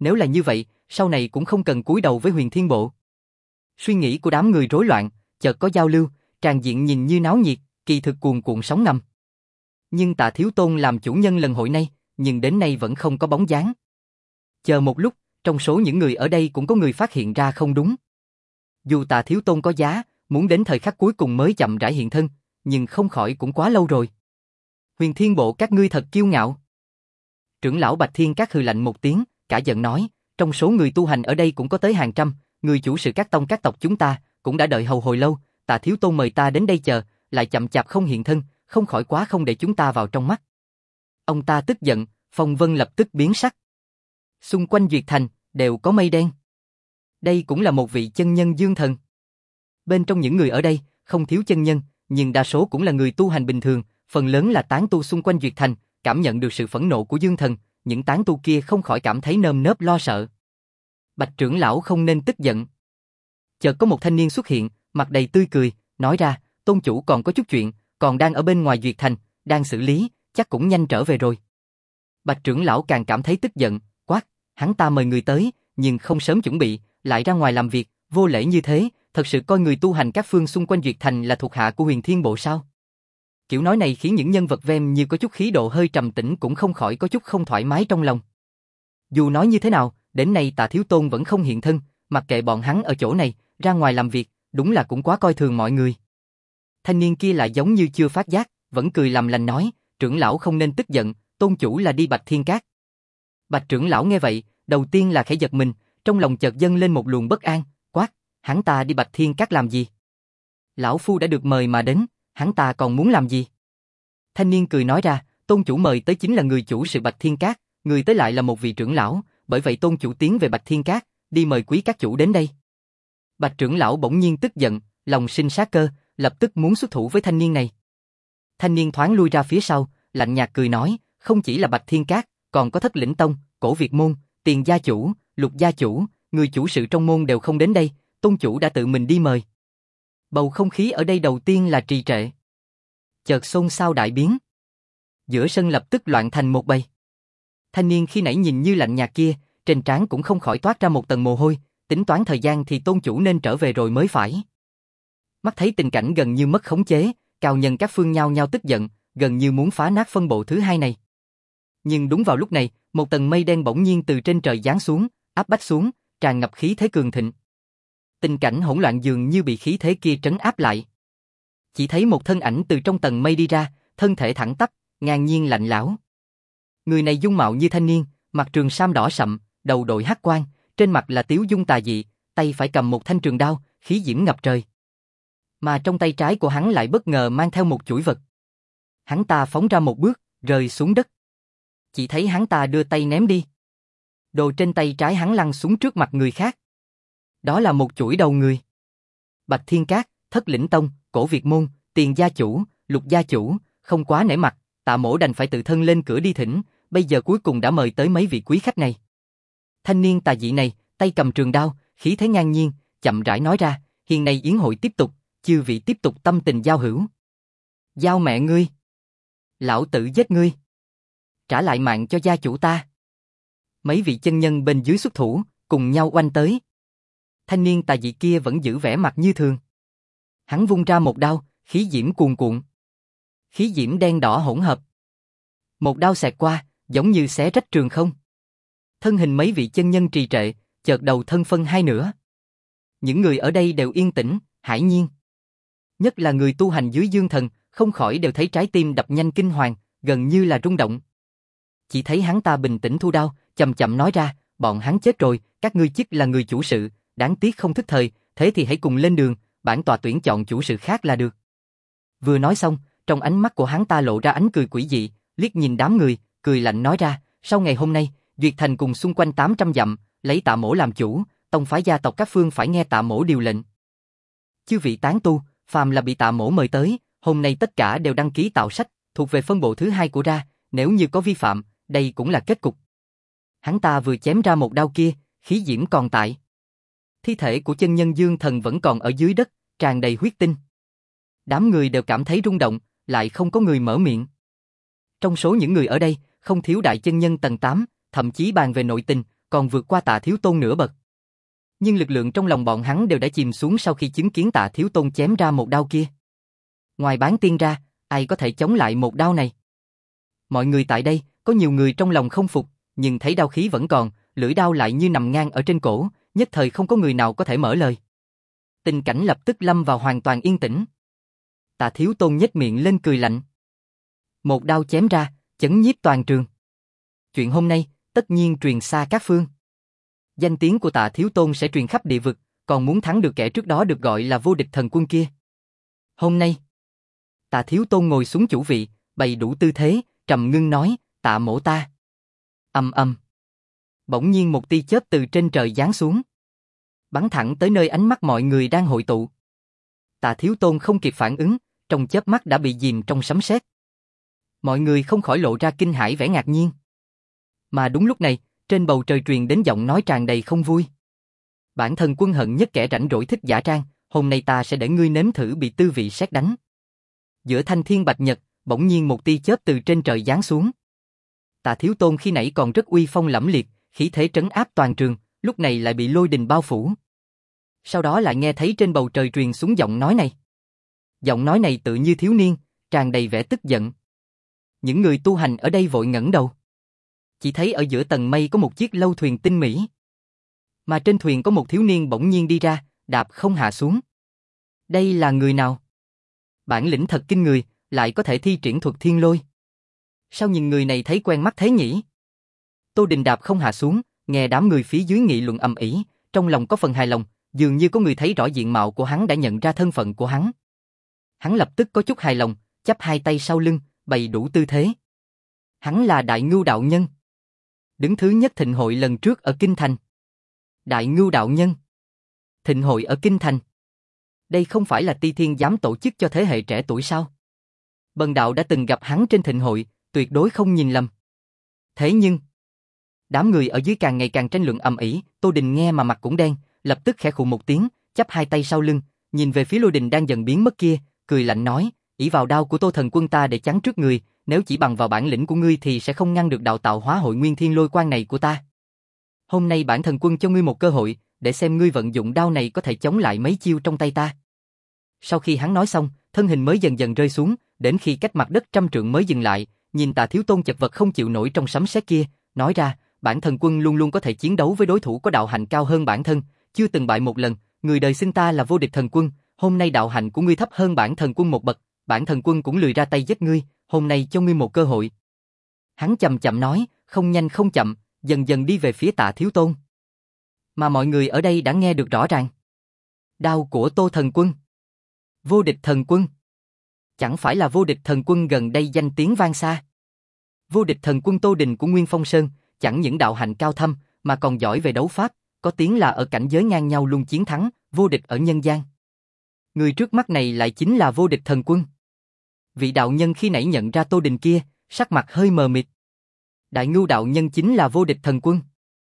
nếu là như vậy, sau này cũng không cần cúi đầu với Huyền Thiên Bộ. Suy nghĩ của đám người rối loạn, chợt có giao lưu, tràng diện nhìn như náo nhiệt, kỳ thực cuồn cuộn sóng ngầm. Nhưng Tạ Thiếu Tôn làm chủ nhân lần hội này, nhưng đến nay vẫn không có bóng dáng. Chờ một lúc, trong số những người ở đây cũng có người phát hiện ra không đúng. Dù Tạ Thiếu Tôn có giá, muốn đến thời khắc cuối cùng mới chậm rãi hiện thân, nhưng không khỏi cũng quá lâu rồi. Huyền Thiên Bộ các ngươi thật kiêu ngạo. Trưởng lão Bạch Thiên Các hừ lạnh một tiếng, cả giận nói, trong số người tu hành ở đây cũng có tới hàng trăm, người chủ sự các tông các tộc chúng ta, cũng đã đợi hầu hồi lâu, Tạ Thiếu Tôn mời ta đến đây chờ, lại chậm chạp không hiện thân, không khỏi quá không để chúng ta vào trong mắt. Ông ta tức giận, phong vân lập tức biến sắc. Xung quanh Duyệt Thành, đều có mây đen. Đây cũng là một vị chân nhân dương thần. Bên trong những người ở đây, không thiếu chân nhân, nhưng đa số cũng là người tu hành bình thường, phần lớn là tán tu xung quanh Duyệt Thành, cảm nhận được sự phẫn nộ của dương thần, những tán tu kia không khỏi cảm thấy nơm nớp lo sợ. Bạch trưởng lão không nên tức giận. Chợt có một thanh niên xuất hiện, mặt đầy tươi cười, nói ra, tôn chủ còn có chút chuyện, còn đang ở bên ngoài Duyệt Thành, đang xử lý, chắc cũng nhanh trở về rồi. Bạch trưởng lão càng cảm thấy tức giận, quát, hắn ta mời người tới, nhưng không sớm chuẩn bị, lại ra ngoài làm việc, vô lễ như thế, thật sự coi người tu hành các phương xung quanh Duyệt Thành là thuộc hạ của Huyền Thiên Bộ sao? Kiểu nói này khiến những nhân vật ven như có chút khí độ hơi trầm tĩnh cũng không khỏi có chút không thoải mái trong lòng. Dù nói như thế nào, đến nay Tạ Thiếu Tôn vẫn không hiện thân, mặc kệ bọn hắn ở chỗ này, ra ngoài làm việc, đúng là cũng quá coi thường mọi người. Thanh niên kia lại giống như chưa phát giác, vẫn cười làm lành nói, trưởng lão không nên tức giận, tôn chủ là đi Bạch Thiên Các. Bạch trưởng lão nghe vậy, đầu tiên là khẽ giật mình, trong lòng chợt dâng lên một luồng bất an, quát, hắn ta đi Bạch Thiên Các làm gì? Lão phu đã được mời mà đến, hắn ta còn muốn làm gì? Thanh niên cười nói ra, tôn chủ mời tới chính là người chủ sự Bạch Thiên Các, người tới lại là một vị trưởng lão, bởi vậy tôn chủ tiến về Bạch Thiên Các, đi mời quý các chủ đến đây. Bạch trưởng lão bỗng nhiên tức giận, lòng sinh sát cơ, lập tức muốn xuất thủ với thanh niên này. Thanh niên thoáng lui ra phía sau, lạnh nhạt cười nói, không chỉ là Bạch Thiên Các, còn có Thất Lĩnh Tông, Cổ Việt Môn, Tiền gia chủ, Lục gia chủ, người chủ sự trong môn đều không đến đây, tôn chủ đã tự mình đi mời. Bầu không khí ở đây đầu tiên là trì trệ. Chợt xôn xao đại biến. Giữa sân lập tức loạn thành một bầy. Thanh niên khi nãy nhìn như lạnh nhạt kia, trên trán cũng không khỏi toát ra một tầng mồ hôi, tính toán thời gian thì tôn chủ nên trở về rồi mới phải. Mắt thấy tình cảnh gần như mất khống chế, cao nhân các phương nhao nhao tức giận, gần như muốn phá nát phân bộ thứ hai này. Nhưng đúng vào lúc này, một tầng mây đen bỗng nhiên từ trên trời giáng xuống, áp bách xuống, tràn ngập khí thế cường thịnh. Tình cảnh hỗn loạn dường như bị khí thế kia trấn áp lại. Chỉ thấy một thân ảnh từ trong tầng mây đi ra, thân thể thẳng tắp, ngang nhiên lạnh lẽo. Người này dung mạo như thanh niên, mặc trường sam đỏ sậm, đầu đội hắc quan, trên mặt là tiếu dung tà dị, tay phải cầm một thanh trường đao, khí diễm ngập trời. Mà trong tay trái của hắn lại bất ngờ mang theo một chuỗi vật. Hắn ta phóng ra một bước, rơi xuống đất. Chỉ thấy hắn ta đưa tay ném đi. Đồ trên tay trái hắn lăn xuống trước mặt người khác. Đó là một chuỗi đầu người. Bạch Thiên Các, Thất Lĩnh Tông, Cổ Việt Môn, Tiền gia chủ, Lục gia chủ, không quá nể mặt, Tạ Mỗ đành phải tự thân lên cửa đi thỉnh, bây giờ cuối cùng đã mời tới mấy vị quý khách này. Thanh niên tà dị này, tay cầm trường đao, khí thế ngang nhiên, chậm rãi nói ra, hiền này yến hội tiếp tục, chư vị tiếp tục tâm tình giao hữu. Giao mẹ ngươi. Lão tử giết ngươi. Trả lại mạng cho gia chủ ta. Mấy vị chân nhân bên dưới xuất thủ, cùng nhau oanh tới. Thanh niên tà dị kia vẫn giữ vẻ mặt như thường. Hắn vung ra một đao, khí diễm cuồn cuộn. Khí diễm đen đỏ hỗn hợp. Một đao xẹt qua, giống như xé rách trường không. Thân hình mấy vị chân nhân trì trệ, chợt đầu thân phân hai nửa. Những người ở đây đều yên tĩnh, hải nhiên. Nhất là người tu hành dưới dương thần, không khỏi đều thấy trái tim đập nhanh kinh hoàng, gần như là rung động. Chỉ thấy hắn ta bình tĩnh thu đao, chậm chậm nói ra, bọn hắn chết rồi, các ngươi chức là người chủ sự, đáng tiếc không thức thời, thế thì hãy cùng lên đường, bản tọa tuyển chọn chủ sự khác là được. Vừa nói xong, trong ánh mắt của hắn ta lộ ra ánh cười quỷ dị, liếc nhìn đám người, cười lạnh nói ra, sau ngày hôm nay, Duyệt Thành cùng xung quanh tám trăm dặm, lấy Tạ Mỗ làm chủ, tông phái gia tộc các phương phải nghe Tạ Mỗ điều lệnh. Chư vị tán tu, phàm là bị Tạ Mỗ mời tới, hôm nay tất cả đều đăng ký tạo sách, thuộc về phân bộ thứ hai của ra, nếu như có vi phạm, đây cũng là kết cục. Hắn ta vừa chém ra một đao kia, khí diễm còn tại. Thi thể của chân nhân dương thần vẫn còn ở dưới đất, tràn đầy huyết tinh. Đám người đều cảm thấy rung động, lại không có người mở miệng. Trong số những người ở đây, không thiếu đại chân nhân tầng tám, thậm chí bàn về nội tình, còn vượt qua Tạ Thiếu Tôn nửa bậc. Nhưng lực lượng trong lòng bọn hắn đều đã chìm xuống sau khi chứng kiến Tạ Thiếu Tôn chém ra một đao kia. Ngoài Bán Tiên ra, ai có thể chống lại một đao này? Mọi người tại đây, có nhiều người trong lòng không phục, nhưng thấy đao khí vẫn còn, lưỡi đao lại như nằm ngang ở trên cổ, nhất thời không có người nào có thể mở lời. Tình cảnh lập tức lâm vào hoàn toàn yên tĩnh. Tạ Thiếu Tôn nhếch miệng lên cười lạnh. Một đao chém ra, chấn nhiếp toàn trường. Chuyện hôm nay, tất nhiên truyền xa các phương. Danh tiếng của Tạ Thiếu Tôn sẽ truyền khắp địa vực, còn muốn thắng được kẻ trước đó được gọi là vô địch thần quân kia. Hôm nay, Tạ Thiếu Tôn ngồi xuống chủ vị, bày đủ tư thế, trầm ngưng nói, Tạ mỗ ta. Ầm ầm. Bỗng nhiên một tia chớp từ trên trời giáng xuống, bắn thẳng tới nơi ánh mắt mọi người đang hội tụ. Tạ Thiếu Tôn không kịp phản ứng, trong chớp mắt đã bị dìm trong sấm sét. Mọi người không khỏi lộ ra kinh hãi vẻ ngạc nhiên. Mà đúng lúc này, trên bầu trời truyền đến giọng nói tràn đầy không vui. Bản thân quân hận nhất kẻ rảnh rỗi thích giả trang, hôm nay ta sẽ để ngươi nếm thử bị tư vị sét đánh. Giữa thanh thiên bạch nhật, bỗng nhiên một tia chớp từ trên trời giáng xuống. Tạ Thiếu Tôn khi nãy còn rất uy phong lẫm liệt, khí thế trấn áp toàn trường, lúc này lại bị lôi đình bao phủ. Sau đó lại nghe thấy trên bầu trời truyền xuống giọng nói này. Giọng nói này tự như thiếu niên, tràn đầy vẻ tức giận. Những người tu hành ở đây vội ngẩng đầu. Chỉ thấy ở giữa tầng mây có một chiếc lâu thuyền tinh mỹ. Mà trên thuyền có một thiếu niên bỗng nhiên đi ra, đạp không hạ xuống. Đây là người nào? Bản lĩnh thật kinh người, lại có thể thi triển thuật thiên lôi. Sao nhìn người này thấy quen mắt thế nhỉ? Tô Đình đạp không hạ xuống, nghe đám người phía dưới nghị luận ầm ĩ, trong lòng có phần hài lòng, dường như có người thấy rõ diện mạo của hắn đã nhận ra thân phận của hắn. Hắn lập tức có chút hài lòng, chắp hai tay sau lưng, bày đủ tư thế. Hắn là Đại Ngưu đạo nhân, đứng thứ nhất thịnh hội lần trước ở Kinh Thành. Đại Ngưu đạo nhân, thịnh hội ở Kinh Thành. Đây không phải là Ti Thiên dám tổ chức cho thế hệ trẻ tuổi sao? Bần đạo đã từng gặp hắn trên thịnh hội, tuyệt đối không nhìn lầm. Thế nhưng, đám người ở dưới càng ngày càng tranh luận ầm ĩ, Tô Đình nghe mà mặt cũng đen, lập tức khẽ khụ một tiếng, chắp hai tay sau lưng, nhìn về phía lôi đình đang dần biến mất kia, cười lạnh nói, ỷ vào đao của Tô thần quân ta để chắn trước người, nếu chỉ bằng vào bản lĩnh của ngươi thì sẽ không ngăn được đạo tạo hóa hội nguyên thiên lôi quan này của ta. Hôm nay bản thần quân cho ngươi một cơ hội, để xem ngươi vận dụng đao này có thể chống lại mấy chiêu trong tay ta. Sau khi hắn nói xong, thân hình mới dần dần rơi xuống, đến khi cách mặt đất trăm trượng mới dừng lại, nhìn Tạ Thiếu Tôn chật vật không chịu nổi trong sấm sét kia, nói ra, bản thần quân luôn luôn có thể chiến đấu với đối thủ có đạo hạnh cao hơn bản thân, chưa từng bại một lần, người đời xưng ta là vô địch thần quân, hôm nay đạo hạnh của ngươi thấp hơn bản thần quân một bậc, bản thần quân cũng lười ra tay giết ngươi, hôm nay cho ngươi một cơ hội. Hắn chậm chậm nói, không nhanh không chậm, dần dần đi về phía Tạ Thiếu Tôn. Mà mọi người ở đây đã nghe được rõ ràng. Đao của Tô thần quân, vô địch thần quân. Chẳng phải là vô địch thần quân gần đây danh tiếng vang xa. Vô địch thần quân Tô Đình của Nguyên Phong Sơn, chẳng những đạo hạnh cao thâm, mà còn giỏi về đấu pháp, có tiếng là ở cảnh giới ngang nhau luôn chiến thắng, vô địch ở nhân gian. Người trước mắt này lại chính là vô địch thần quân. Vị đạo nhân khi nãy nhận ra Tô Đình kia, sắc mặt hơi mờ mịt. Đại Ngưu đạo nhân chính là vô địch thần quân.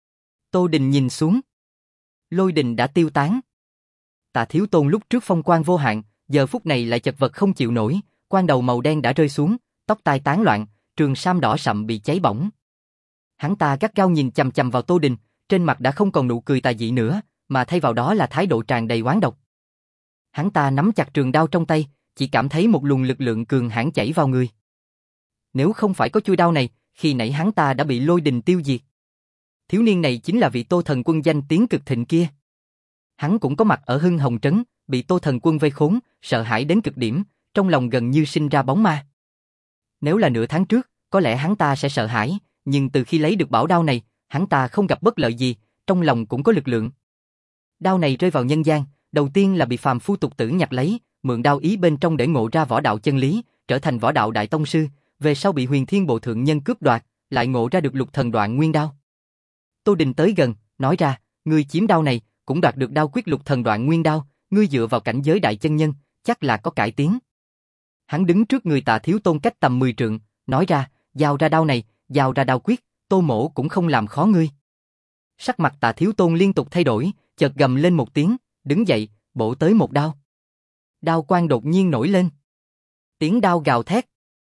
Tô Đình nhìn xuống. Lôi đình đã tiêu tán. Tạ Thiếu Tôn lúc trước phong quang vô hạn, giờ phút này lại chật vật không chịu nổi, quan đầu màu đen đã rơi xuống, tóc tai tán loạn, trường sam đỏ sậm bị cháy bỏng. Hắn ta gắt gao nhìn chằm chằm vào Tô Đình, trên mặt đã không còn nụ cười tà dị nữa, mà thay vào đó là thái độ tràn đầy oán độc. Hắn ta nắm chặt trường đao trong tay, chỉ cảm thấy một luồng lực lượng cường hãn chảy vào người. Nếu không phải có chuôi đao này, khi nãy hắn ta đã bị lôi đình tiêu diệt. Thiếu niên này chính là vị Tô thần quân danh tiếng cực thịnh kia. Hắn cũng có mặt ở Hưng Hồng Trấn, bị Tô thần quân vây khốn, sợ hãi đến cực điểm, trong lòng gần như sinh ra bóng ma. Nếu là nửa tháng trước, có lẽ hắn ta sẽ sợ hãi, nhưng từ khi lấy được bảo đao này, hắn ta không gặp bất lợi gì, trong lòng cũng có lực lượng. Đao này rơi vào nhân gian, đầu tiên là bị phàm phu tục tử nhặt lấy, mượn đao ý bên trong để ngộ ra võ đạo chân lý, trở thành võ đạo đại tông sư, về sau bị Huyền Thiên Bộ thượng nhân cướp đoạt, lại ngộ ra được Lục Thần Đoạn Nguyên đao. Tô Đình tới gần, nói ra, ngươi chiếm đao này, cũng đoạt được đao quyết Lục Thần Đoạn Nguyên đao, ngươi dựa vào cảnh giới đại chân nhân, chắc là có cải tiến. Hắn đứng trước người Tạ Thiếu Tôn cách tầm mười trượng, nói ra, giao ra đao này, giao ra đao quyết, Tô mỗ cũng không làm khó ngươi. Sắc mặt Tạ Thiếu Tôn liên tục thay đổi, chợt gầm lên một tiếng, đứng dậy, bổ tới một đao. Đao quang đột nhiên nổi lên. Tiếng đao gào thét.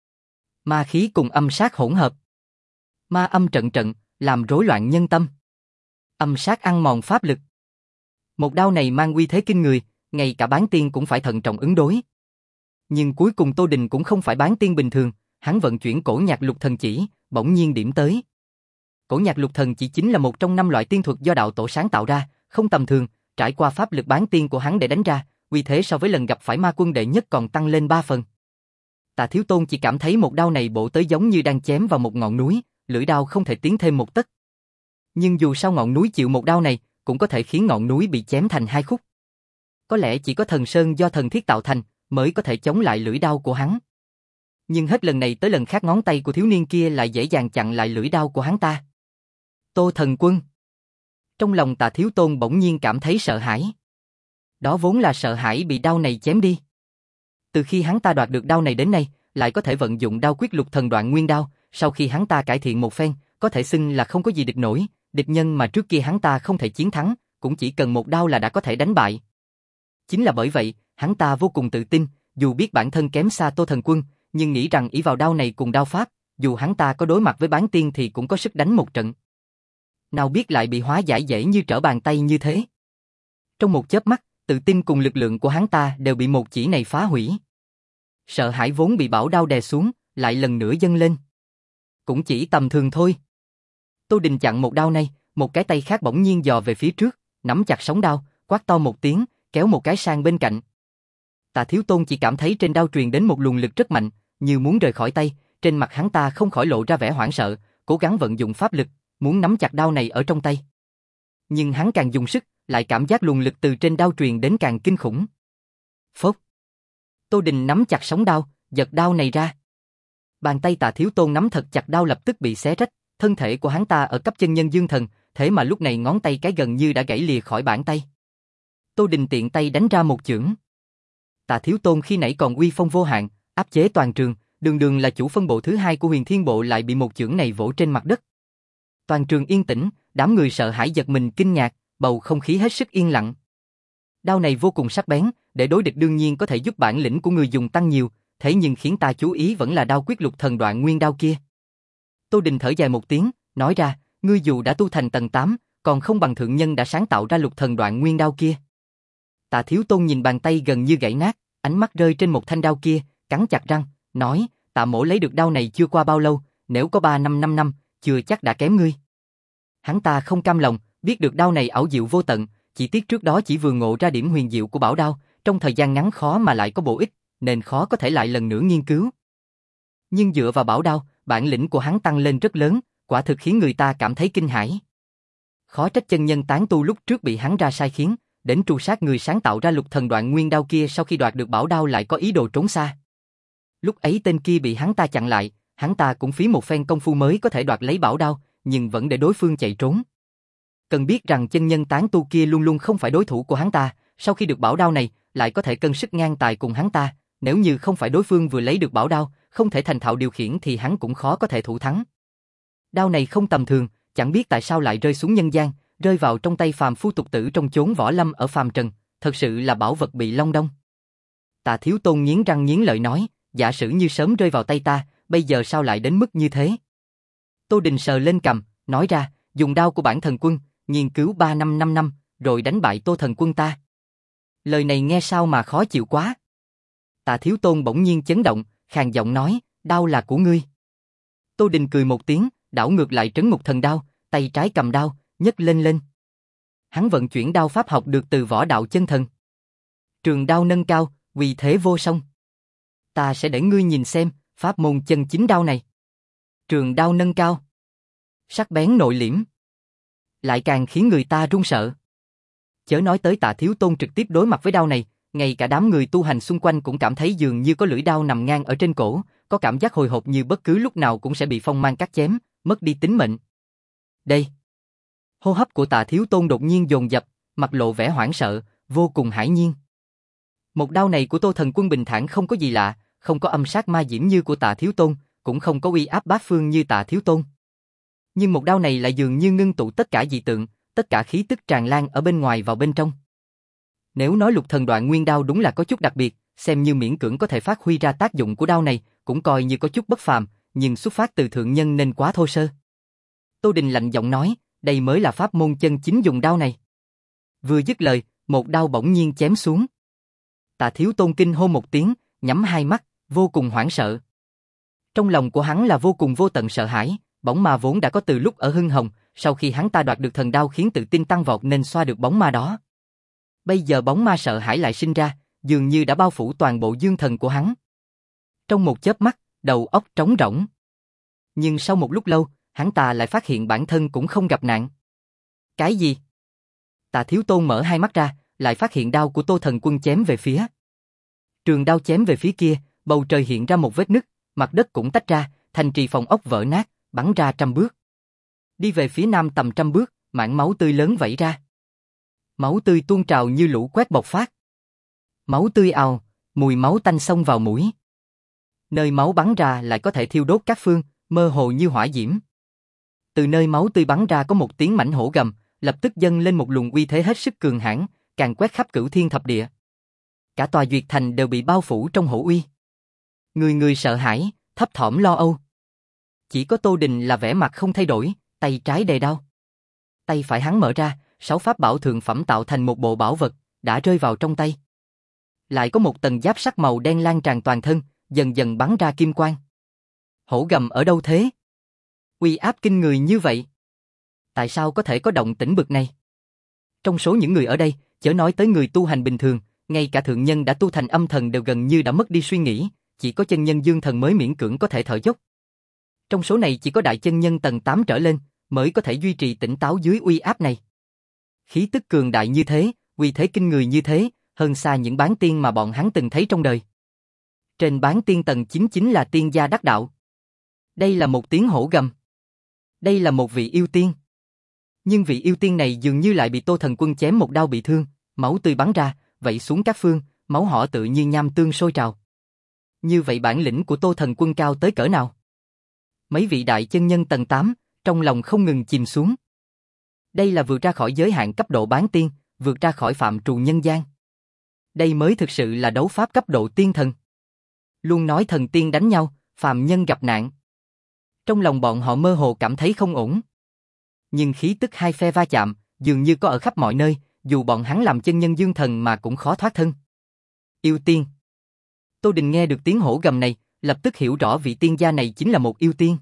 Ma khí cùng âm sát hỗn hợp. Ma âm trận trận, làm rối loạn nhân tâm. Âm sát ăn mòn pháp lực. Một đao này mang uy thế kinh người, ngay cả bán tiên cũng phải thận trọng ứng đối. Nhưng cuối cùng Tô Đình cũng không phải bán tiên bình thường, hắn vận chuyển cổ nhạc lục thần chỉ, bỗng nhiên điểm tới. Cổ nhạc lục thần chỉ chính là một trong năm loại tiên thuật do đạo tổ sáng tạo ra, không tầm thường, trải qua pháp lực bán tiên của hắn để đánh ra, uy thế so với lần gặp phải ma quân đệ nhất còn tăng lên ba phần. Tà Thiếu Tôn chỉ cảm thấy một đao này bổ tới giống như đang chém vào một ngọn núi, lưỡi đao không thể tiến thêm một tấc. Nhưng dù sao ngọn núi chịu một đao này, cũng có thể khiến ngọn núi bị chém thành hai khúc. Có lẽ chỉ có thần sơn do thần thiết tạo thành, mới có thể chống lại lưỡi đao của hắn. Nhưng hết lần này tới lần khác ngón tay của thiếu niên kia lại dễ dàng chặn lại lưỡi đao của hắn ta. Tô Thần Quân. Trong lòng Tà Thiếu Tôn bỗng nhiên cảm thấy sợ hãi. Đó vốn là sợ hãi bị đao này chém đi. Từ khi hắn ta đoạt được đao này đến nay, lại có thể vận dụng đao quyết lục thần đoạn nguyên đao, sau khi hắn ta cải thiện một phen, có thể xưng là không có gì địch nổi, địch nhân mà trước kia hắn ta không thể chiến thắng, cũng chỉ cần một đao là đã có thể đánh bại. Chính là bởi vậy, hắn ta vô cùng tự tin, dù biết bản thân kém xa Tô Thần Quân, nhưng nghĩ rằng ỷ vào đao này cùng đao pháp, dù hắn ta có đối mặt với bán tiên thì cũng có sức đánh một trận. Nào biết lại bị hóa giải dễ như trở bàn tay như thế. Trong một chớp mắt, tự tin cùng lực lượng của hắn ta đều bị một chỉ này phá hủy. Sợ hãi vốn bị bảo đao đè xuống, lại lần nữa dâng lên. Cũng chỉ tầm thường thôi. Tô Đình chặn một đao này, một cái tay khác bỗng nhiên dò về phía trước, nắm chặt sóng đao, quát to một tiếng, kéo một cái sang bên cạnh. Tà Thiếu Tôn chỉ cảm thấy trên đao truyền đến một luồng lực rất mạnh, như muốn rời khỏi tay, trên mặt hắn ta không khỏi lộ ra vẻ hoảng sợ, cố gắng vận dụng pháp lực, muốn nắm chặt đao này ở trong tay. Nhưng hắn càng dùng sức, lại cảm giác luồng lực từ trên đao truyền đến càng kinh khủng. Phốc. Tô Đình nắm chặt sóng đao, giật đao này ra. Bàn tay Tà Thiếu Tôn nắm thật chặt đao lập tức bị xé rách, thân thể của hắn ta ở cấp chân nhân dương thần, thế mà lúc này ngón tay cái gần như đã gãy lìa khỏi bàn tay. Tô Đình tiện tay đánh ra một chưởng. Tà Thiếu Tôn khi nãy còn uy phong vô hạn, áp chế toàn trường, đường đường là chủ phân bộ thứ hai của Huyền Thiên Bộ lại bị một chưởng này vỗ trên mặt đất. Toàn trường yên tĩnh, đám người sợ hãi giật mình kinh ngạc, bầu không khí hết sức yên lặng. Đao này vô cùng sắc bén, để đối địch đương nhiên có thể giúp bản lĩnh của người dùng tăng nhiều, thế nhưng khiến ta chú ý vẫn là đao quyết lục thần đoạn nguyên đao kia. Tô Đình thở dài một tiếng, nói ra, ngươi dù đã tu thành tầng tám, còn không bằng thượng nhân đã sáng tạo ra lục thần đoạn nguyên đao kia. Tà Thiếu Tôn nhìn bàn tay gần như gãy nát, ánh mắt rơi trên một thanh đao kia, cắn chặt răng, nói, Tạ mỗ lấy được đao này chưa qua bao lâu, nếu có ba năm năm năm, chưa chắc đã kém ngươi. Hắn ta không cam lòng, biết được đao này ảo diệu vô tận, chỉ tiếc trước đó chỉ vừa ngộ ra điểm huyền diệu của bảo đao, trong thời gian ngắn khó mà lại có bổ ích, nên khó có thể lại lần nữa nghiên cứu. Nhưng dựa vào bảo đao, bản lĩnh của hắn tăng lên rất lớn, quả thực khiến người ta cảm thấy kinh hãi. Khó trách chân nhân tán tu lúc trước bị hắn ra sai khiến, đến tru sát người sáng tạo ra lục thần đoạn nguyên đao kia sau khi đoạt được bảo đao lại có ý đồ trốn xa. Lúc ấy tên kia bị hắn ta chặn lại, hắn ta cũng phí một phen công phu mới có thể đoạt lấy bảo đao, nhưng vẫn để đối phương chạy trốn. Cần biết rằng chân nhân tán tu kia luôn luôn không phải đối thủ của hắn ta, sau khi được bảo đao này, lại có thể cân sức ngang tài cùng hắn ta, nếu như không phải đối phương vừa lấy được bảo đao, không thể thành thạo điều khiển thì hắn cũng khó có thể thủ thắng. Đao này không tầm thường, chẳng biết tại sao lại rơi xuống nhân gian, rơi vào trong tay phàm phu tục tử trong chốn võ lâm ở phàm trần, thật sự là bảo vật bị long đong. Tà Thiếu Tôn nghiến răng nghiến lợi nói, giả sử như sớm rơi vào tay ta, bây giờ sao lại đến mức như thế? Tô Đình sờ lên cằm, nói ra, dùng đao của bản thần quân, nghiên cứu ba năm năm năm, rồi đánh bại Tô Thần Quân ta. Lời này nghe sao mà khó chịu quá. Tà Thiếu Tôn bỗng nhiên chấn động, khàn giọng nói, đao là của ngươi. Tô Đình cười một tiếng, đảo ngược lại trấn ngục thần đao, tay trái cầm đao, nhấc lên lên. Hắn vận chuyển đao pháp học được từ võ đạo chân thần. Trường đao nâng cao, uy thế vô song. Ta sẽ để ngươi nhìn xem, pháp môn chân chính đao này. Trường đao nâng cao. Sắc bén nội liễm. Lại càng khiến người ta run sợ. Chớ nói tới Tạ Thiếu Tôn trực tiếp đối mặt với đao này, ngay cả đám người tu hành xung quanh cũng cảm thấy dường như có lưỡi đao nằm ngang ở trên cổ, có cảm giác hồi hộp như bất cứ lúc nào cũng sẽ bị phong mang cắt chém, mất đi tính mệnh. Đây. Hô hấp của Tạ Thiếu Tôn đột nhiên dồn dập, mặt lộ vẻ hoảng sợ, vô cùng hãi nhiên. Một đao này của Tô Thần Quân bình thản không có gì lạ, không có âm sát ma diễm như của Tạ Thiếu Tôn, cũng không có uy áp bát phương như Tạ Thiếu Tôn. Nhưng một đao này lại dường như ngưng tụ tất cả dị tượng, tất cả khí tức tràn lan ở bên ngoài vào bên trong. Nếu nói lục thần đoạn nguyên đao đúng là có chút đặc biệt, xem như miễn cưỡng có thể phát huy ra tác dụng của đao này, cũng coi như có chút bất phàm, nhưng xuất phát từ thượng nhân nên quá thô sơ. Tô Đình lạnh giọng nói, đây mới là pháp môn chân chính dùng đao này. Vừa dứt lời, một đao bỗng nhiên chém xuống. Tà Thiếu Tôn kinh hô một tiếng, nhắm hai mắt, vô cùng hoảng sợ. Trong lòng của hắn là vô cùng vô tận sợ hãi, bóng ma vốn đã có từ lúc ở Hưng Hồng, sau khi hắn ta đoạt được thần đao khiến tự tin tăng vọt nên xoa được bóng ma đó. Bây giờ bóng ma sợ hãi lại sinh ra, dường như đã bao phủ toàn bộ dương thần của hắn. Trong một chớp mắt, đầu óc trống rỗng. Nhưng sau một lúc lâu, hắn ta lại phát hiện bản thân cũng không gặp nạn. Cái gì? Tà Thiếu Tôn mở hai mắt ra, lại phát hiện đao của Tô Thần Quân chém về phía. Trường đao chém về phía kia, bầu trời hiện ra một vết nứt, mặt đất cũng tách ra, thành trì phòng ốc vỡ nát, bắn ra trăm bước. Đi về phía nam tầm trăm bước, mảng máu tươi lớn vẩy ra. Máu tươi tuôn trào như lũ quét bộc phát. Máu tươi ào, mùi máu tanh xông vào mũi. Nơi máu bắn ra lại có thể thiêu đốt các phương, mơ hồ như hỏa diễm. Từ nơi máu tươi bắn ra có một tiếng mãnh hổ gầm, lập tức dâng lên một luồng uy thế hết sức cường hãn, càng quét khắp cửu thiên thập địa. Cả tòa Duyệt Thành đều bị bao phủ trong hổ uy. Người người sợ hãi, thấp thỏm lo âu. Chỉ có Tô Đình là vẻ mặt không thay đổi, tay trái đầy đao. Tay phải hắn mở ra, sáu pháp bảo thượng phẩm tạo thành một bộ bảo vật, đã rơi vào trong tay. Lại có một tầng giáp sắt màu đen lan tràn toàn thân, dần dần bắn ra kim quang. Hổ gầm ở đâu thế? Uy áp kinh người như vậy. Tại sao có thể có động tĩnh bực này? Trong số những người ở đây, chớ nói tới người tu hành bình thường, ngay cả thượng nhân đã tu thành âm thần đều gần như đã mất đi suy nghĩ, chỉ có chân nhân dương thần mới miễn cưỡng có thể thở dốc. Trong số này chỉ có đại chân nhân tầng tám trở lên, mới có thể duy trì tỉnh táo dưới uy áp này. Khí tức cường đại như thế, uy thế kinh người như thế, hơn xa những bán tiên mà bọn hắn từng thấy trong đời. Trên bán tiên tầng chín chính là tiên gia đắc đạo. Đây là một tiếng hổ gầm. Đây là một vị yêu tiên. Nhưng vị yêu tiên này dường như lại bị Tô Thần Quân chém một đao bị thương, máu tươi bắn ra, vẩy xuống các phương, máu họ tự như nham tương sôi trào. Như vậy bản lĩnh của Tô Thần Quân cao tới cỡ nào? Mấy vị đại chân nhân tầng tám, trong lòng không ngừng chìm xuống. Đây là vượt ra khỏi giới hạn cấp độ bán tiên, vượt ra khỏi phạm trù nhân gian. Đây mới thực sự là đấu pháp cấp độ tiên thần. Luôn nói thần tiên đánh nhau, phàm nhân gặp nạn. Trong lòng bọn họ mơ hồ cảm thấy không ổn. Nhưng khí tức hai phe va chạm, dường như có ở khắp mọi nơi, dù bọn hắn làm chân nhân dương thần mà cũng khó thoát thân. Yêu tiên. Tô Đình nghe được tiếng hổ gầm này, lập tức hiểu rõ vị tiên gia này chính là một yêu tiên.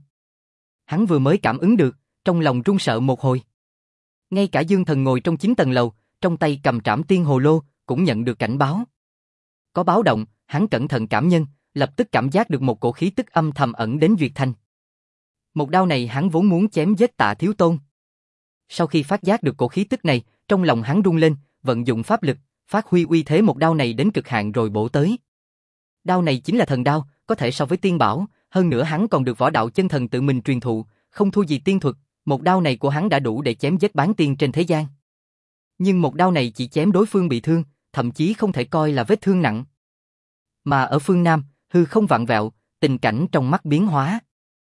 Hắn vừa mới cảm ứng được, trong lòng run sợ một hồi. Ngay cả dương thần ngồi trong chín tầng lầu, trong tay cầm trảm tiên hồ lô, cũng nhận được cảnh báo. Có báo động, hắn cẩn thận cảm nhân, lập tức cảm giác được một cổ khí tức âm thầm ẩn đến Duyệt Thành. Một đao này hắn vốn muốn chém giết Tạ Thiếu Tôn. Sau khi phát giác được cổ khí tức này, trong lòng hắn rung lên, vận dụng pháp lực, phát huy uy thế một đao này đến cực hạn rồi bổ tới. Đao này chính là thần đao, có thể so với tiên bảo, hơn nữa hắn còn được võ đạo chân thần tự mình truyền thụ, không thua gì tiên thuật, một đao này của hắn đã đủ để chém giết bán tiên trên thế gian. Nhưng một đao này chỉ chém đối phương bị thương, thậm chí không thể coi là vết thương nặng. Mà ở phương Nam, hư không vặn vẹo, tình cảnh trong mắt biến hóa.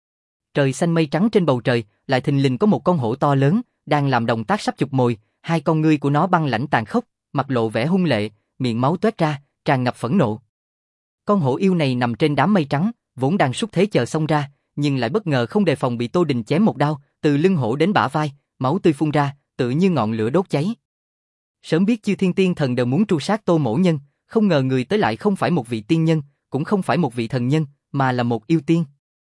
Trời xanh mây trắng trên bầu trời, lại thình lình có một con hổ to lớn, đang làm động tác sắp chụp mồi, hai con ngươi của nó băng lãnh tàn khốc, mặt lộ vẻ hung lệ, miệng máu toét ra, tràn ngập phẫn nộ. Con hổ yêu này nằm trên đám mây trắng, vốn đang súc thế chờ xông ra, nhưng lại bất ngờ không đề phòng bị Tô Đình chém một đao, từ lưng hổ đến bả vai, máu tươi phun ra, tự như ngọn lửa đốt cháy. Sớm biết chư thiên tiên thần đều muốn tru sát Tô Mỗ Nhân, không ngờ người tới lại không phải một vị tiên nhân, cũng không phải một vị thần nhân, mà là một yêu tiên.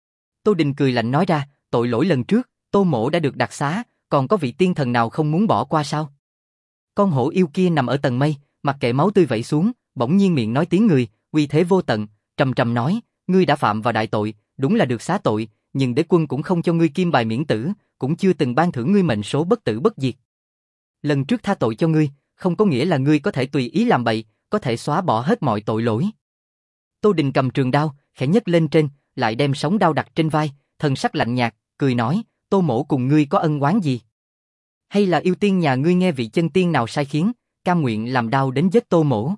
Tô Đình cười lạnh nói ra, tội lỗi lần trước, Tô Mỗ đã được đặc xá, còn có vị tiên thần nào không muốn bỏ qua sao? Con hổ yêu kia nằm ở tầng mây, mặc kệ máu tươi vẩy xuống, bỗng nhiên miệng nói tiếng người, uy thế vô tận, trầm trầm nói, ngươi đã phạm vào đại tội, đúng là được xá tội, nhưng đế quân cũng không cho ngươi kim bài miễn tử, cũng chưa từng ban thưởng ngươi mệnh số bất tử bất diệt. Lần trước tha tội cho ngươi, không có nghĩa là ngươi có thể tùy ý làm bậy, có thể xóa bỏ hết mọi tội lỗi. Tô Đình cầm trường đao, khẽ nhấc lên trên, lại đem sóng đao đặt trên vai, thần sắc lạnh nhạt, cười nói, Tô Mỗ cùng ngươi có ân oán gì? Hay là yêu tiên nhà ngươi nghe vị chân tiên nào sai khiến, cam nguyện làm đau đến giết Tô Mỗ?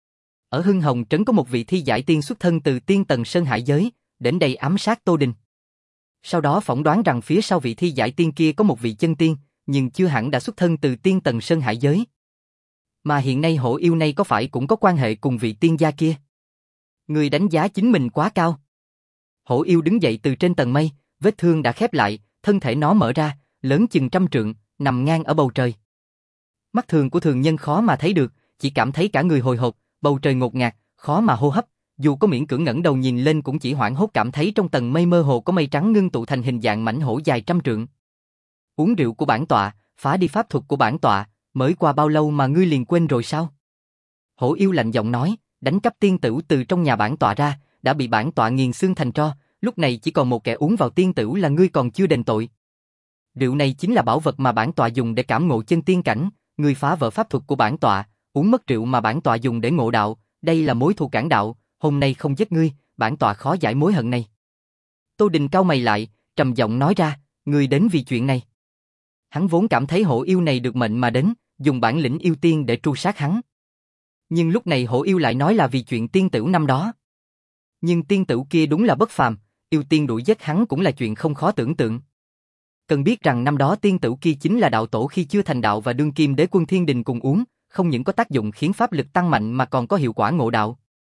Ở Hưng Hồng trấn có một vị thi giải tiên xuất thân từ tiên tầng Sơn Hải giới, đến đây ám sát Tô Đình. Sau đó phỏng đoán rằng phía sau vị thi giải tiên kia có một vị chân tiên, nhưng chưa hẳn đã xuất thân từ tiên tầng Sơn Hải giới. Mà hiện nay hổ yêu này có phải cũng có quan hệ cùng vị tiên gia kia? Người đánh giá chính mình quá cao. Hổ yêu đứng dậy từ trên tầng mây, vết thương đã khép lại, thân thể nó mở ra, lớn chừng trăm trượng, nằm ngang ở bầu trời. Mắt thường của thường nhân khó mà thấy được, chỉ cảm thấy cả người hồi hộp, bầu trời ngột ngạt, khó mà hô hấp, dù có miễn cưỡng ngẩng đầu nhìn lên cũng chỉ hoảng hốt cảm thấy trong tầng mây mơ hồ có mây trắng ngưng tụ thành hình dạng mãnh hổ dài trăm trượng. Uống rượu của bản tọa, phá đi pháp thuật của bản tọa, mới qua bao lâu mà ngươi liền quên rồi sao? Hổ yêu lạnh giọng nói, đánh cắp tiên tửu từ trong nhà bản tọa ra, đã bị bản tọa nghiền xương thành tro, lúc này chỉ còn một kẻ uống vào tiên tửu là ngươi còn chưa đền tội. Rượu này chính là bảo vật mà bản tọa dùng để cảm ngộ chân tiên cảnh, ngươi phá vỡ pháp thuật của bản tọa, uống mất rượu mà bản tọa dùng để ngộ đạo, đây là mối thù cản đạo, hôm nay không giết ngươi, bản tọa khó giải mối hận này. Tô Đình cau mày lại, trầm giọng nói ra, ngươi đến vì chuyện này. Hắn vốn cảm thấy hổ yêu này được mệnh mà đến, dùng bản lĩnh yêu tiên để tru sát hắn. Nhưng lúc này hổ yêu lại nói là vì chuyện tiên tửu năm đó. Nhưng tiên tửu kia đúng là bất phàm, yêu tiên đuổi giết hắn cũng là chuyện không khó tưởng tượng. Cần biết rằng năm đó tiên tửu kia chính là đạo tổ khi chưa thành đạo và đương kim đế quân thiên đình cùng uống, không những có tác dụng khiến pháp lực tăng mạnh mà còn có hiệu quả ngộ đạo.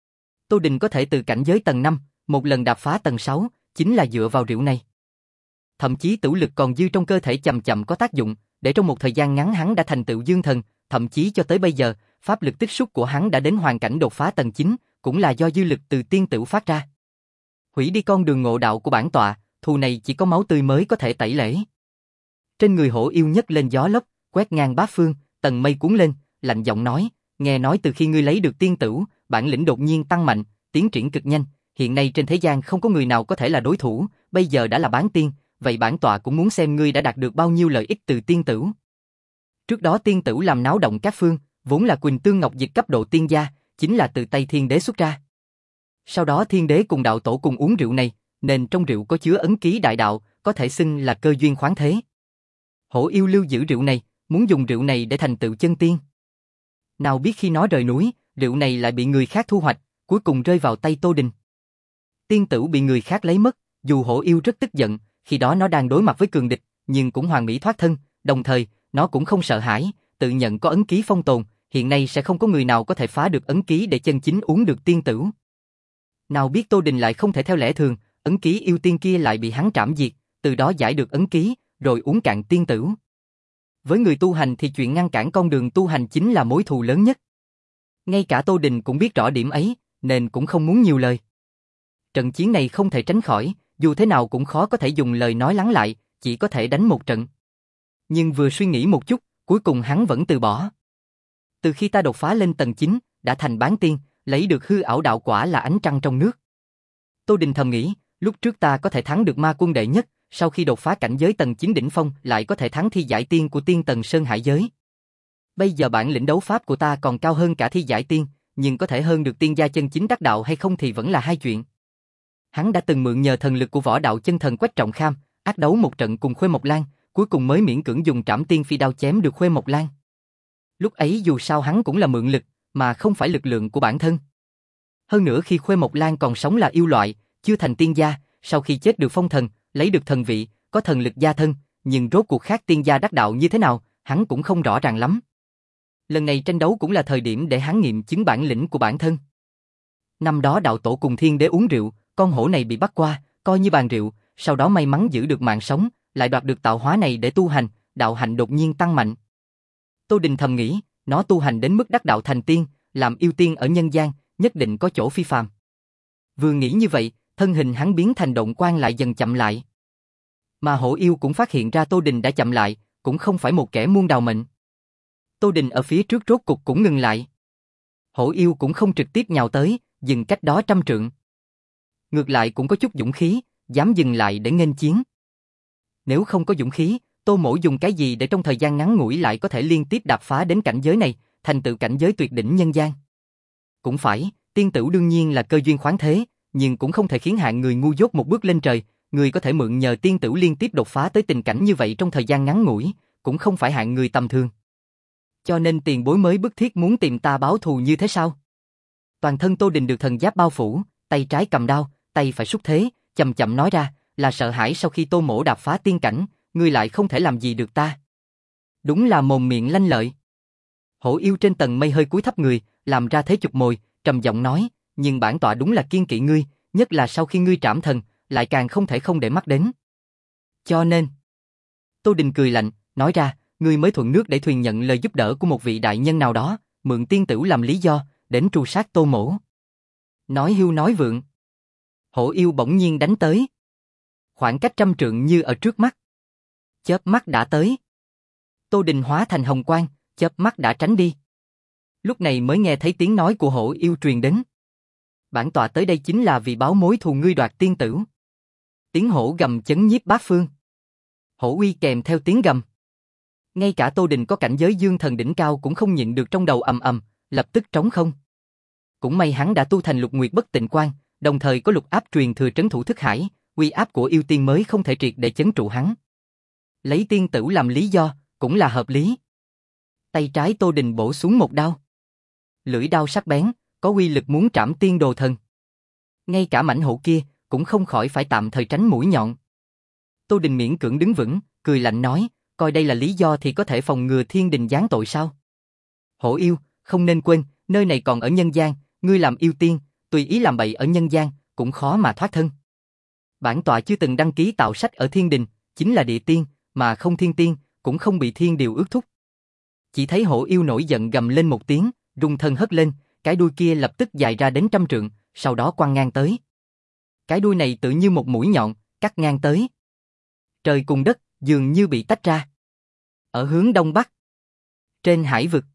Tô Đình có thể từ cảnh giới tầng năm, một lần đạp phá tầng sáu, chính là dựa vào rượu này. Thậm chí tửu lực còn dư trong cơ thể chậm chậm có tác dụng, để trong một thời gian ngắn hắn đã thành tựu dương thần, thậm chí cho tới bây giờ, pháp lực tích xúc của hắn đã đến hoàn cảnh đột phá tầng chín, cũng là do dư lực từ tiên tửu phát ra. Hủy đi con đường ngộ đạo của bản tọa, thù này chỉ có máu tươi mới có thể tẩy lễ. Trên người hổ yêu nhấc lên gió lốc, quét ngang bát phương, tầng mây cuốn lên, lạnh giọng nói, nghe nói từ khi ngươi lấy được tiên tửu, bản lĩnh đột nhiên tăng mạnh, tiến triển cực nhanh, hiện nay trên thế gian không có người nào có thể là đối thủ, bây giờ đã là bán tiên, vậy bản tọa cũng muốn xem ngươi đã đạt được bao nhiêu lợi ích từ tiên tửu. Trước đó tiên tửu làm náo động các phương, vốn là Quỳnh Tương Ngọc Dịch cấp độ tiên gia, chính là từ tay thiên đế xuất ra. Sau đó thiên đế cùng đạo tổ cùng uống rượu này, nên trong rượu có chứa ấn ký đại đạo, có thể xưng là cơ duyên khoáng thế. Hổ yêu lưu giữ rượu này, muốn dùng rượu này để thành tựu chân tiên. Nào biết khi nó rời núi, rượu này lại bị người khác thu hoạch, cuối cùng rơi vào tay Tô Đình. Tiên tửu bị người khác lấy mất, dù hổ yêu rất tức giận, khi đó nó đang đối mặt với cường địch, nhưng cũng hoàn mỹ thoát thân, đồng thời, nó cũng không sợ hãi, tự nhận có ấn ký phong tồn, hiện nay sẽ không có người nào có thể phá được ấn ký để chân chính uống được tiên tửu. Nào biết Tô Đình lại không thể theo lẽ thường, ấn ký yêu tiên kia lại bị hắn trảm diệt, từ đó giải được ấn ký, rồi uống cạn tiên tửu. Với người tu hành thì chuyện ngăn cản con đường tu hành chính là mối thù lớn nhất. Ngay cả Tô Đình cũng biết rõ điểm ấy, nên cũng không muốn nhiều lời. Trận chiến này không thể tránh khỏi, dù thế nào cũng khó có thể dùng lời nói lắng lại, chỉ có thể đánh một trận. Nhưng vừa suy nghĩ một chút, cuối cùng hắn vẫn từ bỏ. Từ khi ta đột phá lên tầng chín, đã thành bán tiên, lấy được hư ảo đạo quả là ánh trăng trong nước. Tô Đình thầm nghĩ, lúc trước ta có thể thắng được ma quân đệ nhất, sau khi đột phá cảnh giới tầng chín đỉnh phong lại có thể thắng thi giải tiên của tiên tầng Sơn Hải giới. Bây giờ bản lĩnh đấu pháp của ta còn cao hơn cả thi giải tiên, nhưng có thể hơn được tiên gia chân chính đắc đạo hay không thì vẫn là hai chuyện. Hắn đã từng mượn nhờ thần lực của võ đạo chân thần Quách Trọng Kham, ác đấu một trận cùng Khuê Mộc Lan, cuối cùng mới miễn cưỡng dùng trảm tiên phi đao chém được Khuê Mộc Lan. Lúc ấy dù sao hắn cũng là mượn lực, mà không phải lực lượng của bản thân. Hơn nữa khi Khuê Mộc Lan còn sống là yêu loại, chưa thành tiên gia, sau khi chết được phong thần, lấy được thần vị, có thần lực gia thân, nhưng rốt cuộc khác tiên gia đắc đạo như thế nào, hắn cũng không rõ ràng lắm. Lần này tranh đấu cũng là thời điểm để hắn nghiệm chứng bản lĩnh của bản thân. Năm đó đạo tổ cùng thiên đế uống rượu, con hổ này bị bắt qua, coi như bàn rượu, sau đó may mắn giữ được mạng sống, lại đoạt được tạo hóa này để tu hành, đạo hạnh đột nhiên tăng mạnh. Tô Đình thầm nghĩ, nó tu hành đến mức đắc đạo thành tiên, làm yêu tiên ở nhân gian, nhất định có chỗ phi phàm. Vừa nghĩ như vậy, thân hình hắn biến thành động quang lại dần chậm lại. Mà hổ yêu cũng phát hiện ra Tô Đình đã chậm lại, cũng không phải một kẻ muôn đào mệnh. Tô Đình ở phía trước rốt cục cũng ngừng lại. Hổ yêu cũng không trực tiếp nhào tới, dừng cách đó trăm trượng. Ngược lại cũng có chút dũng khí, dám dừng lại để nghênh chiến. Nếu không có dũng khí, Tô Mỗ dùng cái gì để trong thời gian ngắn ngủi lại có thể liên tiếp đạp phá đến cảnh giới này, thành tựu cảnh giới tuyệt đỉnh nhân gian. Cũng phải, tiên tửu đương nhiên là cơ duyên khoáng thế, nhưng cũng không thể khiến hạng người ngu dốt một bước lên trời, người có thể mượn nhờ tiên tửu liên tiếp đột phá tới tình cảnh như vậy trong thời gian ngắn ngủi, cũng không phải hạng người tầm thường. Cho nên tiền bối mới bức thiết muốn tìm ta báo thù như thế sao? Toàn thân Tô Đình được thần giáp bao phủ, tay trái cầm đao, tay phải xúc thế, chậm chậm nói ra, là sợ hãi sau khi Tô Mỗ đạp phá tiên cảnh, ngươi lại không thể làm gì được ta. Đúng là mồm miệng lanh lợi. Hổ yêu trên tầng mây hơi cúi thấp người, làm ra thế chụp mồi, trầm giọng nói, nhưng bản tọa đúng là kiên kỵ ngươi, nhất là sau khi ngươi trảm thần, lại càng không thể không để mắt đến. Cho nên, Tô Đình cười lạnh, nói ra, ngươi mới thuận nước để thuyền nhận lời giúp đỡ của một vị đại nhân nào đó, mượn tiên tửu làm lý do, đến tru sát Tô Mỗ. Nói hưu nói vượng. Hổ yêu bỗng nhiên đánh tới. Khoảng cách trăm trượng như ở trước mắt. Chớp mắt đã tới. Tô Đình hóa thành hồng quang, chớp mắt đã tránh đi. Lúc này mới nghe thấy tiếng nói của hổ yêu truyền đến. Bản tọa tới đây chính là vì báo mối thù ngươi đoạt tiên tửu. Tiếng hổ gầm chấn nhiếp bát phương. Hổ uy kèm theo tiếng gầm. Ngay cả Tô Đình có cảnh giới dương thần đỉnh cao cũng không nhịn được trong đầu ầm ầm, lập tức trống không. Cũng may hắn đã tu thành Lục Nguyệt Bất Tịnh Quan, đồng thời có lục áp truyền thừa trấn thủ thức hải, uy áp của yêu tiên mới không thể triệt để chấn trụ hắn. Lấy tiên tửu làm lý do, cũng là hợp lý. Tay trái Tô Đình bổ xuống một đao. Lưỡi đao sắc bén, có uy lực muốn trảm tiên đồ thần. Ngay cả mãnh hổ kia cũng không khỏi phải tạm thời tránh mũi nhọn. Tô Đình miễn cưỡng đứng vững, cười lạnh nói, coi đây là lý do thì có thể phòng ngừa thiên đình giáng tội sao? Hổ yêu, không nên quên, nơi này còn ở nhân gian, ngươi làm yêu tiên, tùy ý làm bậy ở nhân gian, cũng khó mà thoát thân. Bản tọa chưa từng đăng ký tạo sách ở thiên đình, chính là địa tiên, mà không thiên tiên, cũng không bị thiên điều ước thúc. Chỉ thấy hổ yêu nổi giận gầm lên một tiếng, rung thân hất lên, cái đuôi kia lập tức dài ra đến trăm trượng, sau đó quăng ngang tới. Cái đuôi này tự như một mũi nhọn, cắt ngang tới. Trời cùng đất dường như bị tách ra. Ở hướng đông bắc, trên hải vực,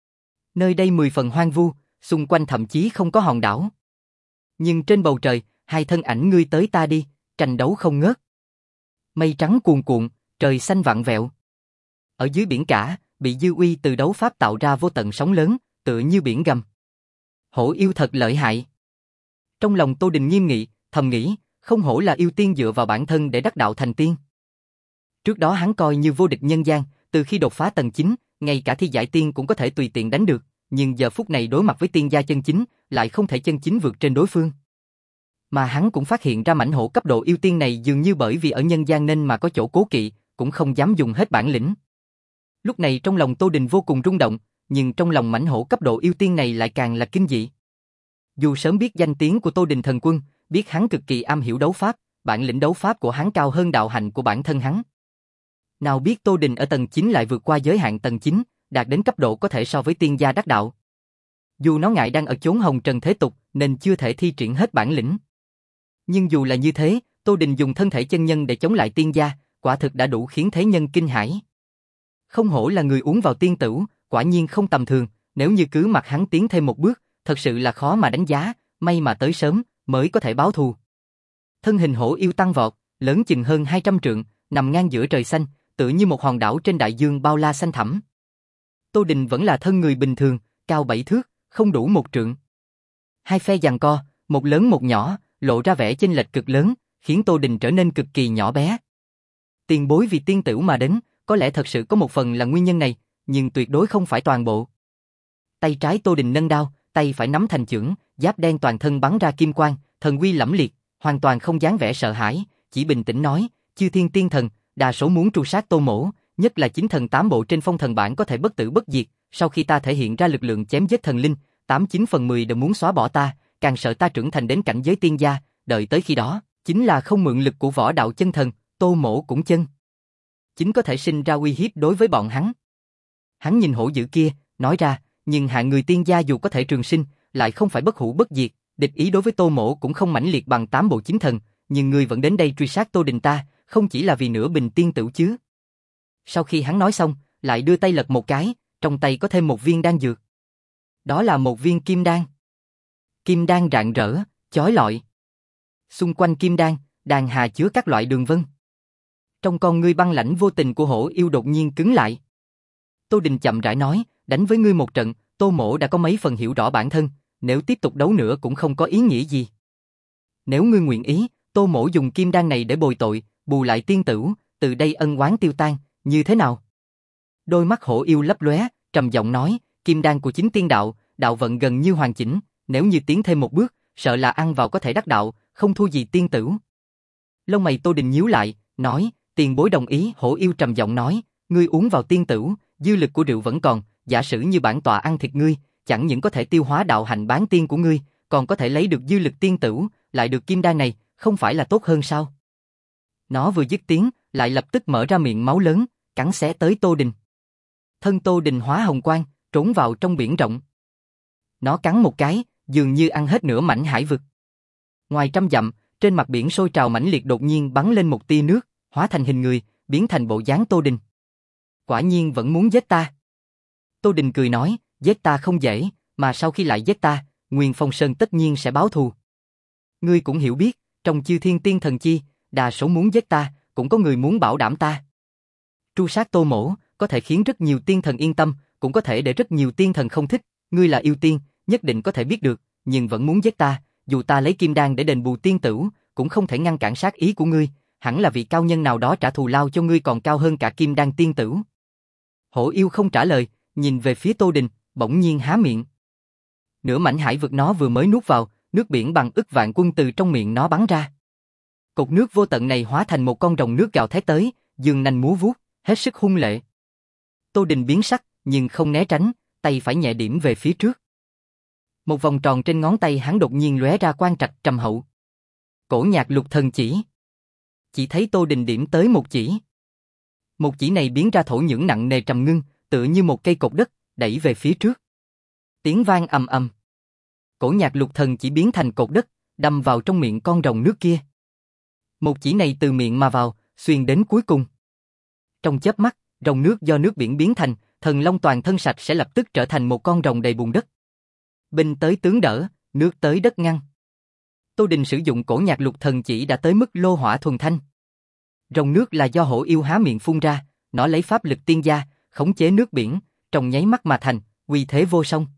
nơi đây mười phần hoang vu, xung quanh thậm chí không có hòn đảo. Nhưng trên bầu trời, hai thân ảnh ngươi tới ta đi, tranh đấu không ngớt. Mây trắng cuồn cuộn, trời xanh vặn vẹo. Ở dưới biển cả, bị dư uy từ đấu pháp tạo ra vô tận sóng lớn, tựa như biển gầm. Hổ yêu thật lợi hại. Trong lòng Tô Đình nghiêm nghị, thầm nghĩ, không hổ là yêu tiên dựa vào bản thân để đắc đạo thành tiên. Trước đó hắn coi như vô địch nhân gian, từ khi đột phá tầng chín, ngay cả thi giải tiên cũng có thể tùy tiện đánh được, nhưng giờ phút này đối mặt với tiên gia chân chính, lại không thể chân chính vượt trên đối phương. Mà hắn cũng phát hiện ra mãnh hổ cấp độ yêu tiên này dường như bởi vì ở nhân gian nên mà có chỗ cố kỵ, cũng không dám dùng hết bản lĩnh. Lúc này trong lòng Tô Đình vô cùng rung động, nhưng trong lòng mãnh hổ cấp độ yêu tiên này lại càng là kinh dị. Dù sớm biết danh tiếng của Tô Đình thần quân, biết hắn cực kỳ am hiểu đấu pháp, bản lĩnh đấu pháp của hắn cao hơn đạo hạnh của bản thân hắn. Nào biết Tô Đình ở tầng chín lại vượt qua giới hạn tầng chín, đạt đến cấp độ có thể so với tiên gia đắc đạo. Dù nó ngại đang ở chốn hồng trần thế tục, nên chưa thể thi triển hết bản lĩnh. Nhưng dù là như thế, Tô Đình dùng thân thể chân nhân để chống lại tiên gia, quả thực đã đủ khiến thế nhân kinh hãi. Không hổ là người uống vào tiên tửu, quả nhiên không tầm thường, nếu như cứ mặc hắn tiến thêm một bước, thật sự là khó mà đánh giá, may mà tới sớm, mới có thể báo thù. Thân hình hổ yêu tăng vọt, lớn chừng hơn hai trăm trượng, nằm ngang giữa trời xanh, tựa như một hòn đảo trên đại dương bao la xanh thẳm. Tô Đình vẫn là thân người bình thường, cao bảy thước, không đủ một trượng. Hai phe giằng co, một lớn một nhỏ, lộ ra vẻ chênh lệch cực lớn, khiến Tô Đình trở nên cực kỳ nhỏ bé. Tiền bối vì tiên tửu mà đến, có lẽ thật sự có một phần là nguyên nhân này, nhưng tuyệt đối không phải toàn bộ. Tay trái Tô Đình nâng đao, tay phải nắm thành chưởng, giáp đen toàn thân bắn ra kim quang, thần uy lẫm liệt, hoàn toàn không dáng vẻ sợ hãi, chỉ bình tĩnh nói, chư thiên tiên thần, đa số muốn tru sát Tô Mỗ, nhất là chính thần tám bộ trên phong thần bảng có thể bất tử bất diệt, sau khi ta thể hiện ra lực lượng chém giết thần linh, tám chín phần mười đều muốn xóa bỏ ta, càng sợ ta trưởng thành đến cảnh giới tiên gia, đợi tới khi đó, chính là không mượn lực của võ đạo chân thần, Tô Mỗ cũng chân chính có thể sinh ra uy hiếp đối với bọn hắn. Hắn nhìn hổ dữ kia, nói ra, nhưng hạng người tiên gia dù có thể trường sinh, lại không phải bất hủ bất diệt, địch ý đối với Tô Mỗ cũng không mãnh liệt bằng tám bộ chính thần, nhưng ngươi vẫn đến đây truy sát Tô Đình ta, không chỉ là vì nửa bình tiên tửu chứ. Sau khi hắn nói xong, lại đưa tay lật một cái, trong tay có thêm một viên đan dược. Đó là một viên kim đan. Kim đan rạng rỡ, chói lọi. Xung quanh kim đan, đàn hà chứa các loại đường vân. Trong con ngươi băng lãnh vô tình của hổ yêu đột nhiên cứng lại. Tô Đình chậm rãi nói, đánh với ngươi một trận, Tô Mỗ đã có mấy phần hiểu rõ bản thân, nếu tiếp tục đấu nữa cũng không có ý nghĩa gì. Nếu ngươi nguyện ý, Tô Mỗ dùng kim đan này để bồi tội, bù lại tiên tửu, từ đây ân oán tiêu tan, như thế nào? Đôi mắt hổ yêu lấp lóe, trầm giọng nói, kim đan của chính tiên đạo, đạo vận gần như hoàn chỉnh, nếu như tiến thêm một bước, sợ là ăn vào có thể đắc đạo, không thua gì tiên tửu. Lông mày Tô Đình nhíu lại, nói, tiền bối đồng ý. Hổ yêu trầm giọng nói, ngươi uống vào tiên tửu, dư lực của rượu vẫn còn, giả sử như bản tọa ăn thịt ngươi, chẳng những có thể tiêu hóa đạo hành bán tiên của ngươi, còn có thể lấy được dư lực tiên tửu, lại được kim đan này, không phải là tốt hơn sao? Nó vừa dứt tiếng, lại lập tức mở ra miệng máu lớn, cắn xé tới Tô Đình. Thân Tô Đình hóa hồng quang, trốn vào trong biển rộng. Nó cắn một cái, dường như ăn hết nửa mảnh hải vực. Ngoài trăm dặm, trên mặt biển sôi trào mãnh liệt đột nhiên bắn lên một tia nước, hóa thành hình người, biến thành bộ dáng Tô Đình. Quả nhiên vẫn muốn giết ta. Tô Đình cười nói, giết ta không dễ, mà sau khi lại giết ta, Nguyên Phong Sơn tất nhiên sẽ báo thù. Ngươi cũng hiểu biết, trong chư thiên tiên thần chi, đa số muốn giết ta, cũng có người muốn bảo đảm ta. Tru sát Tô Mỗ, có thể khiến rất nhiều tiên thần yên tâm, cũng có thể để rất nhiều tiên thần không thích. Ngươi là yêu tiên, nhất định có thể biết được, nhưng vẫn muốn giết ta, dù ta lấy kim đan để đền bù tiên tửu, cũng không thể ngăn cản sát ý của ngươi, hẳn là vị cao nhân nào đó trả thù lao cho ngươi còn cao hơn cả kim đan tiên tửu. Hổ yêu không trả lời, nhìn về phía Tô Đình, bỗng nhiên há miệng. Nửa mảnh hải vực nó vừa mới nuốt vào, nước biển bằng ức vạn quân từ trong miệng nó bắn ra. Cột nước vô tận này hóa thành một con rồng nước gào thét tới, dương nanh múa vuốt, hết sức hung lệ. Tô Đình biến sắc, nhưng không né tránh, tay phải nhẹ điểm về phía trước. Một vòng tròn trên ngón tay hắn đột nhiên lóe ra quang trạch trầm hậu. Cổ nhạc lục thần chỉ. Chỉ thấy Tô Đình điểm tới một chỉ. Một chỉ này biến ra thổ nhưỡng nặng nề trầm ngưng, tựa như một cây cột đất, đẩy về phía trước. Tiếng vang ầm ầm. Cổ nhạc lục thần chỉ biến thành cột đất, đâm vào trong miệng con rồng nước kia. Một chỉ này từ miệng mà vào, xuyên đến cuối cùng. Trong chớp mắt, rồng nước do nước biển biến thành, thần long toàn thân sạch sẽ lập tức trở thành một con rồng đầy bùn đất. Binh tới tướng đỡ, nước tới đất ngăn. Tô Đình sử dụng cổ nhạc lục thần chỉ đã tới mức lô hỏa thuần thanh. Rồng nước là do hổ yêu há miệng phun ra, nó lấy pháp lực tiên gia, khống chế nước biển, trong nháy mắt mà thành, uy thế vô song.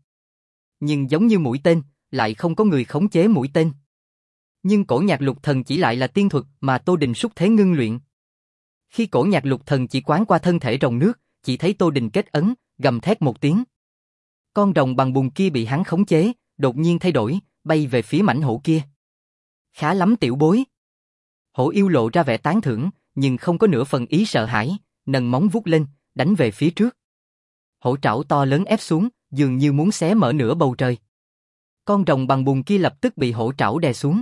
Nhưng giống như mũi tên, lại không có người khống chế mũi tên. Nhưng cổ nhạc lục thần chỉ lại là tiên thuật mà Tô Đình xúc thế ngưng luyện. Khi cổ nhạc lục thần chỉ quán qua thân thể rồng nước, chỉ thấy Tô Đình kết ấn, gầm thét một tiếng. Con rồng bằng bùn kia bị hắn khống chế, đột nhiên thay đổi, bay về phía mảnh hổ kia. Khá lắm tiểu bối. Hổ yêu lộ ra vẻ tán thưởng, nhưng không có nửa phần ý sợ hãi, nâng móng vuốt lên, đánh về phía trước. Hổ trảo to lớn ép xuống, dường như muốn xé mở nửa bầu trời. Con rồng bằng bùn kia lập tức bị hổ trảo đè xuống.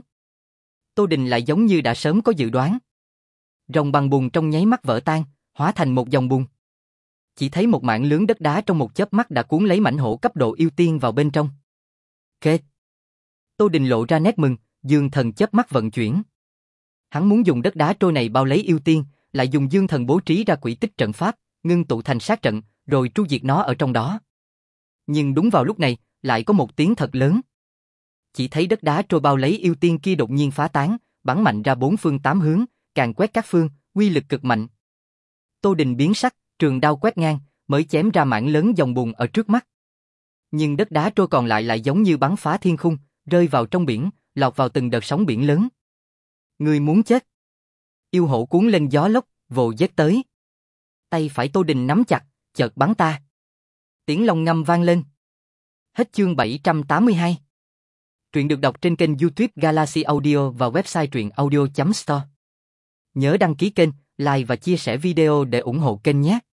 Tô Đình lại giống như đã sớm có dự đoán. Rồng bằng bùn trong nháy mắt vỡ tan, hóa thành một dòng bùn. Chỉ thấy một mảng lớn đất đá trong một chớp mắt đã cuốn lấy mảnh hổ cấp độ yêu tiên vào bên trong. Kết. Tô Đình lộ ra nét mừng, dương thần chớp mắt vận chuyển. Hắn muốn dùng đất đá trôi này bao lấy yêu tiên, lại dùng dương thần bố trí ra quỷ tích trận pháp, ngưng tụ thành sát trận, rồi tru diệt nó ở trong đó. Nhưng đúng vào lúc này, lại có một tiếng thật lớn. Chỉ thấy đất đá trôi bao lấy yêu tiên kia đột nhiên phá tán, bắn mạnh ra bốn phương tám hướng, càng quét các phương, uy lực cực mạnh. Tô Đình biến sắc, trường đao quét ngang, mới chém ra mảng lớn dòng bùn ở trước mắt. Nhưng đất đá trôi còn lại lại giống như bắn phá thiên khung, rơi vào trong biển, lọt vào từng đợt sóng biển lớn. Ngươi muốn chết? Yêu hổ cuốn lên gió lốc, vồ giết tới. Tay phải Tô Đình nắm chặt, chợt bắn ta. Tiếng long ngâm vang lên. Hết chương bảy trăm tám mươi hai. Truyện được đọc trên kênh YouTube Galaxy Audio và website truyện audio chấm store. Nhớ đăng ký kênh, like và chia sẻ video để ủng hộ kênh nhé.